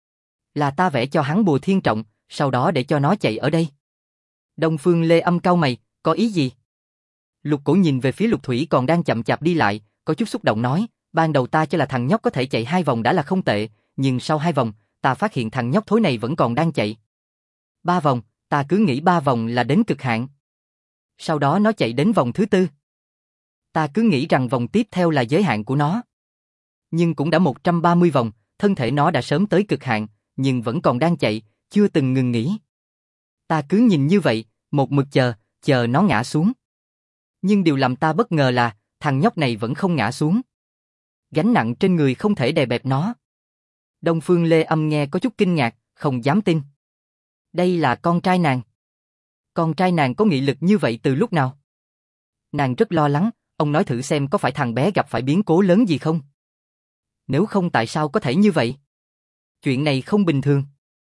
Là ta vẽ cho hắn bùa thiên trọng, sau đó để cho nó chạy ở đây. Đông Phương Lê Âm cau mày, có ý gì? Lục Cổ nhìn về phía Lục Thủy còn đang chậm chạp đi lại, có chút xúc động nói, ban đầu ta cho là thằng nhóc có thể chạy 2 vòng đã là không tệ, nhưng sau 2 vòng, ta phát hiện thằng nhóc thối này vẫn còn đang chạy. 3 vòng, ta cứ nghĩ 3 vòng là đến cực hạn. Sau đó nó chạy đến vòng thứ 4. Ta cứ nghĩ rằng vòng tiếp theo là giới hạn của nó. Nhưng cũng đã 130 vòng, thân thể nó đã sớm tới cực hạn, nhưng vẫn còn đang chạy, chưa từng ngừng nghỉ. Ta cứ nhìn như vậy, một mực chờ nó ngã xuống. Nhưng điều làm ta bất ngờ là, thằng nhóc này vẫn không ngã xuống. Gánh nặng trên người không thể đè bẹp nó. Đông Phương Lê Âm nghe có chút kinh ngạc, không dám tin. Đây là con trai nàng. Con trai nàng có nghị lực như vậy từ lúc nào? Nàng rất lo lắng, ông nói thử xem có phải thằng bé gặp phải biến cố lớn gì không? Nếu không tại sao có thể như vậy? Chuyện này không bình thường.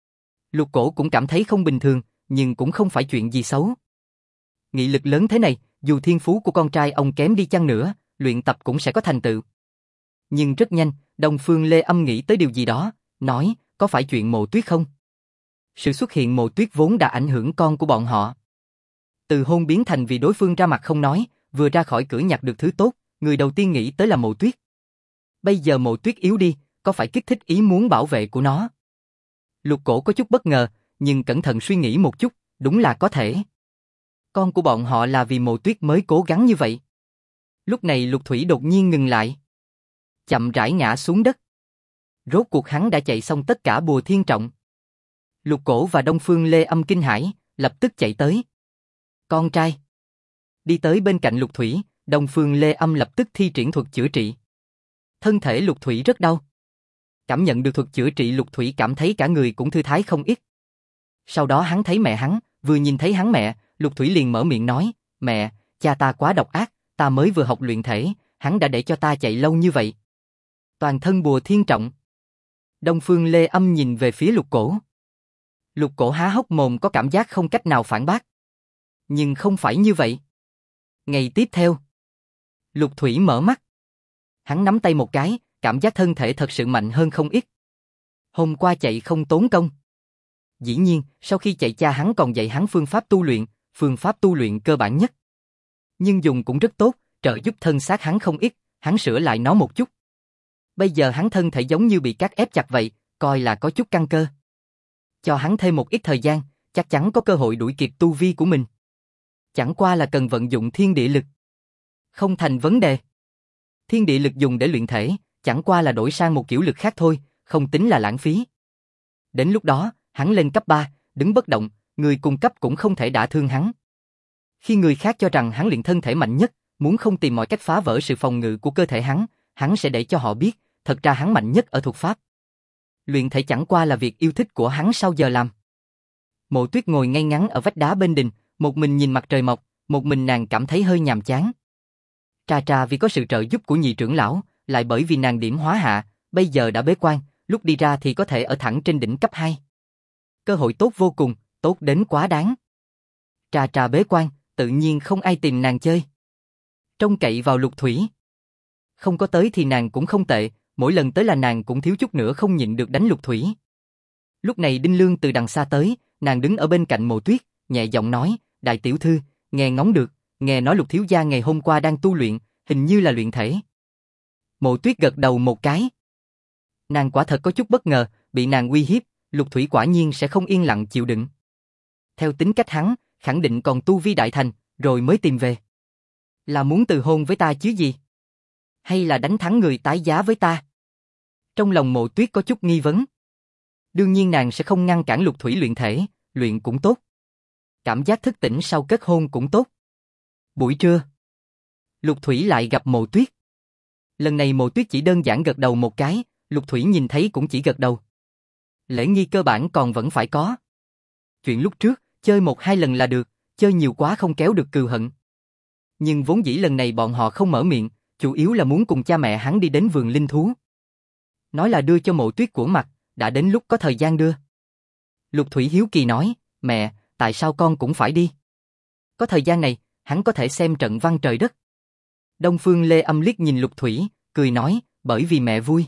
Lục Cổ cũng cảm thấy không bình thường, nhưng cũng không phải chuyện gì xấu. Nghị lực lớn thế này, dù thiên phú của con trai ông kém đi chăng nữa, luyện tập cũng sẽ có thành tựu. Nhưng rất nhanh, Đông Phương Lê Âm nghĩ tới điều gì đó, nói, có phải chuyện Mộ Tuyết không? Sự xuất hiện Mộ Tuyết vốn đã ảnh hưởng con của bọn họ. Từ hôn biến thành vì đối phương ra mặt không nói, vừa ra khỏi cửa nhặt được thứ tốt, người đầu tiên nghĩ tới là Mộ Tuyết. Bây giờ Mộ Tuyết yếu đi, có phải kích thích ý muốn bảo vệ của nó? Lục Cổ có chút bất ngờ, nhưng cẩn thận suy nghĩ một chút, đúng là có thể. Con của bọn họ là vì Mộ Tuyết mới cố gắng như vậy. Lúc này Lục Thủy đột nhiên ngừng lại. Chậm rãi ngã xuống đất. Rốt cuộc hắn đã chạy xong tất cả bùa thiên trọng. Lục Cổ và Đông Phương Lê Âm kinh hãi, lập tức chạy tới. Con trai. Đi tới bên cạnh Lục Thủy, Đông Phương Lê Âm lập tức thi triển thuật chữa trị. Thân thể Lục Thủy rất đau. Cảm nhận được thuật chữa trị Lục Thủy cảm thấy cả người cũng thư thái không ít. Sau đó hắn thấy mẹ hắn, vừa nhìn thấy hắn mẹ, Lục Thủy liền mở miệng nói, mẹ, cha ta quá độc ác, ta mới vừa học luyện thể, hắn đã để cho ta chạy lâu như vậy. Toàn thân bùa thiên trọng. Đông Phương Lê Âm nhìn về phía Lục Cổ. Lục Cổ há hốc mồm có cảm giác không cách nào phản bác. Nhưng không phải như vậy. Ngày tiếp theo, Lục Thủy mở mắt. Hắn nắm tay một cái, cảm giác thân thể thật sự mạnh hơn không ít. Hôm qua chạy không tốn công. Dĩ nhiên, sau khi chạy cha hắn còn dạy hắn phương pháp tu luyện cơ bản nhất. Nhưng dùng cũng rất tốt, trợ giúp thân xác hắn không ít, hắn sửa lại nó một chút. Bây giờ hắn thân thể giống như bị cắt ép chặt vậy, coi là có chút căng cơ. Cho hắn thêm một ít thời gian, chắc chắn có cơ hội đuổi kịp tu vi của mình. Chẳng qua là cần vận dụng thiên địa lực. Không thành vấn đề. Thiên địa lực dùng để luyện thể, chẳng qua là đổi sang một kiểu lực khác thôi, không tính là lãng phí. Đến lúc đó, hắn lên cấp 3, đứng bất động, người cùng cấp cũng không thể đả thương hắn. Khi người khác cho rằng hắn luyện thân thể mạnh nhất, muốn không tìm mọi cách phá vỡ sự phòng ngự của cơ thể hắn sẽ để cho họ biết, thật ra hắn mạnh nhất ở thuật pháp. Luyện thể chẳng qua là việc yêu thích của hắn sau giờ làm. Mộ Tuyết ngồi ngay ngắn ở vách đá bên đình, một mình nhìn mặt trời mọc, một mình nàng cảm thấy hơi nhàm chán. Trà vì có sự trợ giúp của nhị trưởng lão, lại bởi vì nàng điểm hóa hạ, bây giờ đã bế quan, lúc đi ra thì có thể ở thẳng trên đỉnh cấp 2. Cơ hội tốt vô cùng, tốt đến quá đáng. Trà bế quan, tự nhiên không ai tìm nàng chơi. Trông cậy vào Lục Thủy. Không có tới thì nàng cũng không tệ, mỗi lần tới là nàng cũng thiếu chút nữa không nhịn được đánh Lục Thủy. Lúc này Đinh Lương từ đằng xa tới, nàng đứng ở bên cạnh Mộ Tuyết, nhẹ giọng nói, đại tiểu thư, nghe ngóng được, nghe nói Lục thiếu gia ngày hôm qua đang tu luyện, hình như là luyện thể. Mộ Tuyết gật đầu một cái. Nàng quả thật có chút bất ngờ, bị nàng uy hiếp, Lục Thủy quả nhiên sẽ không yên lặng chịu đựng. Theo tính cách hắn, khẳng định còn tu vi đại thành, rồi mới tìm về. Là muốn từ hôn với ta chứ gì? Hay là đánh thắng người tái giá với ta? Trong lòng Mộ Tuyết có chút nghi vấn. Đương nhiên nàng sẽ không ngăn cản Lục Thủy luyện thể, luyện cũng tốt. Cảm giác thức tỉnh sau kết hôn cũng tốt. Buổi trưa, Lục Thủy lại gặp Mộ Tuyết. Lần này Mộ Tuyết chỉ đơn giản gật đầu một cái, Lục Thủy nhìn thấy cũng chỉ gật đầu. Lễ nghi cơ bản còn vẫn phải có. Chuyện lúc trước, chơi 1-2 lần là được, chơi nhiều quá không kéo được cừu hận. Nhưng vốn dĩ lần này bọn họ không mở miệng, chủ yếu là muốn cùng cha mẹ hắn đi đến vườn linh thú. Nói là đưa cho Mộ Tuyết của mặt, đã đến lúc có thời gian đưa. Lục Thủy hiếu kỳ nói, mẹ, tại sao con cũng phải đi? Có thời gian này, hắn có thể xem trận văn trời đất. Đông Phương Lê Âm liếc nhìn Lục Thủy, cười nói, bởi vì mẹ vui.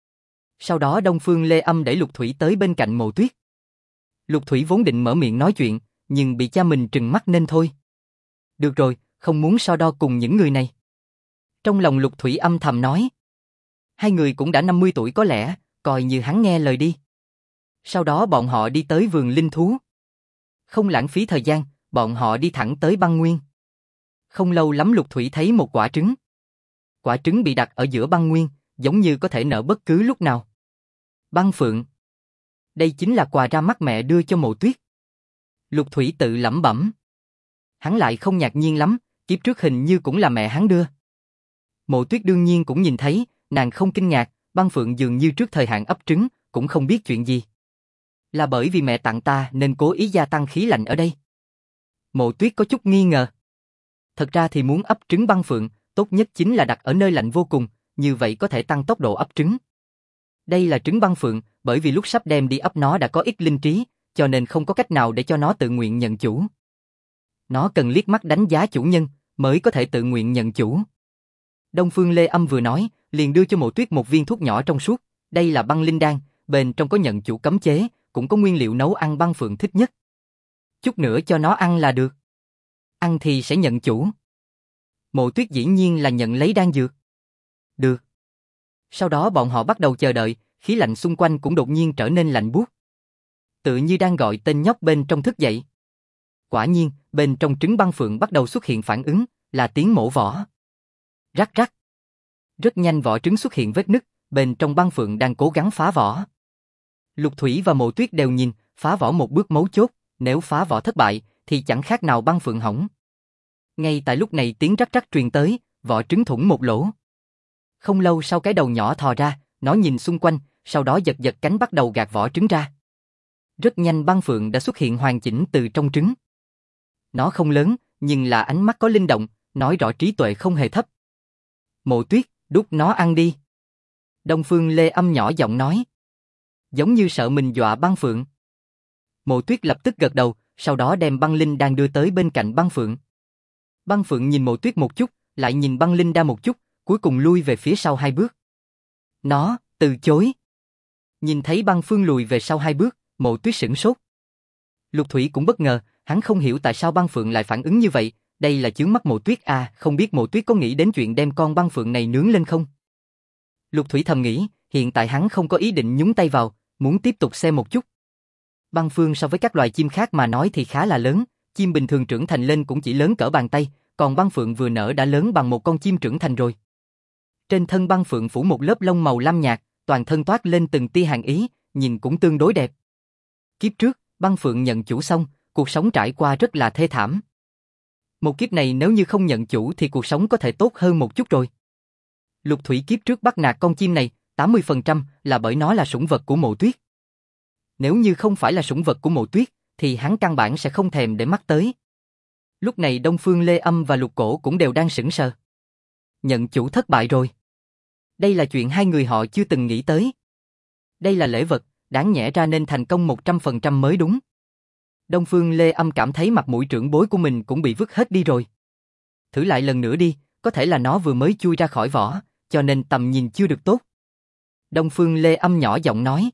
Sau đó Đông Phương Lê Âm đẩy Lục Thủy tới bên cạnh Mộ Tuyết. Lục Thủy vốn định mở miệng nói chuyện, nhưng bị cha mình trừng mắt nên thôi. Được rồi, không muốn so đo cùng những người này. Trong lòng Lục Thủy âm thầm nói. Hai người cũng đã 50 tuổi có lẽ, coi như hắn nghe lời đi. Sau đó bọn họ đi tới vườn linh thú. Không lãng phí thời gian, bọn họ đi thẳng tới băng nguyên. Không lâu lắm Lục Thủy thấy một quả trứng. Quả trứng bị đặt ở giữa băng nguyên, giống như có thể nở bất cứ lúc nào. Băng phượng. Đây chính là quà ra mắt mẹ đưa cho Mộ Tuyết. Lục Thủy tự lẩm bẩm. Hắn lại không ngạc nhiên lắm, kiếp trước hình như cũng là mẹ hắn đưa. Mộ Tuyết đương nhiên cũng nhìn thấy, nàng không kinh ngạc, băng phượng dường như trước thời hạn ấp trứng, cũng không biết chuyện gì. Là bởi vì mẹ tặng ta nên cố ý gia tăng khí lạnh ở đây. Mộ Tuyết có chút nghi ngờ. Thật ra thì muốn ấp trứng băng phượng, tốt nhất chính là đặt ở nơi lạnh vô cùng, như vậy có thể tăng tốc độ ấp trứng. Đây là trứng băng phượng, bởi vì lúc sắp đem đi ấp nó đã có ít linh trí, cho nên không có cách nào để cho nó tự nguyện nhận chủ. Nó cần liếc mắt đánh giá chủ nhân, mới có thể tự nguyện nhận chủ. Đông Phương Lê Âm vừa nói, liền đưa cho Mộ Tuyết một viên thuốc nhỏ trong suốt, đây là băng linh đan, bên trong có nhận chủ cấm chế, cũng có nguyên liệu nấu ăn băng phượng thích nhất. Chút nữa cho nó ăn là được. Ăn thì sẽ nhận chủ. Mộ Tuyết dĩ nhiên là nhận lấy đan dược. Được. Sau đó bọn họ bắt đầu chờ đợi, khí lạnh xung quanh cũng đột nhiên trở nên lạnh buốt. Tự như đang gọi tên nhóc bên trong thức dậy. Quả nhiên, bên trong trứng băng phượng bắt đầu xuất hiện phản ứng, là tiếng mổ vỏ. Rắc rắc. Rất nhanh vỏ trứng xuất hiện vết nứt, bên trong băng phượng đang cố gắng phá vỏ. Lục Thủy và Mộ Tuyết đều nhìn, phá vỏ một bước mấu chốt, nếu phá vỏ thất bại, thì chẳng khác nào băng phượng hỏng. Ngay tại lúc này tiếng rắc rắc truyền tới, vỏ trứng thủng một lỗ. Không lâu sau cái đầu nhỏ thò ra, nó nhìn xung quanh, sau đó giật giật cánh bắt đầu gạt vỏ trứng ra. Rất nhanh băng phượng đã xuất hiện hoàn chỉnh từ trong trứng. Nó không lớn, nhưng là ánh mắt có linh động, nói rõ trí tuệ không hề thấp. Mộ Tuyết, đút nó ăn đi. Đông Phương Lê Âm nhỏ giọng nói. Giống như sợ mình dọa băng phượng. Mộ Tuyết lập tức gật đầu, sau đó đem băng linh đang đưa tới bên cạnh băng phượng. Băng phượng nhìn Mộ Tuyết một chút, lại nhìn băng linh đa một chút, cuối cùng lui về phía sau 2 bước. Nó, từ chối. Nhìn thấy băng phương lùi về sau 2 bước, Mộ Tuyết sửng sốt. Lục Thủy cũng bất ngờ, hắn không hiểu tại sao băng phượng lại phản ứng như vậy, đây là chướng mắt Mộ Tuyết à, không biết Mộ Tuyết có nghĩ đến chuyện đem con băng phượng này nướng lên không? Lục Thủy thầm nghĩ, hiện tại hắn không có ý định nhúng tay vào, muốn tiếp tục xem một chút. Băng phương so với các loài chim khác mà nói thì khá là lớn, chim bình thường trưởng thành lên cũng chỉ lớn cỡ bàn tay, còn băng phượng vừa nở đã lớn bằng một con chim trưởng thành rồi. Trên thân băng phượng phủ một lớp lông màu lam nhạt, toàn thân toát lên từng tia hàn ý, nhìn cũng tương đối đẹp. Kiếp trước, Băng Phượng nhận chủ xong, cuộc sống trải qua rất là thê thảm. Một kiếp này nếu như không nhận chủ thì cuộc sống có thể tốt hơn một chút rồi. Lục Thủy kiếp trước bắt nạt con chim này, 80% là bởi nó là sủng vật của Mộ Tuyết. Nếu như không phải là sủng vật của Mộ Tuyết, thì hắn căn bản sẽ không thèm để mắt tới. Lúc này Đông Phương Lê Âm và Lục Cổ cũng đều đang sững sờ. Nhận chủ thất bại rồi. Đây là chuyện hai người họ chưa từng nghĩ tới. Đây là lễ vật, đáng nhẽ ra nên thành công 100% mới đúng. Đông Phương Lê Âm cảm thấy mặt mũi trưởng bối của mình cũng bị vứt hết đi rồi. Thử lại lần nữa đi, có thể là nó vừa mới chui ra khỏi vỏ, cho nên tầm nhìn chưa được tốt. Đông Phương Lê Âm nhỏ giọng nói.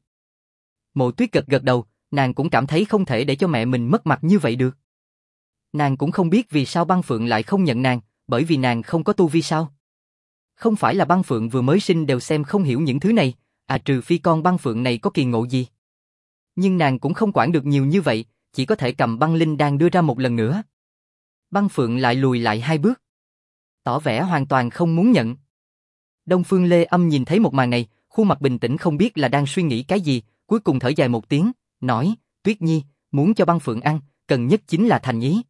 Mộ Tuyết gật gật đầu, nàng cũng cảm thấy không thể để cho mẹ mình mất mặt như vậy được. Nàng cũng không biết vì sao Băng Phượng lại không nhận nàng, bởi vì nàng không có tu vi sao. Không phải là Băng Phượng vừa mới sinh đều xem không hiểu những thứ này, trừ phi con Băng Phượng này có kỳ ngộ gì. Nhưng nàng cũng không quản được nhiều như vậy, chỉ có thể cầm băng linh đan đưa ra một lần nữa. Băng Phượng lại lùi lại 2 bước. Tỏ vẻ hoàn toàn không muốn nhận. Đông Phương Lê Âm nhìn thấy một màn này, khuôn mặt bình tĩnh không biết là đang suy nghĩ cái gì, cuối cùng thở dài một tiếng, nói, Tuyết Nhi, muốn cho Băng Phượng ăn, cần nhất chính là thành ý.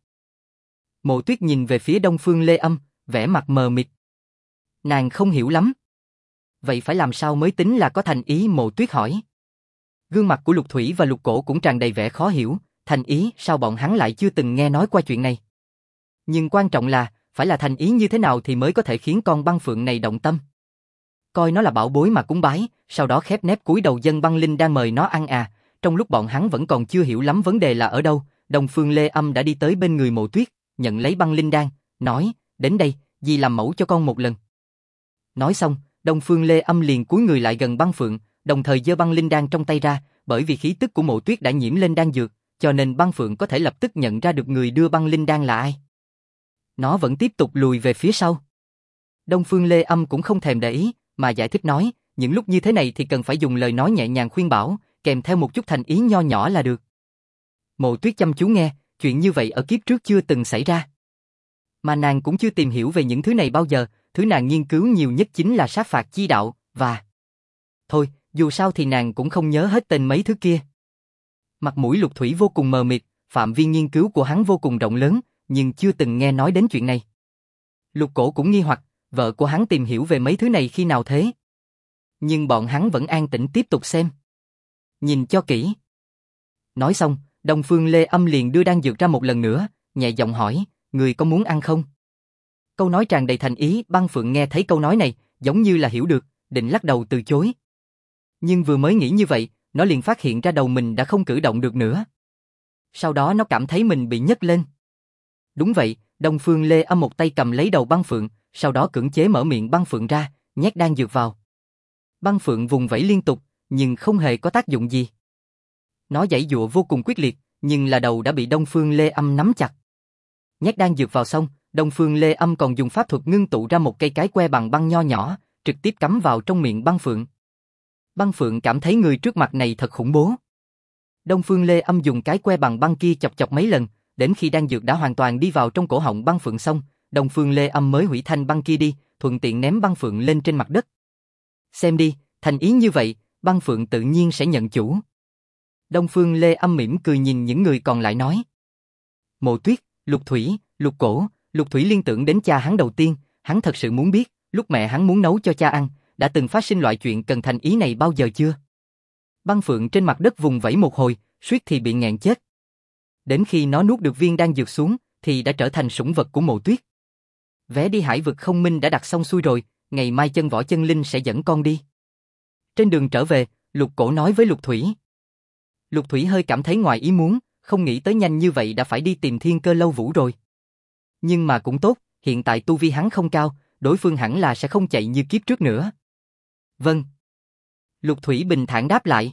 Mộ Tuyết nhìn về phía Đông Phương Lê Âm, vẻ mặt mờ mịt. Nàng không hiểu lắm. Vậy phải làm sao mới tính là có thành ý? Mộ Tuyết hỏi. Gương mặt của Lục Thủy và Lục Cổ cũng tràn đầy vẻ khó hiểu, thành ý sao bọn hắn lại chưa từng nghe nói qua chuyện này. Nhưng quan trọng là, phải là thành ý như thế nào thì mới có thể khiến con Băng Phượng này động tâm. Coi nó là bảo bối mà cúng bái, sau đó khép nép cúi đầu dâng băng linh đang mời nó ăn Trong lúc bọn hắn vẫn còn chưa hiểu lắm vấn đề là ở đâu, Đông Phương Lê Âm đã đi tới bên người Mộ Tuyết, nhận lấy băng linh đan, nói, đến đây, dì làm mẫu cho con một lần. Nói xong, Đông Phương Lê Âm liền cúi người lại gần Băng Phượng, đồng thời giơ băng linh đan trong tay ra, bởi vì khí tức của Mộ Tuyết đã nhiễm lên đan dược, cho nên Băng Phượng có thể lập tức nhận ra được người đưa băng linh đan là ai. Nó vẫn tiếp tục lùi về phía sau. Đông Phương Lê Âm cũng không thèm để ý, mà giải thích nói, những lúc như thế này thì cần phải dùng lời nói nhẹ nhàng khuyên bảo, kèm theo một chút thành ý nho nhỏ là được. Mộ Tuyết chăm chú nghe, chuyện như vậy ở kiếp trước chưa từng xảy ra. Mà nàng cũng chưa tìm hiểu về những thứ này bao giờ, thứ nàng nghiên cứu nhiều nhất chính là sát phạt chi đạo, và... Thôi, dù sao thì nàng cũng không nhớ hết tên mấy thứ kia. Mặt mũi Lục Thủy vô cùng mờ mịt, phạm vi nghiên cứu của hắn vô cùng rộng lớn, nhưng chưa từng nghe nói đến chuyện này. Lục Cổ cũng nghi hoặc, vợ của hắn tìm hiểu về mấy thứ này khi nào thế? Nhưng bọn hắn vẫn an tĩnh tiếp tục xem. Nhìn cho kỹ. Nói xong, Đông Phương Lê Âm liền đưa đan dược ra một lần nữa, nhẹ giọng hỏi, người có muốn ăn không? Câu nói tràn đầy thành ý, Băng Phượng nghe thấy câu nói này, giống như là hiểu được, định lắc đầu từ chối. Nhưng vừa mới nghĩ như vậy, nó liền phát hiện ra đầu mình đã không cử động được nữa. Sau đó nó cảm thấy mình bị nhấc lên. Đúng vậy, Đông Phương Lê Âm một tay cầm lấy đầu Băng Phượng, sau đó cưỡng chế mở miệng Băng Phượng ra, nhét đan dược vào. Băng Phượng vùng vẫy liên tục, nhưng không hề có tác dụng gì. Nó giãy giụa vô cùng quyết liệt, nhưng là đầu đã bị Đông Phương Lê Âm nắm chặt. Nhét đan dược vào xong, Đông Phương Lê Âm còn dùng pháp thuật ngưng tụ ra một cây cái que bằng băng nho nhỏ, trực tiếp cắm vào trong miệng Băng Phượng. Băng Phượng cảm thấy người trước mặt này thật khủng bố. Đông Phương Lê Âm dùng cái que bằng băng kia chọc chọc mấy lần, đến khi đan dược đã hoàn toàn đi vào trong cổ họng Băng Phượng xong, Đông Phương Lê Âm mới hủy thanh băng kia đi, thuận tiện ném Băng Phượng lên trên mặt đất. Xem đi, thành ý như vậy, Băng Phượng tự nhiên sẽ nhận chủ. Đông Phương Lê Âm mỉm cười nhìn những người còn lại nói. Mộ Tuyết, Lục Thủy, Lục Cổ, Lục Thủy liên tưởng đến cha hắn đầu tiên, hắn thật sự muốn biết, lúc mẹ hắn muốn nấu cho cha ăn, đã từng phát sinh loại chuyện cần thành ý này bao giờ chưa? Băng Phượng trên mặt đất vùng vẫy một hồi, suýt thì bị nghẹn chết. Đến khi nó nuốt được viên đan dược xuống, thì đã trở thành sủng vật của Mộ Tuyết. Vé đi Hải vực không minh đã đặt xong xuôi rồi, ngày mai Chân Võ Chân Linh sẽ dẫn con đi. Trên đường trở về, Lục Cổ nói với Lục Thủy. Lục Thủy hơi cảm thấy ngoài ý muốn, không nghĩ tới nhanh như vậy đã phải đi tìm Thiên Cơ Lâu Vũ rồi. Nhưng mà cũng tốt, hiện tại tu vi hắn không cao, đối phương hẳn là sẽ không chạy như kiếp trước nữa. Vâng. Lục Thủy bình thản đáp lại.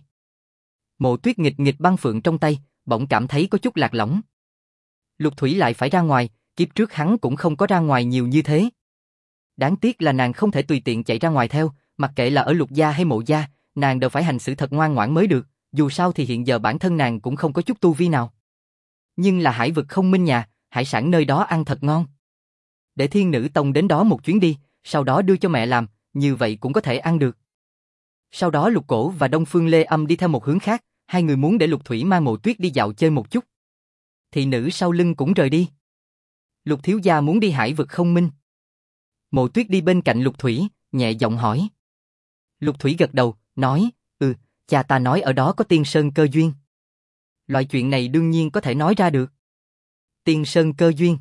Mộ Tuyết nghịch nghịch Băng Phượng trong tay, bỗng cảm thấy có chút lạc lõng. Lục Thủy lại phải ra ngoài, kiếp trước hắn cũng không có ra ngoài nhiều như thế. Đáng tiếc là nàng không thể tùy tiện chạy ra ngoài theo, mặc kệ là ở Lục gia hay Mộ gia, nàng đều phải hành xử thật ngoan ngoãn mới được, dù sao thì hiện giờ bản thân nàng cũng không có chút tu vi nào. Nhưng là Hải vực không minh nhà, hải sản nơi đó ăn thật ngon. Để Thiên Nữ Tông đến đó một chuyến đi, sau đó đưa cho mẹ làm, như vậy cũng có thể ăn được. Sau đó Lục Cổ và Đông Phương Lê Âm đi theo một hướng khác, hai người muốn để Lục Thủy mang Mộ Tuyết đi dạo chơi một chút. Thị nữ sau lưng cũng rời đi. Lục thiếu gia muốn đi Hải vực không minh? Mộ Tuyết đi bên cạnh Lục Thủy, nhẹ giọng hỏi. Lục Thủy gật đầu, nói, cha ta nói ở đó có tiên sơn cơ duyên. Loại chuyện này đương nhiên có thể nói ra được. Tiên sơn cơ duyên.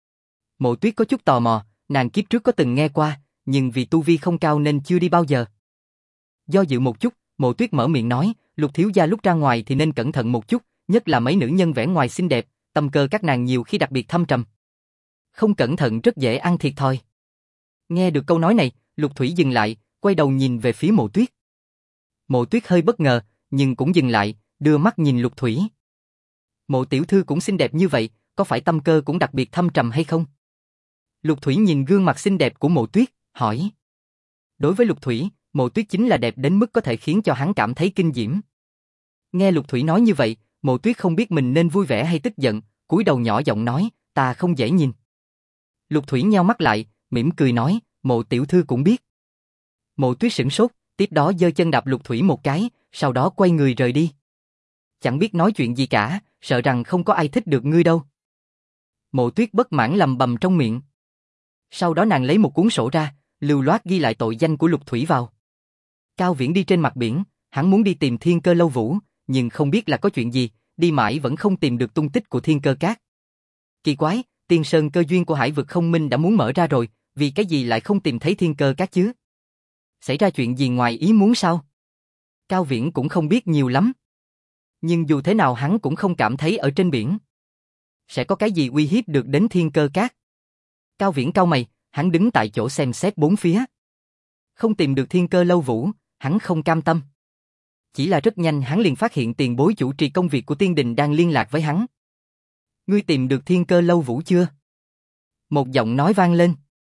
Mộ Tuyết có chút tò mò, nàng kiếp trước có từng nghe qua, nhưng vì tu vi không cao nên chưa đi bao giờ. Do dự một chút, Mộ Tuyết mở miệng nói, Lục thiếu gia lúc ra ngoài thì nên cẩn thận một chút, nhất là mấy nữ nhân vẻ ngoài xinh đẹp, tâm cơ các nàng nhiều khi đặc biệt thâm trầm. Không cẩn thận rất dễ ăn thiệt thòi. Nghe được câu nói này, Lục Thủy dừng lại, quay đầu nhìn về phía Mộ Tuyết. Mộ Tuyết hơi bất ngờ, nhưng cũng dừng lại, đưa mắt nhìn Lục Thủy. Mộ tiểu thư cũng xinh đẹp như vậy, có phải tâm cơ cũng đặc biệt thâm trầm hay không? Lục Thủy nhìn gương mặt xinh đẹp của Mộ Tuyết, hỏi. Đối với Lục Thủy, Mộ Tuyết chính là đẹp đến mức có thể khiến cho hắn cảm thấy kinh diễm. Nghe Lục Thủy nói như vậy, Mộ Tuyết không biết mình nên vui vẻ hay tức giận, cúi đầu nhỏ giọng nói, ta không dễ nhìn. Lục Thủy nheo mắt lại, mỉm cười nói, Mộ tiểu thư cũng biết. Mộ Tuyết sửng sốt, tiếp đó giơ chân đạp Lục Thủy một cái, sau đó quay người rời đi. Chẳng biết nói chuyện gì cả, sợ rằng không có ai thích được ngươi đâu. Mộ Tuyết bất mãn lầm bầm trong miệng. Sau đó nàng lấy một cuốn sổ ra, lưu loát ghi lại tội danh của Lục Thủy vào. Cao Viễn đi trên mặt biển, hắn muốn đi tìm Thiên Cơ Lâu Vũ, nhưng không biết là có chuyện gì, đi mãi vẫn không tìm được tung tích của Thiên Cơ Cát. Kỳ quái, Tiên Sơn cơ duyên của Hải vực không minh đã muốn mở ra rồi, vì cái gì lại không tìm thấy Thiên Cơ Cát chứ? Xảy ra chuyện gì ngoài ý muốn sao? Cao Viễn cũng không biết nhiều lắm. Nhưng dù thế nào hắn cũng không cảm thấy ở trên biển sẽ có cái gì uy hiếp được đến Thiên Cơ Cát. Cao Viễn cau mày, hắn đứng tại chỗ xem xét bốn phía. Không tìm được Thiên Cơ Lâu Vũ, hắn không cam tâm. Chỉ là rất nhanh hắn liền phát hiện tiền bối chủ trì công việc của Tiên Đình đang liên lạc với hắn. Ngươi tìm được Thiên Cơ Lâu Vũ chưa? Một giọng nói vang lên.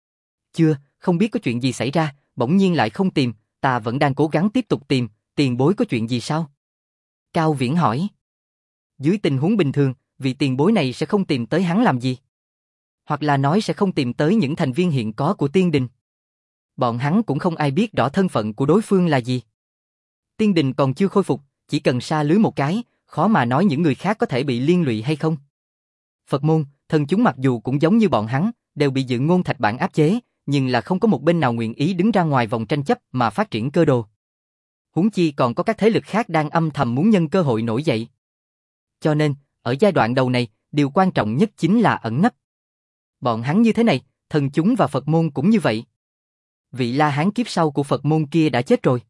Chưa, không biết có chuyện gì xảy ra, bỗng nhiên lại không tìm, ta vẫn đang cố gắng tiếp tục tìm, tiền bối có chuyện gì sao? Cao Viễn hỏi. Dưới tình huống bình thường, vị tiền bối này sẽ không tìm tới hắn làm gì? Hoặc là nói sẽ không tìm tới những thành viên hiện có của Tiên Đình. Bọn hắn cũng không ai biết rõ thân phận của đối phương là gì. Tiên Đình còn chưa khôi phục, chỉ cần sa lưới một cái, khó mà nói những người khác có thể bị liên lụy hay không. Phật môn, thần chúng mặc dù cũng giống như bọn hắn, đều bị Dự Ngôn Thạch Bản áp chế, nhưng là không có một bên nào nguyện ý đứng ra ngoài vòng tranh chấp mà phát triển cơ đồ. Huống chi còn có các thế lực khác đang âm thầm muốn nhân cơ hội nổi dậy. Cho nên, ở giai đoạn đầu này, điều quan trọng nhất chính là ẩn nấp. Bọn hắn như thế này, thần chúng và Phật môn cũng như vậy. Vị La Hán kiếp sau của Phật môn kia đã chết rồi.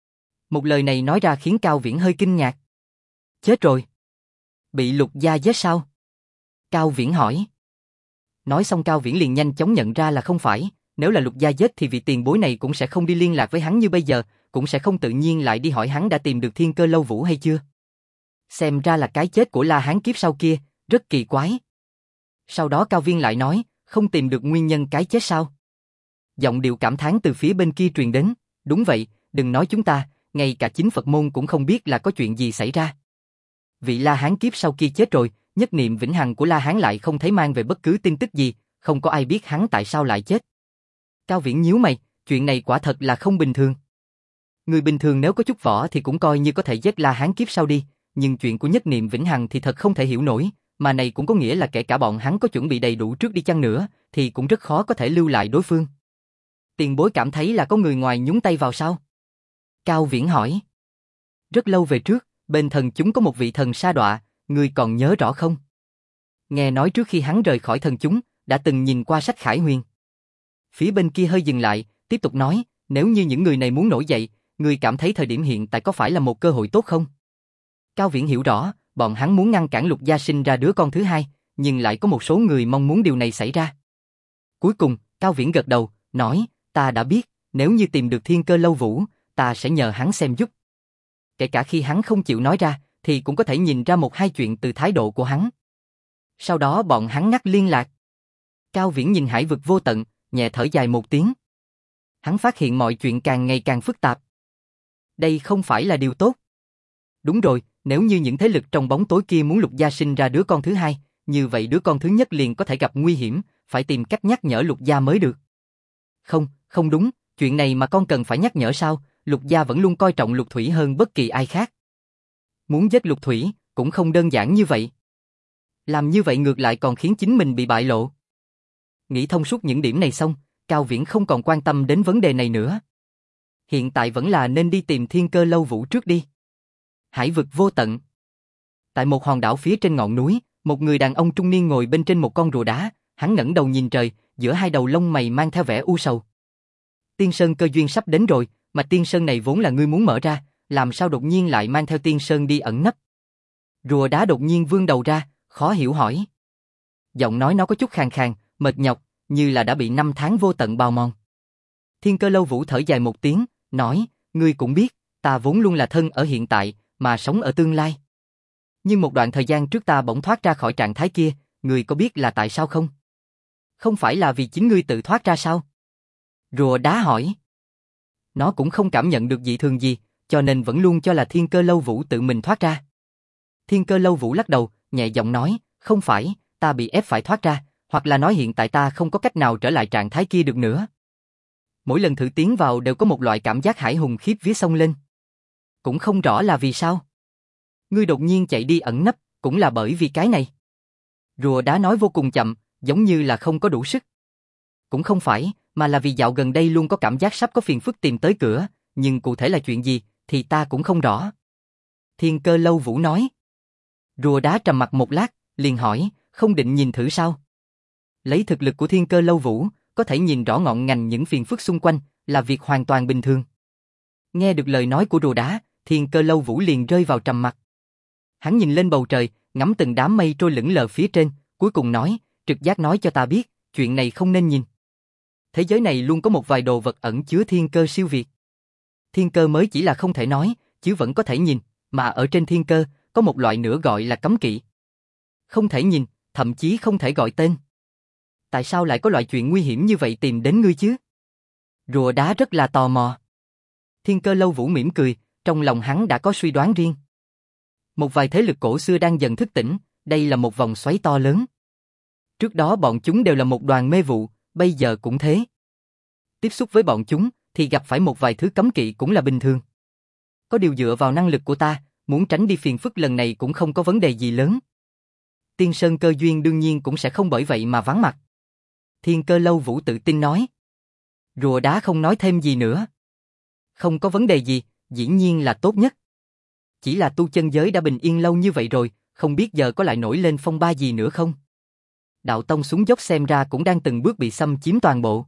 Một lời này nói ra khiến Cao Viễn hơi kinh ngạc. Chết rồi? Bị Lục gia giết sao? Cao Viễn hỏi. Nói xong Cao Viễn liền nhanh chóng nhận ra là không phải, nếu là Lục gia giết thì vị tiền bối này cũng sẽ không đi liên lạc với hắn như bây giờ, cũng sẽ không tự nhiên lại đi hỏi hắn đã tìm được Thiên Cơ Lâu Vũ hay chưa. Xem ra là cái chết của La Hán kiếp sau kia, rất kỳ quái. Sau đó Cao Viên lại nói, không tìm được nguyên nhân cái chết sao? Giọng điệu cảm thán từ phía bên kia truyền đến, đúng vậy, đừng nói chúng ta, ngay cả chính Phật môn cũng không biết là có chuyện gì xảy ra. Vị La Hán kiếp sau kia chết rồi, nhất niệm vĩnh hằng của La Hán lại không thấy mang về bất cứ tin tức gì, không có ai biết hắn tại sao lại chết. Cao Viễn nhíu mày, chuyện này quả thật là không bình thường. Người bình thường nếu có chút võ thì cũng coi như có thể giết La Hán kiếp sau đi, nhưng chuyện của nhất niệm vĩnh hằng thì thật không thể hiểu nổi, mà này cũng có nghĩa là kể cả bọn hắn có chuẩn bị đầy đủ trước đi chăng nữa, thì cũng rất khó có thể lưu lại đối phương. Tiền bối cảm thấy là có người ngoài nhúng tay vào sao? Cao Viễn hỏi. Rất lâu về trước, bên thần chúng có một vị thần sa đọa, ngươi còn nhớ rõ không? Nghe nói trước khi hắn rời khỏi thần chúng, đã từng nhìn qua sách Khải Huyền. Phía bên kia hơi dừng lại, tiếp tục nói, nếu như những người này muốn nổi dậy, ngươi cảm thấy thời điểm hiện tại có phải là một cơ hội tốt không? Cao Viễn hiểu rõ, bọn hắn muốn ngăn cản Lục gia sinh ra đứa con thứ hai, nhưng lại có một số người mong muốn điều này xảy ra. Cuối cùng, Cao Viễn gật đầu, nói, ta đã biết, nếu như tìm được Thiên Cơ Lâu Vũ, ta sẽ nhờ hắn xem giúp. Kể cả khi hắn không chịu nói ra, thì cũng có thể nhìn ra một hai chuyện từ thái độ của hắn. Sau đó bọn hắn ngắt liên lạc. Cao Viễn nhìn hải vực vô tận, nhẹ thở dài một tiếng. Hắn phát hiện mọi chuyện càng ngày càng phức tạp. Đây không phải là điều tốt. Đúng rồi, nếu như những thế lực trong bóng tối kia muốn Lục gia sinh ra đứa con thứ hai, như vậy đứa con thứ nhất liền có thể gặp nguy hiểm, phải tìm cách nhắc nhở Lục gia mới được. Không, không đúng, chuyện này mà con cần phải nhắc nhở sao, Lục gia vẫn luôn coi trọng Lục Thủy hơn bất kỳ ai khác. Muốn giết Lục Thủy cũng không đơn giản như vậy. Làm như vậy ngược lại còn khiến chính mình bị bại lộ. Nghĩ thông suốt những điểm này xong, Cao Viễn không còn quan tâm đến vấn đề này nữa. Hiện tại vẫn là nên đi tìm Thiên Cơ Lâu Vũ trước đi. Hải vực vô tận. Tại một hòn đảo phía trên ngọn núi, một người đàn ông trung niên ngồi bên trên một con rùa đá, hắn ngẩng đầu nhìn trời, giữa hai đầu lông mày mang theo vẻ u sầu. Tiên Sơn cơ duyên sắp đến rồi, mà Tiên Sơn này vốn là ngươi muốn mở ra, làm sao đột nhiên lại mang theo Tiên Sơn đi ẩn nấp? Rùa đá đột nhiên vươn đầu ra, khó hiểu hỏi. Giọng nói nó có chút khàn khàn, mệt nhọc, như là đã bị 5 tháng vô tận bào mòn. Thiên Cơ Lâu Vũ thở dài một tiếng, nói, ngươi cũng biết, ta vốn luôn là thân ở hiện tại, mà sống ở tương lai. Nhưng một đoạn thời gian trước ta bỗng thoát ra khỏi trạng thái kia, ngươi có biết là tại sao không? Không phải là vì chính ngươi tự thoát ra sao? Rùa đá hỏi. Nó cũng không cảm nhận được dị thường gì, cho nên vẫn luôn cho là Thiên Cơ Lâu Vũ tự mình thoát ra. Thiên Cơ Lâu Vũ lắc đầu, nhẹ giọng nói, không phải, ta bị ép phải thoát ra, hoặc là nói hiện tại ta không có cách nào trở lại trạng thái kia được nữa. Mỗi lần thử tiến vào đều có một loại cảm giác hải hùng khiếp vía xông lên. Cũng không rõ là vì sao. Ngươi đột nhiên chạy đi ẩn nấp, cũng là bởi vì cái này. Rùa đá nói vô cùng chậm, giống như là không có đủ sức. Cũng không phải, mà là vì dạo gần đây luôn có cảm giác sắp có phiền phức tìm tới cửa, nhưng cụ thể là chuyện gì, thì ta cũng không rõ. Thiên Cơ Lâu Vũ nói. Rùa đá trầm mặt một lát, liền hỏi, không định nhìn thử sao? Lấy thực lực của Thiên Cơ Lâu Vũ, có thể nhìn rõ ngọn ngành những phiền phức xung quanh, là việc hoàn toàn bình thường. Nghe được lời nói của rùa đá, Thiên Cơ Lâu Vũ liền rơi vào trầm mặc. Hắn nhìn lên bầu trời, ngắm từng đám mây trôi lững lờ phía trên, cuối cùng nói, trực giác nói cho ta biết, chuyện này không nên nhìn. Thế giới này luôn có một vài đồ vật ẩn chứa thiên cơ siêu việt. Thiên cơ mới chỉ là không thể nói, chứ vẫn có thể nhìn, mà ở trên thiên cơ, có một loại nữa gọi là cấm kỵ. Không thể nhìn, thậm chí không thể gọi tên. Tại sao lại có loại chuyện nguy hiểm như vậy tìm đến ngươi chứ? Rùa đá rất là tò mò. Thiên Cơ Lâu Vũ mỉm cười, trong lòng hắn đã có suy đoán riêng. Một vài thế lực cổ xưa đang dần thức tỉnh, đây là một vòng xoáy to lớn. Trước đó bọn chúng đều là một đoàn mê vụ, bây giờ cũng thế. Tiếp xúc với bọn chúng, thì gặp phải một vài thứ cấm kỵ cũng là bình thường. Có điều dựa vào năng lực của ta, muốn tránh đi phiền phức lần này cũng không có vấn đề gì lớn. Tiên Sơn cơ duyên đương nhiên cũng sẽ không bởi vậy mà vắng mặt. Thiên Cơ Lâu Vũ tự tin nói. Rùa đá không nói thêm gì nữa. Không có vấn đề gì, dĩ nhiên là tốt nhất. Chỉ là tu chân giới đã bình yên lâu như vậy rồi, không biết giờ có lại nổi lên phong ba gì nữa không? Đạo tông xuống dốc xem ra cũng đang từng bước bị xâm chiếm toàn bộ.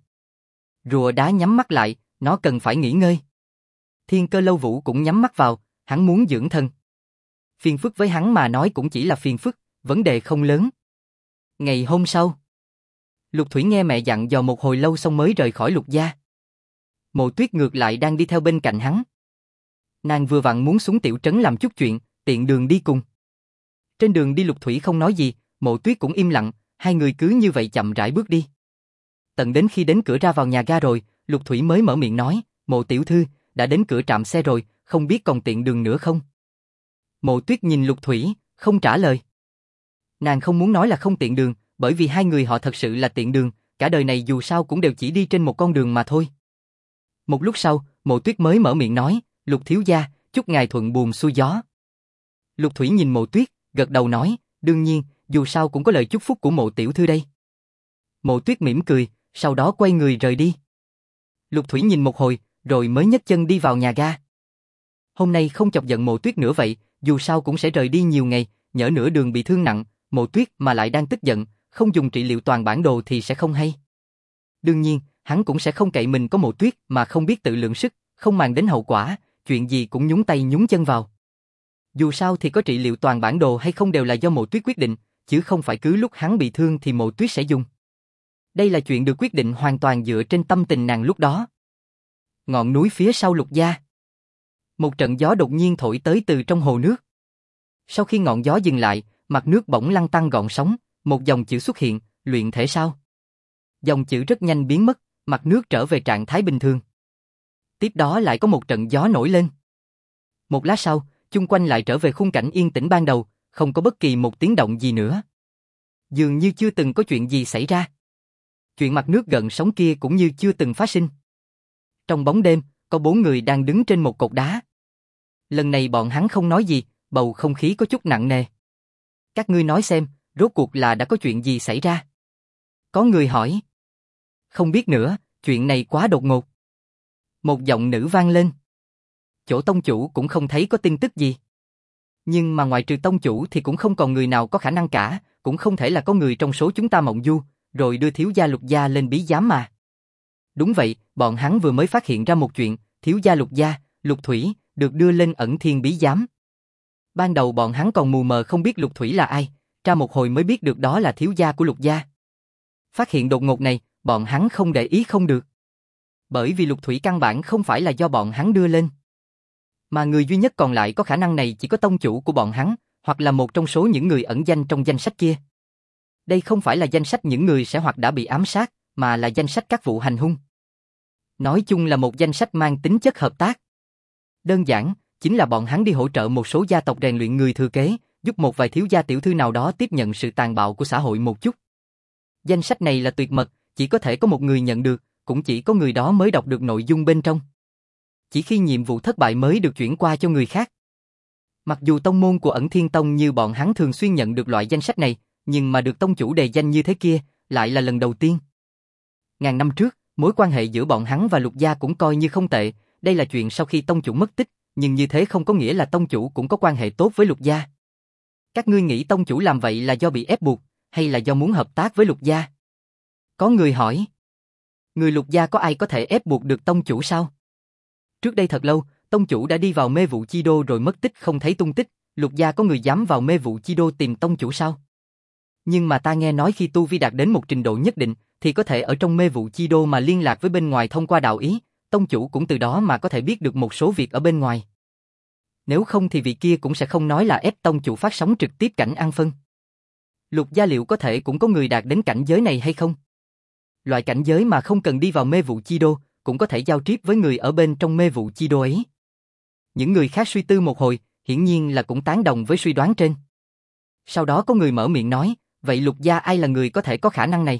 Rùa đá nhắm mắt lại, nó cần phải nghỉ ngơi. Thiên Cơ Lâu Vũ cũng nhắm mắt vào, hắn muốn dưỡng thân. Phiền phức với hắn mà nói cũng chỉ là phiền phức, vấn đề không lớn. Ngày hôm sau, Lục Thủy nghe mẹ dặn dò một hồi lâu xong mới rời khỏi Lục gia. Mộ Tuyết ngược lại đang đi theo bên cạnh hắn. Nàng vừa vặn muốn xuống tiểu trấn làm chút chuyện, tiện đường đi cùng. Trên đường đi Lục Thủy không nói gì, Mộ Tuyết cũng im lặng, hai người cứ như vậy chậm rãi bước đi. Tận đến khi đến cửa ra vào nhà ga rồi, Lục Thủy mới mở miệng nói, Mộ tiểu thư, đã đến cửa trạm xe rồi, không biết còn tiện đường nữa không? Mộ Tuyết nhìn Lục Thủy, không trả lời. Nàng không muốn nói là không tiện đường, bởi vì hai người họ thật sự là tiện đường, cả đời này dù sao cũng đều chỉ đi trên một con đường mà thôi. Một lúc sau, Mộ Tuyết mới mở miệng nói, Lục thiếu gia, chúc ngài thuận buồm xuôi gió. Lục Thủy nhìn Mộ Tuyết, gật đầu nói, đương nhiên, dù sao cũng có lời chúc phúc của Mộ tiểu thư đây. Mộ Tuyết mỉm cười, sau đó quay người rời đi. Lục Thủy nhìn một hồi, rồi mới nhấc chân đi vào nhà ga. Hôm nay không chọc giận Mộ Tuyết nữa vậy, dù sao cũng sẽ rời đi nhiều ngày, nhỡ nửa đường bị thương nặng, Mộ Tuyết mà lại đang tức giận, không dùng trị liệu toàn bản đồ thì sẽ không hay. Đương nhiên, hắn cũng sẽ không cậy mình có Mộ Tuyết mà không biết tự lượng sức, không màng đến hậu quả, chuyện gì cũng nhúng tay nhúng chân vào. Dù sao thì có trị liệu toàn bản đồ hay không đều là do Mộ Tuyết quyết định, chứ không phải cứ lúc hắn bị thương thì Mộ Tuyết sẽ dùng. Đây là chuyện được quyết định hoàn toàn dựa trên tâm tình nàng lúc đó. Ngọn núi phía sau Lục gia. Một trận gió đột nhiên thổi tới từ trong hồ nước. Sau khi ngọn gió dừng lại, mặt nước bỗng lăn tăn gợn sóng, một dòng chữ xuất hiện, luyện thể sao. Dòng chữ rất nhanh biến mất, mặt nước trở về trạng thái bình thường. Tiếp đó lại có một trận gió nổi lên. Một lát sau, chung quanh lại trở về khung cảnh yên tĩnh ban đầu, không có bất kỳ một tiếng động gì nữa. Dường như chưa từng có chuyện gì xảy ra. Chuyện mặt nước gợn sóng kia cũng như chưa từng phát sinh. Trong bóng đêm, có 4 người đang đứng trên một cột đá. Lần này bọn hắn không nói gì, bầu không khí có chút nặng nề. Các ngươi nói xem, rốt cuộc là đã có chuyện gì xảy ra? Có người hỏi. Không biết nữa, chuyện này quá đột ngột. Một giọng nữ vang lên. Chỗ tông chủ cũng không thấy có tin tức gì. Nhưng mà ngoài trừ tông chủ thì cũng không còn người nào có khả năng cả, cũng không thể là có người trong số chúng ta mộng du, rồi đưa thiếu gia Lục gia lên bí giám mà. Đúng vậy, bọn hắn vừa mới phát hiện ra một chuyện, thiếu gia Lục gia, Lục Thủy, được đưa lên ẩn thiên bí giám. Ban đầu bọn hắn còn mù mờ không biết Lục Thủy là ai, tra một hồi mới biết được đó là thiếu gia của Lục gia. Phát hiện đột ngột này, bọn hắn không để ý không được. Bởi vì Lục Thủy căn bản không phải là do bọn hắn đưa lên. Mà người duy nhất còn lại có khả năng này chỉ có tông chủ của bọn hắn, hoặc là một trong số những người ẩn danh trong danh sách kia. Đây không phải là danh sách những người sẽ hoặc đã bị ám sát, mà là danh sách các vụ hành hung. Nói chung là một danh sách mang tính chất hợp tác. Đơn giản, chính là bọn hắn đi hỗ trợ một số gia tộc rèn luyện người thừa kế, giúp một vài thiếu gia tiểu thư nào đó tiếp nhận sự tàn bạo của xã hội một chút. Danh sách này là tuyệt mật, chỉ có thể có một người nhận được, cũng chỉ có người đó mới đọc được nội dung bên trong. Chỉ khi nhiệm vụ thất bại mới được chuyển qua cho người khác. Mặc dù tông môn của Ẩn Thiên Tông như bọn hắn thường xuyên nhận được loại danh sách này, nhưng mà được tông chủ đề danh như thế kia, lại là lần đầu tiên. Ngàn năm trước, mối quan hệ giữa bọn hắn và Lục gia cũng coi như không tệ, đây là chuyện sau khi tông chủ mất tích, nhưng như thế không có nghĩa là tông chủ cũng có quan hệ tốt với Lục gia. Các ngươi nghĩ tông chủ làm vậy là do bị ép buộc, hay là do muốn hợp tác với Lục gia? Có người hỏi. Người Lục gia có ai có thể ép buộc được tông chủ sao? Trước đây thật lâu, tông chủ đã đi vào mê vụ chi đô rồi mất tích không thấy tung tích, Lục gia có người dám vào mê vụ chi đô tìm tông chủ sao? Nhưng mà ta nghe nói khi tu vi đạt đến một trình độ nhất định, thì có thể ở trong mê vụ chi đô mà liên lạc với bên ngoài thông qua đạo ý, tông chủ cũng từ đó mà có thể biết được một số việc ở bên ngoài. Nếu không thì vị kia cũng sẽ không nói là ép tông chủ phát sóng trực tiếp cảnh ăn phân. Lục gia liệu có thể cũng có người đạt đến cảnh giới này hay không? Loại cảnh giới mà không cần đi vào mê vụ chi đô, cũng có thể giao tiếp với người ở bên trong mê vụ chi đô ấy. Những người khác suy tư một hồi, hiển nhiên là cũng tán đồng với suy đoán trên. Sau đó có người mở miệng nói, vậy Lục gia ai là người có thể có khả năng này?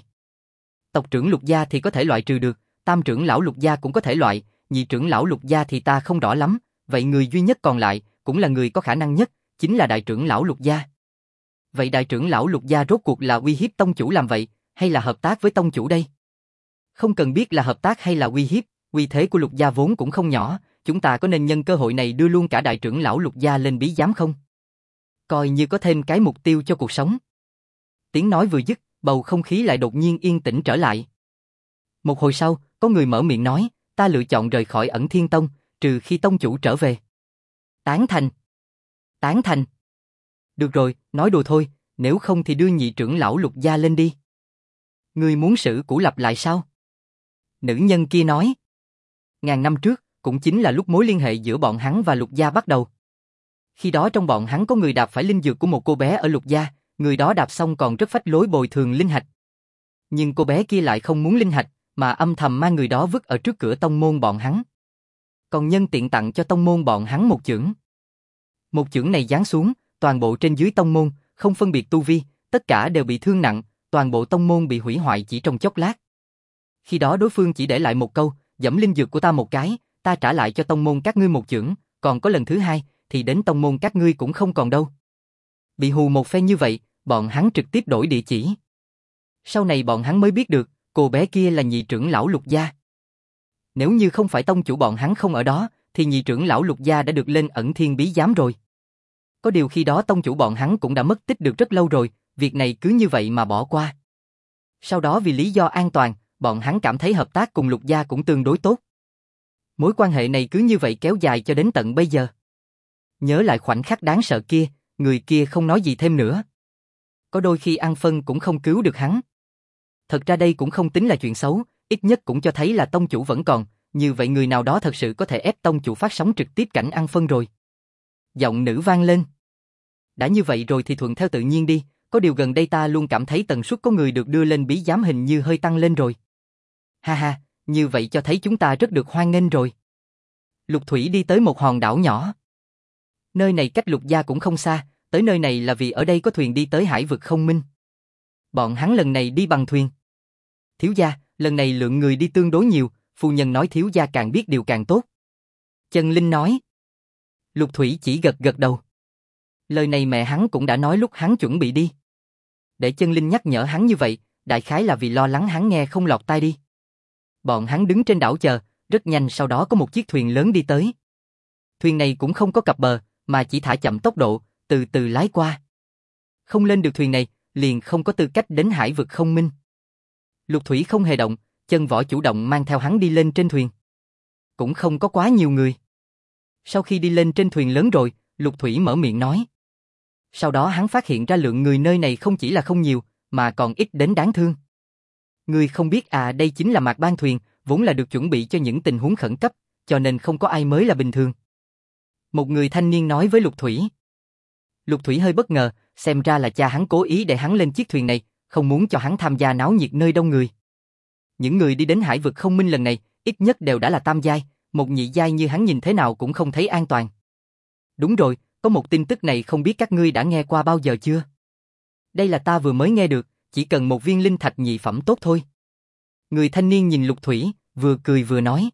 Tộc trưởng Lục gia thì có thể loại trừ được, tam trưởng lão Lục gia cũng có thể loại, nhị trưởng lão Lục gia thì ta không rõ lắm, vậy người duy nhất còn lại, cũng là người có khả năng nhất, chính là đại trưởng lão Lục gia. Vậy đại trưởng lão Lục gia rốt cuộc là uy hiếp tông chủ làm vậy, hay là hợp tác với tông chủ đây? Không cần biết là hợp tác hay là uy hiếp, uy thế của Lục gia vốn cũng không nhỏ, chúng ta có nên nhân cơ hội này đưa luôn cả đại trưởng lão Lục gia lên bí giám không? Coi như có thêm cái mục tiêu cho cuộc sống. Tiếng nói vừa dứt, bầu không khí lại đột nhiên yên tĩnh trở lại. Một hồi sau, có người mở miệng nói, ta lựa chọn rời khỏi Ẩn Thiên Tông, trừ khi tông chủ trở về. Tán thành. Tán thành. Được rồi, nói đùa thôi, nếu không thì đưa nhị trưởng lão Lục gia lên đi. Ngươi muốn xử cũ lập lại sao? Nữ nhân kia nói. Ngàn năm trước, cũng chính là lúc mối liên hệ giữa bọn hắn và Lục gia bắt đầu. Khi đó trong bọn hắn có người đạp phải linh dược của một cô bé ở Lục gia, người đó đạp xong còn rất phách lối bồi thường linh hạch. Nhưng cô bé kia lại không muốn linh hạch, mà âm thầm mang người đó vứt ở trước cửa tông môn bọn hắn. Còn nhân tiện tặng cho tông môn bọn hắn một chưởng. Một chưởng này giáng xuống, toàn bộ trên dưới tông môn, không phân biệt tu vi, tất cả đều bị thương nặng, toàn bộ tông môn bị hủy hoại chỉ trong chốc lát. Khi đó đối phương chỉ để lại một câu, giẫm linh dược của ta một cái, ta trả lại cho tông môn các ngươi một chưởng, còn có lần thứ hai, thì đến tông môn các ngươi cũng không còn đâu. Bị hù một phen như vậy, bọn hắn trực tiếp đổi địa chỉ. Sau này bọn hắn mới biết được, cô bé kia là nhị trưởng lão Lục gia. Nếu như không phải tông chủ bọn hắn không ở đó, thì nhị trưởng lão Lục gia đã được lên Ẩn Thiên bí giám rồi. Có điều khi đó tông chủ bọn hắn cũng đã mất tích được rất lâu rồi, việc này cứ như vậy mà bỏ qua. Sau đó vì lý do an toàn, bọn hắn cảm thấy hợp tác cùng Lục gia cũng tương đối tốt. Mối quan hệ này cứ như vậy kéo dài cho đến tận bây giờ. Nhớ lại khoảnh khắc đáng sợ kia, người kia không nói gì thêm nữa. Có đôi khi ăn phân cũng không cứu được hắn. Thật ra đây cũng không tính là chuyện xấu, ít nhất cũng cho thấy là tông chủ vẫn còn, như vậy người nào đó thật sự có thể ép tông chủ phát sóng trực tiếp cảnh ăn phân rồi. Giọng nữ vang lên. Đã như vậy rồi thì thuận theo tự nhiên đi, có điều gần đây ta luôn cảm thấy tần suất có người được đưa lên bí giám hình như hơi tăng lên rồi. Ha ha, như vậy cho thấy chúng ta rất được hoan nghênh rồi. Lục Thủy đi tới một hòn đảo nhỏ. Nơi này cách Lục gia cũng không xa, tới nơi này là vì ở đây có thuyền đi tới hải vực không minh. Bọn hắn lần này đi bằng thuyền. Thiếu gia, lần này lượng người đi tương đối nhiều, phu nhân nói thiếu gia càng biết điều càng tốt, Chân Linh nói. Lục Thủy chỉ gật gật đầu. Lời này mẹ hắn cũng đã nói lúc hắn chuẩn bị đi. Để Chân Linh nhắc nhở hắn như vậy, đại khái là vì lo lắng hắn nghe không lọt tai đi. Bọn hắn đứng trên đảo chờ, rất nhanh sau đó có một chiếc thuyền lớn đi tới. Thuyền này cũng không có cập bờ, mà chỉ thả chậm tốc độ, từ từ lái qua. Không lên được thuyền này, liền không có tư cách đến hải vực không minh. Lục Thủy không hề động, Chân Võ chủ động mang theo hắn đi lên trên thuyền. Cũng không có quá nhiều người. Sau khi đi lên trên thuyền lớn rồi, Lục Thủy mở miệng nói. Sau đó hắn phát hiện ra lượng người nơi này không chỉ là không nhiều, mà còn ít đến đáng thương. Ngươi không biết à, đây chính là Mạc Ban thuyền, vốn là được chuẩn bị cho những tình huống khẩn cấp, cho nên không có ai mới là bình thường. Một người thanh niên nói với Lục Thủy. Lục Thủy hơi bất ngờ, xem ra là cha hắn cố ý để hắn lên chiếc thuyền này, không muốn cho hắn tham gia náo nhiệt nơi đông người. Những người đi đến hải vực không minh lần này, ít nhất đều đã là tam giai, một nhị giai như hắn nhìn thế nào cũng không thấy an toàn. Đúng rồi, có một tin tức này không biết các ngươi đã nghe qua bao giờ chưa? Đây là ta vừa mới nghe được, chỉ cần một viên linh thạch nhị phẩm tốt thôi. Người thanh niên nhìn Lục Thủy, vừa cười vừa nói.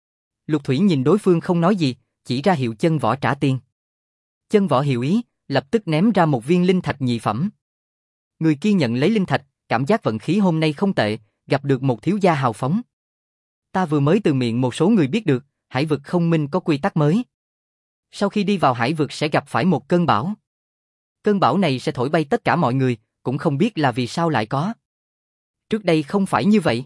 Lục Thủy nhìn đối phương không nói gì, chỉ ra hiệu Chân Võ trả tiền. Chân Võ hiểu ý, lập tức ném ra một viên linh thạch nhị phẩm. Người kia nhận lấy linh thạch, cảm giác vận khí hôm nay không tệ, gặp được một thiếu gia hào phóng. Ta vừa mới từ miệng một số người biết được, hải vực không minh có quy tắc mới. Sau khi đi vào hải vực sẽ gặp phải một cơn bão. Cơn bão này sẽ thổi bay tất cả mọi người, cũng không biết là vì sao lại có. Trước đây không phải như vậy.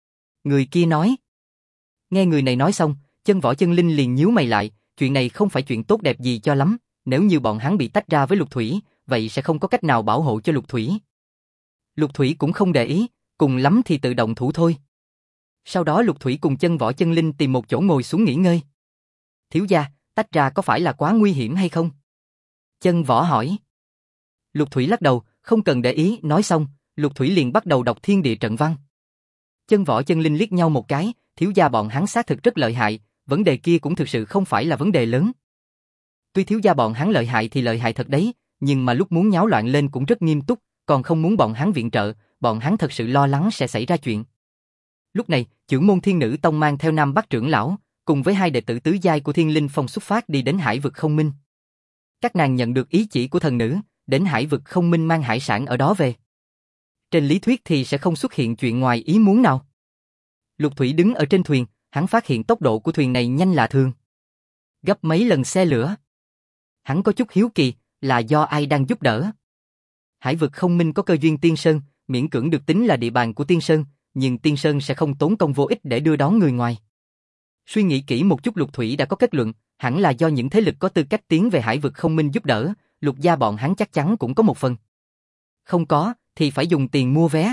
Người kia nói. Nghe người này nói xong, Chân Võ Chân Linh liền nhíu mày lại, chuyện này không phải chuyện tốt đẹp gì cho lắm, nếu như bọn hắn bị tách ra với Lục Thủy, vậy sẽ không có cách nào bảo hộ cho Lục Thủy. Lục Thủy cũng không để ý, cùng lắm thì tự động thủ thôi. Sau đó Lục Thủy cùng Chân Võ Chân Linh tìm một chỗ ngồi xuống nghỉ ngơi. Thiếu gia, tách ra có phải là quá nguy hiểm hay không? Chân Võ hỏi. Lục Thủy lắc đầu, không cần để ý, nói xong, Lục Thủy liền bắt đầu đọc thiên địa trận văn. Chân Võ Chân Linh liếc nhau một cái, thiếu gia bọn hắn xác thực rất lợi hại, vấn đề kia cũng thực sự không phải là vấn đề lớn. Tuy thiếu gia bọn hắn lợi hại thì lợi hại thật đấy, nhưng mà lúc muốn nháo loạn lên cũng rất nghiêm túc, còn không muốn bọn hắn viện trợ, bọn hắn thật sự lo lắng sẽ xảy ra chuyện. Lúc này, trưởng môn Thiên Nữ Tông mang theo Nam Bắc trưởng lão, cùng với hai đệ tử tứ giai của Thiên Linh Phong xuất phát đi đến hải vực không minh. Các nàng nhận được ý chỉ của thần nữ, đến hải vực không minh mang hải sản ở đó về. Trên lý thuyết thì sẽ không xuất hiện chuyện ngoài ý muốn nào. Lục Thủy đứng ở trên thuyền, hắn phát hiện tốc độ của thuyền này nhanh lạ thường. Gấp mấy lần xe lửa. Hắn có chút hiếu kỳ, là do ai đang giúp đỡ. Hải vực không minh có cơ duyên Tiên Sơn, miễn cưỡng được tính là địa bàn của Tiên Sơn, nhưng Tiên Sơn sẽ không tốn công vô ích để đưa đón người ngoài. Suy nghĩ kỹ một chút Lục Thủy đã có kết luận, hẳn là do những thế lực có tư cách tiến về hải vực không minh giúp đỡ, Lục gia bọn hắn chắc chắn cũng có một phần. Không có, thì phải dùng tiền mua vé.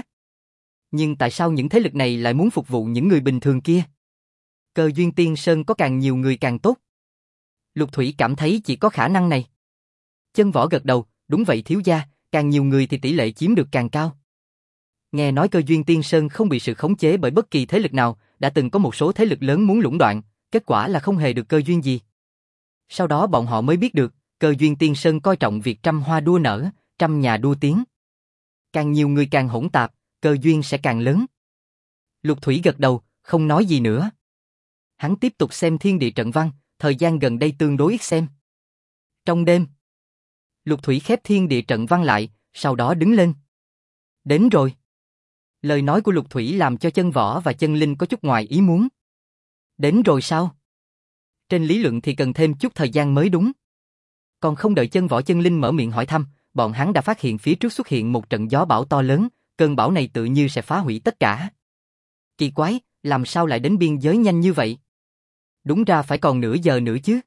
Nhưng tại sao những thế lực này lại muốn phục vụ những người bình thường kia? Cơ duyên Tiên Sơn có càng nhiều người càng tốt. Lục Thủy cảm thấy chỉ có khả năng này. Chân Võ gật đầu, đúng vậy thiếu gia, càng nhiều người thì tỷ lệ chiếm được càng cao. Nghe nói cơ duyên Tiên Sơn không bị sự khống chế bởi bất kỳ thế lực nào, đã từng có một số thế lực lớn muốn lũng đoạn, kết quả là không hề được cơ duyên gì. Sau đó bọn họ mới biết được, cơ duyên Tiên Sơn coi trọng việc trăm hoa đua nở, trăm nhà đua tiếng. Càng nhiều người càng hỗn tạp, cơ duyên sẽ càng lớn. Lục Thủy gật đầu, không nói gì nữa. Hắn tiếp tục xem thiên địa trận văn, thời gian gần đây tương đối ít xem. Trong đêm, Lục Thủy khép thiên địa trận văn lại, sau đó đứng lên. Đến rồi. Lời nói của Lục Thủy làm cho Chân Võ và Chân Linh có chút ngoài ý muốn. Đến rồi sao? Trên lý luận thì cần thêm chút thời gian mới đúng. Còn không đợi Chân Võ Chân Linh mở miệng hỏi thăm, bọn hắn đã phát hiện phía trước xuất hiện một trận gió bão to lớn, cơn bão này tự như sẽ phá hủy tất cả. Kỳ quái, làm sao lại đến biên giới nhanh như vậy? Đúng ra phải còn nửa giờ nữa chứ.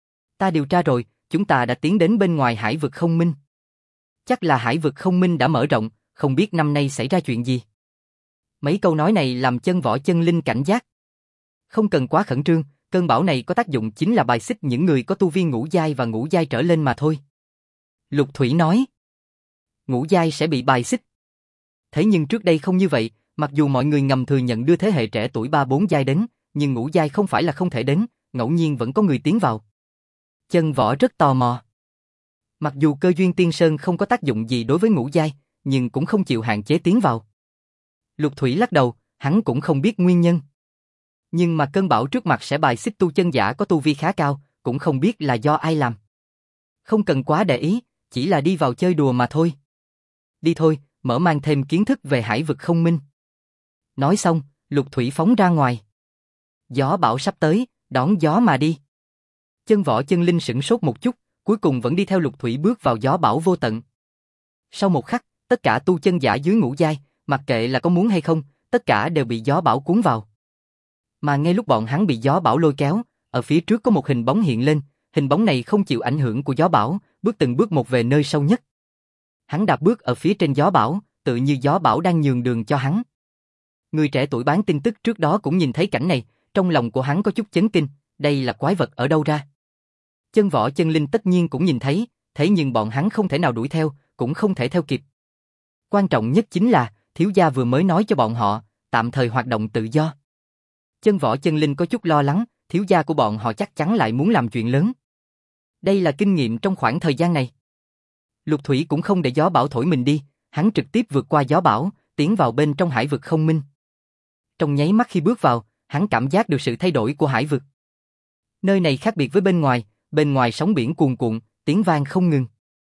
Ta điều tra rồi, chúng ta đã tiến đến bên ngoài hải vực không minh. Chắc là hải vực không minh đã mở rộng, không biết năm nay xảy ra chuyện gì. Mấy câu nói này làm Chân Võ Chân Linh cảnh giác. Không cần quá khẩn trương, cơn bão này có tác dụng chính là bài xích những người có tu vi ngũ giai và ngũ giai trở lên mà thôi. Lục Thủy nói. Ngũ giai sẽ bị bài xích. Thế nhưng trước đây không như vậy, mặc dù mọi người ngầm thừa nhận đưa thế hệ trẻ tuổi 3-4 giai đến, nhưng ngũ giai không phải là không thể đến, ngẫu nhiên vẫn có người tiến vào. Chân Võ rất tò mò. Mặc dù cơ duyên Tiên Sơn không có tác dụng gì đối với ngũ giai, nhưng cũng không chịu hạn chế tiến vào. Lục Thủy lắc đầu, hắn cũng không biết nguyên nhân. Nhưng mà cơn bão trước mặt sẽ bài xích tu chân giả có tu vi khá cao, cũng không biết là do ai làm. Không cần quá để ý, chỉ là đi vào chơi đùa mà thôi. Đi thôi, mở mang thêm kiến thức về hải vực không minh. Nói xong, Lục Thủy phóng ra ngoài. Gió bão sắp tới, đón gió mà đi. Chân Võ Chân Linh sửng sốt một chút, cuối cùng vẫn đi theo Lục Thủy bước vào gió bão vô tận. Sau một khắc, tất cả tu chân giả dưới ngũ giai, mặc kệ là có muốn hay không, tất cả đều bị gió bão cuốn vào. Mà ngay lúc bọn hắn bị gió bão lôi kéo, ở phía trước có một hình bóng hiện lên, hình bóng này không chịu ảnh hưởng của gió bão, bước từng bước một về nơi sâu nhất. Hắn đạp bước ở phía trên gió bão, tự như gió bão đang nhường đường cho hắn. Người trẻ tuổi bán tin tức trước đó cũng nhìn thấy cảnh này, trong lòng của hắn có chút chấn kinh, đây là quái vật ở đâu ra? Chân Võ Chân Linh tất nhiên cũng nhìn thấy, thế nhưng bọn hắn không thể nào đuổi theo, cũng không thể theo kịp. Quan trọng nhất chính là, thiếu gia vừa mới nói cho bọn họ, tạm thời hoạt động tự do. Chân Võ Chân Linh có chút lo lắng, thiếu gia của bọn họ chắc chắn lại muốn làm chuyện lớn. Đây là kinh nghiệm trong khoảng thời gian này. Lục Thủy cũng không để gió bão thổi mình đi, hắn trực tiếp vượt qua gió bão, tiến vào bên trong hải vực không minh. Trong nháy mắt khi bước vào, hắn cảm giác được sự thay đổi của hải vực. Nơi này khác biệt với bên ngoài sóng biển cuồn cuộn, tiếng vang không ngừng.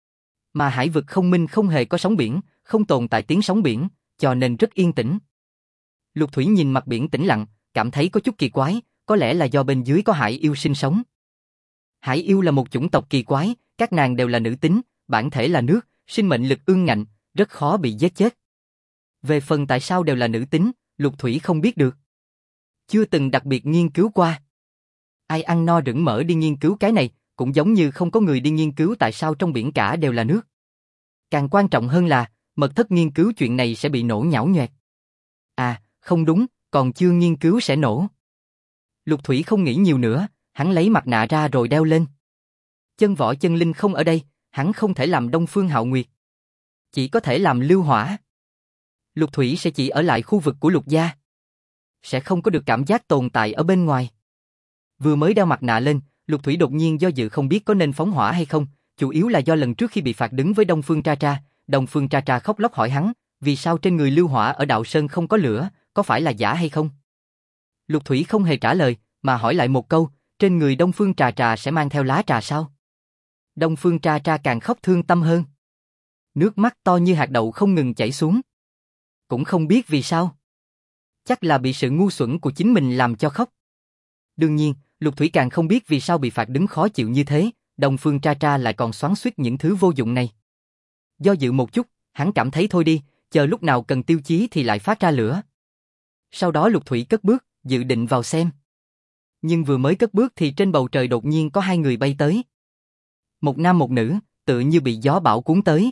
Mà hải vực không minh không hề có sóng biển, không tồn tại tiếng sóng biển, cho nên rất yên tĩnh. Lục Thủy nhìn mặt biển tĩnh lặng, cảm thấy có chút kỳ quái, có lẽ là do bên dưới có hải yêu sinh sống. Hải yêu là một chủng tộc kỳ quái, các nàng đều là nữ tính, bản thể là nước, sinh mệnh lực ương ngạnh, rất khó bị giết chết. Về phần tại sao đều là nữ tính, Lục Thủy không biết được. Chưa từng đặc biệt nghiên cứu qua. Ai ăn no rửng mỡ đi nghiên cứu cái này, cũng giống như không có người đi nghiên cứu tại sao trong biển cả đều là nước. Càng quan trọng hơn là, mật thất nghiên cứu chuyện này sẽ bị nổ nhão nhoẹt. À, không đúng, còn chưa nghiên cứu sẽ nổ. Lục Thủy không nghĩ nhiều nữa, hắn lấy mặt nạ ra rồi đeo lên. Chân Võ Chân Linh không ở đây, hắn không thể làm Đông Phương Hạo Nguyệt. Chỉ có thể làm Lưu Hỏa. Lục Thủy sẽ chỉ ở lại khu vực của Lục gia. Sẽ không có được cảm giác tồn tại ở bên ngoài. Vừa mới đeo mặt nạ lên, Lục Thủy đột nhiên do dự không biết có nên phóng hỏa hay không, chủ yếu là do lần trước khi bị phạt đứng với Đông Phương Tra, Đông Phương Tra khóc lóc hỏi hắn, vì sao trên người Lưu Hỏa ở Đạo Sơn không có lửa, có phải là giả hay không? Lục Thủy không hề trả lời, mà hỏi lại một câu, trên người Đông Phương Trà sẽ mang theo lá trà sao? Đông Phương Tra càng khóc thương tâm hơn. Nước mắt to như hạt đậu không ngừng chảy xuống. Cũng không biết vì sao. Chắc là bị sự ngu xuẩn của chính mình làm cho khóc. Đương nhiên, Lục Thủy càng không biết vì sao bị phạt đứng khó chịu như thế, Đông Phương Tra lại còn xoắn xuýt những thứ vô dụng này. Do dự một chút, hắn cảm thấy thôi đi, chờ lúc nào cần tiêu chí thì lại phát ra lửa. Sau đó Lục Thủy cất bước, dự định vào xem. Nhưng vừa mới cất bước thì trên bầu trời đột nhiên có hai người bay tới. Một nam một nữ, tự như bị gió bão cuốn tới.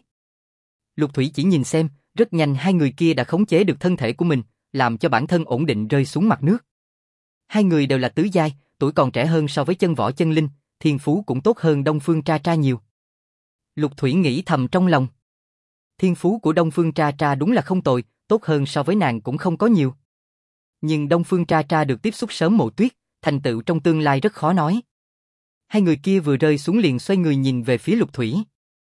Lục Thủy chỉ nhìn xem, rất nhanh hai người kia đã khống chế được thân thể của mình, làm cho bản thân ổn định rơi xuống mặt nước. Hai người đều là tứ giai, tuổi còn trẻ hơn so với Chân Võ Chân Linh, thiên phú cũng tốt hơn Đông Phương Tra nhiều. Lục Thủy nghĩ thầm trong lòng. Thiên phú của Đông Phương Tra đúng là không tồi, tốt hơn so với nàng cũng không có nhiều. Nhưng Đông Phương Tra được tiếp xúc sớm Mộ Tuyết, thành tựu trong tương lai rất khó nói. Hai người kia vừa rơi xuống liền xoay người nhìn về phía Lục Thủy.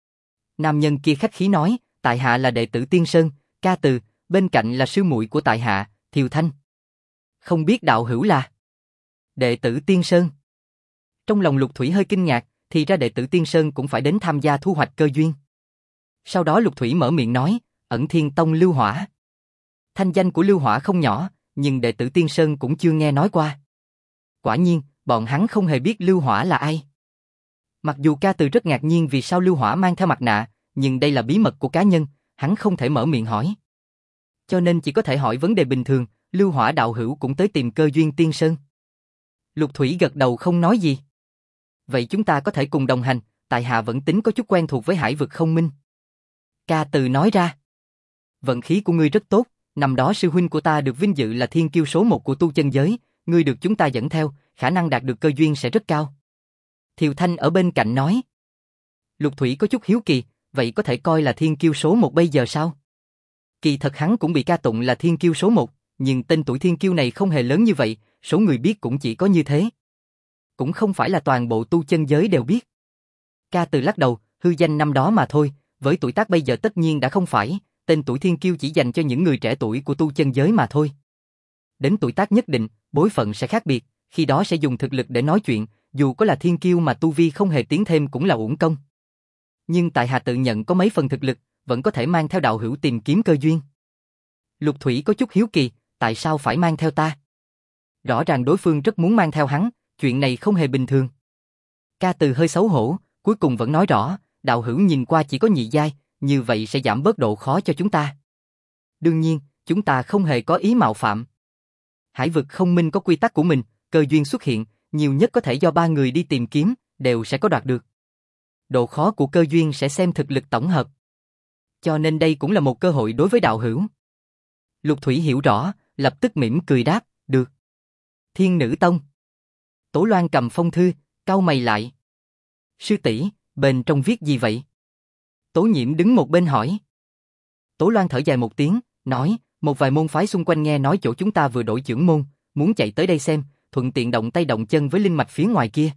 Nam nhân kia khách khí nói, tại hạ là đệ tử Tiên Sơn, Ca Từ, bên cạnh là sư muội của tại hạ, Thiều Thanh. Không biết đạo hữu là đệ tử Tiên Sơn. Trong lòng Lục Thủy hơi kinh ngạc, thì ra đệ tử Tiên Sơn cũng phải đến tham gia thu hoạch cơ duyên. Sau đó Lục Thủy mở miệng nói, Ẩn Thiên Tông Lưu Hỏa. Thanh danh của Lưu Hỏa không nhỏ, nhưng đệ tử Tiên Sơn cũng chưa nghe nói qua. Quả nhiên, bọn hắn không hề biết Lưu Hỏa là ai. Mặc dù Ca Từ rất ngạc nhiên vì sao Lưu Hỏa mang theo mặt nạ, nhưng đây là bí mật của cá nhân, hắn không thể mở miệng hỏi. Cho nên chỉ có thể hỏi vấn đề bình thường, Lưu Hỏa đạo hữu cũng tới tìm cơ duyên Tiên Sơn. Lục Thủy gật đầu không nói gì. Vậy chúng ta có thể cùng đồng hành, tại hạ vẫn tính có chút quen thuộc với hải vực không minh. Ca Từ nói ra. Vận khí của ngươi rất tốt, năm đó sư huynh của ta được vinh dự là thiên kiêu số 1 của tu chân giới, ngươi được chúng ta dẫn theo, khả năng đạt được cơ duyên sẽ rất cao. Thiều Thanh ở bên cạnh nói. Lục Thủy có chút hiếu kỳ, vậy có thể coi là thiên kiêu số 1 bây giờ sao? Kỳ thật hắn cũng bị ca tụng là thiên kiêu số 1, nhưng tên tuổi thiên kiêu này không hề lớn như vậy, số người biết cũng chỉ có như thế. Cũng không phải là toàn bộ tu chân giới đều biết. Ca Từ lắc đầu, hư danh năm đó mà thôi, với tuổi tác bây giờ tất nhiên đã không phải, tên tuổi thiên kiêu chỉ dành cho những người trẻ tuổi của tu chân giới mà thôi. Đến tuổi tác nhất định, bối phận sẽ khác biệt, khi đó sẽ dùng thực lực để nói chuyện, dù có là thiên kiêu mà tu vi không hề tiến thêm cũng là uổng công. Nhưng tại hạ tự nhận có mấy phần thực lực, vẫn có thể mang theo đạo hữu tìm kiếm cơ duyên. Lục Thủy có chút hiếu kỳ, tại sao phải mang theo ta? Rõ ràng đối phương rất muốn mang theo hắn, chuyện này không hề bình thường. Ca Từ hơi xấu hổ, cuối cùng vẫn nói rõ, đạo hữu nhìn qua chỉ có nhị giai, như vậy sẽ giảm bớt độ khó cho chúng ta. Đương nhiên, chúng ta không hề có ý mạo phạm. Hải vực không minh có quy tắc của mình, cơ duyên xuất hiện, nhiều nhất có thể do 3 người đi tìm kiếm, đều sẽ có đoạt được. Độ khó của cơ duyên sẽ xem thực lực tổng hợp. Cho nên đây cũng là một cơ hội đối với đạo hữu. Lục Thủy hiểu rõ, lập tức mỉm cười đáp, được. Thiên Nữ Tông. Tố Loan cầm phong thư, cau mày lại. Sư tỷ, bên trong viết gì vậy? Tố Nhiễm đứng một bên hỏi. Tố Loan thở dài một tiếng, nói, một vài môn phái xung quanh nghe nói chỗ chúng ta vừa đổi chưởng môn, muốn chạy tới đây xem, thuận tiện động tay động chân với linh mạch phía ngoài kia.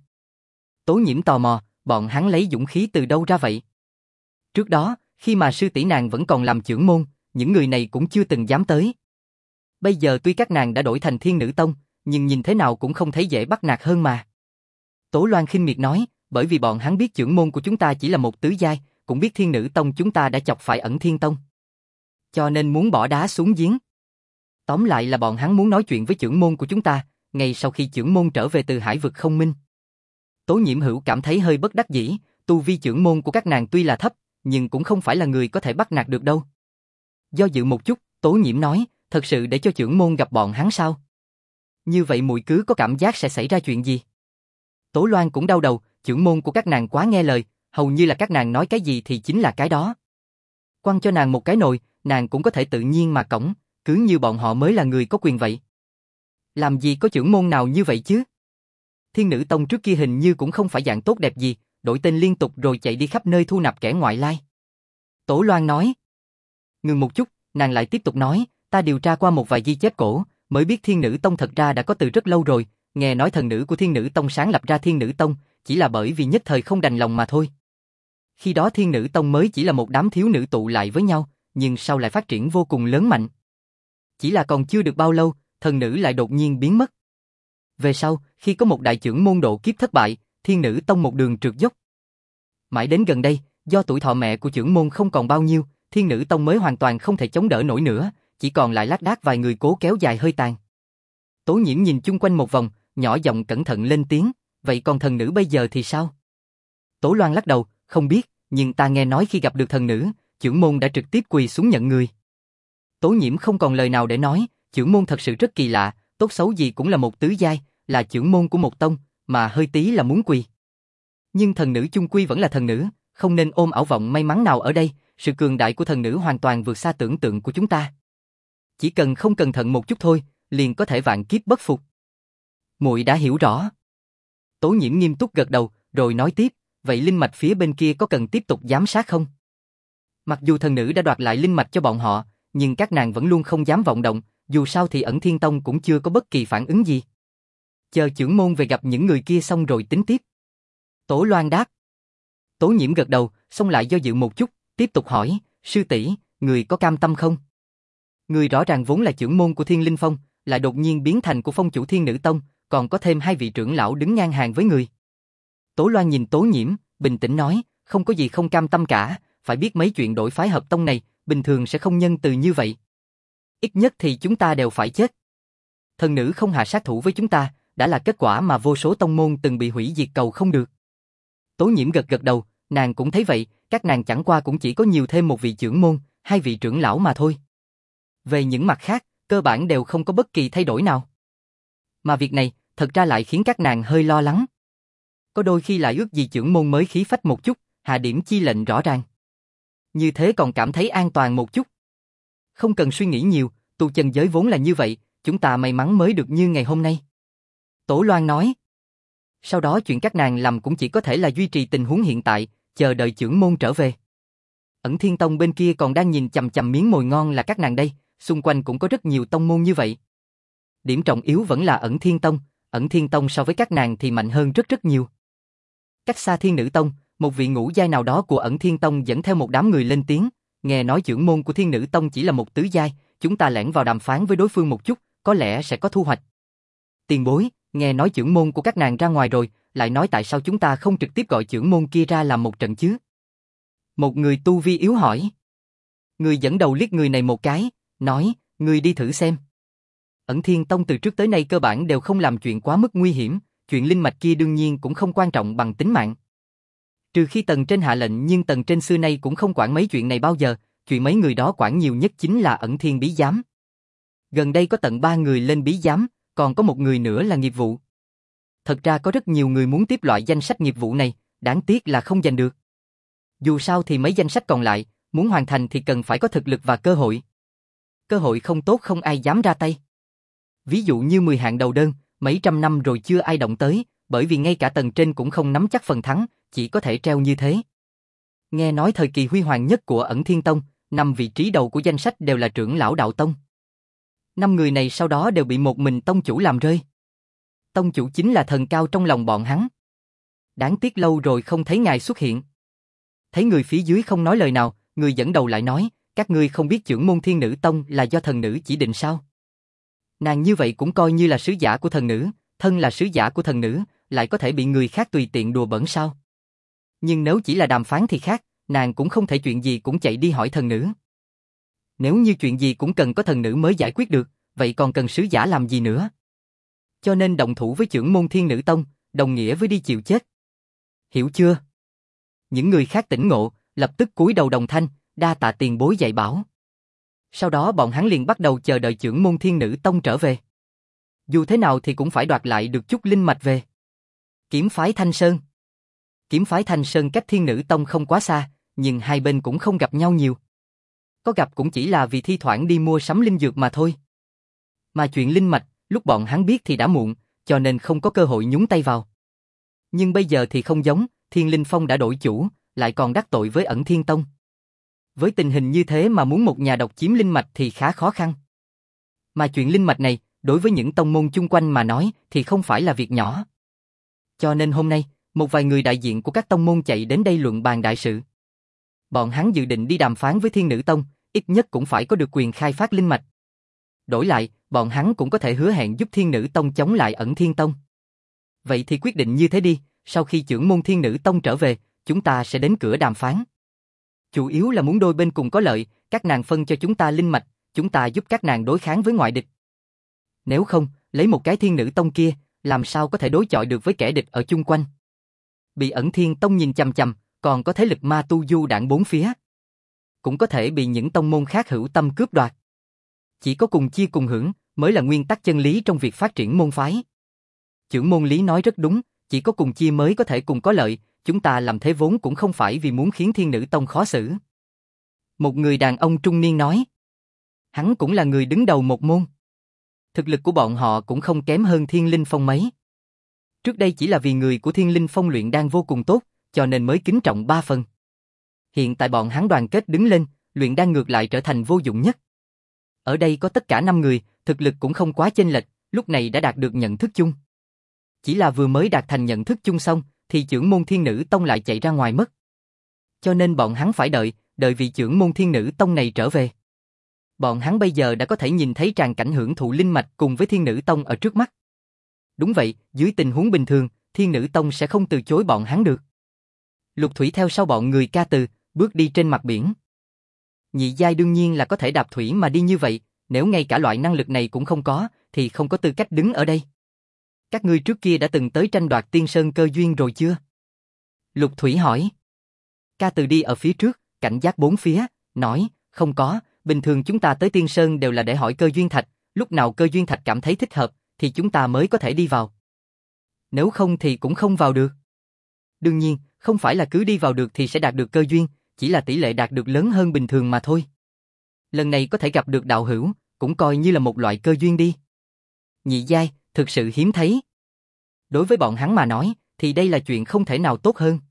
Tố Nhiễm tò mò, bọn hắn lấy dũng khí từ đâu ra vậy? Trước đó, khi mà sư tỷ nàng vẫn còn làm chưởng môn, những người này cũng chưa từng dám tới. Bây giờ tuy các nàng đã đổi thành Thiên Nữ Tông, nhưng nhìn thế nào cũng không thấy dễ bắt nạt hơn mà. Tố Loan khinh miệt nói, bởi vì bọn hắn biết chưởng môn của chúng ta chỉ là một tứ giai, cũng biết Thiên Nữ Tông chúng ta đã chọc phải Ẩn Thiên Tông. Cho nên muốn bỏ đá xuống giếng. Tóm lại là bọn hắn muốn nói chuyện với chưởng môn của chúng ta, ngay sau khi chưởng môn trở về từ hải vực không minh. Tố Nhiễm Hữu cảm thấy hơi bất đắc dĩ, tu vi chưởng môn của các nàng tuy là thấp, nhưng cũng không phải là người có thể bắt nạt được đâu. Do dự một chút, Tố Nhiễm nói, thật sự để cho chưởng môn gặp bọn hắn sao? Như vậy muội cứ có cảm giác sẽ xảy ra chuyện gì? Tố Loan cũng đau đầu, chưởng môn của các nàng quá nghe lời, hầu như là các nàng nói cái gì thì chính là cái đó. Quăng cho nàng một cái nồi, nàng cũng có thể tự nhiên mà cõng, cứ như bọn họ mới là người có quyền vậy. Làm gì có chưởng môn nào như vậy chứ? Thiên Nữ Tông trước kia hình như cũng không phải dạng tốt đẹp gì, đổi tên liên tục rồi chạy đi khắp nơi thu nạp kẻ ngoại lai. Tố Loan nói. Ngừng một chút, nàng lại tiếp tục nói, ta điều tra qua một vài ghi chép cổ, mới biết Thiên Nữ Tông thật ra đã có từ rất lâu rồi, nghe nói thần nữ của Thiên Nữ Tông sáng lập ra Thiên Nữ Tông, chỉ là bởi vì nhất thời không đành lòng mà thôi. Khi đó Thiên Nữ Tông mới chỉ là một đám thiếu nữ tụ lại với nhau, nhưng sau lại phát triển vô cùng lớn mạnh. Chỉ là còn chưa được bao lâu, thần nữ lại đột nhiên biến mất. Về sau, khi có một đại chưởng môn độ kiếp thất bại, Thiên Nữ Tông một đường trượt dốc. Mãi đến gần đây, do tuổi thọ mẹ của chưởng môn không còn bao nhiêu, Thiên Nữ Tông mới hoàn toàn không thể chống đỡ nổi nữa, chỉ còn lại lác đác vài người cố kéo dài hơi tàn. Tố Nhiễm nhìn chung quanh một vòng, nhỏ giọng cẩn thận lên tiếng, vậy còn thần nữ bây giờ thì sao? Tố Loan lắc đầu, không biết, nhưng ta nghe nói khi gặp được thần nữ, chưởng môn đã trực tiếp quỳ xuống nhận người. Tố Nhiễm không còn lời nào để nói, chưởng môn thật sự rất kỳ lạ, tốt xấu gì cũng là một tứ giai, là chưởng môn của một tông, mà hơi tí là muốn quỳ. Nhưng thần nữ chung quy vẫn là thần nữ, không nên ôm ảo vọng may mắn nào ở đây, sự cường đại của thần nữ hoàn toàn vượt xa tưởng tượng của chúng ta. Chỉ cần không cẩn thận một chút thôi, liền có thể vạn kiếp bất phục. Muội đã hiểu rõ. Tố Nhiễm nghiêm túc gật đầu, rồi nói tiếp, vậy linh mạch phía bên kia có cần tiếp tục giám sát không? Mặc dù thần nữ đã đoạt lại linh mạch cho bọn họ, nhưng các nàng vẫn luôn không dám vọng động, dù sao thì Ẩn Thiên Tông cũng chưa có bất kỳ phản ứng gì. Chờ chưởng môn về gặp những người kia xong rồi tính tiếp. Tố Loan đáp. Tố Nhiễm gật đầu, xong lại do dự một chút, tiếp tục hỏi, sư tỷ, người có cam tâm không? Người rõ ràng vốn là chưởng môn của Thiên Linh Phong, lại đột nhiên biến thành của phong chủ Thiên Nữ Tông, còn có thêm 2 vị trưởng lão đứng ngang hàng với người. Tố Loan nhìn Tố Nhiễm, bình tĩnh nói, không có gì không cam tâm cả, phải biết mấy chuyện đổi phái hợp tông này, bình thường sẽ không nhân từ như vậy. Ít nhất thì chúng ta đều phải chết. Thần nữ không hạ sát thủ với chúng ta, đã là kết quả mà vô số tông môn từng bị hủy diệt cầu không được. Tố Nhiễm gật gật đầu, nàng cũng thấy vậy, các nàng chẳng qua cũng chỉ có nhiều thêm một vị trưởng môn, 2 vị trưởng lão mà thôi. Về những mặt khác, cơ bản đều không có bất kỳ thay đổi nào. Mà việc này, thật ra lại khiến các nàng hơi lo lắng. Có đôi khi lại ước gì trưởng môn mới khí phách một chút, hạ điểm chi lệnh rõ ràng. Như thế còn cảm thấy an toàn một chút. Không cần suy nghĩ nhiều, tu chân giới vốn là như vậy, chúng ta may mắn mới được như ngày hôm nay. Tổ Loan nói. Sau đó chuyện các nàng làm cũng chỉ có thể là duy trì tình huống hiện tại, chờ đợi trưởng môn trở về. Ẩn Thiên Tông bên kia còn đang nhìn chằm chằm miếng mồi ngon là các nàng đây, xung quanh cũng có rất nhiều tông môn như vậy. Điểm trọng yếu vẫn là Ẩn Thiên Tông so với các nàng thì mạnh hơn rất rất nhiều. Cách xa Thiên Nữ Tông, một vị ngũ giai nào đó của Ẩn Thiên Tông dẫn theo một đám người lên tiếng, nghe nói trưởng môn của Thiên Nữ Tông chỉ là một tứ giai, chúng ta lẻn vào đàm phán với đối phương một chút, có lẽ sẽ có thu hoạch. Tiền bối, nghe nói chưởng môn của các nàng ra ngoài rồi, lại nói tại sao chúng ta không trực tiếp gọi chưởng môn kia ra làm một trận chứ? Một người tu vi yếu hỏi. Người dẫn đầu liếc người này một cái, nói, người đi thử xem. Ẩn Thiên Tông từ trước tới nay cơ bản đều không làm chuyện quá mức nguy hiểm, chuyện linh mạch kia đương nhiên cũng không quan trọng bằng tính mạng. Trừ khi tầng trên hạ lệnh, nhưng tầng trên xưa nay cũng không quản mấy chuyện này bao giờ, chuyện mấy người đó quản nhiều nhất chính là Ẩn Thiên bí giám. Gần đây có tận 3 người lên bí giám, còn có một người nữa là nghiệp vụ. Thật ra có rất nhiều người muốn tiếp loại danh sách nghiệp vụ này, đáng tiếc là không giành được. Dù sao thì mấy danh sách còn lại, muốn hoàn thành thì cần phải có thực lực và cơ hội. Cơ hội không tốt không ai dám ra tay. Ví dụ như 10 hạng đầu đơn, mấy trăm năm rồi chưa ai động tới, bởi vì ngay cả tầng trên cũng không nắm chắc phần thắng, chỉ có thể treo như thế. Nghe nói thời kỳ huy hoàng nhất của Ẩn Thiên Tông, 5 vị trí đầu của danh sách đều là trưởng lão đạo tông. 5 người này sau đó đều bị một mình tông chủ làm rơi. Tông chủ chính là thần cao trong lòng bọn hắn. Đáng tiếc lâu rồi không thấy ngài xuất hiện. Thấy người phía dưới không nói lời nào, người dẫn đầu lại nói, các ngươi không biết chưởng môn Thiên Nữ Tông là do thần nữ chỉ định sao? Nàng như vậy cũng coi như là sứ giả của thần nữ, thân là sứ giả của thần nữ, lại có thể bị người khác tùy tiện đùa bỡn sao? Nhưng nếu chỉ là đàm phán thì khác, nàng cũng không thể chuyện gì cũng chạy đi hỏi thần nữ. Nếu như chuyện gì cũng cần có thần nữ mới giải quyết được, vậy còn cần sứ giả làm gì nữa? Cho nên động thủ với chưởng môn Thiên Nữ Tông, đồng nghĩa với đi chịu chết. Hiểu chưa? Những người khác tỉnh ngộ, lập tức cúi đầu đồng thanh, đa tạ tiền bối dạy bảo. Sau đó bọn hắn liền bắt đầu chờ đợi chưởng môn Thiên Nữ Tông trở về. Dù thế nào thì cũng phải đoạt lại được chút linh mạch về. Kiếm phái Thanh Sơn. Kiếm phái Thanh Sơn cách Thiên Nữ Tông không quá xa, nhưng hai bên cũng không gặp nhau nhiều. Có gặp cũng chỉ là vì thi thoảng đi mua sắm linh dược mà thôi. Mà chuyện linh mạch, lúc bọn hắn biết thì đã muộn, cho nên không có cơ hội nhúng tay vào. Nhưng bây giờ thì không giống, Thiên Linh Phong đã đổi chủ, lại còn đắc tội với Ẩn Thiên Tông. Với tình hình như thế mà muốn một nhà độc chiếm linh mạch thì khá khó khăn. Mà chuyện linh mạch này, đối với những tông môn chung quanh mà nói thì không phải là việc nhỏ. Cho nên hôm nay, một vài người đại diện của các tông môn chạy đến đây luận bàn đại sự. Bọn hắn dự định đi đàm phán với Thiên Nữ Tông, ít nhất cũng phải có được quyền khai phát linh mạch. Đổi lại, bọn hắn cũng có thể hứa hẹn giúp Thiên Nữ Tông chống lại Ẩn Thiên Tông. Vậy thì quyết định như thế đi, sau khi chưởng môn Thiên Nữ Tông trở về, chúng ta sẽ đến cửa đàm phán. Chủ yếu là muốn đôi bên cùng có lợi, các nàng phân cho chúng ta linh mạch, chúng ta giúp các nàng đối kháng với ngoại địch. Nếu không, lấy một cái Thiên Nữ Tông kia, làm sao có thể đối chọi được với kẻ địch ở chung quanh. Bị Ẩn Thiên Tông nhìn chằm chằm, còn có thế lực ma tu du đảng bốn phía. Cũng có thể bị những tông môn khác hữu tâm cướp đoạt. Chỉ có cùng chia cùng hưởng, mới là nguyên tắc chân lý trong việc phát triển môn phái. Chưởng môn Lý nói rất đúng, chỉ có cùng chia mới có thể cùng có lợi, chúng ta làm thế vốn cũng không phải vì muốn khiến Thiên Nữ Tông khó xử. Một người đàn ông trung niên nói. Hắn cũng là người đứng đầu một môn. Thực lực của bọn họ cũng không kém hơn Thiên Linh Phong mấy. Trước đây chỉ là vì người của Thiên Linh Phong luyện đan vô cùng tốt, cho nên mới kính trọng 3 phần. Hiện tại bọn hắn đoàn kết đứng lên, luyện đan ngược lại trở thành vô dụng nhất. Ở đây có tất cả 5 người, thực lực cũng không quá chênh lệch, lúc này đã đạt được nhận thức chung. Chỉ là vừa mới đạt thành nhận thức chung xong, thì chưởng môn Thiên Nữ Tông lại chạy ra ngoài mất. Cho nên bọn hắn phải đợi vị chưởng môn Thiên Nữ Tông này trở về. Bọn hắn bây giờ đã có thể nhìn thấy tràng cảnh hưởng thụ linh mạch cùng với Thiên Nữ Tông ở trước mắt. Đúng vậy, dưới tình huống bình thường, Thiên Nữ Tông sẽ không từ chối bọn hắn được. Lục Thủy theo sau bọn người ca từ, bước đi trên mặt biển. Nhị giai đương nhiên là có thể đạp thủy mà đi như vậy, nếu ngay cả loại năng lực này cũng không có, thì không có tư cách đứng ở đây. Các ngươi trước kia đã từng tới tranh đoạt Tiên Sơn cơ duyên rồi chưa? Lục Thủy hỏi. Ca từ đi ở phía trước, cảnh giác bốn phía, nói, không có, bình thường chúng ta tới Tiên Sơn đều là để hỏi cơ duyên thạch, lúc nào cơ duyên thạch cảm thấy thích hợp, thì chúng ta mới có thể đi vào. Nếu không thì cũng không vào được. Đương nhiên, không phải là cứ đi vào được thì sẽ đạt được cơ duyên, chỉ là tỷ lệ đạt được lớn hơn bình thường mà thôi. Lần này có thể gặp được đạo hữu, cũng coi như là một loại cơ duyên đi. Nhị giai, thực sự hiếm thấy. Đối với bọn hắn mà nói, thì đây là chuyện không thể nào tốt hơn.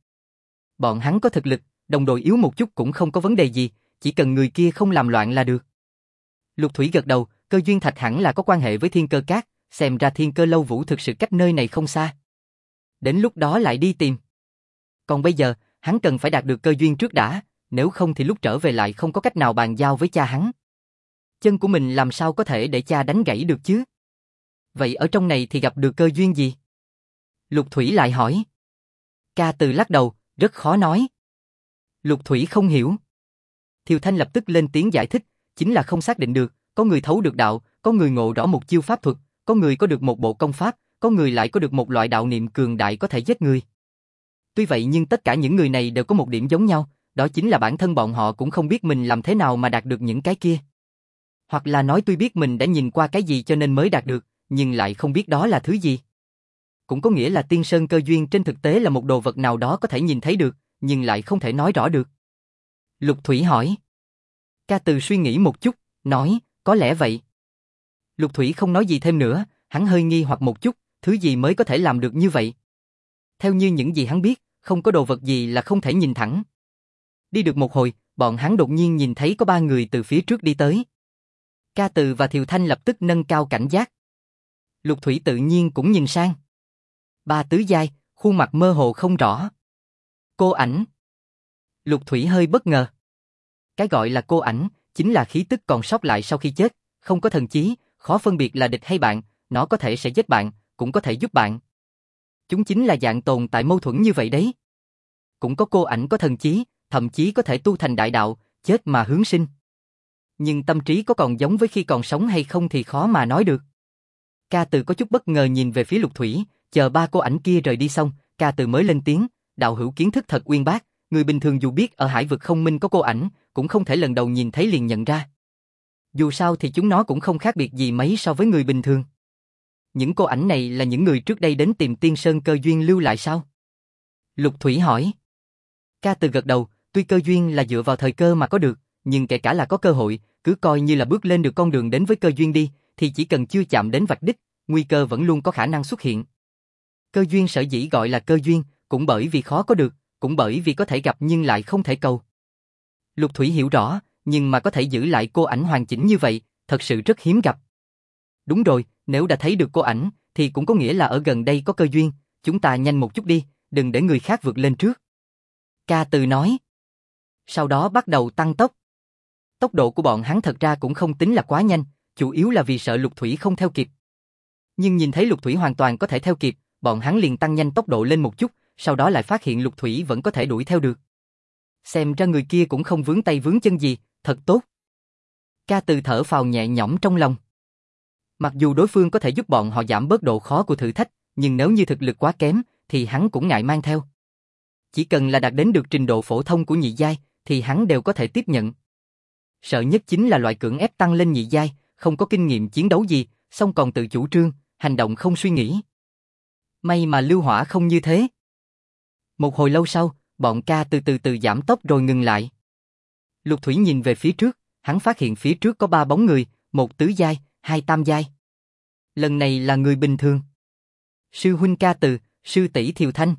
Bọn hắn có thực lực, đồng đội yếu một chút cũng không có vấn đề gì, chỉ cần người kia không làm loạn là được. Lục Thủy gật đầu, cơ duyên thạch hẳn là có quan hệ với Thiên Cơ Các, xem ra Thiên Cơ Lâu Vũ thực sự cách nơi này không xa. Đến lúc đó lại đi tìm. Còn bây giờ, hắn cần phải đạt được cơ duyên trước đã, nếu không thì lúc trở về lại không có cách nào bàn giao với cha hắn. Chân của mình làm sao có thể để cha đánh gãy được chứ? Vậy ở trong này thì gặp được cơ duyên gì? Lục Thủy lại hỏi. Ca Từ lắc đầu, rất khó nói. Lục Thủy không hiểu. Thiều Thanh lập tức lên tiếng giải thích, chính là không xác định được, có người thấu được đạo, có người ngộ rõ một chiêu pháp thuật, có người có được một bộ công pháp, có người lại có được một loại đạo niệm cường đại có thể giết người. Tuy vậy nhưng tất cả những người này đều có một điểm giống nhau, đó chính là bản thân bọn họ cũng không biết mình làm thế nào mà đạt được những cái kia. Hoặc là nói tuy biết mình đã nhìn qua cái gì cho nên mới đạt được, nhưng lại không biết đó là thứ gì. Cũng có nghĩa là tiên sơn cơ duyên trên thực tế là một đồ vật nào đó có thể nhìn thấy được, nhưng lại không thể nói rõ được. Lục Thủy hỏi. Ca Từ suy nghĩ một chút, nói, có lẽ vậy. Lục Thủy không nói gì thêm nữa, hắn hơi nghi hoặc một chút, thứ gì mới có thể làm được như vậy. Theo như những gì hắn biết, không có đồ vật gì là không thể nhìn thẳng. Đi được một hồi, bọn hắn đột nhiên nhìn thấy có 3 người từ phía trước đi tới. Ca Từ và Thiều Thanh lập tức nâng cao cảnh giác. Lục Thủy tự nhiên cũng nhìn sang. 3 tứ giai, khuôn mặt mơ hồ không rõ. Cô ảnh. Lục Thủy hơi bất ngờ. Cái gọi là cô ảnh, chính là khí tức còn sót lại sau khi chết, không có thần trí, khó phân biệt là địch hay bạn, nó có thể sẽ giết bạn, cũng có thể giúp bạn. Chúng chính là dạng tồn tại mâu thuẫn như vậy đấy. Cũng có cô ảnh có thần trí, thậm chí có thể tu thành đại đạo, chết mà hướng sinh. Nhưng tâm trí có còn giống với khi còn sống hay không thì khó mà nói được. Ca Từ có chút bất ngờ nhìn về phía Lục Thủy, chờ 3 cô ảnh kia rời đi xong, Ca Từ mới lên tiếng, đạo hữu kiến thức thật uyên bác, người bình thường dù biết ở hải vực không minh có cô ảnh, cũng không thể lần đầu nhìn thấy liền nhận ra. Dù sao thì chúng nó cũng không khác biệt gì mấy so với người bình thường. Những cô ảnh này là những người trước đây đến tìm tiên sơn cơ duyên lưu lại sao? Lục Thủy hỏi. Ca Từ gật đầu, tuy cơ duyên là dựa vào thời cơ mà có được, nhưng kể cả là có cơ hội, cứ coi như là bước lên được con đường đến với cơ duyên đi, thì chỉ cần chưa chạm đến vạch đích, nguy cơ vẫn luôn có khả năng xuất hiện. Cơ duyên sở dĩ gọi là cơ duyên, cũng bởi vì khó có được, cũng bởi vì có thể gặp nhưng lại không thể cầu. Lục Thủy hiểu rõ, nhưng mà có thể giữ lại cô ảnh hoàn chỉnh như vậy, thật sự rất hiếm gặp. Đúng rồi, nếu đã thấy được cô ảnh, thì cũng có nghĩa là ở gần đây có cơ duyên, chúng ta nhanh một chút đi, đừng để người khác vượt lên trước. Ca Từ nói. Sau đó bắt đầu tăng tốc. Tốc độ của bọn hắn thật ra cũng không tính là quá nhanh, chủ yếu là vì sợ Lục Thủy không theo kịp. Nhưng nhìn thấy Lục Thủy hoàn toàn có thể theo kịp, bọn hắn liền tăng nhanh tốc độ lên một chút, sau đó lại phát hiện Lục Thủy vẫn có thể đuổi theo được. Xem ra người kia cũng không vướng tay vướng chân gì, thật tốt. Ca Từ thở phào nhẹ nhõm trong lòng. Mặc dù đối phương có thể giúp bọn họ giảm bớt độ khó của thử thách, nhưng nếu như thực lực quá kém, thì hắn cũng ngại mang theo. Chỉ cần là đạt đến được trình độ phổ thông của nhị giai, thì hắn đều có thể tiếp nhận. Sợ nhất chính là loại cưỡng ép tăng lên nhị giai, không có kinh nghiệm chiến đấu gì, xong còn tự chủ trương, hành động không suy nghĩ. May mà Lưu Hỏa không như thế. Một hồi lâu sau, bọn Ca từ từ giảm tốc rồi ngừng lại. Lục Thủy nhìn về phía trước, hắn phát hiện phía trước có 3 bóng người, một tứ giai, 2 tam giai. Lần này là người bình thường. Sư huynh Ca Từ, sư tỷ Thiều Thanh.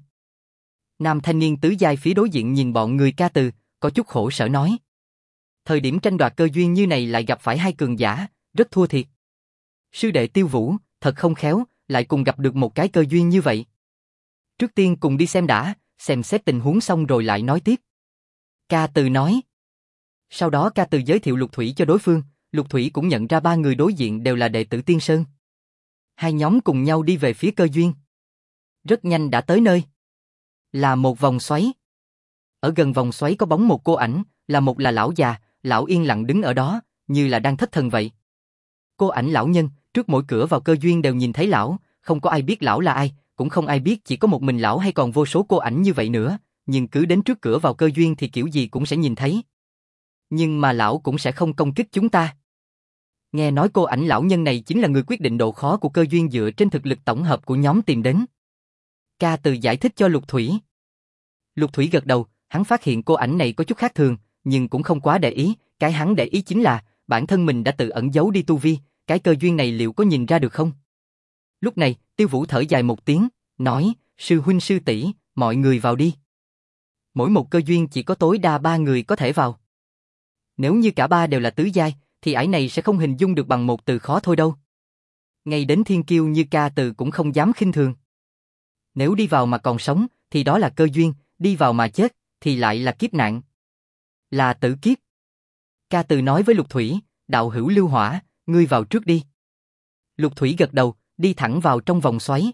Nam thanh niên tứ giai phía đối diện nhìn bọn người Ca Từ, có chút khổ sở nói. Thời điểm tranh đoạt cơ duyên như này lại gặp phải 2 cường giả, rất thua thiệt. Sư đệ Tiêu Vũ, thật không khéo, lại cùng gặp được một cái cơ duyên như vậy. Trước tiên cùng đi xem đã, xem xét tình huống xong rồi lại nói tiếp. Ca Từ nói. Sau đó Ca Từ giới thiệu Lục Thủy cho đối phương, Lục Thủy cũng nhận ra 3 người đối diện đều là đệ tử Tiên Sơn. Hai nhóm cùng nhau đi về phía cơ duyên. Rất nhanh đã tới nơi. Là một vòng xoáy. Ở gần vòng xoáy có bóng một cô ảnh, là một là lão già, lão yên lặng đứng ở đó, như là đang thất thần vậy. Cô ảnh lão nhân, trước mỗi cửa vào cơ duyên đều nhìn thấy lão, không có ai biết lão là ai, cũng không ai biết chỉ có một mình lão hay còn vô số cô ảnh như vậy nữa, nhưng cứ đến trước cửa vào cơ duyên thì kiểu gì cũng sẽ nhìn thấy. Nhưng mà lão cũng sẽ không công kích chúng ta. Nghe nói cô ảnh lão nhân này chính là người quyết định độ khó của cơ duyên dựa trên thực lực tổng hợp của nhóm tìm đến. Ca Từ giải thích cho Lục Thủy. Lục Thủy gật đầu, hắn phát hiện cô ảnh này có chút khác thường, nhưng cũng không quá để ý, cái hắn để ý chính là bản thân mình đã tự ẩn giấu đi tu vi, cái cơ duyên này liệu có nhìn ra được không? Lúc này, Tiêu Vũ thở dài một tiếng, nói, sư huynh sư tỷ, mọi người vào đi. Mỗi một cơ duyên chỉ có tối đa 3 người có thể vào. Nếu như cả 3 đều là tứ giai, thì ải này sẽ không hình dung được bằng một từ khó thôi đâu. Ngay đến thiên kiêu như Ca Từ cũng không dám khinh thường. Nếu đi vào mà còn sống, thì đó là cơ duyên, đi vào mà chết, thì lại là kiếp nạn. Là tử kiếp. Ca Từ nói với Lục Thủy, đạo hữu Lưu Hỏa, ngươi vào trước đi. Lục Thủy gật đầu, đi thẳng vào trong vòng xoáy.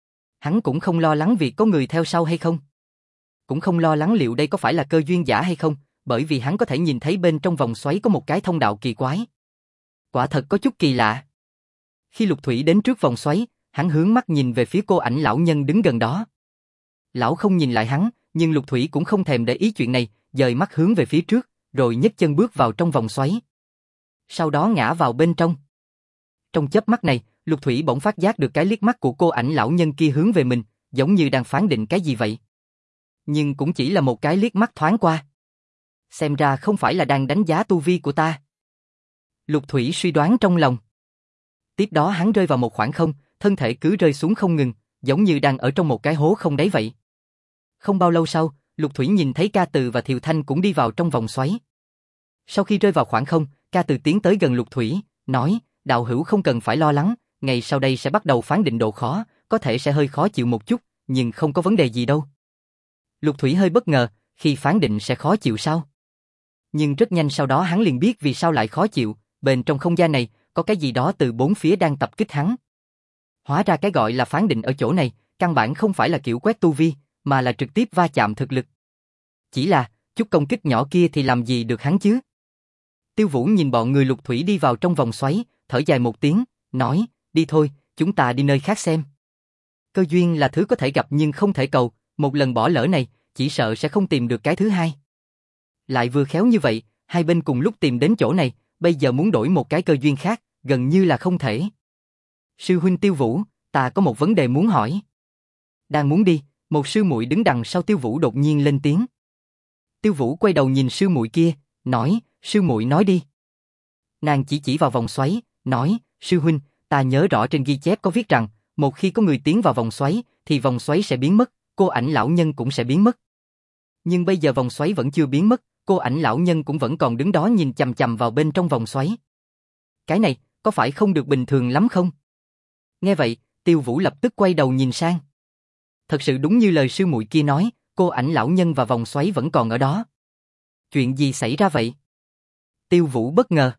Hắn cũng không lo lắng việc có người theo sau hay không. Cũng không lo lắng liệu đây có phải là cơ duyên giả hay không, bởi vì hắn có thể nhìn thấy bên trong vòng xoáy có một cái thông đạo kỳ quái. Quả thật có chút kỳ lạ. Khi Lục Thủy đến trước vòng xoáy, hắn hướng mắt nhìn về phía cô ảnh lão nhân đứng gần đó. Lão không nhìn lại hắn, nhưng Lục Thủy cũng không thèm để ý chuyện này, dời mắt hướng về phía trước, rồi nhấc chân bước vào trong vòng xoáy. Sau đó ngã vào bên trong. Trong chớp mắt này, Lục Thủy bỗng phát giác được cái liếc mắt của cô ảnh lão nhân kia hướng về mình, giống như đang phán định cái gì vậy. Nhưng cũng chỉ là một cái liếc mắt thoáng qua. Xem ra không phải là đang đánh giá tu vi của ta. Lục Thủy suy đoán trong lòng. Tiếp đó hắn rơi vào một khoảng không, thân thể cứ rơi xuống không ngừng, giống như đang ở trong một cái hố không đáy vậy. Không bao lâu sau, Lục Thủy nhìn thấy Ca Từ và Thiều Thanh cũng đi vào trong vòng xoáy. Sau khi rơi vào khoảng không, Ca Từ tiến tới gần Lục Thủy, nói, đạo hữu không cần phải lo lắng, ngày sau đây sẽ bắt đầu phán định độ khó, có thể sẽ hơi khó chịu một chút, nhưng không có vấn đề gì đâu. Lục Thủy hơi bất ngờ, khi phán định sẽ khó chịu sao? Nhưng rất nhanh sau đó hắn liền biết vì sao lại khó chịu, bên trong không gian này, có cái gì đó từ bốn phía đang tập kích hắn. Hóa ra cái gọi là phán định ở chỗ này, căn bản không phải là kiểu quét tu vi, mà là trực tiếp va chạm thực lực. Chỉ là, chút công kích nhỏ kia thì làm gì được hắn chứ? Tiêu Vũ nhìn bọn người Lục Thủy đi vào trong vòng xoáy, thở dài một tiếng, nói, đi thôi, chúng ta đi nơi khác xem. Cơ duyên là thứ có thể gặp nhưng không thể cầu, một lần bỏ lỡ này, chỉ sợ sẽ không tìm được cái thứ hai. Lại vừa khéo như vậy, hai bên cùng lúc tìm đến chỗ này, bây giờ muốn đổi một cái cơ duyên khác, gần như là không thể. Sư huynh Tiêu Vũ, ta có một vấn đề muốn hỏi. Đang muốn đi, một sư muội đứng đằng sau Tiêu Vũ đột nhiên lên tiếng. Tiêu Vũ quay đầu nhìn sư muội kia, nói, sư muội nói đi. Nàng chỉ vào vòng xoáy, nói, sư huynh, ta nhớ rõ trên ghi chép có viết rằng, một khi có người tiến vào vòng xoáy, thì vòng xoáy sẽ biến mất, cô ảnh lão nhân cũng sẽ biến mất. Nhưng bây giờ vòng xoáy vẫn chưa biến mất, cô ảnh lão nhân cũng vẫn còn đứng đó nhìn chằm chằm vào bên trong vòng xoáy. Cái này, có phải không được bình thường lắm không? Nghe vậy, Tiêu Vũ lập tức quay đầu nhìn sang. Thật sự đúng như lời sư muội kia nói, cô ảnh lão nhân và vòng xoáy vẫn còn ở đó. Chuyện gì xảy ra vậy? Tiêu Vũ bất ngờ.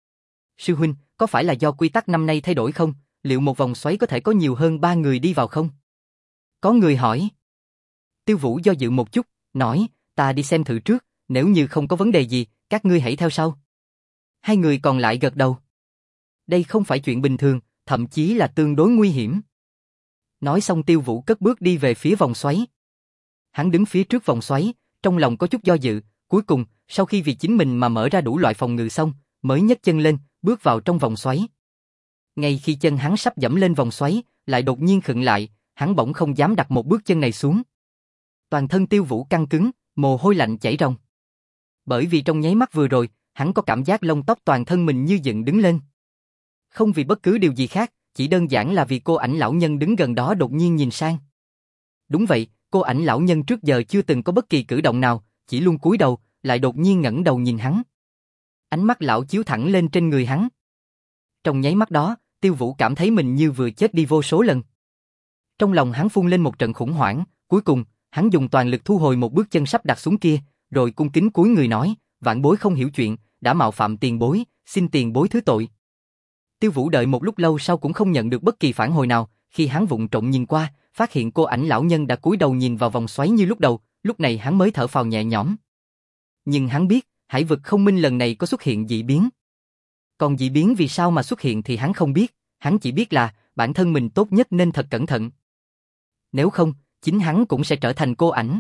Sư huynh, có phải là do quy tắc năm nay thay đổi không? Liệu một vòng xoáy có thể có nhiều hơn 3 người đi vào không? Có người hỏi. Tiêu Vũ do dự một chút, nói, ta đi xem thử trước, nếu như không có vấn đề gì, các ngươi hãy theo sau. Hai người còn lại gật đầu. Đây không phải chuyện bình thường, thậm chí là tương đối nguy hiểm. Nói xong Tiêu Vũ cất bước đi về phía vòng xoáy. Hắn đứng phía trước vòng xoáy, trong lòng có chút do dự, cuối cùng, sau khi vì chính mình mà mở ra đủ loại phòng ngự xong, mới nhấc chân lên, bước vào trong vòng xoáy. Ngay khi chân hắn sắp dẫm lên vòng xoáy, lại đột nhiên khựng lại, hắn bỗng không dám đặt một bước chân này xuống. Toàn thân Tiêu Vũ căng cứng, mồ hôi lạnh chảy ròng. Bởi vì trong nháy mắt vừa rồi, hắn có cảm giác lông tóc toàn thân mình như dựng đứng lên. Không vì bất cứ điều gì khác, chỉ đơn giản là vì cô ảnh lão nhân đứng gần đó đột nhiên nhìn sang. Đúng vậy, cô ảnh lão nhân trước giờ chưa từng có bất kỳ cử động nào, chỉ luôn cúi đầu, lại đột nhiên ngẩng đầu nhìn hắn. Ánh mắt lão chiếu thẳng lên trên người hắn. Trong nháy mắt đó, Tiêu Vũ cảm thấy mình như vừa chết đi vô số lần. Trong lòng hắn phun lên một trận khủng hoảng, cuối cùng, hắn dùng toàn lực thu hồi một bước chân sắp đặt xuống kia, rồi cung kính cúi người nói, vãn bối không hiểu chuyện, đã mạo phạm tiền bối, xin tiền bối thứ tội. Tiêu Vũ đợi một lúc lâu sau cũng không nhận được bất kỳ phản hồi nào, khi hắn vụng trộm nhìn qua, phát hiện cô ảnh lão nhân đã cúi đầu nhìn vào vòng xoáy như lúc đầu, lúc này hắn mới thở phào nhẹ nhõm. Nhưng hắn biết, hải vực không minh lần này có xuất hiện dị biến. Còn dị biến vì sao mà xuất hiện thì hắn không biết, hắn chỉ biết là bản thân mình tốt nhất nên thật cẩn thận. Nếu không, chính hắn cũng sẽ trở thành cô ảnh.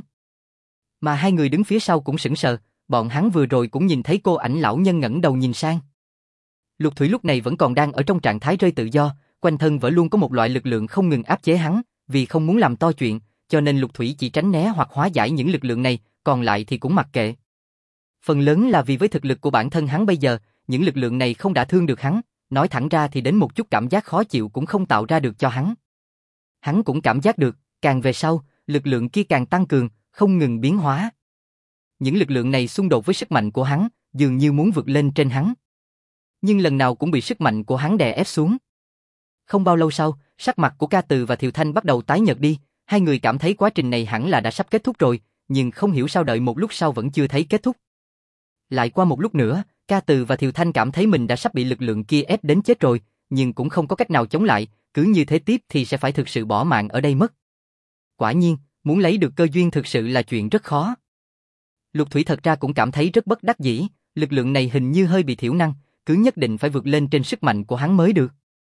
Mà hai người đứng phía sau cũng sững sờ, bọn hắn vừa rồi cũng nhìn thấy cô ảnh lão nhân ngẩng đầu nhìn sang. Lục Thủy lúc này vẫn còn đang ở trong trạng thái rơi tự do, quanh thân vẫn luôn có một loại lực lượng không ngừng áp chế hắn, vì không muốn làm to chuyện, cho nên Lục Thủy chỉ tránh né hoặc hóa giải những lực lượng này, còn lại thì cũng mặc kệ. Phần lớn là vì với thực lực của bản thân hắn bây giờ, những lực lượng này không đả thương được hắn, nói thẳng ra thì đến một chút cảm giác khó chịu cũng không tạo ra được cho hắn. Hắn cũng cảm giác được, càng về sau, lực lượng kia càng tăng cường, không ngừng biến hóa. Những lực lượng này xung đột với sức mạnh của hắn, dường như muốn vượt lên trên hắn. Nhưng lần nào cũng bị sức mạnh của hắn đè ép xuống. Không bao lâu sau, sắc mặt của Ca Từ và Thiều Thanh bắt đầu tái nhợt đi, hai người cảm thấy quá trình này hẳn là đã sắp kết thúc rồi, nhưng không hiểu sao đợi một lúc sau vẫn chưa thấy kết thúc. Lại qua một lúc nữa, Ca Từ và Thiều Thanh cảm thấy mình đã sắp bị lực lượng kia ép đến chết rồi, nhưng cũng không có cách nào chống lại, cứ như thế tiếp thì sẽ phải thực sự bỏ mạng ở đây mất. Quả nhiên, muốn lấy được cơ duyên thực sự là chuyện rất khó. Lục Thủy thật ra cũng cảm thấy rất bất đắc dĩ, lực lượng này hình như hơi bị thiểu năng, cứ nhất định phải vượt lên trên sức mạnh của hắn mới được.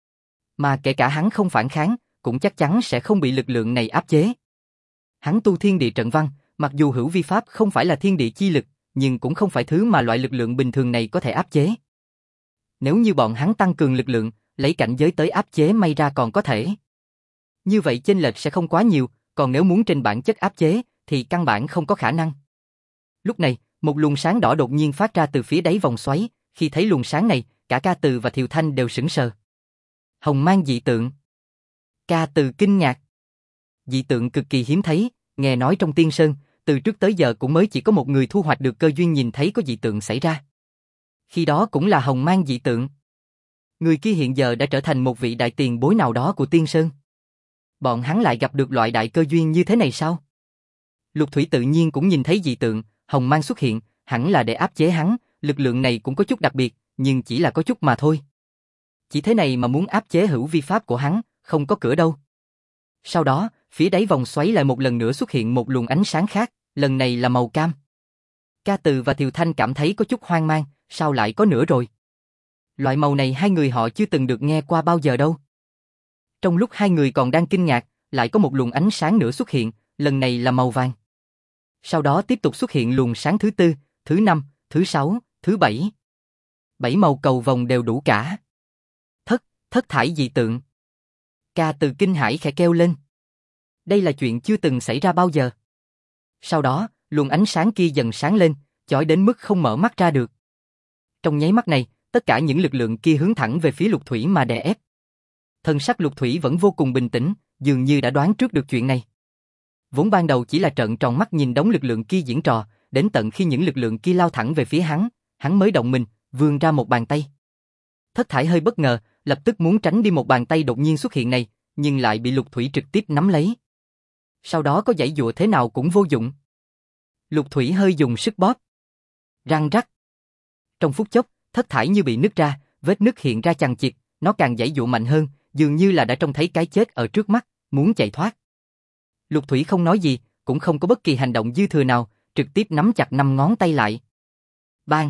Mà kể cả hắn không phản kháng, cũng chắc chắn sẽ không bị lực lượng này áp chế. Hắn tu thiên địa trận văn, mặc dù hữu vi pháp không phải là thiên địa chi lực, nhưng cũng không phải thứ mà loại lực lượng bình thường này có thể áp chế. Nếu như bọn hắn tăng cường lực lượng, lấy cảnh giới tới áp chế may ra còn có thể. Như vậy chênh lệch sẽ không quá nhiều, còn nếu muốn trên bản chất áp chế, thì căn bản không có khả năng. Lúc này, một luồng sáng đỏ đột nhiên phát ra từ phía đáy vòng xoáy, khi thấy luồng sáng này, cả Ca Từ và Thiều Thanh đều sững sờ. Hồng mang dị tượng. Ca Từ kinh ngạc. Dị tượng cực kỳ hiếm thấy, nghe nói trong Tiên Sơn, từ trước tới giờ cũng mới chỉ có một người thu hoạch được cơ duyên nhìn thấy có dị tượng xảy ra. Khi đó cũng là hồng mang dị tượng. Người kia hiện giờ đã trở thành một vị đại tiền bối nào đó của Tiên Sơn. Bọn hắn lại gặp được loại đại cơ duyên như thế này sao? Lục Thủy tự nhiên cũng nhìn thấy dị tượng, hồng mang xuất hiện, hẳn là để áp chế hắn, lực lượng này cũng có chút đặc biệt, nhưng chỉ là có chút mà thôi. Chỉ thế này mà muốn áp chế hữu vi pháp của hắn, không có cửa đâu. Sau đó, phía đáy vòng xoáy lại một lần nữa xuất hiện một luồng ánh sáng khác, lần này là màu cam. Ca Từ và Thiều Thanh cảm thấy có chút hoang mang, sao lại có nữa rồi? Loại màu này hai người họ chưa từng được nghe qua bao giờ đâu. Trong lúc hai người còn đang kinh ngạc, lại có một luồng ánh sáng nữa xuất hiện, lần này là màu vàng. Sau đó tiếp tục xuất hiện luồng sáng thứ tư, thứ năm, thứ sáu, thứ bảy. 7 màu cầu vồng đều đủ cả. Thất thải dị tượng. Ca Từ kinh hãi khẽ kêu lên. Đây là chuyện chưa từng xảy ra bao giờ. Sau đó, luồng ánh sáng kia dần sáng lên, chói đến mức không mở mắt ra được. Trong nháy mắt này, tất cả những lực lượng kia hướng thẳng về phía Lục Thủy mà đè ép. Thân sắc Lục Thủy vẫn vô cùng bình tĩnh, dường như đã đoán trước được chuyện này. Vốn ban đầu chỉ là trợn tròn mắt nhìn đống lực lượng kia diễn trò, đến tận khi những lực lượng kia lao thẳng về phía hắn mới động mình, vươn ra một bàn tay. Thất thải hơi bất ngờ, lập tức muốn tránh đi một bàn tay đột nhiên xuất hiện này, nhưng lại bị Lục Thủy trực tiếp nắm lấy. Sau đó có giãy giụa thế nào cũng vô dụng. Lục Thủy hơi dùng sức bóp. Răng rắc. Trong phút chốc, thất thải như bị nứt ra, vết nứt hiện ra chằng chịt, nó càng giãy giụa mạnh hơn, dường như là đã trông thấy cái chết ở trước mắt, muốn chạy thoát. Lục Thủy không nói gì, cũng không có bất kỳ hành động dư thừa nào, trực tiếp nắm chặt 5 ngón tay lại. Bang!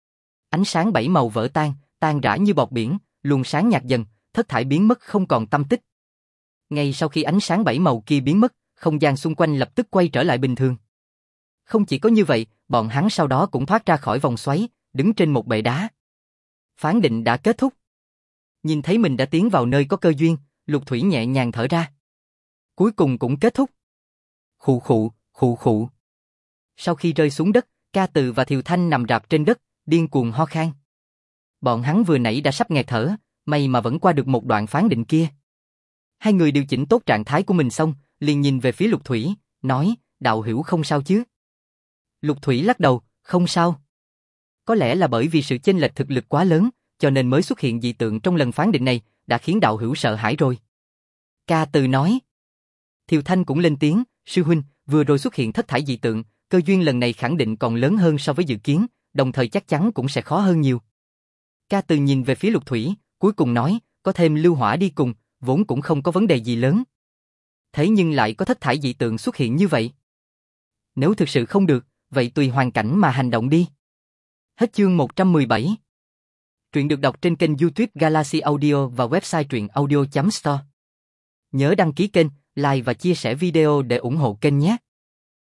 Ánh sáng 7 màu vỡ tan rã như bọt biển, luồng sáng nhạt dần, thất thải biến mất không còn tăm tích. Ngay sau khi ánh sáng 7 màu kia biến mất, không gian xung quanh lập tức quay trở lại bình thường. Không chỉ có như vậy, bọn hắn sau đó cũng thoát ra khỏi vòng xoáy, đứng trên một bệ đá. Phán định đã kết thúc. Nhìn thấy mình đã tiến vào nơi có cơ duyên, Lục Thủy nhẹ nhàng thở ra. Cuối cùng cũng kết thúc. Khụ khụ. Sau khi rơi xuống đất, Ca Từ và Thiều Thanh nằm rạp trên đất, điên cuồng ho khan. Bọn hắn vừa nãy đã sắp nghẹt thở, may mà vẫn qua được một đoạn phán định kia. Hai người điều chỉnh tốt trạng thái của mình xong, liền nhìn về phía Lục Thủy, nói, đạo hữu không sao chứ? Lục Thủy lắc đầu, không sao. Có lẽ là bởi vì sự chênh lệch thực lực quá lớn, cho nên mới xuất hiện dị tượng trong lần phán định này, đã khiến đạo hữu sợ hãi rồi. Ca Từ nói. Thiều Thanh cũng lên tiếng, sư huynh, vừa rồi xuất hiện thất thải dị tượng, cơ duyên lần này khẳng định còn lớn hơn so với dự kiến, đồng thời chắc chắn cũng sẽ khó hơn nhiều. Ca Từ nhìn về phía Lục Thủy, cuối cùng nói, có thêm lưu hỏa đi cùng, vốn cũng không có vấn đề gì lớn. Thế nhưng lại có thất thải dị tượng xuất hiện như vậy. Nếu thực sự không được, vậy tùy hoàn cảnh mà hành động đi. Hết chương 117. Truyện được đọc trên kênh YouTube Galaxy Audio và website truyệnaudio.store. Nhớ đăng ký kênh, like và chia sẻ video để ủng hộ kênh nhé.